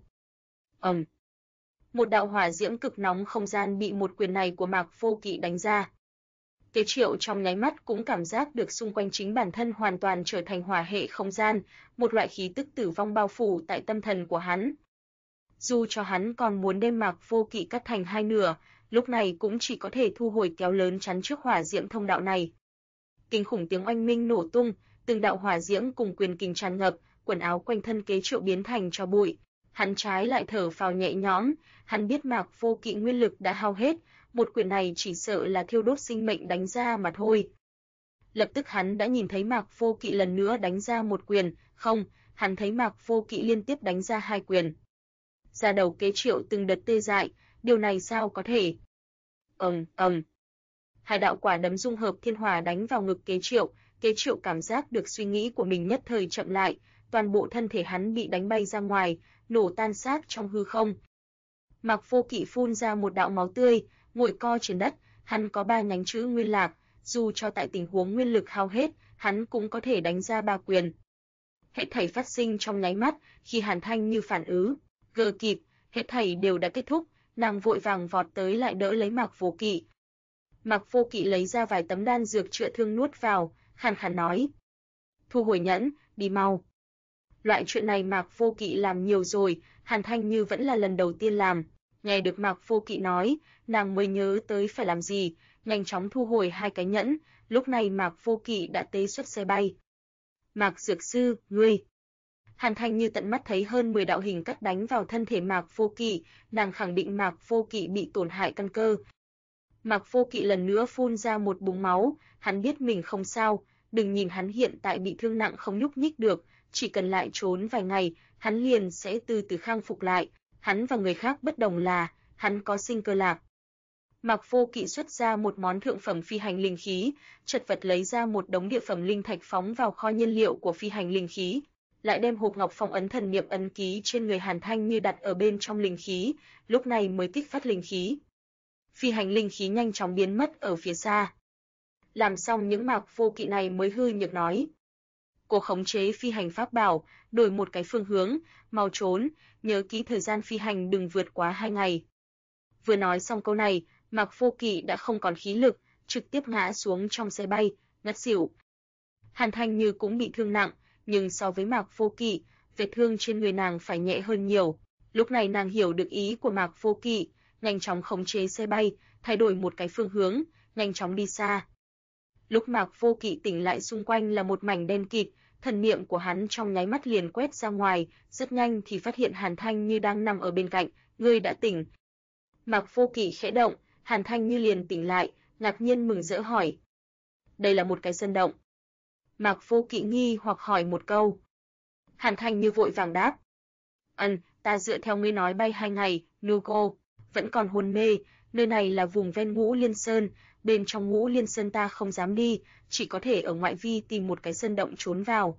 Một đạo hỏa diễm cực nóng không gian bị một quyền này của Mạc Vô Kỵ đánh ra. Kế Triệu trong nháy mắt cũng cảm giác được xung quanh chính bản thân hoàn toàn trở thành hỏa hệ không gian, một loại khí tức tử vong bao phủ tại tâm thần của hắn. Dù cho hắn còn muốn đem Mạc Vô Kỵ cắt thành hai nửa, lúc này cũng chỉ có thể thu hồi kéo lớn chắn trước hỏa diễm thông đạo này. Kinh khủng tiếng oanh minh nổ tung, từng đạo hỏa diễm cùng quyền kình tràn ngập, quần áo quanh thân Kế Triệu biến thành tro bụi. Hắn trái lại thở phào nhẹ nhõm, hắn biết Mạc Vô Kỵ nguyên lực đã hao hết, một quyền này chỉ sợ là thiêu đốt sinh mệnh đánh ra mà thôi. Lập tức hắn đã nhìn thấy Mạc Vô Kỵ lần nữa đánh ra một quyền, không, hắn thấy Mạc Vô Kỵ liên tiếp đánh ra hai quyền. Da đầu Kế Triệu từng đợt tê dại, điều này sao có thể? Hai đạo quả đấm dung hợp thiên hỏa đánh vào ngực Kế Triệu cảm giác được suy nghĩ của mình nhất thời chậm lại, toàn bộ thân thể hắn bị đánh bay ra ngoài, nổ tan xác trong hư không. Mạc Vô Kỵ phun ra một đạo máu tươi, ngồi co trên đất, hắn có 3 nhánh chữ Nguyên Lạc, dù cho tại tình huống nguyên lực hao hết, hắn cũng có thể đánh ra 3 quyền. Hết thảy phát sinh trong nháy mắt, khi Hàn Thanh Như phản ứng, gờ kịp, hết thảy đều đã kết thúc, nàng vội vàng vọt tới lại đỡ lấy Mạc Vô Kỵ. Mạc Vô Kỵ lấy ra vài tấm đan dược chữa thương nuốt vào, khàn khàn nói: "Thu hồi nhẫn, đi mau." Loại chuyện này Mạc Vô Kỵ làm nhiều rồi, Hàn Thanh Như vẫn là lần đầu tiên làm. Nghe được Mạc Vô Kỵ nói, nàng mới nhớ tới phải làm gì, nhanh chóng thu hồi 2 cái nhẫn, lúc này Mạc Vô Kỵ đã tế xuất xe bay. "Mạc Dược Sư, ngươi..." Hàn Thanh Như tận mắt thấy hơn 10 đạo hình cắt đánh vào thân thể Mạc Vô Kỵ, nàng khẳng định Mạc Vô Kỵ bị tổn hại căn cơ. Mạc Vô Kỵ lần nữa phun ra một búng máu, hắn biết mình không sao, đừng nhìn hắn hiện tại bị thương nặng không nhúc nhích được, chỉ cần lại trốn vài ngày, hắn liền sẽ từ từ khang phục lại. Hắn và người khác bất đồng là, hắn có sinh cơ lạc. Mạc Vô Kỵ xuất ra một món thượng phẩm phi hành linh khí, chật vật lấy ra một đống địa phẩm linh thạch phóng vào kho nhiên liệu của phi hành linh khí, lại đem hộp ngọc phong ấn thần niệm ấn ký trên người Hàn Thanh Như đặt ở bên trong linh khí, lúc này mới kích phát linh khí. Phi hành linh khí nhanh chóng biến mất ở phía xa. Làm xong những Mạc Vô Kỵ này mới hư nhược nói: "Cô khống chế phi hành pháp bảo, đổi một cái phương hướng, mau trốn, nhớ kỹ thời gian phi hành đừng vượt quá 2 ngày." Vừa nói xong câu này, Mạc Vô Kỵ đã không còn khí lực, trực tiếp ngã xuống trong xe bay, ngất xỉu. Hàn Thanh Như cũng bị thương nặng, nhưng so với Mạc Vô Kỵ, vết thương trên người nàng phải nhẹ hơn nhiều. Lúc này nàng hiểu được ý của Mạc Vô Kỵ, nhanh chóng khống chế xe bay, thay đổi một cái phương hướng, nhanh chóng đi xa. Lúc Mạc Vô Kỵ tỉnh lại xung quanh là một mảnh đen kịt, thần niệm của hắn trong nháy mắt liền quét ra ngoài, rất nhanh thì phát hiện Hàn Thanh Như đang nằm ở bên cạnh, "Ngươi đã tỉnh." Mạc Vô Kỵ khẽ động, Hàn Thanh Như liền tỉnh lại, ngạc nhiên mừng rỡ hỏi: "Đây là một cái sơn động?" Mạc Vô Kỵ nghi hoặc hỏi một câu. Hàn Thanh Như vội vàng đáp: Ta dựa theo ngươi nói bay 2 ngày, Nuko, vẫn còn hôn mê, nơi này là vùng ven Ngũ Liên Sơn, bên trong Ngũ Liên Sơn ta không dám đi, chỉ có thể ở ngoại vi tìm một cái sơn động trốn vào."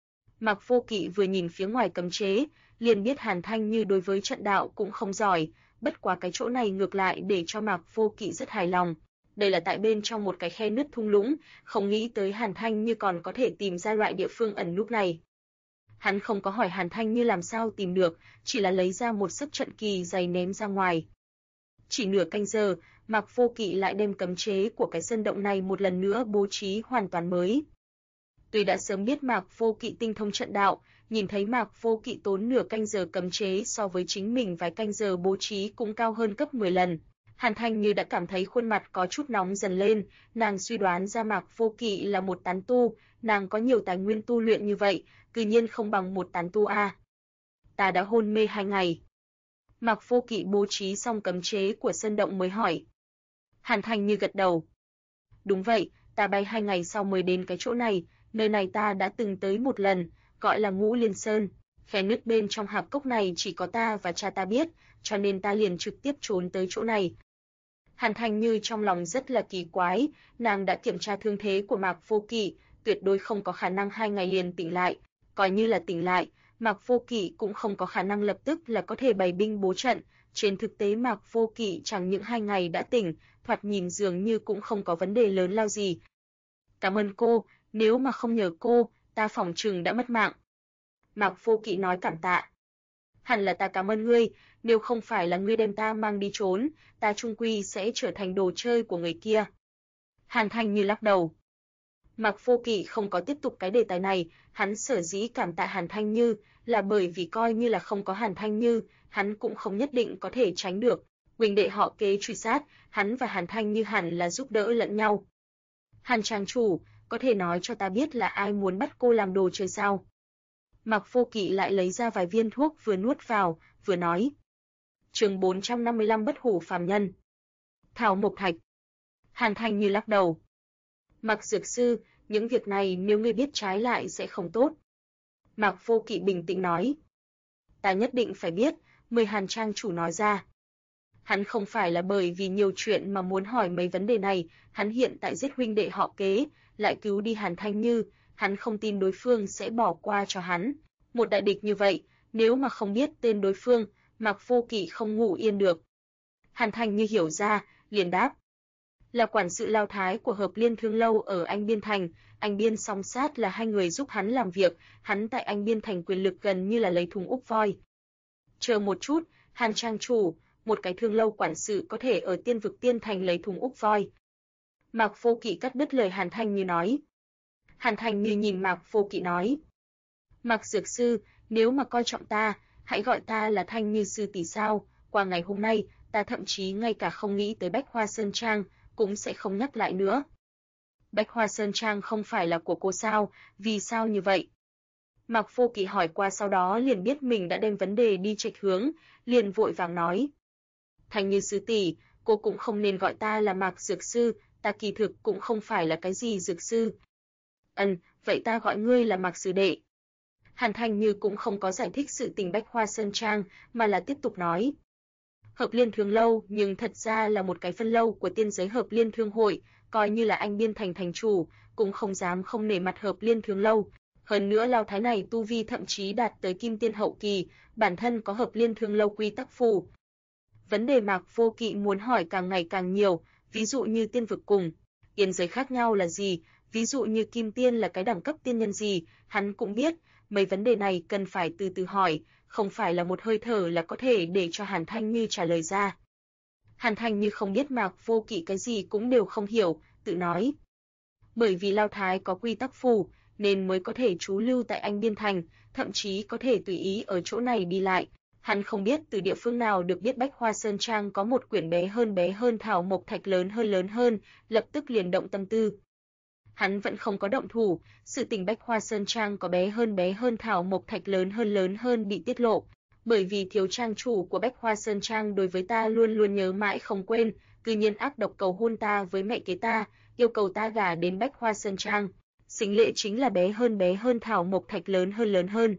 Mạc Vô Kỵ vừa nhìn phía ngoài cấm chế, liền biết Hàn Thanh Như đối với trận đạo cũng không giỏi, bất quá cái chỗ này ngược lại để cho Mạc Vô Kỵ rất hài lòng. Đây là tại bên trong một cái khe nứt thung lũng, không nghĩ tới Hàn Thanh Như còn có thể tìm ra loại địa phương ẩn núp này. Hắn không có hỏi Hàn Thanh Như làm sao tìm được, chỉ là lấy ra một sấp trận kỳ dày ném ra ngoài. Chỉ nửa canh giờ, Mạc Vô Kỵ lại đem cấm chế của cái sơn động này một lần nữa bố trí hoàn toàn mới. Tuy đã sớm biết Mạc Vô Kỵ tinh thông trận đạo, nhìn thấy Mạc Vô Kỵ tốn nửa canh giờ cấm chế so với chính mình vài canh giờ bố trí cũng cao hơn gấp 10 lần. Hàn Thanh Như đã cảm thấy khuôn mặt có chút nóng dần lên, nàng suy đoán ra Mạc Vô Kỵ là một tán tu, nàng có nhiều tài nguyên tu luyện như vậy, tự nhiên không bằng một tán tu a. "Ta đã hôn mê 2 ngày." Mạc Vô Kỵ bố trí xong cấm chế của sơn động mới hỏi. Hàn Thanh Như gật đầu. "Đúng vậy, ta bay 2 ngày sau mới đến cái chỗ này, nơi này ta đã từng tới một lần, gọi là Ngũ Liên Sơn. Khe nứt bên trong hạp cốc này chỉ có ta và cha ta biết, cho nên ta liền trực tiếp trốn tới chỗ này." Hàn Thanh Như trong lòng rất là kỳ quái, nàng đã kiểm tra thương thế của Mạc Vô Kỵ, tuyệt đối không có khả năng 2 ngày liền tỉnh lại, coi như là tỉnh lại, Mạc Vô Kỵ cũng không có khả năng lập tức là có thể bày binh bố trận, trên thực tế Mạc Vô Kỵ chẳng những 2 ngày đã tỉnh, thoạt nhìn dường như cũng không có vấn đề lớn lao gì. "Cảm ơn cô, nếu mà không nhờ cô, ta phỏng chừng đã mất mạng." Mạc Vô Kỵ nói cảm tạ. "Hẳn là ta cảm ơn ngươi, nếu không phải là ngươi đem ta mang đi trốn, ta chung quy sẽ trở thành đồ chơi của người kia." Hàn Thanh Như lắc đầu. Mạc Vô Kỵ không có tiếp tục cái đề tài này, hắn sở dĩ cảm tạ Hàn Thanh Như là bởi vì coi như là không có Hàn Thanh Như, hắn cũng không nhất định có thể tránh được. Huynh đệ họ kế truy sát, hắn và Hàn Thanh Như hẳn là giúp đỡ lẫn nhau. "Hàn trang chủ, có thể nói cho ta biết là ai muốn bắt cô làm đồ chơi sao?" Mạc Vô Kỵ lại lấy ra vài viên thuốc vừa nuốt vào, vừa nói. Chương 455 Bất hủ phàm nhân. Thảo Mộc Thạch. Hàn Thanh Như lắc đầu. "Mạc dược sư, những việc này nếu ngươi biết trái lại sẽ không tốt." Mạc Vô Kỵ bình tĩnh nói. "Ta nhất định phải biết." Mời Hàn trang chủ nói ra. Hắn không phải là bởi vì nhiều chuyện mà muốn hỏi mấy vấn đề này, hắn hiện tại giết huynh đệ họ kế, lại cứu đi Hàn Thanh Như, hắn không tin đối phương sẽ bỏ qua cho hắn. Một đại địch như vậy, nếu mà không biết tên đối phương, Mạc Vô Kỵ không ngủ yên được. Hàn Thanh Như hiểu ra, liền đáp. Là quản sự Lao Thái của Hợp Liên Thương Lâu ở Anh Biên Thành, Anh Biên Song Sát là hai người giúp hắn làm việc, hắn tại Anh Biên Thành quyền lực gần như là lấy thùng úp voi. Chờ một chút, Hàn trang chủ, một cái thương lâu quản sự có thể ở Tiên vực Tiên Thành lấy thùng úp voi. Mạc Vô Kỵ cắt đứt lời Hàn Thanh Như nói. Hàn Thanh Như nhìn Mạc Vô Kỵ nói. Mạc dược sư, nếu mà coi trọng ta, hãy gọi ta là Thanh Như sư tỷ sao, qua ngày hôm nay, ta thậm chí ngay cả không nghĩ tới Bách Hoa Sơn Trang, cũng sẽ không nhắc lại nữa. Bách Hoa Sơn Trang không phải là của cô sao, vì sao như vậy? Mạc Vô Kỵ hỏi qua sau đó liền biết mình đã đem vấn đề đi chệch hướng, liền vội vàng nói. Thanh Như sư tỷ, cô cũng không nên gọi ta là Mạc dược sư, ta kỳ thực cũng không phải là cái gì dược sư. Vậy ta gọi ngươi là Mạc sư đệ. Hàn Thanh Như cũng không có giải thích sự tình Bách Hoa Sơn Trang, mà là tiếp tục nói. Hợp Liên Thương Lâu nhưng thật ra là một cái phân lâu của tiên giới Hợp Liên Thương Hội, coi như là anh Biên Thành thành chủ, cũng không dám không nể mặt Hợp Liên Thương Lâu. Hơn nữa Lao Thái này tu vi thậm chí đạt tới Kim Tiên hậu kỳ, bản thân có Hợp Liên Thương Lâu quy tắc phù. Vấn đề Mạc Vô Kỵ muốn hỏi càng ngày càng nhiều, ví dụ như tiên vực cùng tiên giới khác nhau là gì, ví dụ như Kim Tiên là cái đẳng cấp tiên nhân gì, hắn cũng biết, mấy vấn đề này cần phải từ từ hỏi, không phải là một hơi thở là có thể để cho Hàn Thanh Như trả lời ra. Hàn Thanh Như không biết Mạc Vô Kỵ cái gì cũng đều không hiểu, tự nói. Bởi vì Lao Thái có quy tắc phù, nên mới có thể trú lưu tại Anh Biên Thành, thậm chí có thể tùy ý ở chỗ này đi lại. Hắn không biết từ địa phương nào được biết Bách Hoa Sơn Trang có một quyển bé hơn thảo mộc thạch lớn hơn, lập tức liền động tâm tư. Hắn vẫn không có động thủ, sự tình Bách Hoa Sơn Trang có bé hơn thảo mộc thạch lớn hơn bị tiết lộ, bởi vì thiếu trang chủ của Bách Hoa Sơn Trang đối với ta luôn luôn nhớ mãi không quên, cư nhiên ác độc cầu hôn ta với mẹ kế ta, yêu cầu ta gả đến Bách Hoa Sơn Trang. Xính lễ chính là bé hơn thảo mộc thạch lớn hơn.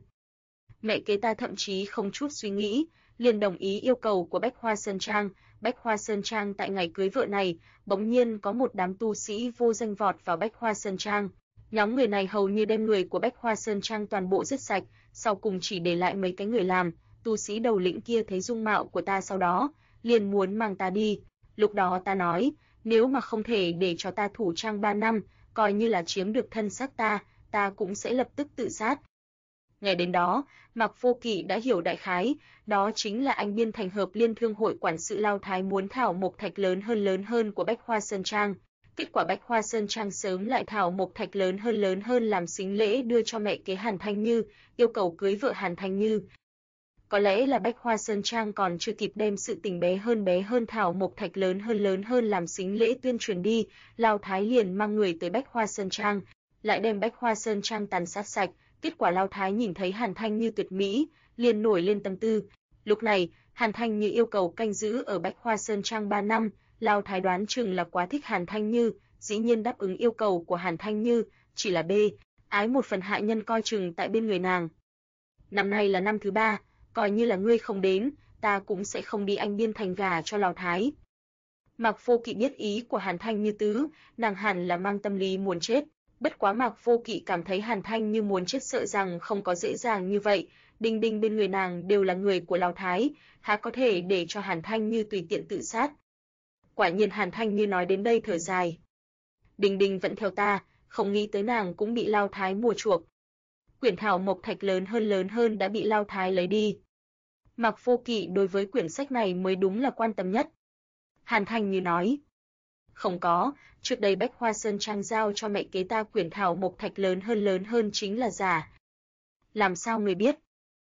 Mẹ kế ta thậm chí không chút suy nghĩ, liền đồng ý yêu cầu của Bách Hoa Sơn Trang. Bách Hoa Sơn Trang tại ngày cưới vợ này, bỗng nhiên có một đám tu sĩ vô danh vọt vào Bách Hoa Sơn Trang. Nhóm người này hầu như đem người của Bách Hoa Sơn Trang toàn bộ giết sạch, sau cùng chỉ để lại mấy cái người làm. Tu sĩ đầu lĩnh kia thấy dung mạo của ta sau đó, liền muốn mang ta đi. Lúc đó ta nói, nếu mà không thể để cho ta thủ trang 3 năm, coi như là chiếm được thân xác ta cũng sẽ lập tức tự sát. Nghe đến đó, Mạc Vô Kỵ đã hiểu đại khái, đó chính là anh Biên Thành Hợp Liên Thương Hội quản sự Lao Thái muốn thảo mộc thạch lớn hơn của Bách Hoa Sơn Trang. Kết quả Bách Hoa Sơn Trang sớm lại thảo mộc thạch lớn hơn làm xính lễ đưa cho mẹ kế Hàn Thanh Như, yêu cầu cưới vợ Hàn Thanh Như. Có lẽ là Bách Hoa Sơn Trang còn chưa kịp đem sự tình bé hơn thảo mộc thạch lớn hơn làm xính lễ tuyên truyền đi, Lao Thái liền mang người tới Bách Hoa Sơn Trang, lại đem Bách Hoa Sơn Trang tàn sát sạch. Kết quả Lao Thái nhìn thấy Hàn Thanh Như tuyệt mỹ, liền nổi lên tâm tư. Lúc này, Hàn Thanh Như yêu cầu canh giữ ở Bách Hoa Sơn Trang 3 năm, Lao Thái đoán chừng là quá thích Hàn Thanh Như, dĩ nhiên đáp ứng yêu cầu của Hàn Thanh Như, chỉ là ái một phần hạ nhân coi chừng tại bên người nàng. Năm nay là năm thứ 3, coi như là ngươi không đến, ta cũng sẽ không đi Anh Biên Thành gả cho Lao Thái. Mạc Vô Kỵ biết ý của Hàn Thanh Như tứ, nàng hẳn là mang tâm lý muốn chết. Bất quá Mạc Vô Kỵ cảm thấy Hàn Thanh Như muốn chết sợ rằng không có dễ dàng như vậy, Đinh Đinh bên người nàng đều là người của Lao Thái, há có thể để cho Hàn Thanh Như tùy tiện tự sát. Quả nhiên Hàn Thanh Như nói đến đây thở dài. Đinh Đinh vẫn theo ta, không nghĩ tới nàng cũng bị Lao Thái mua chuộc. Quyển thảo mộc thạch lớn hơn đã bị Lao Thái lấy đi. Mạc Vô Kỵ đối với quyển sách này mới đúng là quan tâm nhất. Hàn Thanh Như nói. Không có, trước đây Bách Hoa Sơn Trang giao cho mẹ kế ta quyển thảo mộc thạch lớn hơn chính là giả. Làm sao người biết?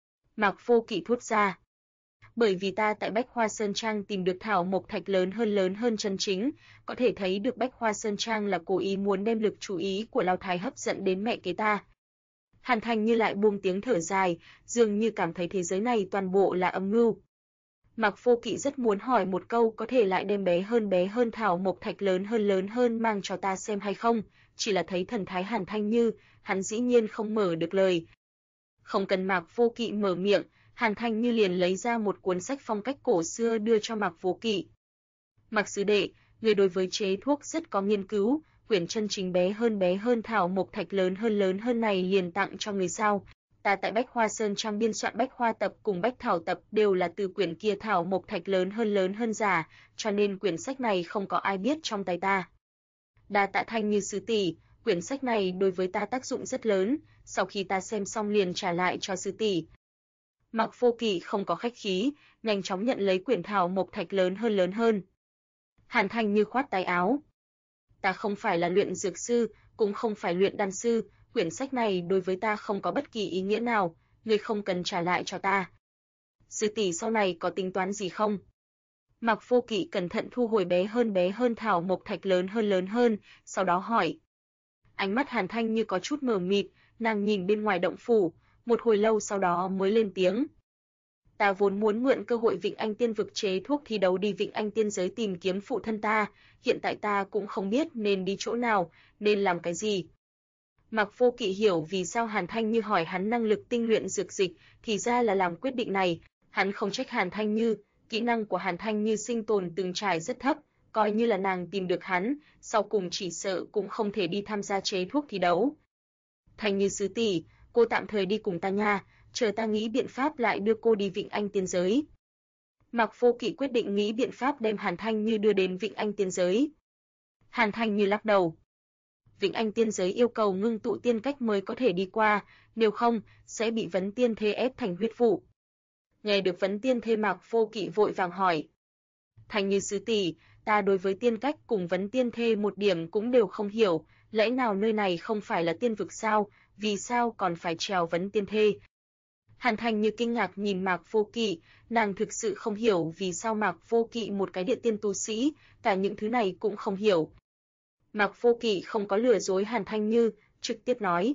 Mạc Vô Kỵ thốt ra. Bởi vì ta tại Bách Hoa Sơn Trang tìm được thảo mộc thạch lớn hơn chân chính, có thể thấy được Bách Hoa Sơn Trang là cố ý muốn đem lực chú ý của Lao Thái hấp dẫn đến mẹ kế ta. Hàn Thanh Như lại buông tiếng thở dài, dường như cảm thấy thế giới này toàn bộ là âm mưu. Mạc Vô Kỵ rất muốn hỏi một câu có thể lại đem bé hơn thảo mộc thạch lớn hơn mang cho ta xem hay không, chỉ là thấy thần thái Hàn Thanh Như, hắn dĩ nhiên không mở được lời. Không cần Mạc Vô Kỵ mở miệng, Hàn Thanh Như liền lấy ra một cuốn sách phong cách cổ xưa đưa cho Mạc Vô Kỵ. Mạc sư đệ, người đối với chế thuốc rất có nghiên cứu, quyển chân chính bé hơn thảo mộc thạch lớn hơn này liền tặng cho người sao? Ta tại Bách Hoa Sơn Trang biên soạn Bách Hoa tập cùng Bách Thảo tập đều là từ quyển kia thảo mộc thạch lớn hơn giả, cho nên quyển sách này không có ai biết trong tay ta. Đa tạ Thanh Như sư tỷ, quyển sách này đối với ta tác dụng rất lớn, sau khi ta xem xong liền trả lại cho sư tỷ. Mạc Vô Kỵ không có khách khí, nhanh chóng nhận lấy quyển thảo mộc thạch lớn hơn. Hàn Thanh Như khoát tay áo. Ta không phải là luyện dược sư, cũng không phải luyện đan sư, quyển sách này đối với ta không có bất kỳ ý nghĩa nào, ngươi không cần trả lại cho ta. Sư tỷ sau này có tính toán gì không? Mạc Vô Kỵ cẩn thận thu hồi bé hơn thảo mộc thạch lớn hơn, sau đó hỏi. Ánh mắt Hàn Thanh Như có chút mờ mịt, nàng nhìn bên ngoài động phủ, một hồi lâu sau đó mới lên tiếng. Ta vốn muốn mượn cơ hội Vịnh Anh Tiên vực chế thuốc thi đấu đi Vịnh Anh Tiên giới tìm kiếm phụ thân ta, hiện tại ta cũng không biết nên đi chỗ nào, nên làm cái gì. Mạc Vô Kỵ hiểu vì sao Hàn Thanh Như hỏi hắn năng lực tinh luyện dược dịch, thì ra là làm quyết định này. Hắn không trách Hàn Thanh Như, kỹ năng của Hàn Thanh Như sinh tồn từng trải rất thấp, coi như là nàng tìm được hắn, sau cùng chỉ sợ cũng không thể đi tham gia chế thuốc thi đấu. Thanh Như sư tỷ, cô tạm thời đi cùng ta nha, chờ ta nghĩ biện pháp lại đưa cô đi Vịnh Anh tiên giới. Mạc Vô Kỵ quyết định nghĩ biện pháp đem Hàn Thanh Như đưa đến Vịnh Anh tiên giới. Hàn Thanh Như lắc đầu. Vịnh Anh tiên giới yêu cầu ngưng tụ tiên cách mới có thể đi qua, nếu không sẽ bị vấn tiên thê ép thành huyết vụ. Nghe được vấn tiên thê, Mạc Vô Kỵ vội vàng hỏi: Thanh Như sư tỷ, ta đối với tiên cách cùng vấn tiên thê một điểm cũng đều không hiểu, lẽ nào nơi này không phải là tiên vực sao, vì sao còn phải trèo vấn tiên thê? Hàn Thanh Như kinh ngạc nhìn Mạc Vô Kỵ, nàng thực sự không hiểu vì sao Mạc Vô Kỵ một cái địa tiên tu sĩ, cả những thứ này cũng không hiểu. Mạc Vô Kỵ không có lừa dối Hàn Thanh Như, trực tiếp nói: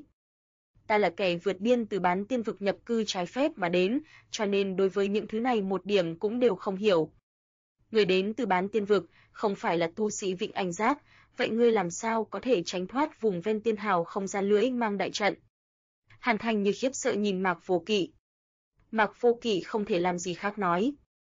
ta là kẻ vượt biên từ bán tiên vực nhập cư trái phép mà đến, cho nên đối với những thứ này một điểm cũng đều không hiểu. Người đến từ bán tiên vực, không phải là tu sĩ Vịnh Anh Giác, vậy ngươi làm sao có thể tránh thoát vùng ven tiên hào không gian lưỡi mang đại trận? Hàn Thanh Như khiếp sợ nhìn Mạc Vô Kỵ. Mạc Vô Kỵ không thể làm gì khác nói: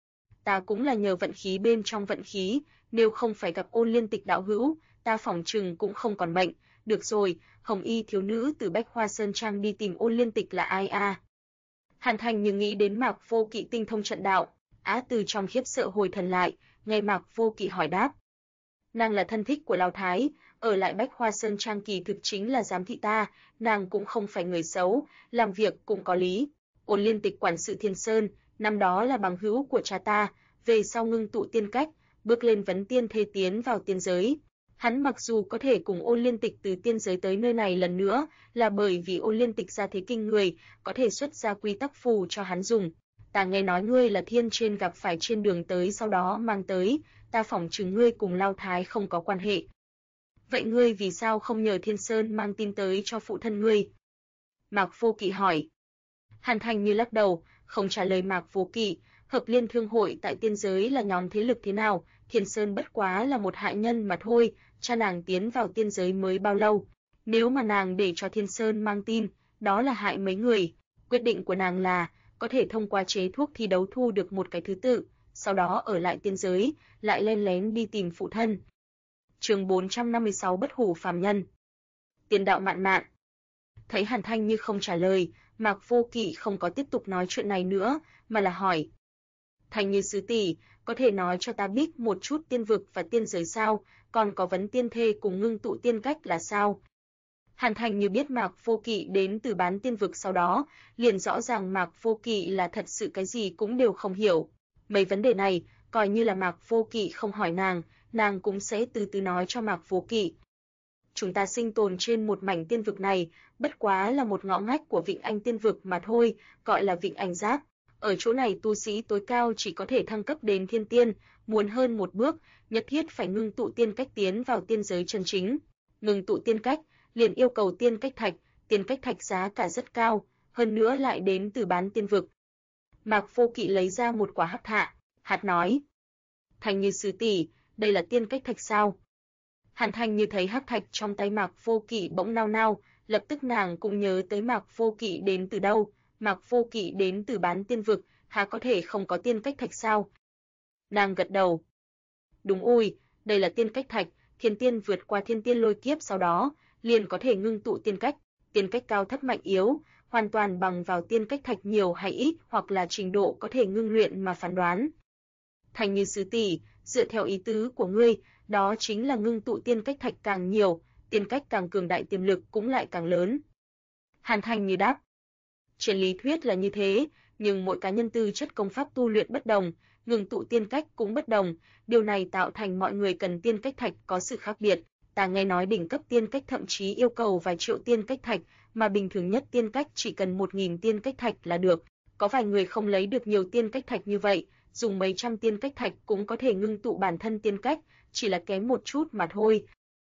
ta cũng là nhờ vận khí bên trong vận khí, nếu không phải gặp Ôn Liên Tịch đạo hữu, ta phỏng chừng cũng không còn mệnh. Được rồi, Hồng Y thiếu nữ từ Bách Hoa Sơn Trang đi tìm Ôn Liên Tịch là ai a? Hàn Thanh Như nghĩ đến Mạc Vô Kỵ tinh thông trận đạo, từ trong khiếp sợ hồi thần lại, nghe Mạc Vô Kỵ hỏi đáp: nàng là thân thích của Lão Thái, ở lại Bách Hoa Sơn Trang kỳ thực chính là giám thị ta, nàng cũng không phải người xấu, làm việc cũng có lý. Ôn Liên Tịch quản sự Thiên Sơn, năm đó là bằng hữu của cha ta, về sau ngưng tụ tiên cách, bước lên vấn tiên thê tiến vào tiên giới. Hắn mặc dù có thể cùng Ôn Liên Tịch từ tiên giới tới nơi này lần nữa, là bởi vì Ôn Liên Tịch ra thế kinh người, có thể xuất ra quy tắc phù cho hắn dùng. Ta nghe nói ngươi là thiên trên gặp phải trên đường tới sau đó mang tới, ta phỏng chừng ngươi cùng Lão Thái không có quan hệ. Vậy ngươi vì sao không nhờ Thiên Sơn mang tin tới cho phụ thân ngươi? Mạc Vô Kỵ hỏi. Hàn Thanh Như lắc đầu, không trả lời Mạc Vô Kỵ. Hợp Liên Thương hội tại tiên giới là nhóm thế lực thế nào, Thiên Sơn bất quá là một hại nhân mà thôi, cha nàng tiến vào tiên giới mới bao lâu, nếu mà nàng để cho Thiên Sơn mang tin, đó là hại mấy người. Quyết định của nàng là có thể thông qua chế thuốc thi đấu thu được một cái thứ tự, sau đó ở lại tiên giới, lại lén lén đi tìm phụ thân. Chương 456 Bất hủ phàm nhân. Tiền đạo mạn mạn. Thấy Hàn Thanh Như không trả lời, Mạc Vô Kỵ không có tiếp tục nói chuyện này nữa, mà là hỏi: Thanh Như sư tỷ, có thể nói cho ta biết một chút tiên vực và tiên giới sao, còn có vấn tiên thê cùng ngưng tụ tiên cách là sao? Hàn Thanh Như biết Mạc Vô Kỵ đến từ bán tiên vực, sau đó liền rõ ràng Mạc Vô Kỵ là thật sự cái gì cũng đều không hiểu. Mấy vấn đề này, coi như là Mạc Vô Kỵ không hỏi nàng cũng sẽ từ từ nói cho Mạc Vô Kỵ. Chúng ta sinh tồn trên một mảnh tiên vực này, bất quá là một ngõ ngách của Vịnh Anh tiên vực mà thôi, gọi là Vịnh Anh Giác. Ở chỗ này tu sĩ tối cao chỉ có thể thăng cấp đến thiên tiên, muốn hơn một bước, nhất thiết phải ngưng tụ tiên cách tiến vào tiên giới chân chính. Ngưng tụ tiên cách, liền yêu cầu tiên cách thạch giá cả rất cao, hơn nữa lại đến từ bán tiên vực. Mạc Vô Kỵ lấy ra một quả hạt nói: Thanh Như sư tỷ, đây là tiên cách thạch sao? Hàn Thanh Như thấy hắc thạch trong tay Mạc Vô Kỵ bỗng nao nao, lập tức nàng cũng nhớ tới Mạc Vô Kỵ đến từ đâu, Mạc Vô Kỵ đến từ bán tiên vực, há có thể không có tiên cách thạch sao? Nàng gật đầu. Đúng ui, đây là tiên cách thạch, thiên tiên vượt qua thiên tiên lôi kiếp sau đó, liền có thể ngưng tụ tiên cách cao thấp mạnh yếu, hoàn toàn bằng vào tiên cách thạch nhiều hay ít hoặc là trình độ có thể ngưng luyện mà phán đoán. Thanh Như sư tỷ, dựa theo ý tứ của ngươi, đó chính là ngưng tụ tiên cách thạch càng nhiều, tiên cách càng cường đại tiềm lực cũng lại càng lớn. Hàn Thanh Như đáp. Trên lý thuyết là như thế, nhưng mỗi cá nhân tư chất công pháp tu luyện bất đồng, ngưng tụ tiên cách cũng bất đồng, điều này tạo thành mọi người cần tiên cách thạch có sự khác biệt. Ta nghe nói đỉnh cấp tiên cách thậm chí yêu cầu vài triệu tiên cách thạch, mà bình thường nhất tiên cách chỉ cần 1000 tiên cách thạch là được. Có vài người không lấy được nhiều tiên cách thạch như vậy, dùng mấy trăm tiên cách thạch cũng có thể ngưng tụ bản thân tiên cách, chỉ là kém một chút mà thôi.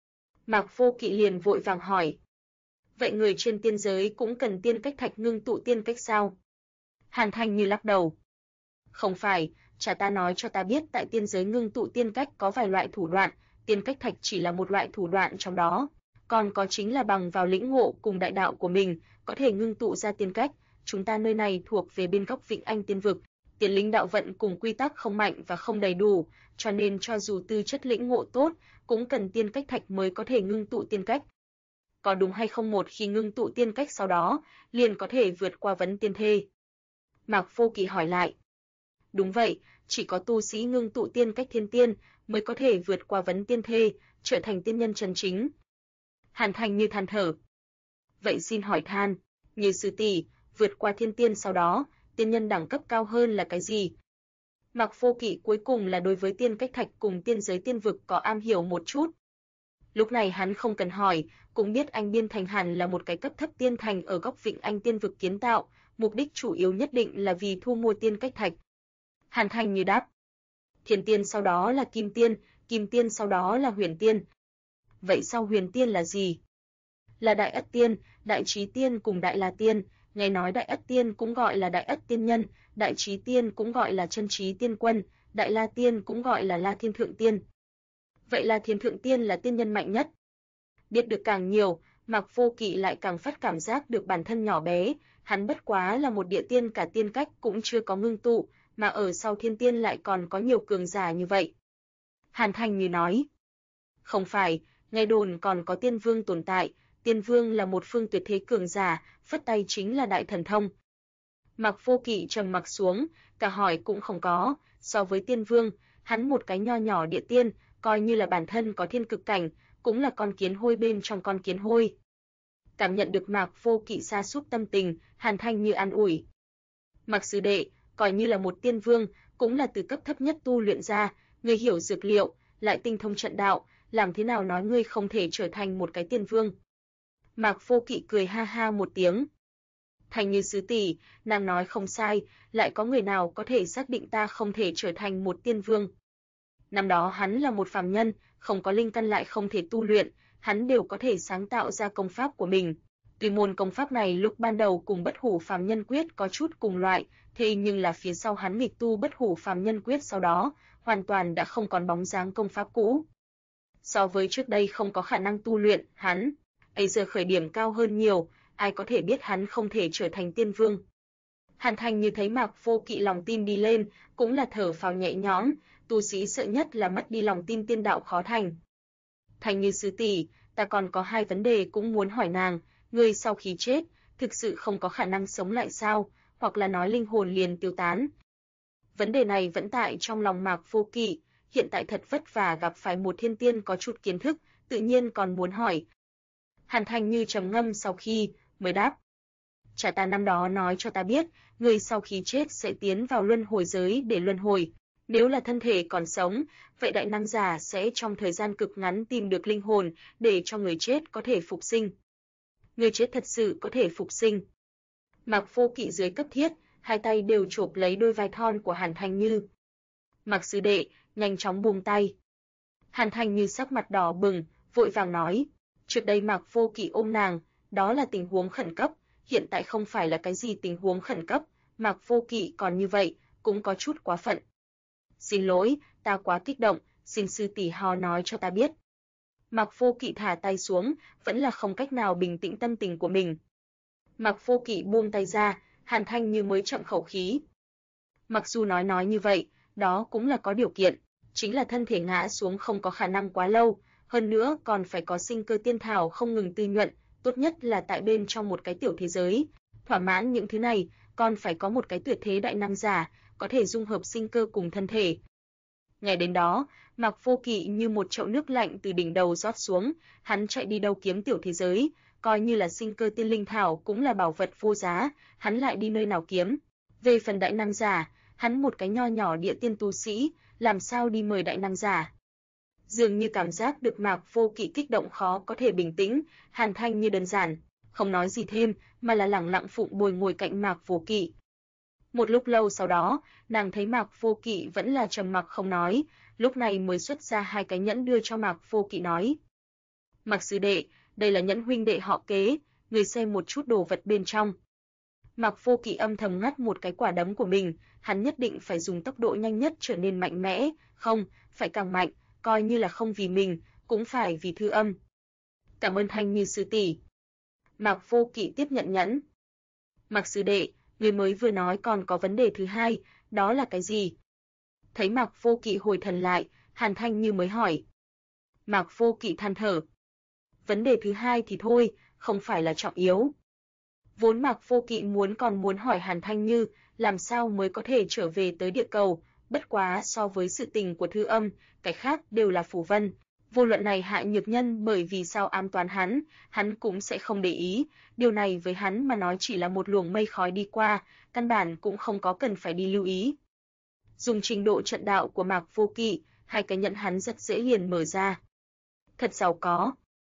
Mạc Vô Kỵ liền vội vàng hỏi: vậy người trên tiên giới cũng cần tiên cách thạch ngưng tụ tiên cách sao? Hàn Thanh Như lắc đầu. Không phải, cha ta nói cho ta biết tại tiên giới ngưng tụ tiên cách có vài loại thủ đoạn, tiên cách thạch chỉ là một loại thủ đoạn trong đó. còn có chính là bằng vào lĩnh ngộ cùng đại đạo của mình, có thể ngưng tụ ra tiên cách. Chúng ta nơi này thuộc về bên góc Vịnh Anh Tiên vực, tiên linh đạo vận cùng quy tắc không mạnh và không đầy đủ, cho nên cho dù tư chất lĩnh ngộ tốt, cũng cần tiên cách thạch mới có thể ngưng tụ tiên cách. Có đúng hay không một khi ngưng tụ tiên cách sau đó, liền có thể vượt qua vấn tiên thê? Mạc Vô Kỵ hỏi lại. Đúng vậy, chỉ có tu sĩ ngưng tụ tiên cách thiên tiên mới có thể vượt qua vấn tiên thê, trở thành tiên nhân chân chính. Hàn Thành Như than thở. Vậy xin hỏi Than, Như sư tỷ, vượt qua thiên tiên sau đó, tiên nhân đẳng cấp cao hơn là cái gì? Mạc Vô Kỵ cuối cùng là đối với tiên cách thạch cùng tiên giới tiên vực có am hiểu một chút. Lúc này hắn không cần hỏi, cũng biết Anh Biên Thành hẳn là một cái cấp thấp tiên thành ở góc Vịnh Anh Tiên vực kiến tạo, mục đích chủ yếu nhất định là vì thu mua tiên cách thạch. Hàn Thành Như đáp. Thiên tiên sau đó là kim tiên sau đó là huyền tiên. Vậy sau huyền tiên là gì? Là Đại Ất Tiên, Đại Trí Tiên cùng Đại La Tiên, nghe nói Đại Ất Tiên cũng gọi là Đại Ất Tiên Nhân, Đại Trí Tiên cũng gọi là Chân Trí Tiên Quân, Đại La Tiên cũng gọi là La Thiên Thượng Tiên. Vậy là Thiên Thượng Tiên là tiên nhân mạnh nhất. Biết được càng nhiều, Mạc Vô Kỵ lại càng phát cảm giác được bản thân nhỏ bé, hắn bất quá là một địa tiên cả tiên cách cũng chưa có ngưng tụ, mà ở sau thiên tiên lại còn có nhiều cường giả như vậy. Hàn Thành Như nói. Không phải, nghe đồn còn có tiên vương tồn tại, tiên vương là một phương tuyệt thế cường giả, phất tay chính là đại thần thông. Mạc Vô Kỵ trầm mặc xuống, cả hỏi cũng không có, so với tiên vương, hắn một cái nho nhỏ địa tiên, coi như là bản thân có thiên cực cảnh, cũng là con kiến hôi bên trong con kiến hôi. Cảm nhận được Mạc Vô Kỵ sa sút tâm tình, Hàn Thanh Như an ủi. Mạc sư đệ, coi như là một tiên vương, cũng là từ cấp thấp nhất tu luyện ra, ngươi hiểu dược liệu, lại tinh thông trận đạo, làm thế nào nói ngươi không thể trở thành một cái tiên vương? Mạc Vô Kỵ cười ha ha một tiếng. Thành Như sư tỷ, nàng nói không sai, lại có người nào có thể xác định ta không thể trở thành một tiên vương? Năm đó hắn là một phàm nhân, không có linh căn lại không thể tu luyện, hắn đều có thể sáng tạo ra công pháp của mình. Tuy môn công pháp này lúc ban đầu cùng Bất Hủ Phàm Nhân Quyết có chút cùng loại, thế nhưng là phía sau hắn nghịch tu Bất Hủ Phàm Nhân Quyết sau đó, hoàn toàn đã không còn bóng dáng công pháp cũ. So với trước đây không có khả năng tu luyện, hắn bây giờ khởi điểm cao hơn nhiều, ai có thể biết hắn không thể trở thành tiên vương. Hàn Thành Như thấy Mạc Vô Kỵ lòng tin đi lên, cũng là thở phào nhẹ nhõm, tu sĩ sợ nhất là mất đi lòng tin tiên đạo khó thành. Thành Như sư tỷ, ta còn có hai vấn đề cũng muốn hỏi nàng, ngươi sau khi chết, thực sự không có khả năng sống lại sao, hoặc là nói linh hồn liền tiêu tán. Vấn đề này vẫn tại trong lòng Mạc Vô Kỵ, hiện tại thật vất vả gặp phải một thiên tiên có chút kiến thức, tự nhiên còn muốn hỏi. Hàn Thành Như trầm ngâm sau khi, mới đáp. Cha ta năm đó nói cho ta biết, người sau khi chết sẽ tiến vào luân hồi giới để luân hồi. Nếu là thân thể còn sống, vậy đại năng giả sẽ trong thời gian cực ngắn tìm được linh hồn để cho người chết có thể phục sinh. Người chết thật sự có thể phục sinh. Mạc Vô Kỵ dưới cấp thiết, hai tay đều chộp lấy đôi vai thon của Hàn Thành Như. Mạc sư đệ, nhanh chóng buông tay. Hàn Thành Như sắc mặt đỏ bừng, vội vàng nói. Trước đây Mạc Vô Kỵ ôm nàng, đó là tình huống khẩn cấp, hiện tại không phải là cái gì tình huống khẩn cấp, Mạc Vô Kỵ còn như vậy, cũng có chút quá phận. Xin lỗi, ta quá kích động, xin sư tỷ hò nói cho ta biết. Mạc Vô Kỵ thả tay xuống, vẫn là không cách nào bình tĩnh tâm tình của mình. Mạc Vô Kỵ buông tay ra, Hàn Thanh Như mới chậm khẩu khí. Mặc dù nói như vậy, đó cũng là có điều kiện, chính là thân thể ngã xuống không có khả năng quá lâu, hơn nữa còn phải có sinh cơ tiên thảo không ngừng tư nhuận, tốt nhất là tại bên trong một cái tiểu thế giới. Thỏa mãn những thứ này, còn phải có một cái tuyệt thế đại năng giả, có thể dung hợp sinh cơ cùng thân thể. Ngày đến đó, Mạc Vô Kỵ như một chậu nước lạnh từ đỉnh đầu rót xuống, hắn chạy đi đâu kiếm tiểu thế giới, coi như là sinh cơ tiên linh thảo cũng là bảo vật vô giá, hắn lại đi nơi nào kiếm. Về phần đại năng giả, hắn một cái nho nhỏ địa tiên tu sĩ, làm sao đi mời đại năng giả. Dường như cảm giác được Mạc Vô Kỵ kích động khó có thể bình tĩnh, Hàn Thanh Như đơn giản, không nói gì thêm, mà là lẳng lặng phụng bồi ngồi cạnh Mạc Vô Kỵ. Một lúc lâu sau đó, nàng thấy Mạc Vô Kỵ vẫn là trầm mặc không nói, lúc này mới xuất ra hai cái nhẫn đưa cho Mạc Vô Kỵ nói. Mạc sư đệ, đây là nhẫn huynh đệ họ Kế, người xem một chút đồ vật bên trong. Mạc Vô Kỵ âm thầm ngắt một cái quả đấm của mình, hắn nhất định phải dùng tốc độ nhanh nhất trở nên mạnh mẽ, không, phải càng mạnh, coi như là không vì mình, cũng phải vì Thư Âm. Cảm ơn Thanh Như sư tỷ. Mạc Vô Kỵ tiếp nhận nhẫn. Mạc sư đệ, người mới vừa nói còn có vấn đề thứ hai, đó là cái gì? Thấy Mạc Vô Kỵ hồi thần lại, Hàn Thanh Như mới hỏi. Mạc Vô Kỵ than thở. Vấn đề thứ hai thì thôi, không phải là trọng yếu. Vốn Mạc Vô Kỵ còn muốn hỏi Hàn Thanh Như làm sao mới có thể trở về tới địa cầu, bất quá so với sự tình của Thư Âm, cái khác đều là phù vân. Vô luận này Hạ Nhược Nhân bởi vì sao ám toán hắn cũng sẽ không để ý, điều này với hắn mà nói chỉ là một luồng mây khói đi qua, căn bản cũng không có cần phải đi lưu ý. Dùng trình độ trận đạo của Mạc Vô Kỵ, hai cái nhẫn hắn rất dễ liền mở ra. Thật giàu có.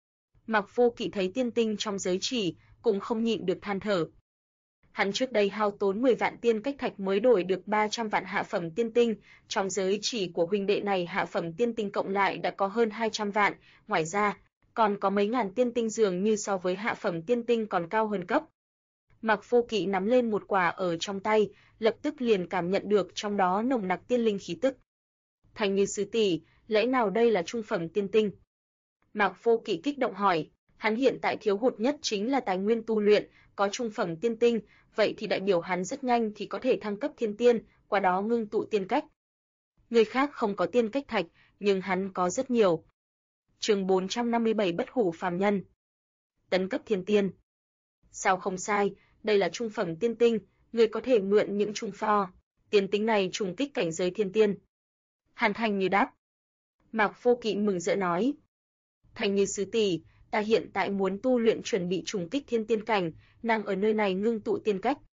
Mạc Vô Kỵ thấy tiên tinh trong giới chỉ, cũng không nhịn được than thở. Hắn trước đây hao tốn 10 vạn tiên cách thạch mới đổi được 300 vạn hạ phẩm tiên tinh, trong giới chỉ của huynh đệ này hạ phẩm tiên tinh cộng lại đã có hơn 200 vạn, ngoài ra, còn có mấy ngàn tiên tinh dường như so với hạ phẩm tiên tinh còn cao hơn cấp. Mạc Vô Kỵ nắm lên một quả ở trong tay, lập tức liền cảm nhận được trong đó nồng nặc tiên linh khí tức. Thanh Như sư tỷ, lẽ nào đây là trung phẩm tiên tinh? Mạc Vô Kỵ kích động hỏi, hắn hiện tại thiếu hụt nhất chính là tài nguyên tu luyện, có trung phẩm tiên tinh, vậy thì đại biểu hắn rất nhanh thì có thể thăng cấp thiên tiên, qua đó ngưng tụ tiên cách. Người khác không có tiên cách thạch, nhưng hắn có rất nhiều. Chương 457 Bất hủ phàm nhân. Tấn cấp thiên tiên. Sao không sai, đây là trung phẩm tiên tinh, người có thể mượn những trung pho, tiên tính này trùng kích cảnh giới thiên tiên. Hàn Thanh Như đáp. Mạc Vô Kỵ mừng rỡ nói. Thanh Như sư tỷ, ta hiện tại muốn tu luyện chuẩn bị trùng kích thiên tiên cảnh, nàng ở nơi này ngưng tụ tiên cách.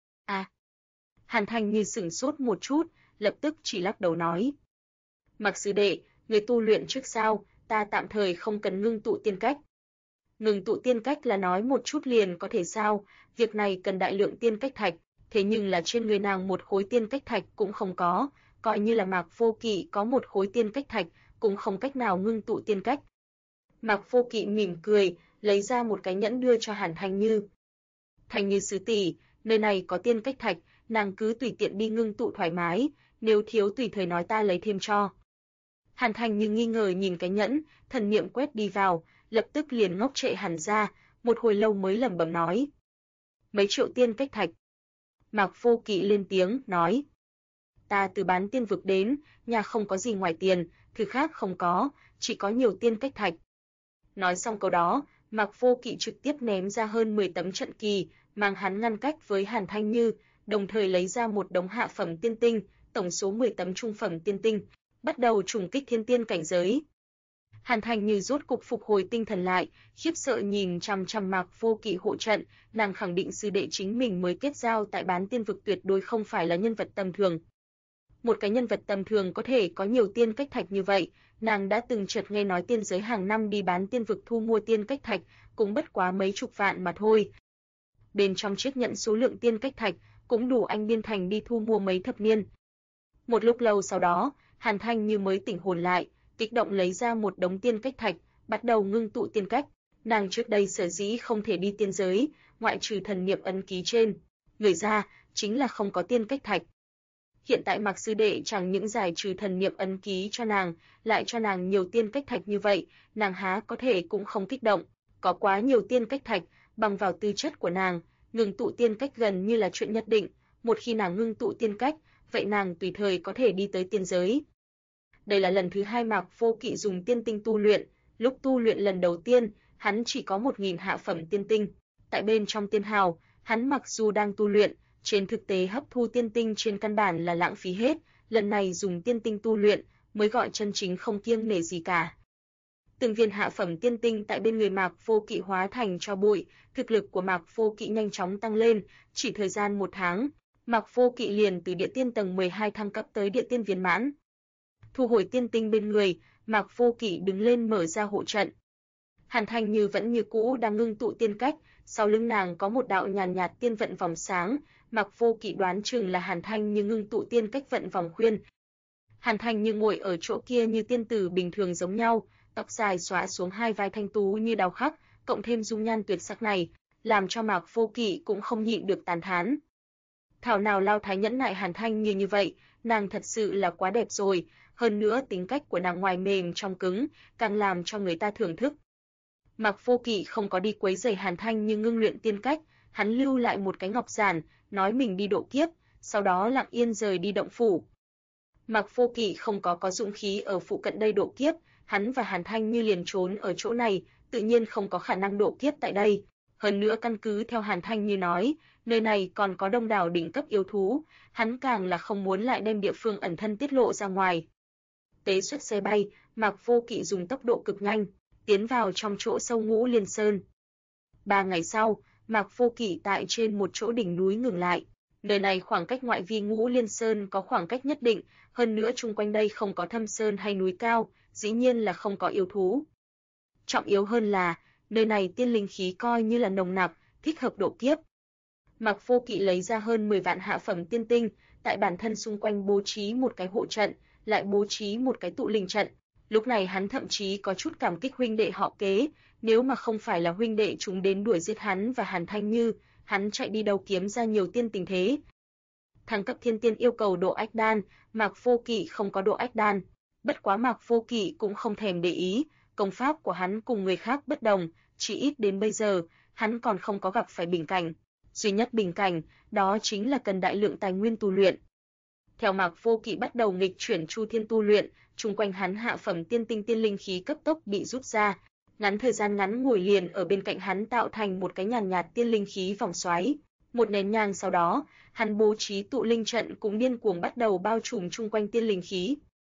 À. Hàn Thanh Như sửng sốt một chút, lập tức chỉ lắc đầu nói. Mạc sư đệ, người tu luyện trước sao, ta tạm thời không cần ngưng tụ tiên cách. Ngưng tụ tiên cách là nói một chút liền có thể sao, việc này cần đại lượng tiên cách thạch, thế nhưng là trên người nàng một khối tiên cách thạch cũng không có, coi như là Mạc Vô Kỵ có một khối tiên cách thạch, cũng không cách nào ngưng tụ tiên cách. Mạc Vô Kỵ mỉm cười, lấy ra một cái nhẫn đưa cho Hàn Thanh Như. Thanh Như sư tỷ, nơi này có tiên cách thạch, nàng cứ tùy tiện đi ngưng tụ thoải mái, nếu thiếu tùy thời nói ta lấy thêm cho. Hàn Thanh Như nghi ngờ nhìn cái nhẫn, thần niệm quét đi vào, lập tức liền ngốc trệ hẳn ra, một hồi lâu mới lẩm bẩm nói. Mấy triệu tiên cách thạch. Mạc Vô Kỵ lên tiếng, nói. Ta từ bán tiên vực đến, nhà không có gì ngoài tiền, thứ khác không có, chỉ có nhiều tiên cách thạch. Nói xong câu đó, Mạc Vô Kỵ trực tiếp ném ra hơn 10 tấm trận kỳ, mang hắn ngăn cách với Hàn Thanh Như, đồng thời lấy ra một đống hạ phẩm tiên tinh, tổng số 10 tấm trung phẩm tiên tinh, bắt đầu trùng kích thiên tiên cảnh giới. Hàn Thanh Như rốt cục phục hồi tinh thần lại, khiếp sợ nhìn chằm chằm Mạc Vô Kỵ hộ trận, nàng khẳng định sư đệ chính mình mới kết giao tại bán tiên vực tuyệt đối không phải là nhân vật tầm thường. Một cái nhân vật tầm thường có thể có nhiều tiên cách thạch như vậy, nàng đã từng chợt nghe nói tiên giới hàng năm đi bán tiên vực thu mua tiên cách thạch, cũng bất quá mấy chục vạn mà thôi. Bên trong chiếc nhẫn số lượng tiên cách thạch cũng đủ anh Biên Thành đi thu mua mấy thập niên. Một lúc lâu sau đó, Hàn Thanh Như mới tỉnh hồn lại, kích động lấy ra một đống tiên cách thạch, bắt đầu ngưng tụ tiên cách. Nàng trước đây sở dĩ không thể đi tiên giới, ngoại trừ thần niệm ấn ký trên người ra, chính là không có tiên cách thạch. Hiện tại Mạc sư đệ chẳng những giải trừ thần niệm ấn ký cho nàng, lại cho nàng nhiều tiên cách thạch như vậy, nàng há có thể cũng không kích động. Có quá nhiều tiên cách thạch, bằng vào tư chất của nàng, ngưng tụ tiên cách gần như là chuyện nhất định. Một khi nàng ngưng tụ tiên cách, vậy nàng tùy thời có thể đi tới tiên giới. Đây là lần thứ hai Mạc Vô Kỵ dùng tiên tinh tu luyện, lúc tu luyện lần đầu tiên, hắn chỉ có 1000 hạ phẩm tiên tinh. Tại bên trong tiên hào, hắn mặc dù đang tu luyện, trên thực tế hấp thu tiên tinh trên căn bản là lãng phí hết, lần này dùng tiên tinh tu luyện mới gọi chân chính không kiêng nể gì cả. Từng viên hạ phẩm tiên tinh tại bên người Mạc Vô Kỵ hóa thành tro bụi, thực lực của Mạc Vô Kỵ nhanh chóng tăng lên, chỉ thời gian 1 tháng, Mạc Vô Kỵ liền từ địa tiên tầng 12 thăng cấp tới địa tiên viên mãn. Thu hồi tiên tinh bên người, Mạc Vô Kỵ đứng lên mở ra hộ trận. Hàn Thanh Như vẫn như cũ đang ngưng tụ tiên cách, sau lưng nàng có một đạo nhàn nhạt tiên vận vòng sáng, Mạc Vô Kỵ đoán chừng là Hàn Thanh Như ngưng tụ tiên cách vận vòng khuyên. Hàn Thanh Như ngồi ở chỗ kia như tiên tử bình thường giống nhau, tóc dài xõa xuống hai vai thanh tú như đào khắc, cộng thêm dung nhan tuyệt sắc này, làm cho Mạc Vô Kỵ cũng không nhịn được tán thán. Thảo nào Lao Thái nhẫn nại Hàn Thanh như vậy, nàng thật sự là quá đẹp rồi, hơn nữa tính cách của nàng ngoài mềm trong cứng, càng làm cho người ta thưởng thức. Mạc Vô Kỵ không có đi quấy rầy Hàn Thanh như ngưng luyện tiên cách, hắn lưu lại một cái ngọc giản, nói mình đi độ kiếp, sau đó lặng yên rời đi động phủ. Mạc Vô Kỵ không có dũng khí ở phụ cận đây độ kiếp, hắn và Hàn Thanh như liền trốn ở chỗ này, tự nhiên không có khả năng độ kiếp tại đây. Hơn nữa căn cứ theo Hàn Thanh như nói, nơi này còn có đông đảo đỉnh cấp yêu thú, hắn càng là không muốn lại đem địa phương ẩn thân tiết lộ ra ngoài. Tế xuất xe bay, Mạc Vô Kỵ dùng tốc độ cực nhanh, tiến vào trong chỗ sâu Ngũ Liên Sơn. 3 ngày sau, Mạc Vô Kỵ tại trên một chỗ đỉnh núi ngừng lại. Nơi này khoảng cách ngoại vi Ngũ Liên Sơn có khoảng cách nhất định, hơn nữa chung quanh đây không có thâm sơn hay núi cao, dĩ nhiên là không có yêu thú. Trọng yếu hơn là, nơi này tiên linh khí coi như là nồng nặc, thích hợp độ kiếp. Mạc Vô Kỵ lấy ra hơn 10 vạn hạ phẩm tiên tinh, tại bản thân xung quanh bố trí một cái hộ trận, lại bố trí một cái tụ linh trận. Lúc này hắn thậm chí có chút cảm kích huynh đệ họ Kế, nếu mà không phải là huynh đệ chúng đến đuổi giết hắn và Hàn Thanh Như, hắn chạy đi đâu kiếm ra nhiều tiên tình thế. Thăng cấp thiên tiên yêu cầu độ ách đan, Mạc Vô Kỵ không có độ ách đan, bất quá Mạc Vô Kỵ cũng không thèm để ý, công pháp của hắn cùng người khác bất đồng, chỉ ít đến bây giờ, hắn còn không có gặp phải bình cảnh. Duy nhất bình cảnh, đó chính là cần đại lượng tài nguyên tu luyện. Theo Mạc Vô Kỵ bắt đầu nghịch chuyển chu thiên tu luyện, chung quanh hắn hạ phẩm tiên tinh tiên linh khí cấp tốc bị rút ra, ngắn thời gian ngắn ngủi liền ở bên cạnh hắn tạo thành một cái nhàn nhạt tiên linh khí vòng xoáy. Một nén nhang sau đó, hắn bố trí tụ linh trận cũng điên cuồng bắt đầu bao trùm chung quanh tiên linh khí.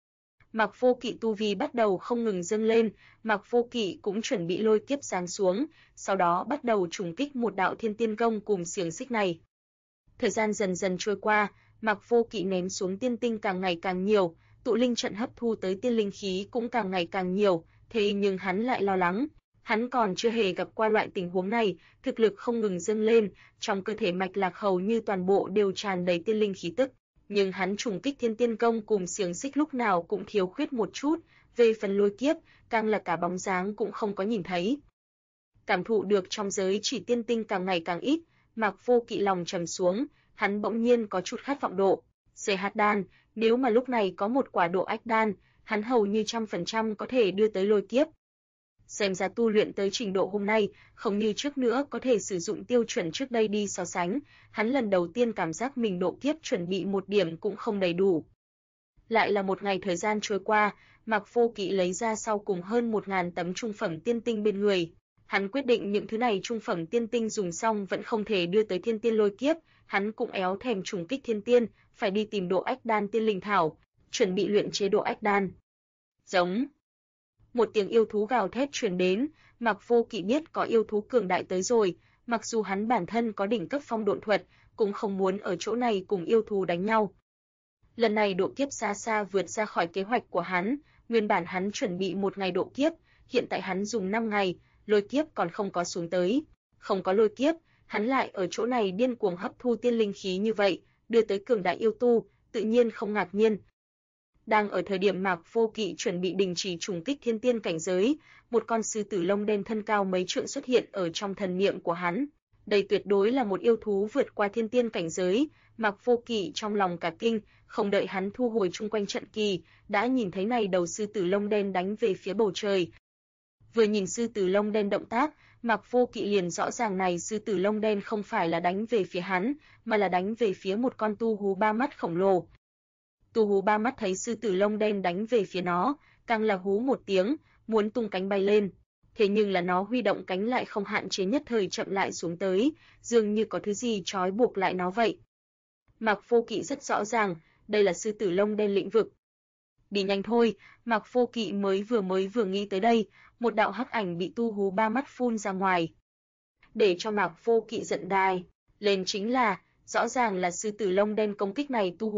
Mạc Vô Kỵ tu vi bắt đầu không ngừng dâng lên, Mạc Vô Kỵ cũng chuẩn bị lôi kiếp giáng xuống, sau đó bắt đầu trùng kích một đạo thiên tiên công cùng xiềng xích này. Thời gian dần dần trôi qua, Mạc Vô Kỵ ném xuống tiên tinh càng ngày càng nhiều, tụ linh trận hấp thu tới tiên linh khí cũng càng ngày càng nhiều, thế nhưng hắn lại lo lắng. Hắn còn chưa hề gặp qua loại tình huống này, thực lực không ngừng dâng lên, trong cơ thể mạch lạc hầu như toàn bộ đều tràn đầy tiên linh khí tức. Nhưng hắn trùng kích thiên tiên công cùng xiềng xích lúc nào cũng thiếu khuyết một chút, về phần lôi kiếp, càng là cả bóng dáng cũng không có nhìn thấy. Cảm thụ được trong giới chỉ tiên tinh càng ngày càng ít, Mạc Vô Kỵ lòng trầm xuống, hắn bỗng nhiên có chút khát vọng độ CH đan, nếu mà lúc này có một quả độ ách đan, hắn hầu như 100% có thể đưa tới lôi kiếp. Xem ra tu luyện tới trình độ hôm nay, không như trước nữa có thể sử dụng tiêu chuẩn trước đây đi so sánh, hắn lần đầu tiên cảm giác mình độ kiếp chuẩn bị một điểm cũng không đầy đủ. Lại là một ngày thời gian trôi qua, Mạc Vô Kỵ lấy ra sau cùng hơn 1000 tấm trung phẩm tiên tinh bên người. Hắn quyết định những thứ này trung phẩm tiên tinh dùng xong vẫn không thể đưa tới thiên tiên lôi kiếp, hắn cũng éo thèm trùng kích thiên tiên, phải đi tìm độ ách đan tiên linh thảo, chuẩn bị luyện chế độ ách đan. Giống. Một tiếng yêu thú gào thét truyền đến, Mạc Vô Kỵ biết có yêu thú cường đại tới rồi, mặc dù hắn bản thân có đỉnh cấp phong độn thuật, cũng không muốn ở chỗ này cùng yêu thú đánh nhau. Lần này độ kiếp xa xa vượt ra khỏi kế hoạch của hắn, nguyên bản hắn chuẩn bị một ngày độ kiếp, hiện tại hắn dùng 5 ngày, lôi kiếp còn không có xuống tới. Không có lôi kiếp, hắn lại ở chỗ này điên cuồng hấp thu tiên linh khí như vậy, đưa tới cường đại yêu tu, tự nhiên không ngạc nhiên. Đang ở thời điểm Mạc Vô Kỵ chuẩn bị đình chỉ trùng kích thiên tiên cảnh giới, một con sư tử lông đen thân cao mấy trượng xuất hiện ở trong thần niệm của hắn. Đây tuyệt đối là một yêu thú vượt qua thiên tiên cảnh giới, Mạc Vô Kỵ trong lòng cả kinh, không đợi hắn thu hồi chung quanh trận kỳ, đã nhìn thấy này đầu sư tử lông đen đánh về phía bầu trời. Vừa nhìn sư tử lông đen động tác, Mạc Vô Kỵ liền rõ ràng này sư tử lông đen không phải là đánh về phía hắn, mà là đánh về phía một con tu hú ba mắt khổng lồ. Tu hú ba mắt thấy sư tử lông đen đánh về phía nó, càng là hú một tiếng, muốn tung cánh bay lên. Thế nhưng là nó huy động cánh lại không hạn chế nhất thời chậm lại xuống tới, dường như có thứ gì trói buộc lại nó vậy. Mạc Vô Kỵ rất rõ ràng, đây là sư tử lông đen lĩnh vực. Đi nhanh thôi, Mạc Vô Kỵ mới vừa nghĩ tới đây, một đạo hắc ảnh bị tu hú ba mắt phun ra ngoài. Để cho Mạc Vô Kỵ giận đài lên chính là, rõ ràng là sư tử lông đen công kích này tu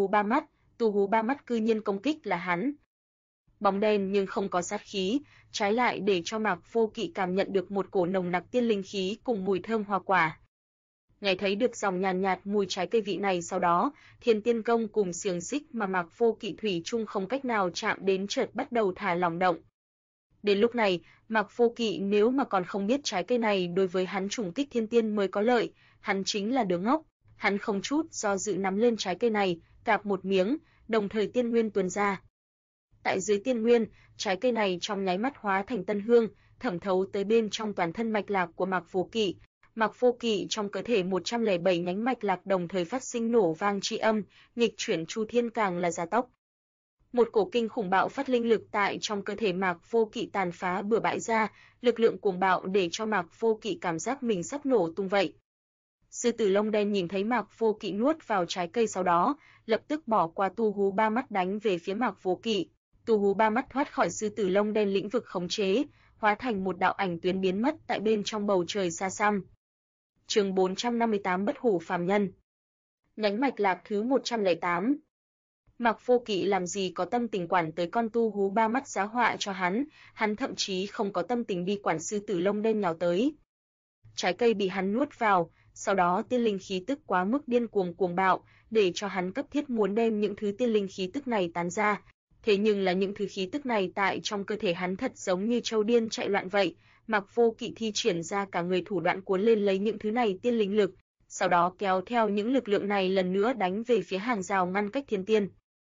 hú ba mắt cư nhiên công kích là hắn. Bóng đen nhưng không có sát khí, trái lại để cho Mạc Vô Kỵ cảm nhận được một cổ nồng nặc tiên linh khí cùng mùi thơm hoa quả. Nghe thấy được dòng nhàn nhạt mùi trái cây vị này, sau đó, thiên tiên công cùng xiềng xích mà Mạc Vô Kỵ thủy chung không cách nào chạm đến chợt bắt đầu thả lỏng động. Đến lúc này, Mạc Vô Kỵ nếu mà còn không biết trái cây này đối với hắn trùng kích thiên tiên mới có lợi, hắn chính là đứa ngốc. Hắn không chút do dự nắm lên trái cây này, cạp một miếng, đồng thời tiên nguyên tuôn ra. Tại dưới tiên nguyên, trái cây này trong nháy mắt hóa thành tân hương, thẩm thấu tới bên trong toàn thân mạch lạc của Mạc Vô Kỵ. Mạc Vô Kỵ trong cơ thể 107 nhánh mạch lạc đồng thời phát sinh nổ vang chi âm, nghịch chuyển chu thiên càng là gia tốc. Một cổ kinh khủng bạo phát linh lực tại trong cơ thể Mạc Vô Kỵ tàn phá bừa bãi ra, lực lượng cuồng bạo để cho Mạc Vô Kỵ cảm giác mình sắp nổ tung vậy. Sư tử lông đen nhìn thấy Mạc Vô Kỵ nuốt vào trái cây sau đó, lập tức bỏ qua tu hú ba mắt đánh về phía Mạc Vô Kỵ. Tu hú ba mắt thoát khỏi sư tử lông đen lĩnh vực khống chế, hóa thành một đạo ảnh tuyến biến mất tại bên trong bầu trời xa xăm. Chương 458 Bất hủ phàm nhân. Nhánh mạch lạc thứ 108. Mạc Vô Kỵ làm gì có tâm tình quản tới con tu hú ba mắt giá họa cho hắn thậm chí không có tâm tình đi quản sư tử lông đen nhào tới. Trái cây bị hắn nuốt vào, sau đó tiên linh khí tức quá mức điên cuồng bạo, để cho hắn cấp thiết muốn đem những thứ tiên linh khí tức này tán ra. Thế nhưng là những thứ khí tức này tại trong cơ thể hắn thật giống như trâu điên chạy loạn vậy. Mạc Vô Kỵ thi triển ra cả người thủ đoạn cuốn lên lấy những thứ này tiên linh lực, sau đó kéo theo những lực lượng này lần nữa đánh về phía hàng rào ngăn cách thiên tiên.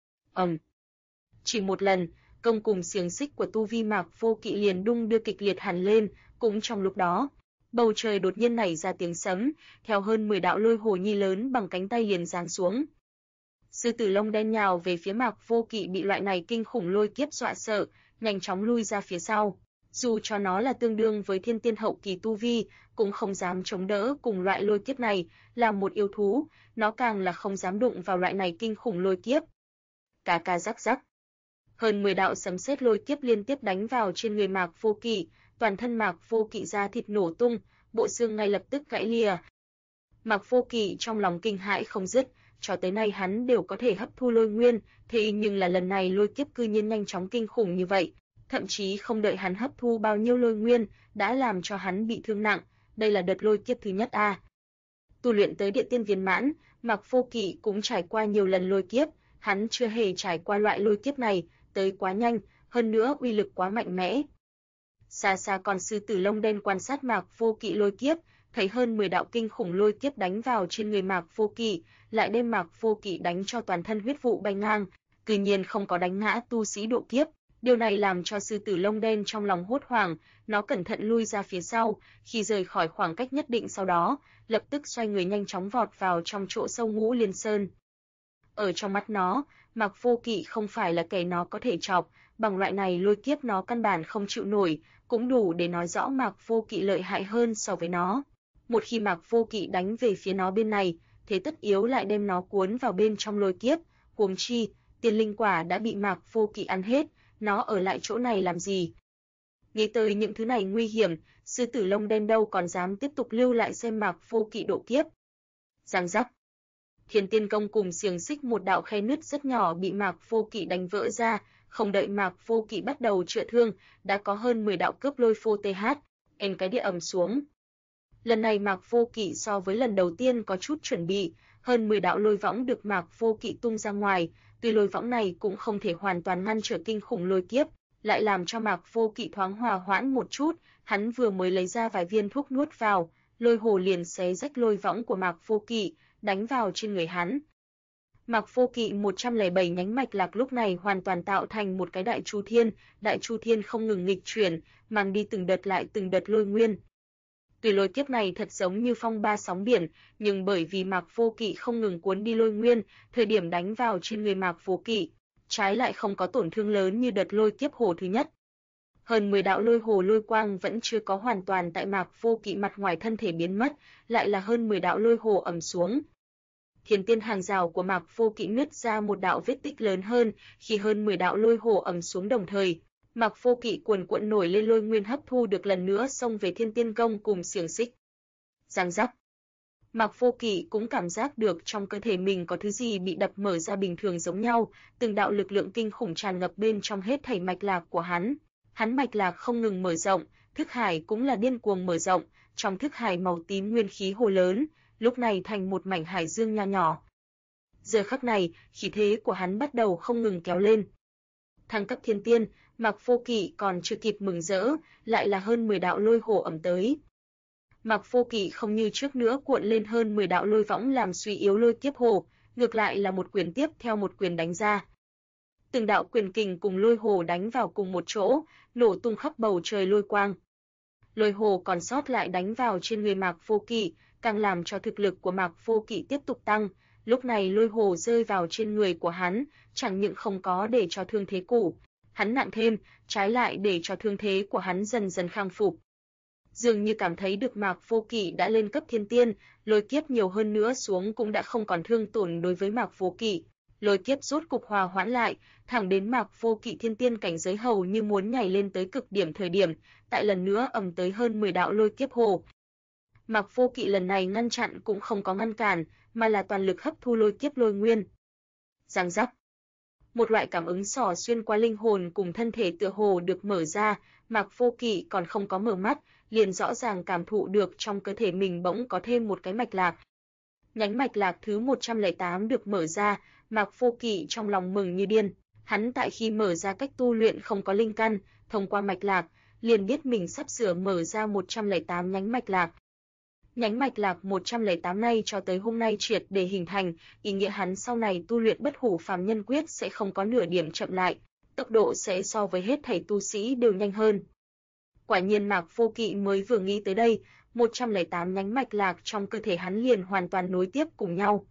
Chỉ một lần, công cùng xiềng xích của tu vi Mạc Vô Kỵ liền đung đưa kịch liệt hẳn lên, cũng trong lúc đó, bầu trời đột nhiên nảy ra tiếng sấm, theo hơn 10 đạo lôi hồ nhi lớn bằng cánh tay liền giáng xuống. Sư tử lông đen nhào về phía Mạc Vô Kỵ bị loại này kinh khủng lôi kiếp dọa sợ, nhanh chóng lui ra phía sau. Dù cho nó là tương đương với thiên tiên hậu kỳ tu vi, cũng không dám chống đỡ cùng loại lôi kiếp này, là một yêu thú, nó càng là không dám đụng vào loại này kinh khủng lôi kiếp. Cà cà rắc rắc. Hơn 10 đạo sấm sét lôi kiếp liên tiếp đánh vào trên người Mạc Vô Kỵ, toàn thân Mạc Vô Kỵ da thịt nổ tung, bộ xương ngay lập tức gãy lìa. Mạc Vô Kỵ trong lòng kinh hãi không dứt, cho tới nay hắn đều có thể hấp thu lôi nguyên, thế nhưng là lần này lôi kiếp cư nhiên nhanh chóng kinh khủng như vậy, thậm chí không đợi hắn hấp thu bao nhiêu lôi nguyên, đã làm cho hắn bị thương nặng, đây là đợt lôi kiếp thứ nhất a. Tu luyện tới địa tiên viên mãn, Mạc Vô Kỵ cũng trải qua nhiều lần lôi kiếp, hắn chưa hề trải qua loại lôi kiếp này, tới quá nhanh, hơn nữa uy lực quá mạnh mẽ. Xa xa con sư tử lông đen quan sát Mạc Vô Kỵ lôi kiếp, thấy hơn 10 đạo kinh khủng lôi kiếp đánh vào trên người Mạc Vô Kỵ, lại đem Mạc Vô Kỵ đánh cho toàn thân huyết vụ bay ngang, tuy nhiên không có đánh ngã tu sĩ độ kiếp. Điều này làm cho sư tử lông đen trong lòng hốt hoảng, nó cẩn thận lui ra phía sau, khi rời khỏi khoảng cách nhất định sau đó, lập tức xoay người nhanh chóng vọt vào trong chỗ sâu Ngũ Liên Sơn. Ở trong mắt nó, Mạc Vô Kỵ không phải là kẻ nó có thể chọc, bằng loại này lôi kiếp nó căn bản không chịu nổi, cũng đủ để nói rõ Mạc Vô Kỵ lợi hại hơn so với nó. Một khi Mạc Vô Kỵ đánh về phía nó bên này, thế tất yếu lại đem nó cuốn vào bên trong lôi kiếp, huống chi, tiên linh quả đã bị Mạc Vô Kỵ ăn hết, nó ở lại chỗ này làm gì? Nghĩ tới những thứ này nguy hiểm, sư tử lông đen đâu còn dám tiếp tục lưu lại xem Mạc Vô Kỵ độ kiếp. Giang giác. Thiên tiên công cùng xiềng xích một đạo khe nứt rất nhỏ bị Mạc Vô Kỵ đánh vỡ ra, không đợi Mạc Vô Kỵ bắt đầu chữa thương, đã có hơn 10 đạo cướp lôi phô TH, cái địa ầm xuống. Lần này Mạc Vô Kỵ so với lần đầu tiên có chút chuẩn bị, hơn 10 đạo lôi võng được Mạc Vô Kỵ tung ra ngoài, tuy lôi võng này cũng không thể hoàn toàn ngăn trở kinh khủng lôi kiếp, lại làm cho Mạc Vô Kỵ thoáng hòa hoãn một chút, hắn vừa mới lấy ra vài viên thuốc nuốt vào, lôi hồ liền xé rách lôi võng của Mạc Vô Kỵ, đánh vào trên người hắn. Mạc Vô Kỵ 107 nhánh mạch lạc lúc này hoàn toàn tạo thành một cái đại chu thiên không ngừng nghịch chuyển, mang đi từng đợt lại từng đợt lôi nguyên. Tuy lôi kiếp này thật giống như phong ba sóng biển, nhưng bởi vì Mạc Vô Kỵ không ngừng cuốn đi lôi nguyên, thời điểm đánh vào trên người Mạc Vô Kỵ, trái lại không có tổn thương lớn như đợt lôi kiếp hồ thứ nhất. Hơn 10 đạo lôi hồ lôi quang vẫn chưa có hoàn toàn tại Mạc Vô Kỵ mặt ngoài thân thể biến mất, lại là hơn 10 đạo lôi hồ ầm xuống. Thiên tiên hàng rào của Mạc Vô Kỵ nứt ra một đạo vết tích lớn hơn, khi hơn 10 đạo lôi hồ ầm xuống đồng thời, Mạc Vô Kỵ cuồn cuộn nổi lên lôi nguyên hấp thu được lần nữa xông về thiên tiên công cùng xiềng xích. Giang giác. Mạc Vô Kỵ cũng cảm giác được trong cơ thể mình có thứ gì bị đập mở ra bình thường giống nhau, từng đạo lực lượng kinh khủng tràn ngập bên trong hết thảy mạch lạc của hắn. Hắn mạch lạc không ngừng mở rộng, thức hải cũng là điên cuồng mở rộng, trong thức hải màu tím nguyên khí hồ lớn, lúc này thành một mảnh hải dương nho nhỏ. Giờ khắc này, khí thế của hắn bắt đầu không ngừng kéo lên. Thăng cấp thiên tiên, Mạc Vô Kỵ còn chưa kịp mừng rỡ, lại là hơn 10 đạo lôi hồ ầm tới. Mạc Vô Kỵ không như trước nữa cuộn lên hơn 10 đạo lôi võng làm suy yếu lôi kiếp hồ, ngược lại là một quyền tiếp theo một quyền đánh ra. Từng đạo quyền kình cùng lôi hồ đánh vào cùng một chỗ, nổ tung khắp bầu trời lôi quang. Lôi hồ còn sót lại đánh vào trên người Mạc Vô Kỵ, càng làm cho thực lực của Mạc Vô Kỵ tiếp tục tăng. Lúc này lôi hồ rơi vào trên người của hắn, chẳng những không có để cho thương thế cũ hắn nặng thêm, trái lại để cho thương thế của hắn dần dần khang phục. Dường như cảm thấy được Mạc Vô Kỵ đã lên cấp thiên tiên, lôi kiếp nhiều hơn nữa xuống cũng đã không còn thương tổn đối với Mạc Vô Kỵ. Lôi kiếp rốt cục hòa hoãn lại, thẳng đến Mạc Vô Kỵ thiên tiên cảnh giới hầu như muốn nhảy lên tới cực điểm thời điểm, tại lần nữa ầm tới hơn 10 đạo lôi kiếp hồ. Mạc Vô Kỵ lần này ngăn chặn cũng không có ngăn cản, mà là toàn lực hấp thu lôi kiếp lôi nguyên. Giang giác. Một loại cảm ứng xỏ xuyên qua linh hồn cùng thân thể tựa hồ được mở ra, Mạc Vô Kỵ còn không có mở mắt, liền rõ ràng cảm thụ được trong cơ thể mình bỗng có thêm một cái mạch lạc. Nhánh mạch lạc thứ 108 được mở ra, Mạc Vô Kỵ trong lòng mừng như điên. Hắn tại khi mở ra cách tu luyện không có linh căn, thông qua mạch lạc, liền biết mình sắp sửa mở ra 108 nhánh mạch lạc. Nhánh mạch lạc 108 này cho tới hôm nay triệt để hình thành, ý nghĩa hắn sau này tu luyện bất hủ phàm nhân quyết sẽ không có nửa điểm chậm lại, tốc độ sẽ so với hết thảy tu sĩ đều nhanh hơn. Quả nhiên Mạc Vô Kỵ mới vừa nghĩ tới đây, 108 nhánh mạch lạc trong cơ thể hắn liền hoàn toàn nối tiếp cùng nhau.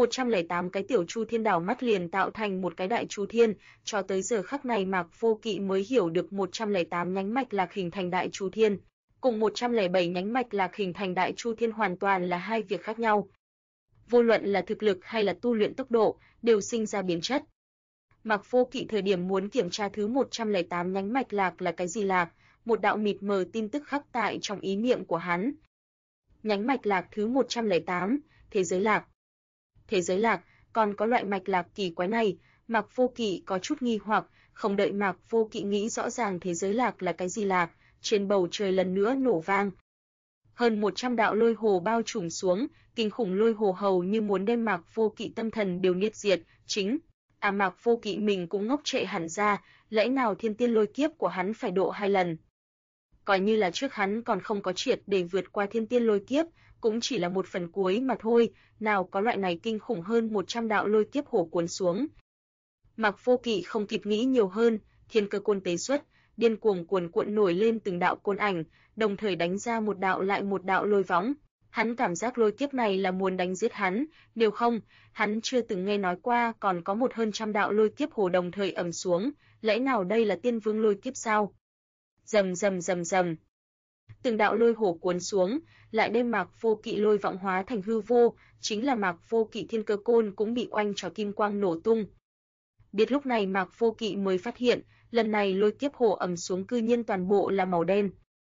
108 cái tiểu chu thiên đảo mắt liền tạo thành một cái đại chu thiên, cho tới giờ khắc này Mạc Vô Kỵ mới hiểu được 108 nhánh mạch lạc hình thành đại chu thiên, cùng 107 nhánh mạch lạc hình thành đại chu thiên hoàn toàn là hai việc khác nhau. Vô luận là thực lực hay là tu luyện tốc độ, đều sinh ra biến chất. Mạc Vô Kỵ thời điểm muốn kiểm tra thứ 108 nhánh mạch lạc là cái gì lạc, một đạo mịt mờ tin tức khắc tại trong ý niệm của hắn. Nhánh mạch lạc thứ 108, thế giới lạc. Thế giới lạc, còn có loại mạch lạc kỳ quái này, Mạc Vô Kỵ có chút nghi hoặc, không đợi Mạc Vô Kỵ nghĩ rõ ràng thế giới lạc là cái gì lạc, trên bầu trời lần nữa nổ vang. Hơn 100 đạo lôi hồ bao trùm xuống, kinh khủng lôi hồ hầu như muốn đem Mạc Vô Kỵ tâm thần đều niết diệt, Mạc Vô Kỵ mình cũng ngốc trệ hẳn ra, lẽ nào thiên tiên lôi kiếp của hắn phải độ 2 lần. Coi như là trước hắn còn không có triệt để vượt qua thiên tiên lôi kiếp, cũng chỉ là một phần cuối mà thôi, nào có loại này kinh khủng hơn 100 đạo lôi kiếp hổ cuốn xuống. Mạc Vô Kỵ không kịp nghĩ nhiều hơn, thiên cơ côn tế xuất, điên cuồng cuồn cuộn nổi lên từng đạo côn ảnh, đồng thời đánh ra một đạo lại một đạo lôi võng. Hắn cảm giác lôi kiếp này là muốn đánh giết hắn, nếu không, hắn chưa từng nghe nói qua còn có một hơn trăm đạo lôi kiếp hồ đồng thời ầm xuống, lẽ nào đây là tiên vương lôi kiếp sao? Rầm rầm rầm rầm. Từng đạo lôi hổ cuốn xuống, lại đem Mạc Vô Kỵ lôi vọng hóa thành hư vô, chính là Mạc Vô Kỵ thiên cơ côn cũng bị oanh cho kim quang nổ tung. Biết lúc này Mạc Vô Kỵ mới phát hiện, lần này lôi kiếp hồ ầm xuống cư nhiên toàn bộ là màu đen.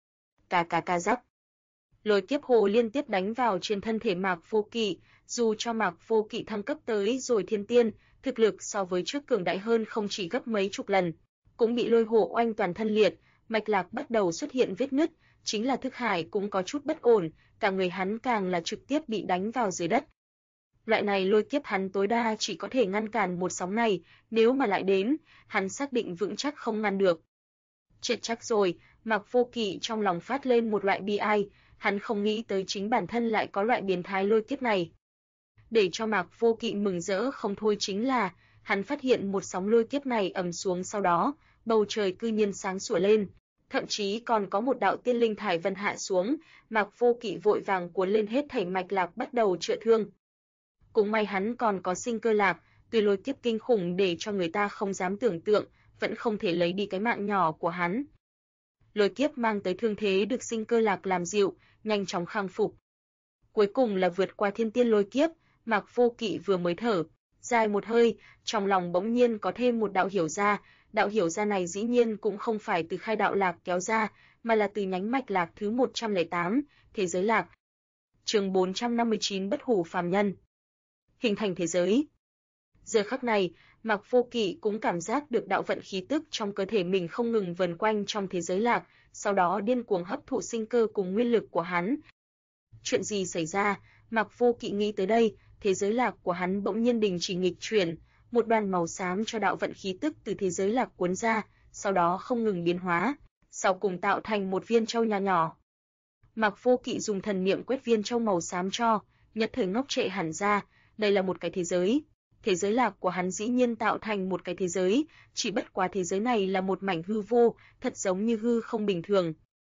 Cà rắc. Lôi kiếp hồ liên tiếp đánh vào trên thân thể Mạc Vô Kỵ, dù cho Mạc Vô Kỵ thăng cấp tới rồi thiên tiên, thực lực so với trước cường đại hơn không chỉ gấp mấy chục lần, cũng bị lôi hồ oanh toàn thân liệt, mạch lạc bắt đầu xuất hiện vết nứt, chính là thức hải cũng có chút bất ổn, cả người hắn càng là trực tiếp bị đánh vào dưới đất. Loại này lôi kiếp hắn tối đa chỉ có thể ngăn cản một sóng này, nếu mà lại đến, hắn xác định vững chắc không ngăn được. Chết chắc rồi, Mạc Vô Kỵ trong lòng phát lên một loại bi ai, hắn không nghĩ tới chính bản thân lại có loại biến thái lôi kiếp này. Để cho Mạc Vô Kỵ mừng rỡ không thôi chính là, hắn phát hiện một sóng lôi kiếp này ầm xuống sau đó, bầu trời cư nhiên sáng sủa lên, thậm chí còn có một đạo tiên linh thải vân hạ xuống, Mạc Vô Kỵ vội vàng cuốn lên hết thảy mạch lạc bắt đầu chữa thương. Cũng may hắn còn có sinh cơ lạc, tuy lôi kiếp kinh khủng để cho người ta không dám tưởng tượng, vẫn không thể lấy đi cái mạng nhỏ của hắn. Lôi kiếp mang tới thương thế được sinh cơ lạc làm dịu, nhanh chóng khang phục. Cuối cùng là vượt qua thiên tiên lôi kiếp, Mạc Vô Kỵ vừa mới thở dài một hơi, trong lòng bỗng nhiên có thêm một đạo hiểu ra này dĩ nhiên cũng không phải từ khai đạo lạc kéo ra, mà là từ nhánh mạch lạc thứ 108, thế giới lạc. Chương 459 bất hủ phàm nhân. Hình thành thế giới. Giờ khắc này, Mạc Vô Kỵ cũng cảm giác được đạo vận khí tức trong cơ thể mình không ngừng vần quanh trong thế giới lạc, sau đó điên cuồng hấp thụ sinh cơ cùng nguyên lực của hắn. Chuyện gì xảy ra? Mạc Vô Kỵ nghĩ tới đây, thế giới lạc của hắn bỗng nhiên đình chỉ nghịch chuyển, một đoàn màu xám cho đạo vận khí tức từ thế giới lạc cuốn ra, sau đó không ngừng biến hóa, sau cùng tạo thành một viên châu nhỏ nhỏ. Mạc Vô Kỵ dùng thần niệm quét viên châu màu xám cho, nhất thời ngốc trệ hẳn ra, đây là một cái thế giới. Thế giới lạc của hắn dĩ nhiên tạo thành một cái thế giới, chỉ bất quá thế giới này là một mảnh hư vô, thật giống như hư không bình thường.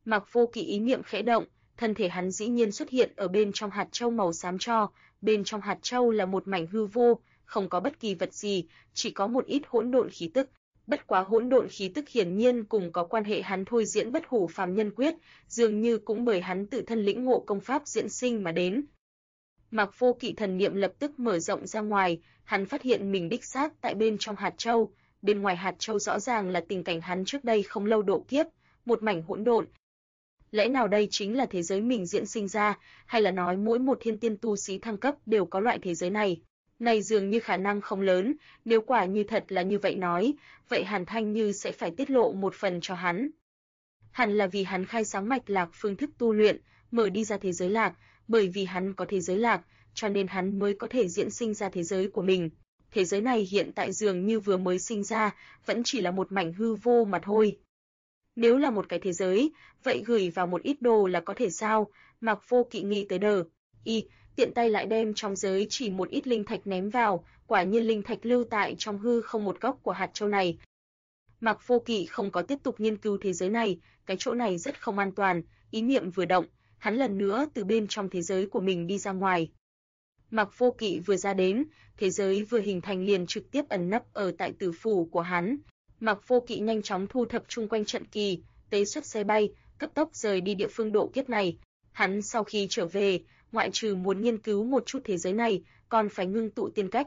Mạc Vô Kỵ ý niệm khẽ động, thân thể hắn dĩ nhiên xuất hiện ở bên trong hạt châu màu xám tro, bên trong hạt châu là một mảnh hư vô, không có bất kỳ vật gì, chỉ có một ít hỗn độn khí tức. Bất quá hỗn độn khí tức hiển nhiên cùng có quan hệ hắn thôi diễn bất hủ phàm nhân quyết, dường như cũng bởi hắn tự thân lĩnh ngộ công pháp diễn sinh mà đến. Mạc Vô Kỵ thần niệm lập tức mở rộng ra ngoài, hắn phát hiện mình đích xác tại bên trong hạt châu, bên ngoài hạt châu rõ ràng là tình cảnh hắn trước đây không lâu độ kiếp, một mảnh hỗn độn. Lẽ nào đây chính là thế giới mình diễn sinh ra, hay là nói mỗi một thiên tiên tu sĩ thăng cấp đều có loại thế giới này? Này dường như khả năng không lớn, nếu quả như thật là như vậy nói, vậy Hàn Thanh Như sẽ phải tiết lộ một phần cho hắn. Hẳn là vì hắn khai sáng mạch lạc phương thức tu luyện, mở đi ra thế giới lạc, bởi vì hắn có thế giới lạc, cho nên hắn mới có thể diễn sinh ra thế giới của mình. Thế giới này hiện tại dường như vừa mới sinh ra, vẫn chỉ là một mảnh hư vô mà thôi. Nếu là một cái thế giới, vậy gửi vào một ít đồ là có thể sao? Mạc Vô Kỵ nghĩ tới tiện tay lại đem trong giới chỉ một ít linh thạch ném vào, quả nhiên linh thạch lưu tại trong hư không một góc của hạt châu này. Mạc Vô Kỵ không có tiếp tục nghiên cứu thế giới này, cái chỗ này rất không an toàn, ý niệm vừa động, hắn lần nữa từ bên trong thế giới của mình đi ra ngoài. Mạc Vô Kỵ vừa ra đến, thế giới vừa hình thành liền trực tiếp ẩn nấp ở tại tử phủ của hắn. Mạc Vô Kỵ nhanh chóng thu thập chung quanh trận kỳ, tế xuất xe bay, cấp tốc rời đi địa phương độ kiếp này. Hắn sau khi trở về, ngoại trừ muốn nghiên cứu một chút thế giới này, còn phải ngưng tụ tiên cách.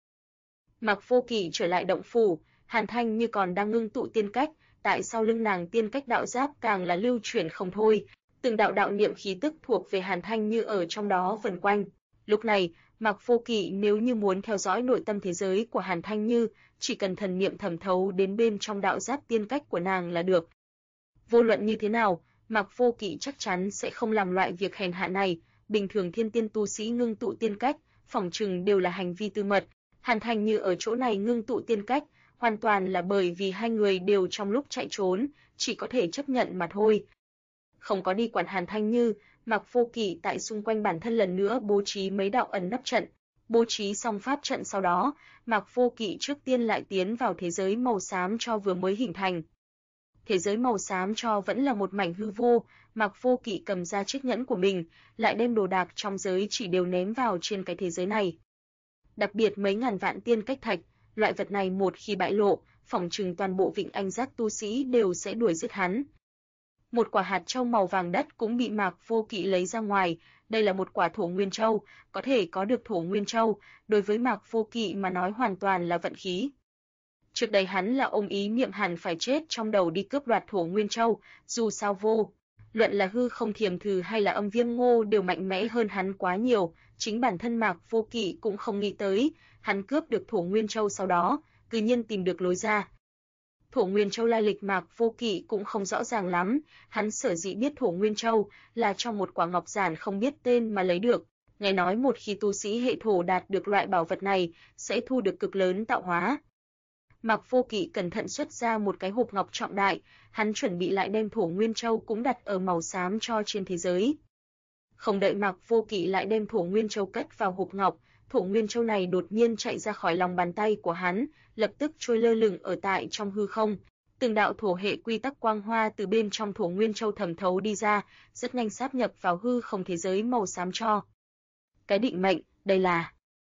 Mạc Vô Kỵ trở lại động phủ, Hàn Thanh Như còn đang ngưng tụ tiên cách, tại sau lưng nàng tiên cách đạo giáp càng là lưu chuyển không thôi, từng đạo đạo niệm khí tức thuộc về Hàn Thanh Như ở trong đó vần quanh. Lúc này, Mạc Vô Kỵ nếu như muốn theo dõi nội tâm thế giới của Hàn Thanh Như, chỉ cần thần niệm thẩm thấu đến bên trong đạo giáp tiên cách của nàng là được. Vô luận như thế nào, Mạc Vô Kỵ chắc chắn sẽ không làm loại việc hèn hạ này, bình thường thiên tiên tu sĩ ngưng tụ tiên cách, phỏng chừng đều là hành vi tư mật. Hàn Thanh Như ở chỗ này ngưng tụ tiên cách, hoàn toàn là bởi vì hai người đều trong lúc chạy trốn, chỉ có thể chấp nhận mà thôi. Không có đi quản Hàn Thanh Như, Mạc Vô Kỵ tại xung quanh bản thân lần nữa bố trí mấy đạo ẩn nấp trận. Bố trí xong pháp trận sau đó, Mạc Vô Kỵ trước tiên lại tiến vào thế giới màu xám cho vừa mới hình thành. Thế giới màu xám cho vẫn là một mảnh hư vô, Mạc Vô Kỵ cầm ra chiếc nhẫn của mình, lại đem đồ đạc trong giới chỉ đều ném vào trên cái thế giới này. Đặc biệt mấy ngàn vạn tiên cách thạch, loại vật này một khi bại lộ, phỏng chừng toàn bộ Vịnh Anh Giác tu sĩ đều sẽ đuổi giết hắn. Một quả hạt châu màu vàng đất cũng bị Mạc Vô Kỵ lấy ra ngoài, đây là một quả thổ nguyên châu, có thể có được thổ nguyên châu, đối với Mạc Vô Kỵ mà nói hoàn toàn là vận khí. Trước đây hắn là ôm ý niệm hẳn phải chết trong đầu đi cướp đoạt thổ nguyên châu, dù sao vô luận là hư không thiềm thử hay là âm viêm ngô đều mạnh mẽ hơn hắn quá nhiều, chính bản thân Mạc Vô Kỵ cũng không nghĩ tới, hắn cướp được thổ nguyên châu sau đó, tự nhiên tìm được lối ra. Thổ Nguyên Châu lai lịch Mạc Vô Kỵ cũng không rõ ràng lắm, hắn sở dĩ biết Thổ Nguyên Châu là trong một quả ngọc giản không biết tên mà lấy được. Nghe nói một khi tu sĩ hệ thổ đạt được loại bảo vật này, sẽ thu được cực lớn tạo hóa. Mạc Vô Kỵ cẩn thận xuất ra một cái hộp ngọc trọng đại, hắn chuẩn bị lại đem Thổ Nguyên Châu cũng đặt ở màu xám cho trên thế giới. Không đợi Mạc Vô Kỵ lại đem Thổ Nguyên Châu cất vào hộp ngọc, Thổ Nguyên Châu này đột nhiên chạy ra khỏi lòng bàn tay của hắn, lập tức trôi lơ lửng ở tại trong hư không. Từng đạo thổ hệ quy tắc quang hoa từ bên trong Thổ Nguyên Châu thẩm thấu đi ra, rất nhanh sáp nhập vào hư không thế giới màu xám cho. Cái định mệnh, đây là...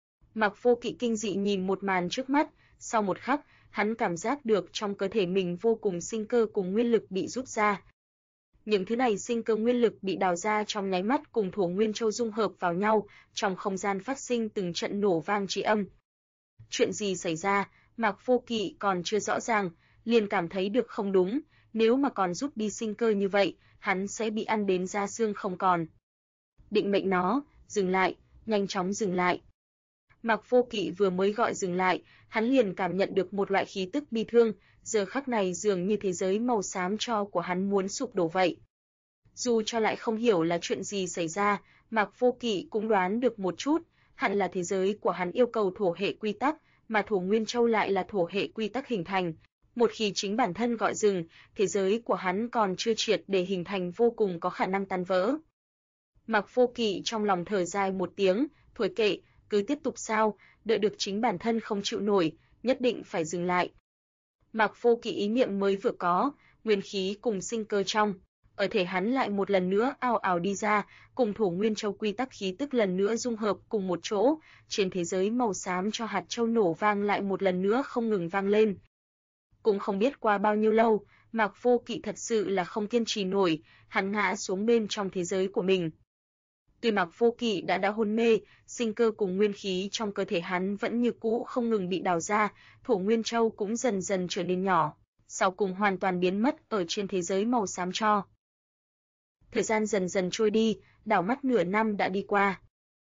Mạc Vô Kỵ kinh dị nhìn một màn trước mắt, sau một khắc, hắn cảm giác được trong cơ thể mình vô cùng sinh cơ cùng nguyên lực bị rút ra. Những thứ này sinh cơ nguyên lực bị đào ra trong nháy mắt cùng Thổ Nguyên Châu dung hợp vào nhau, trong không gian phát sinh từng trận nổ vang tri âm. Chuyện gì xảy ra, Mạc Vô Kỵ còn chưa rõ ràng, liền cảm thấy được không đúng, nếu mà còn rút đi sinh cơ như vậy, hắn sẽ bị ăn đến da xương không còn. Định mệnh nó, dừng lại, nhanh chóng dừng lại. Mạc Vô Kỵ vừa mới gọi dừng lại, hắn liền cảm nhận được một loại khí tức bi thương, giờ khắc này dường như thế giới màu xám cho của hắn muốn sụp đổ vậy. Dù cho lại không hiểu là chuyện gì xảy ra, Mạc Vô Kỵ cũng đoán được một chút, hẳn là thế giới của hắn yêu cầu thổ hệ quy tắc, mà Thổ Nguyên Châu lại là thổ hệ quy tắc hình thành. Một khi chính bản thân gọi dừng, thế giới của hắn còn chưa triệt để hình thành vô cùng có khả năng tan vỡ. Mạc Vô Kỵ trong lòng thở dài một tiếng, thôi kệ, cứ tiếp tục sao, đợi được chính bản thân không chịu nổi, nhất định phải dừng lại. Mạc Vô Kỵ ý niệm mới vừa có, nguyên khí cùng sinh cơ trong. ở thể hắn lại một lần nữa ào ào đi ra, cùng Thổ Nguyên Châu quy tắc khí tức lần nữa dung hợp cùng một chỗ, trên thế giới màu xám cho hạt châu nổ vang lại một lần nữa không ngừng vang lên. Cũng không biết qua bao nhiêu lâu, Mạc Vô Kỵ thật sự là không kiên trì nổi, hắn ngã xuống bên trong thế giới của mình. Tuy Mạc Vô Kỵ đã hôn mê, sinh cơ cùng nguyên khí trong cơ thể hắn vẫn như cũ không ngừng bị đào ra, Thổ Nguyên Châu cũng dần dần trở nên nhỏ, sau cùng hoàn toàn biến mất ở trên thế giới màu xám cho. Thời gian dần dần trôi đi, đảo mắt nửa năm đã đi qua.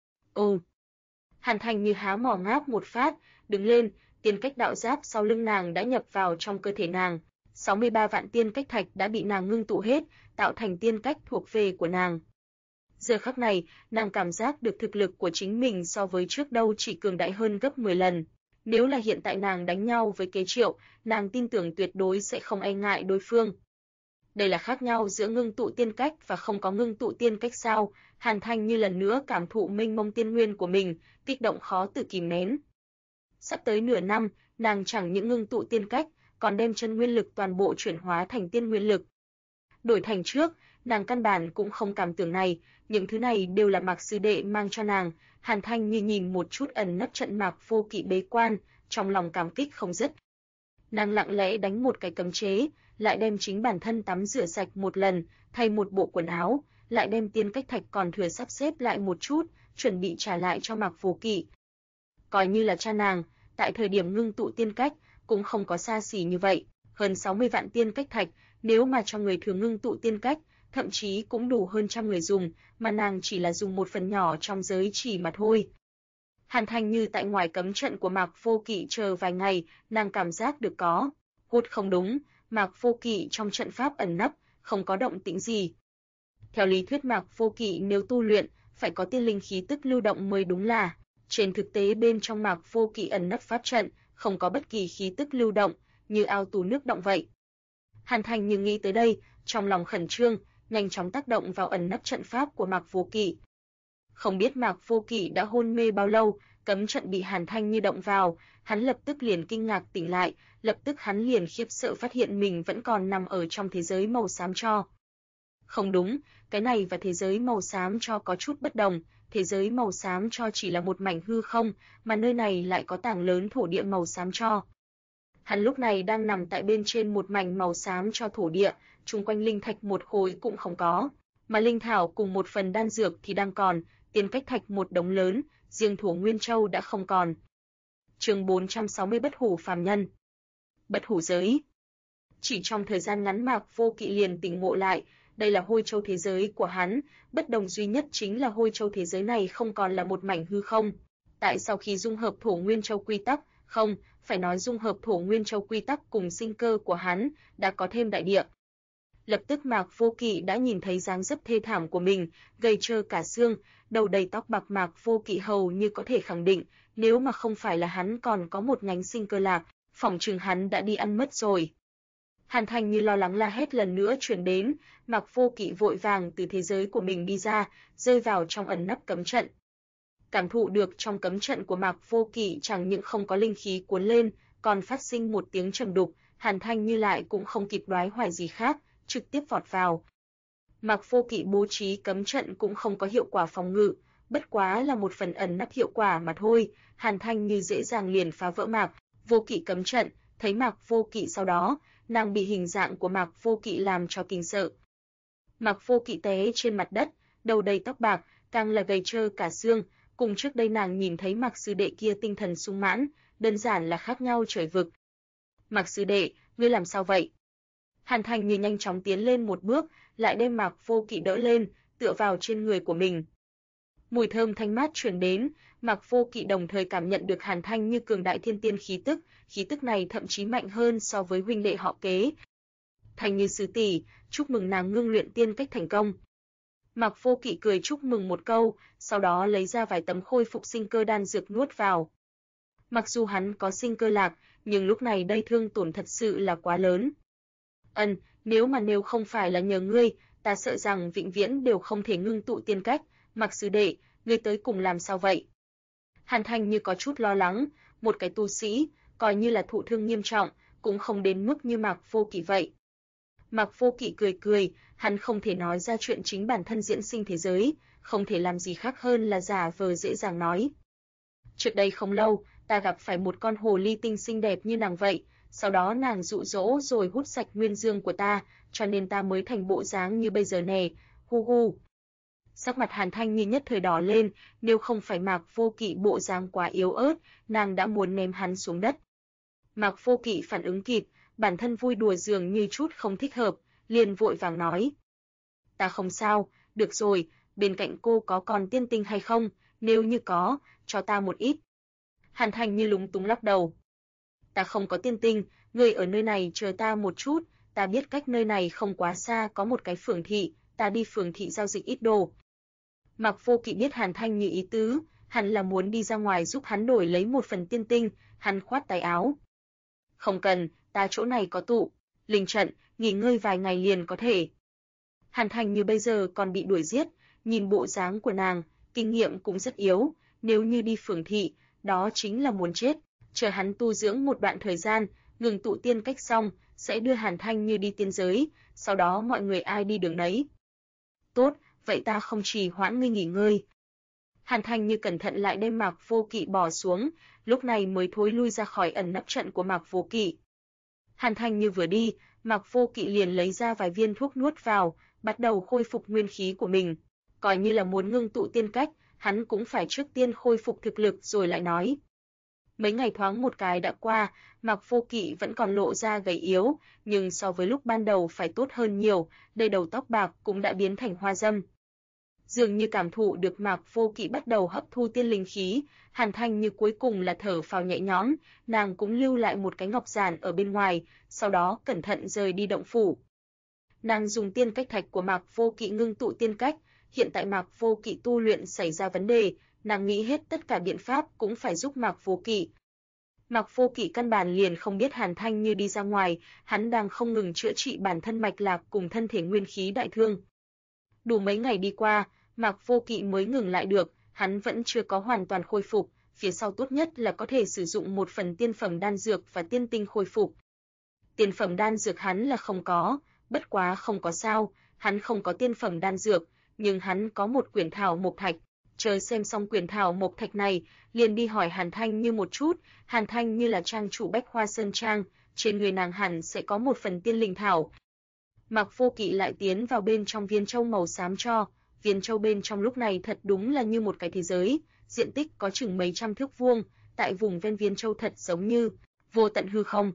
Hàn Thành như há mồm ngáp một phát, đứng lên, tiên cách đạo giáp sau lưng nàng đã nhập vào trong cơ thể nàng. 63 vạn tiên cách thạch đã bị nàng ngưng tụ hết, tạo thành tiên cách thuộc về của nàng. Giờ khắc này, nàng cảm giác được thực lực của chính mình so với trước đâu chỉ cường đại hơn gấp 10 lần. Nếu là hiện tại nàng đánh nhau với Kế Triệu, nàng tin tưởng tuyệt đối sẽ không e ngại đối phương. Đây là khác nhau giữa ngưng tụ tiên cách và không có ngưng tụ tiên cách sao? Hàn Thanh như lần nữa cảm thụ mênh mông tiên nguyên của mình, kích động khó tự kìm nén. Sắp tới nửa năm, nàng chẳng những ngưng tụ tiên cách, còn đem chân nguyên lực toàn bộ chuyển hóa thành tiên nguyên lực. Đổi thành trước, nàng căn bản cũng không cảm tưởng này, những thứ này đều là Mạc sư đệ mang cho nàng. Hàn Thanh như nhìn một chút ẩn nấp trận Mạc Vô Kỵ bế quan, trong lòng cảm kích không dứt. Nàng lặng lẽ đánh một cái cấm chế, lại đem chính bản thân tắm rửa sạch một lần, thay một bộ quần áo, lại đem tiên cách thạch còn thừa sắp xếp lại một chút, chuẩn bị trả lại cho Mạc Vô Kỵ. Coi như là cha nàng, tại thời điểm ngưng tụ tiên cách, cũng không có xa xỉ như vậy, hơn 60 vạn tiên cách thạch, nếu mà cho người thường ngưng tụ tiên cách, thậm chí cũng đủ hơn trăm người dùng, mà nàng chỉ là dùng một phần nhỏ trong giới chỉ mà thôi. Hàn Thanh như tại ngoài cấm trận của Mạc Vô Kỵ chờ vài ngày, nàng cảm giác được có hút không đúng, Mạc Vô Kỵ trong trận pháp ẩn nấp, không có động tĩnh gì. Theo lý thuyết Mạc Vô Kỵ nếu tu luyện, phải có tiên linh khí tức lưu động mới đúng là. Trên thực tế bên trong Mạc Vô Kỵ ẩn nấp pháp trận, không có bất kỳ khí tức lưu động, như ao tù nước động vậy. Hàn Thành như nghĩ tới đây, trong lòng khẩn trương, nhanh chóng tác động vào ẩn nấp trận pháp của Mạc Vô Kỵ. Không biết Mạc Vô Kỵ đã hôn mê bao lâu, cấm trận bị Hàn Thanh như động vào, hắn lập tức liền kinh ngạc tỉnh lại, lập tức hắn liền khiếp sợ phát hiện mình vẫn còn nằm ở trong thế giới màu xám cho. Không đúng, cái này và thế giới màu xám cho có chút bất đồng, thế giới màu xám cho chỉ là một mảnh hư không, mà nơi này lại có tảng lớn thổ địa màu xám cho. Hắn lúc này đang nằm tại bên trên một mảnh màu xám cho thổ địa, chung quanh linh thạch một khối cũng không có, mà linh thảo cùng một phần đan dược thì đang còn, tiên cách thạch một đống lớn, riêng Thổ Nguyên Châu đã không còn. Chương 460 Bất hủ phàm nhân. Bất hủ giới. Chỉ trong thời gian ngắn Mạc Vô Kỵ liền tỉnh ngộ lại, đây là Hôi Châu thế giới của hắn, bất đồng duy nhất chính là Hôi Châu thế giới này không còn là một mảnh hư không. Tại sau khi dung hợp Thổ Nguyên Châu quy tắc, không, phải nói dung hợp Thổ Nguyên Châu quy tắc cùng sinh cơ của hắn, đã có thêm đại địa. Lập tức Mạc Vô Kỵ đã nhìn thấy dáng dấp thê thảm của mình, gầy trơ cả xương, đầu đầy tóc bạc. Mạc Vô Kỵ hầu như có thể khẳng định, nếu mà không phải là hắn còn có một nhánh sinh cơ lạc, phỏng chừng hắn đã đi ăn mất rồi. Hàn Thành như lo lắng la hét lần nữa truyền đến, Mạc Vô Kỵ vội vàng từ thế giới của mình đi ra, rơi vào trong ẩn nấp cấm trận. Cảm thụ được trong cấm trận của Mạc Vô Kỵ chẳng những không có linh khí cuốn lên, còn phát sinh một tiếng trầm đục, Hàn Thanh như lại cũng không kịp đoái hoài gì khác, trực tiếp vọt vào. Mạc Vô Kỵ bố trí cấm trận cũng không có hiệu quả phòng ngự, bất quá là một phần ẩn nấp hiệu quả mà thôi, Hàn Thanh như dễ dàng liền phá vỡ Mạc Vô Kỵ cấm trận, thấy Mạc Vô Kỵ sau đó, nàng bị hình dạng của Mạc Vô Kỵ làm cho kinh sợ. Mạc Vô Kỵ té trên mặt đất, đầu đầy tóc bạc, càng là gầy trơ cả xương, cùng trước đây nàng nhìn thấy Mạc sư đệ kia tinh thần sung mãn, đơn giản là khác nhau trời vực. Mạc sư đệ, ngươi làm sao vậy? Hàn Thành như nhanh chóng tiến lên một bước, lại đem Mạc Vô Kỵ đỡ lên, tựa vào trên người của mình. Mùi thơm thanh mát truyền đến, Mạc Vô Kỵ đồng thời cảm nhận được Hàn Thanh như cường đại thiên tiên khí tức này thậm chí mạnh hơn so với huynh đệ họ Kế. Thanh như sư tỷ, chúc mừng nàng ngưng luyện tiên cách thành công. Mạc Vô Kỵ cười chúc mừng một câu, sau đó lấy ra vài tấm khôi phục sinh cơ đan dược nuốt vào. Mặc dù hắn có sinh cơ lạc, nhưng lúc này đây thương tổn thật sự là quá lớn. Nếu không phải là nhờ ngươi, ta sợ rằng vĩnh viễn đều không thể ngưng tụ tiên cách. Mạc sư đệ, ngươi tới cùng làm sao vậy? Hàn Thanh như có chút lo lắng, một cái tu sĩ, coi như là thụ thương nghiêm trọng, cũng không đến mức như Mạc Vô Kỵ vậy. Mạc Vô Kỵ cười cười, hắn không thể nói ra chuyện chính bản thân diễn sinh thế giới, không thể làm gì khác hơn là giả vờ dễ dàng nói. Trước đây không lâu, ta gặp phải một con hồ ly tinh xinh đẹp như nàng vậy, sau đó nàng dụ dỗ rồi hút sạch nguyên dương của ta, cho nên ta mới thành bộ dáng như bây giờ nè, hu hu. Sắc mặt Hàn Thanh Nhi nhất thời đỏ lên, nếu không phải Mạc Vô Kỵ bộ dáng quá yếu ớt, nàng đã muốn ném hắn xuống đất. Mạc Vô Kỵ phản ứng kịp, bản thân vui đùa dường như chút không thích hợp, liền vội vàng nói. Ta không sao, được rồi, bên cạnh cô có còn tiên tinh hay không, nếu như có, cho ta một ít. Hàn Thanh Nhi lúng túng lắc đầu. Ta không có tiên tinh, ngươi ở nơi này chờ ta một chút, ta biết cách nơi này không quá xa có một cái phường thị, ta đi phường thị giao dịch ít đồ. Mạc Vô Kỵ biết Hàn Thanh Nhi ý tứ, hắn là muốn đi ra ngoài giúp hắn đổi lấy một phần tiên tinh, hắn khoát tay áo. Không cần, ta chỗ này có tụ linh trận, nghỉ ngơi vài ngày liền có thể. Hàn Thanh Như bây giờ còn bị đuổi giết, nhìn bộ dáng của nàng, kinh nghiệm cũng rất yếu, nếu như đi phường thị, đó chính là muốn chết. Chờ hắn tu dưỡng một đoạn thời gian, ngừng tụ tiên cách xong, sẽ đưa Hàn Thanh Như đi tiên giới, sau đó mọi người ai đi đường nấy. Tốt, vậy ta không trì hoãn ngươi nghỉ ngơi. Hàn Thanh Như cẩn thận lại đem Mạc Vô Kỵ bỏ xuống, lúc này mới thối lui ra khỏi ẩn nấp trận của Mạc Vô Kỵ. Hàn Thanh Như vừa đi, Mạc Vô Kỵ liền lấy ra vài viên thuốc nuốt vào, bắt đầu khôi phục nguyên khí của mình. Coi như là muốn ngưng tụ tiên cách, hắn cũng phải trước tiên khôi phục thực lực rồi lại nói. Mấy ngày thoáng một cái đã qua, Mạc Vô Kỵ vẫn còn lộ ra gầy yếu, nhưng so với lúc ban đầu phải tốt hơn nhiều, đầy đầu tóc bạc cũng đã biến thành hoa râm. Dường như cảm thụ được Mạc Vô Kỵ bắt đầu hấp thu tiên linh khí, Hàn Thanh Như cuối cùng là thở phào nhẹ nhõm, nàng cũng lưu lại một cái ngọc giản ở bên ngoài, sau đó cẩn thận rời đi động phủ. Nàng dùng tiên cách thạch của Mạc Vô Kỵ ngưng tụ tiên cách, hiện tại Mạc Vô Kỵ tu luyện xảy ra vấn đề, nàng nghĩ hết tất cả biện pháp cũng phải giúp Mạc Vô Kỵ. Mạc Vô Kỵ căn bản liền không biết Hàn Thanh Như đi ra ngoài, hắn đang không ngừng chữa trị bản thân mạch lạc cùng thân thể nguyên khí đại thương. Đủ mấy ngày đi qua, Mạc Vô Kỵ mới ngừng lại được, hắn vẫn chưa có hoàn toàn khôi phục, phía sau tốt nhất là có thể sử dụng một phần tiên phẩm đan dược và tiên tinh khôi phục. Tiên phẩm đan dược hắn là không có, bất quá không có sao, hắn không có tiên phẩm đan dược, nhưng hắn có một quyển thảo mộc thạch. Chờ xem xong quyển thảo mộc thạch này, liền đi hỏi Hàn Thanh Như một chút, Hàn Thanh Như là trang chủ Bách Hoa Sơn Trang, trên người nàng hẳn sẽ có một phần tiên linh thảo. Mạc Vô Kỵ lại tiến vào bên trong viên châu màu xám cho, viên châu bên trong lúc này thật đúng là như một cái thế giới, diện tích có chừng mấy trăm thước vuông, tại vùng ven viên châu thật giống như vô tận hư không.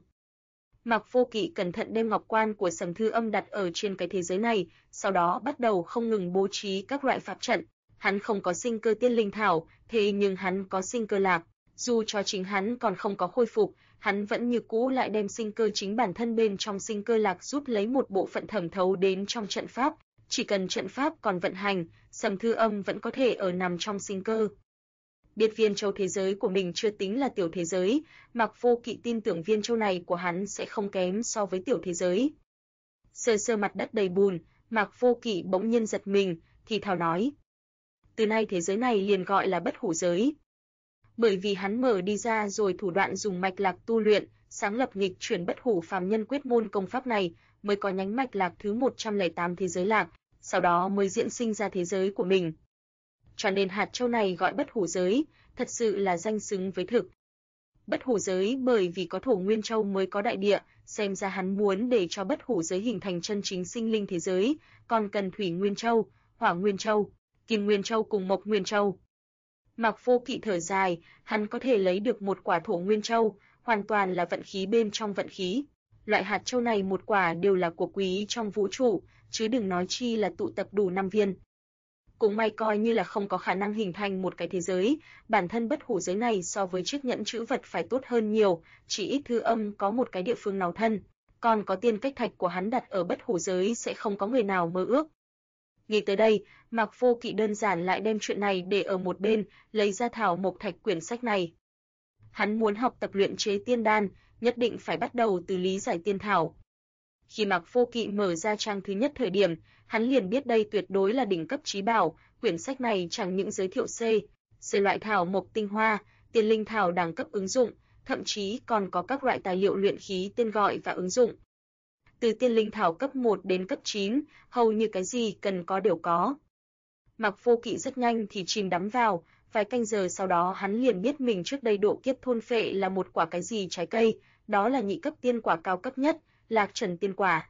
Mạc Vô Kỵ cẩn thận đem ngọc quan của Sầm Thư Âm đặt ở trên cái thế giới này, sau đó bắt đầu không ngừng bố trí các loại pháp trận. Hắn không có sinh cơ tiên linh thảo, thế nhưng hắn có sinh cơ lạc, dù cho chính hắn còn không có khôi phục, hắn vẫn như cũ lại đem sinh cơ chính bản thân bên trong sinh cơ lạc rút lấy một bộ phận thẩm thấu đến trong trận pháp, chỉ cần trận pháp còn vận hành, Sầm Thư Âm vẫn có thể ở nằm trong sinh cơ. Biết viên châu thế giới của mình chưa tính là tiểu thế giới, Mạc Vô Kỵ tin tưởng viên châu này của hắn sẽ không kém so với tiểu thế giới. Sờ sờ mặt đất đầy bùn, Mạc Vô Kỵ bỗng nhiên giật mình, thì thào nói. Từ nay thế giới này liền gọi là bất hủ giới. Bởi vì hắn mở đi ra rồi thủ đoạn dùng mạch lạc tu luyện, sáng lập nghịch chuyển bất hủ phàm nhân quyết môn công pháp này, mới có nhánh mạch lạc thứ 108 thế giới lạc, sau đó mới diễn sinh ra thế giới của mình. Cho nên hạt châu này gọi bất hủ giới, thật sự là danh xứng với thực. Bất hủ giới bởi vì có thổ nguyên châu mới có đại địa, xem ra hắn muốn để cho bất hủ giới hình thành chân chính sinh linh thế giới, còn cần thủy nguyên châu, hỏa nguyên châu, kim nguyên châu cùng mộc nguyên châu. Mạc Vô Kỵ thở dài, hắn có thể lấy được một quả thổ nguyên châu, hoàn toàn là vận khí bên trong vận khí. Loại hạt châu này một quả đều là của quý trong vũ trụ, chứ đừng nói chi là tụ tập đủ 5 viên. Cũng may coi như là không có khả năng hình thành một cái thế giới, bản thân bất hủ giới này so với chiếc nhẫn chữ vật phải tốt hơn nhiều, chỉ ít Thư Âm có một cái địa phương nào thân, còn có tiên cách thạch của hắn đặt ở bất hủ giới sẽ không có người nào mơ ước. Nghĩ tới đây, Mạc Vô Kỵ đơn giản lại đem chuyện này để ở một bên, lấy ra thảo mộc thạch quyển sách này. Hắn muốn học tập luyện chế tiên đan, nhất định phải bắt đầu từ lý giải tiên thảo. Khi Mạc Vô Kỵ mở ra trang thứ nhất thời điểm, hắn liền biết đây tuyệt đối là đỉnh cấp trí bảo, quyển sách này chẳng những giới thiệu C loại thảo mộc tinh hoa, tiên linh thảo đẳng cấp ứng dụng, thậm chí còn có các loại tài liệu luyện khí tên gọi và ứng dụng. từ tiên linh thảo cấp 1 đến cấp 9, hầu như cái gì cần có đều có. Mạc Vô Kỵ rất nhanh thì chìm đắm vào, vài canh giờ sau đó hắn liền biết mình trước đây độ kiếp thôn phệ là một quả cái gì trái cây, đó là nhị cấp tiên quả cao cấp nhất, Lạc Trần tiên quả.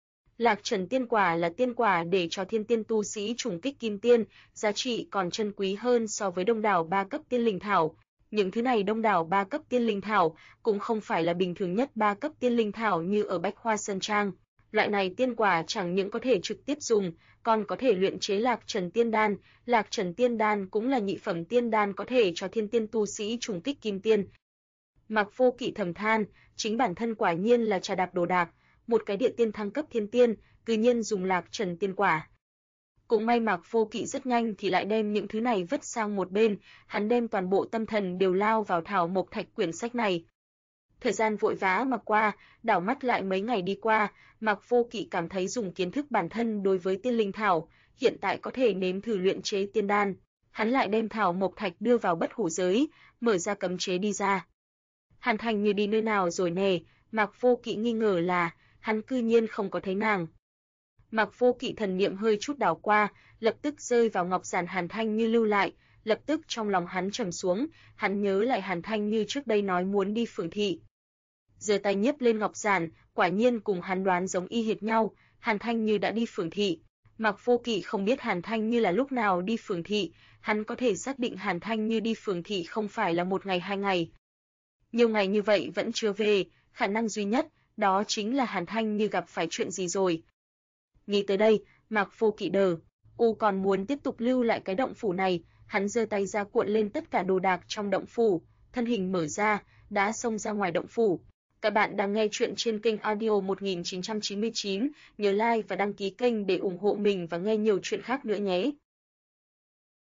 Lạc Trần tiên quả là tiên quả để cho thiên tiên tu sĩ trùng kích kim tiên, giá trị còn chân quý hơn so với đông đảo 3 cấp tiên linh thảo. Những thứ này đông đảo 3 cấp tiên linh thảo cũng không phải là bình thường nhất 3 cấp tiên linh thảo như ở Bách Hoa Sơn Trang. Loại này tiên quả chẳng những có thể trực tiếp dùng, còn có thể luyện chế Lạc Trần tiên đan. Lạc Trần tiên đan cũng là nhị phẩm tiên đan có thể cho thiên tiên tu sĩ trùng kích kim tiên. Mạc Vô Kỵ thầm than, chính bản thân quả nhiên là trà đạp đồ đạc, một cái địa tiên thăng cấp thiên tiên, cư nhiên dùng Lạc Trần tiên quả. Cũng may Mạc Vô Kỵ rất nhanh thì lại đem những thứ này vứt sang một bên, hắn đem toàn bộ tâm thần đều lao vào thảo mộc thạch quyển sách này. Thời gian vội vã mà qua, đảo mắt lại mấy ngày đi qua, Mạc Vô Kỵ cảm thấy dùng kiến thức bản thân đối với tiên linh thảo, hiện tại có thể nếm thử luyện chế tiên đan. Hắn lại đem thảo mộc thạch đưa vào bất hủ giới, mở ra cấm chế đi ra. Hàn Thành Như đi nơi nào rồi nè? Mạc Vô Kỵ nghi ngờ là hắn cư nhiên không có thấy nàng. Mạc Vô Kỵ thần niệm hơi chút đảo qua, lập tức rơi vào ngọc giản Hàn Thanh Như lưu lại, lập tức trong lòng hắn trầm xuống, hắn nhớ lại Hàn Thanh Như trước đây nói muốn đi phường thị. Giơ tay nhấp lên ngọc giản, quả nhiên cùng hắn đoán giống y hệt nhau, Hàn Thanh Như đã đi phường thị. Mạc Vô Kỵ không biết Hàn Thanh Như là lúc nào đi phường thị, hắn có thể xác định Hàn Thanh Như đi phường thị không phải là một ngày 2 ngày. Nhiều ngày như vậy vẫn chưa về, khả năng duy nhất đó chính là Hàn Thanh Như gặp phải chuyện gì rồi. Nghĩ tới đây, Mạc Vô Kỵ đờ, còn muốn tiếp tục lưu lại cái động phủ này, hắn giơ tay ra cuộn lên tất cả đồ đạc trong động phủ, thân hình mở ra, đã xông ra ngoài động phủ. Các bạn đang nghe chuyện trên kênh audio 1999, nhớ like và đăng ký kênh để ủng hộ mình và nghe nhiều chuyện khác nữa nhé.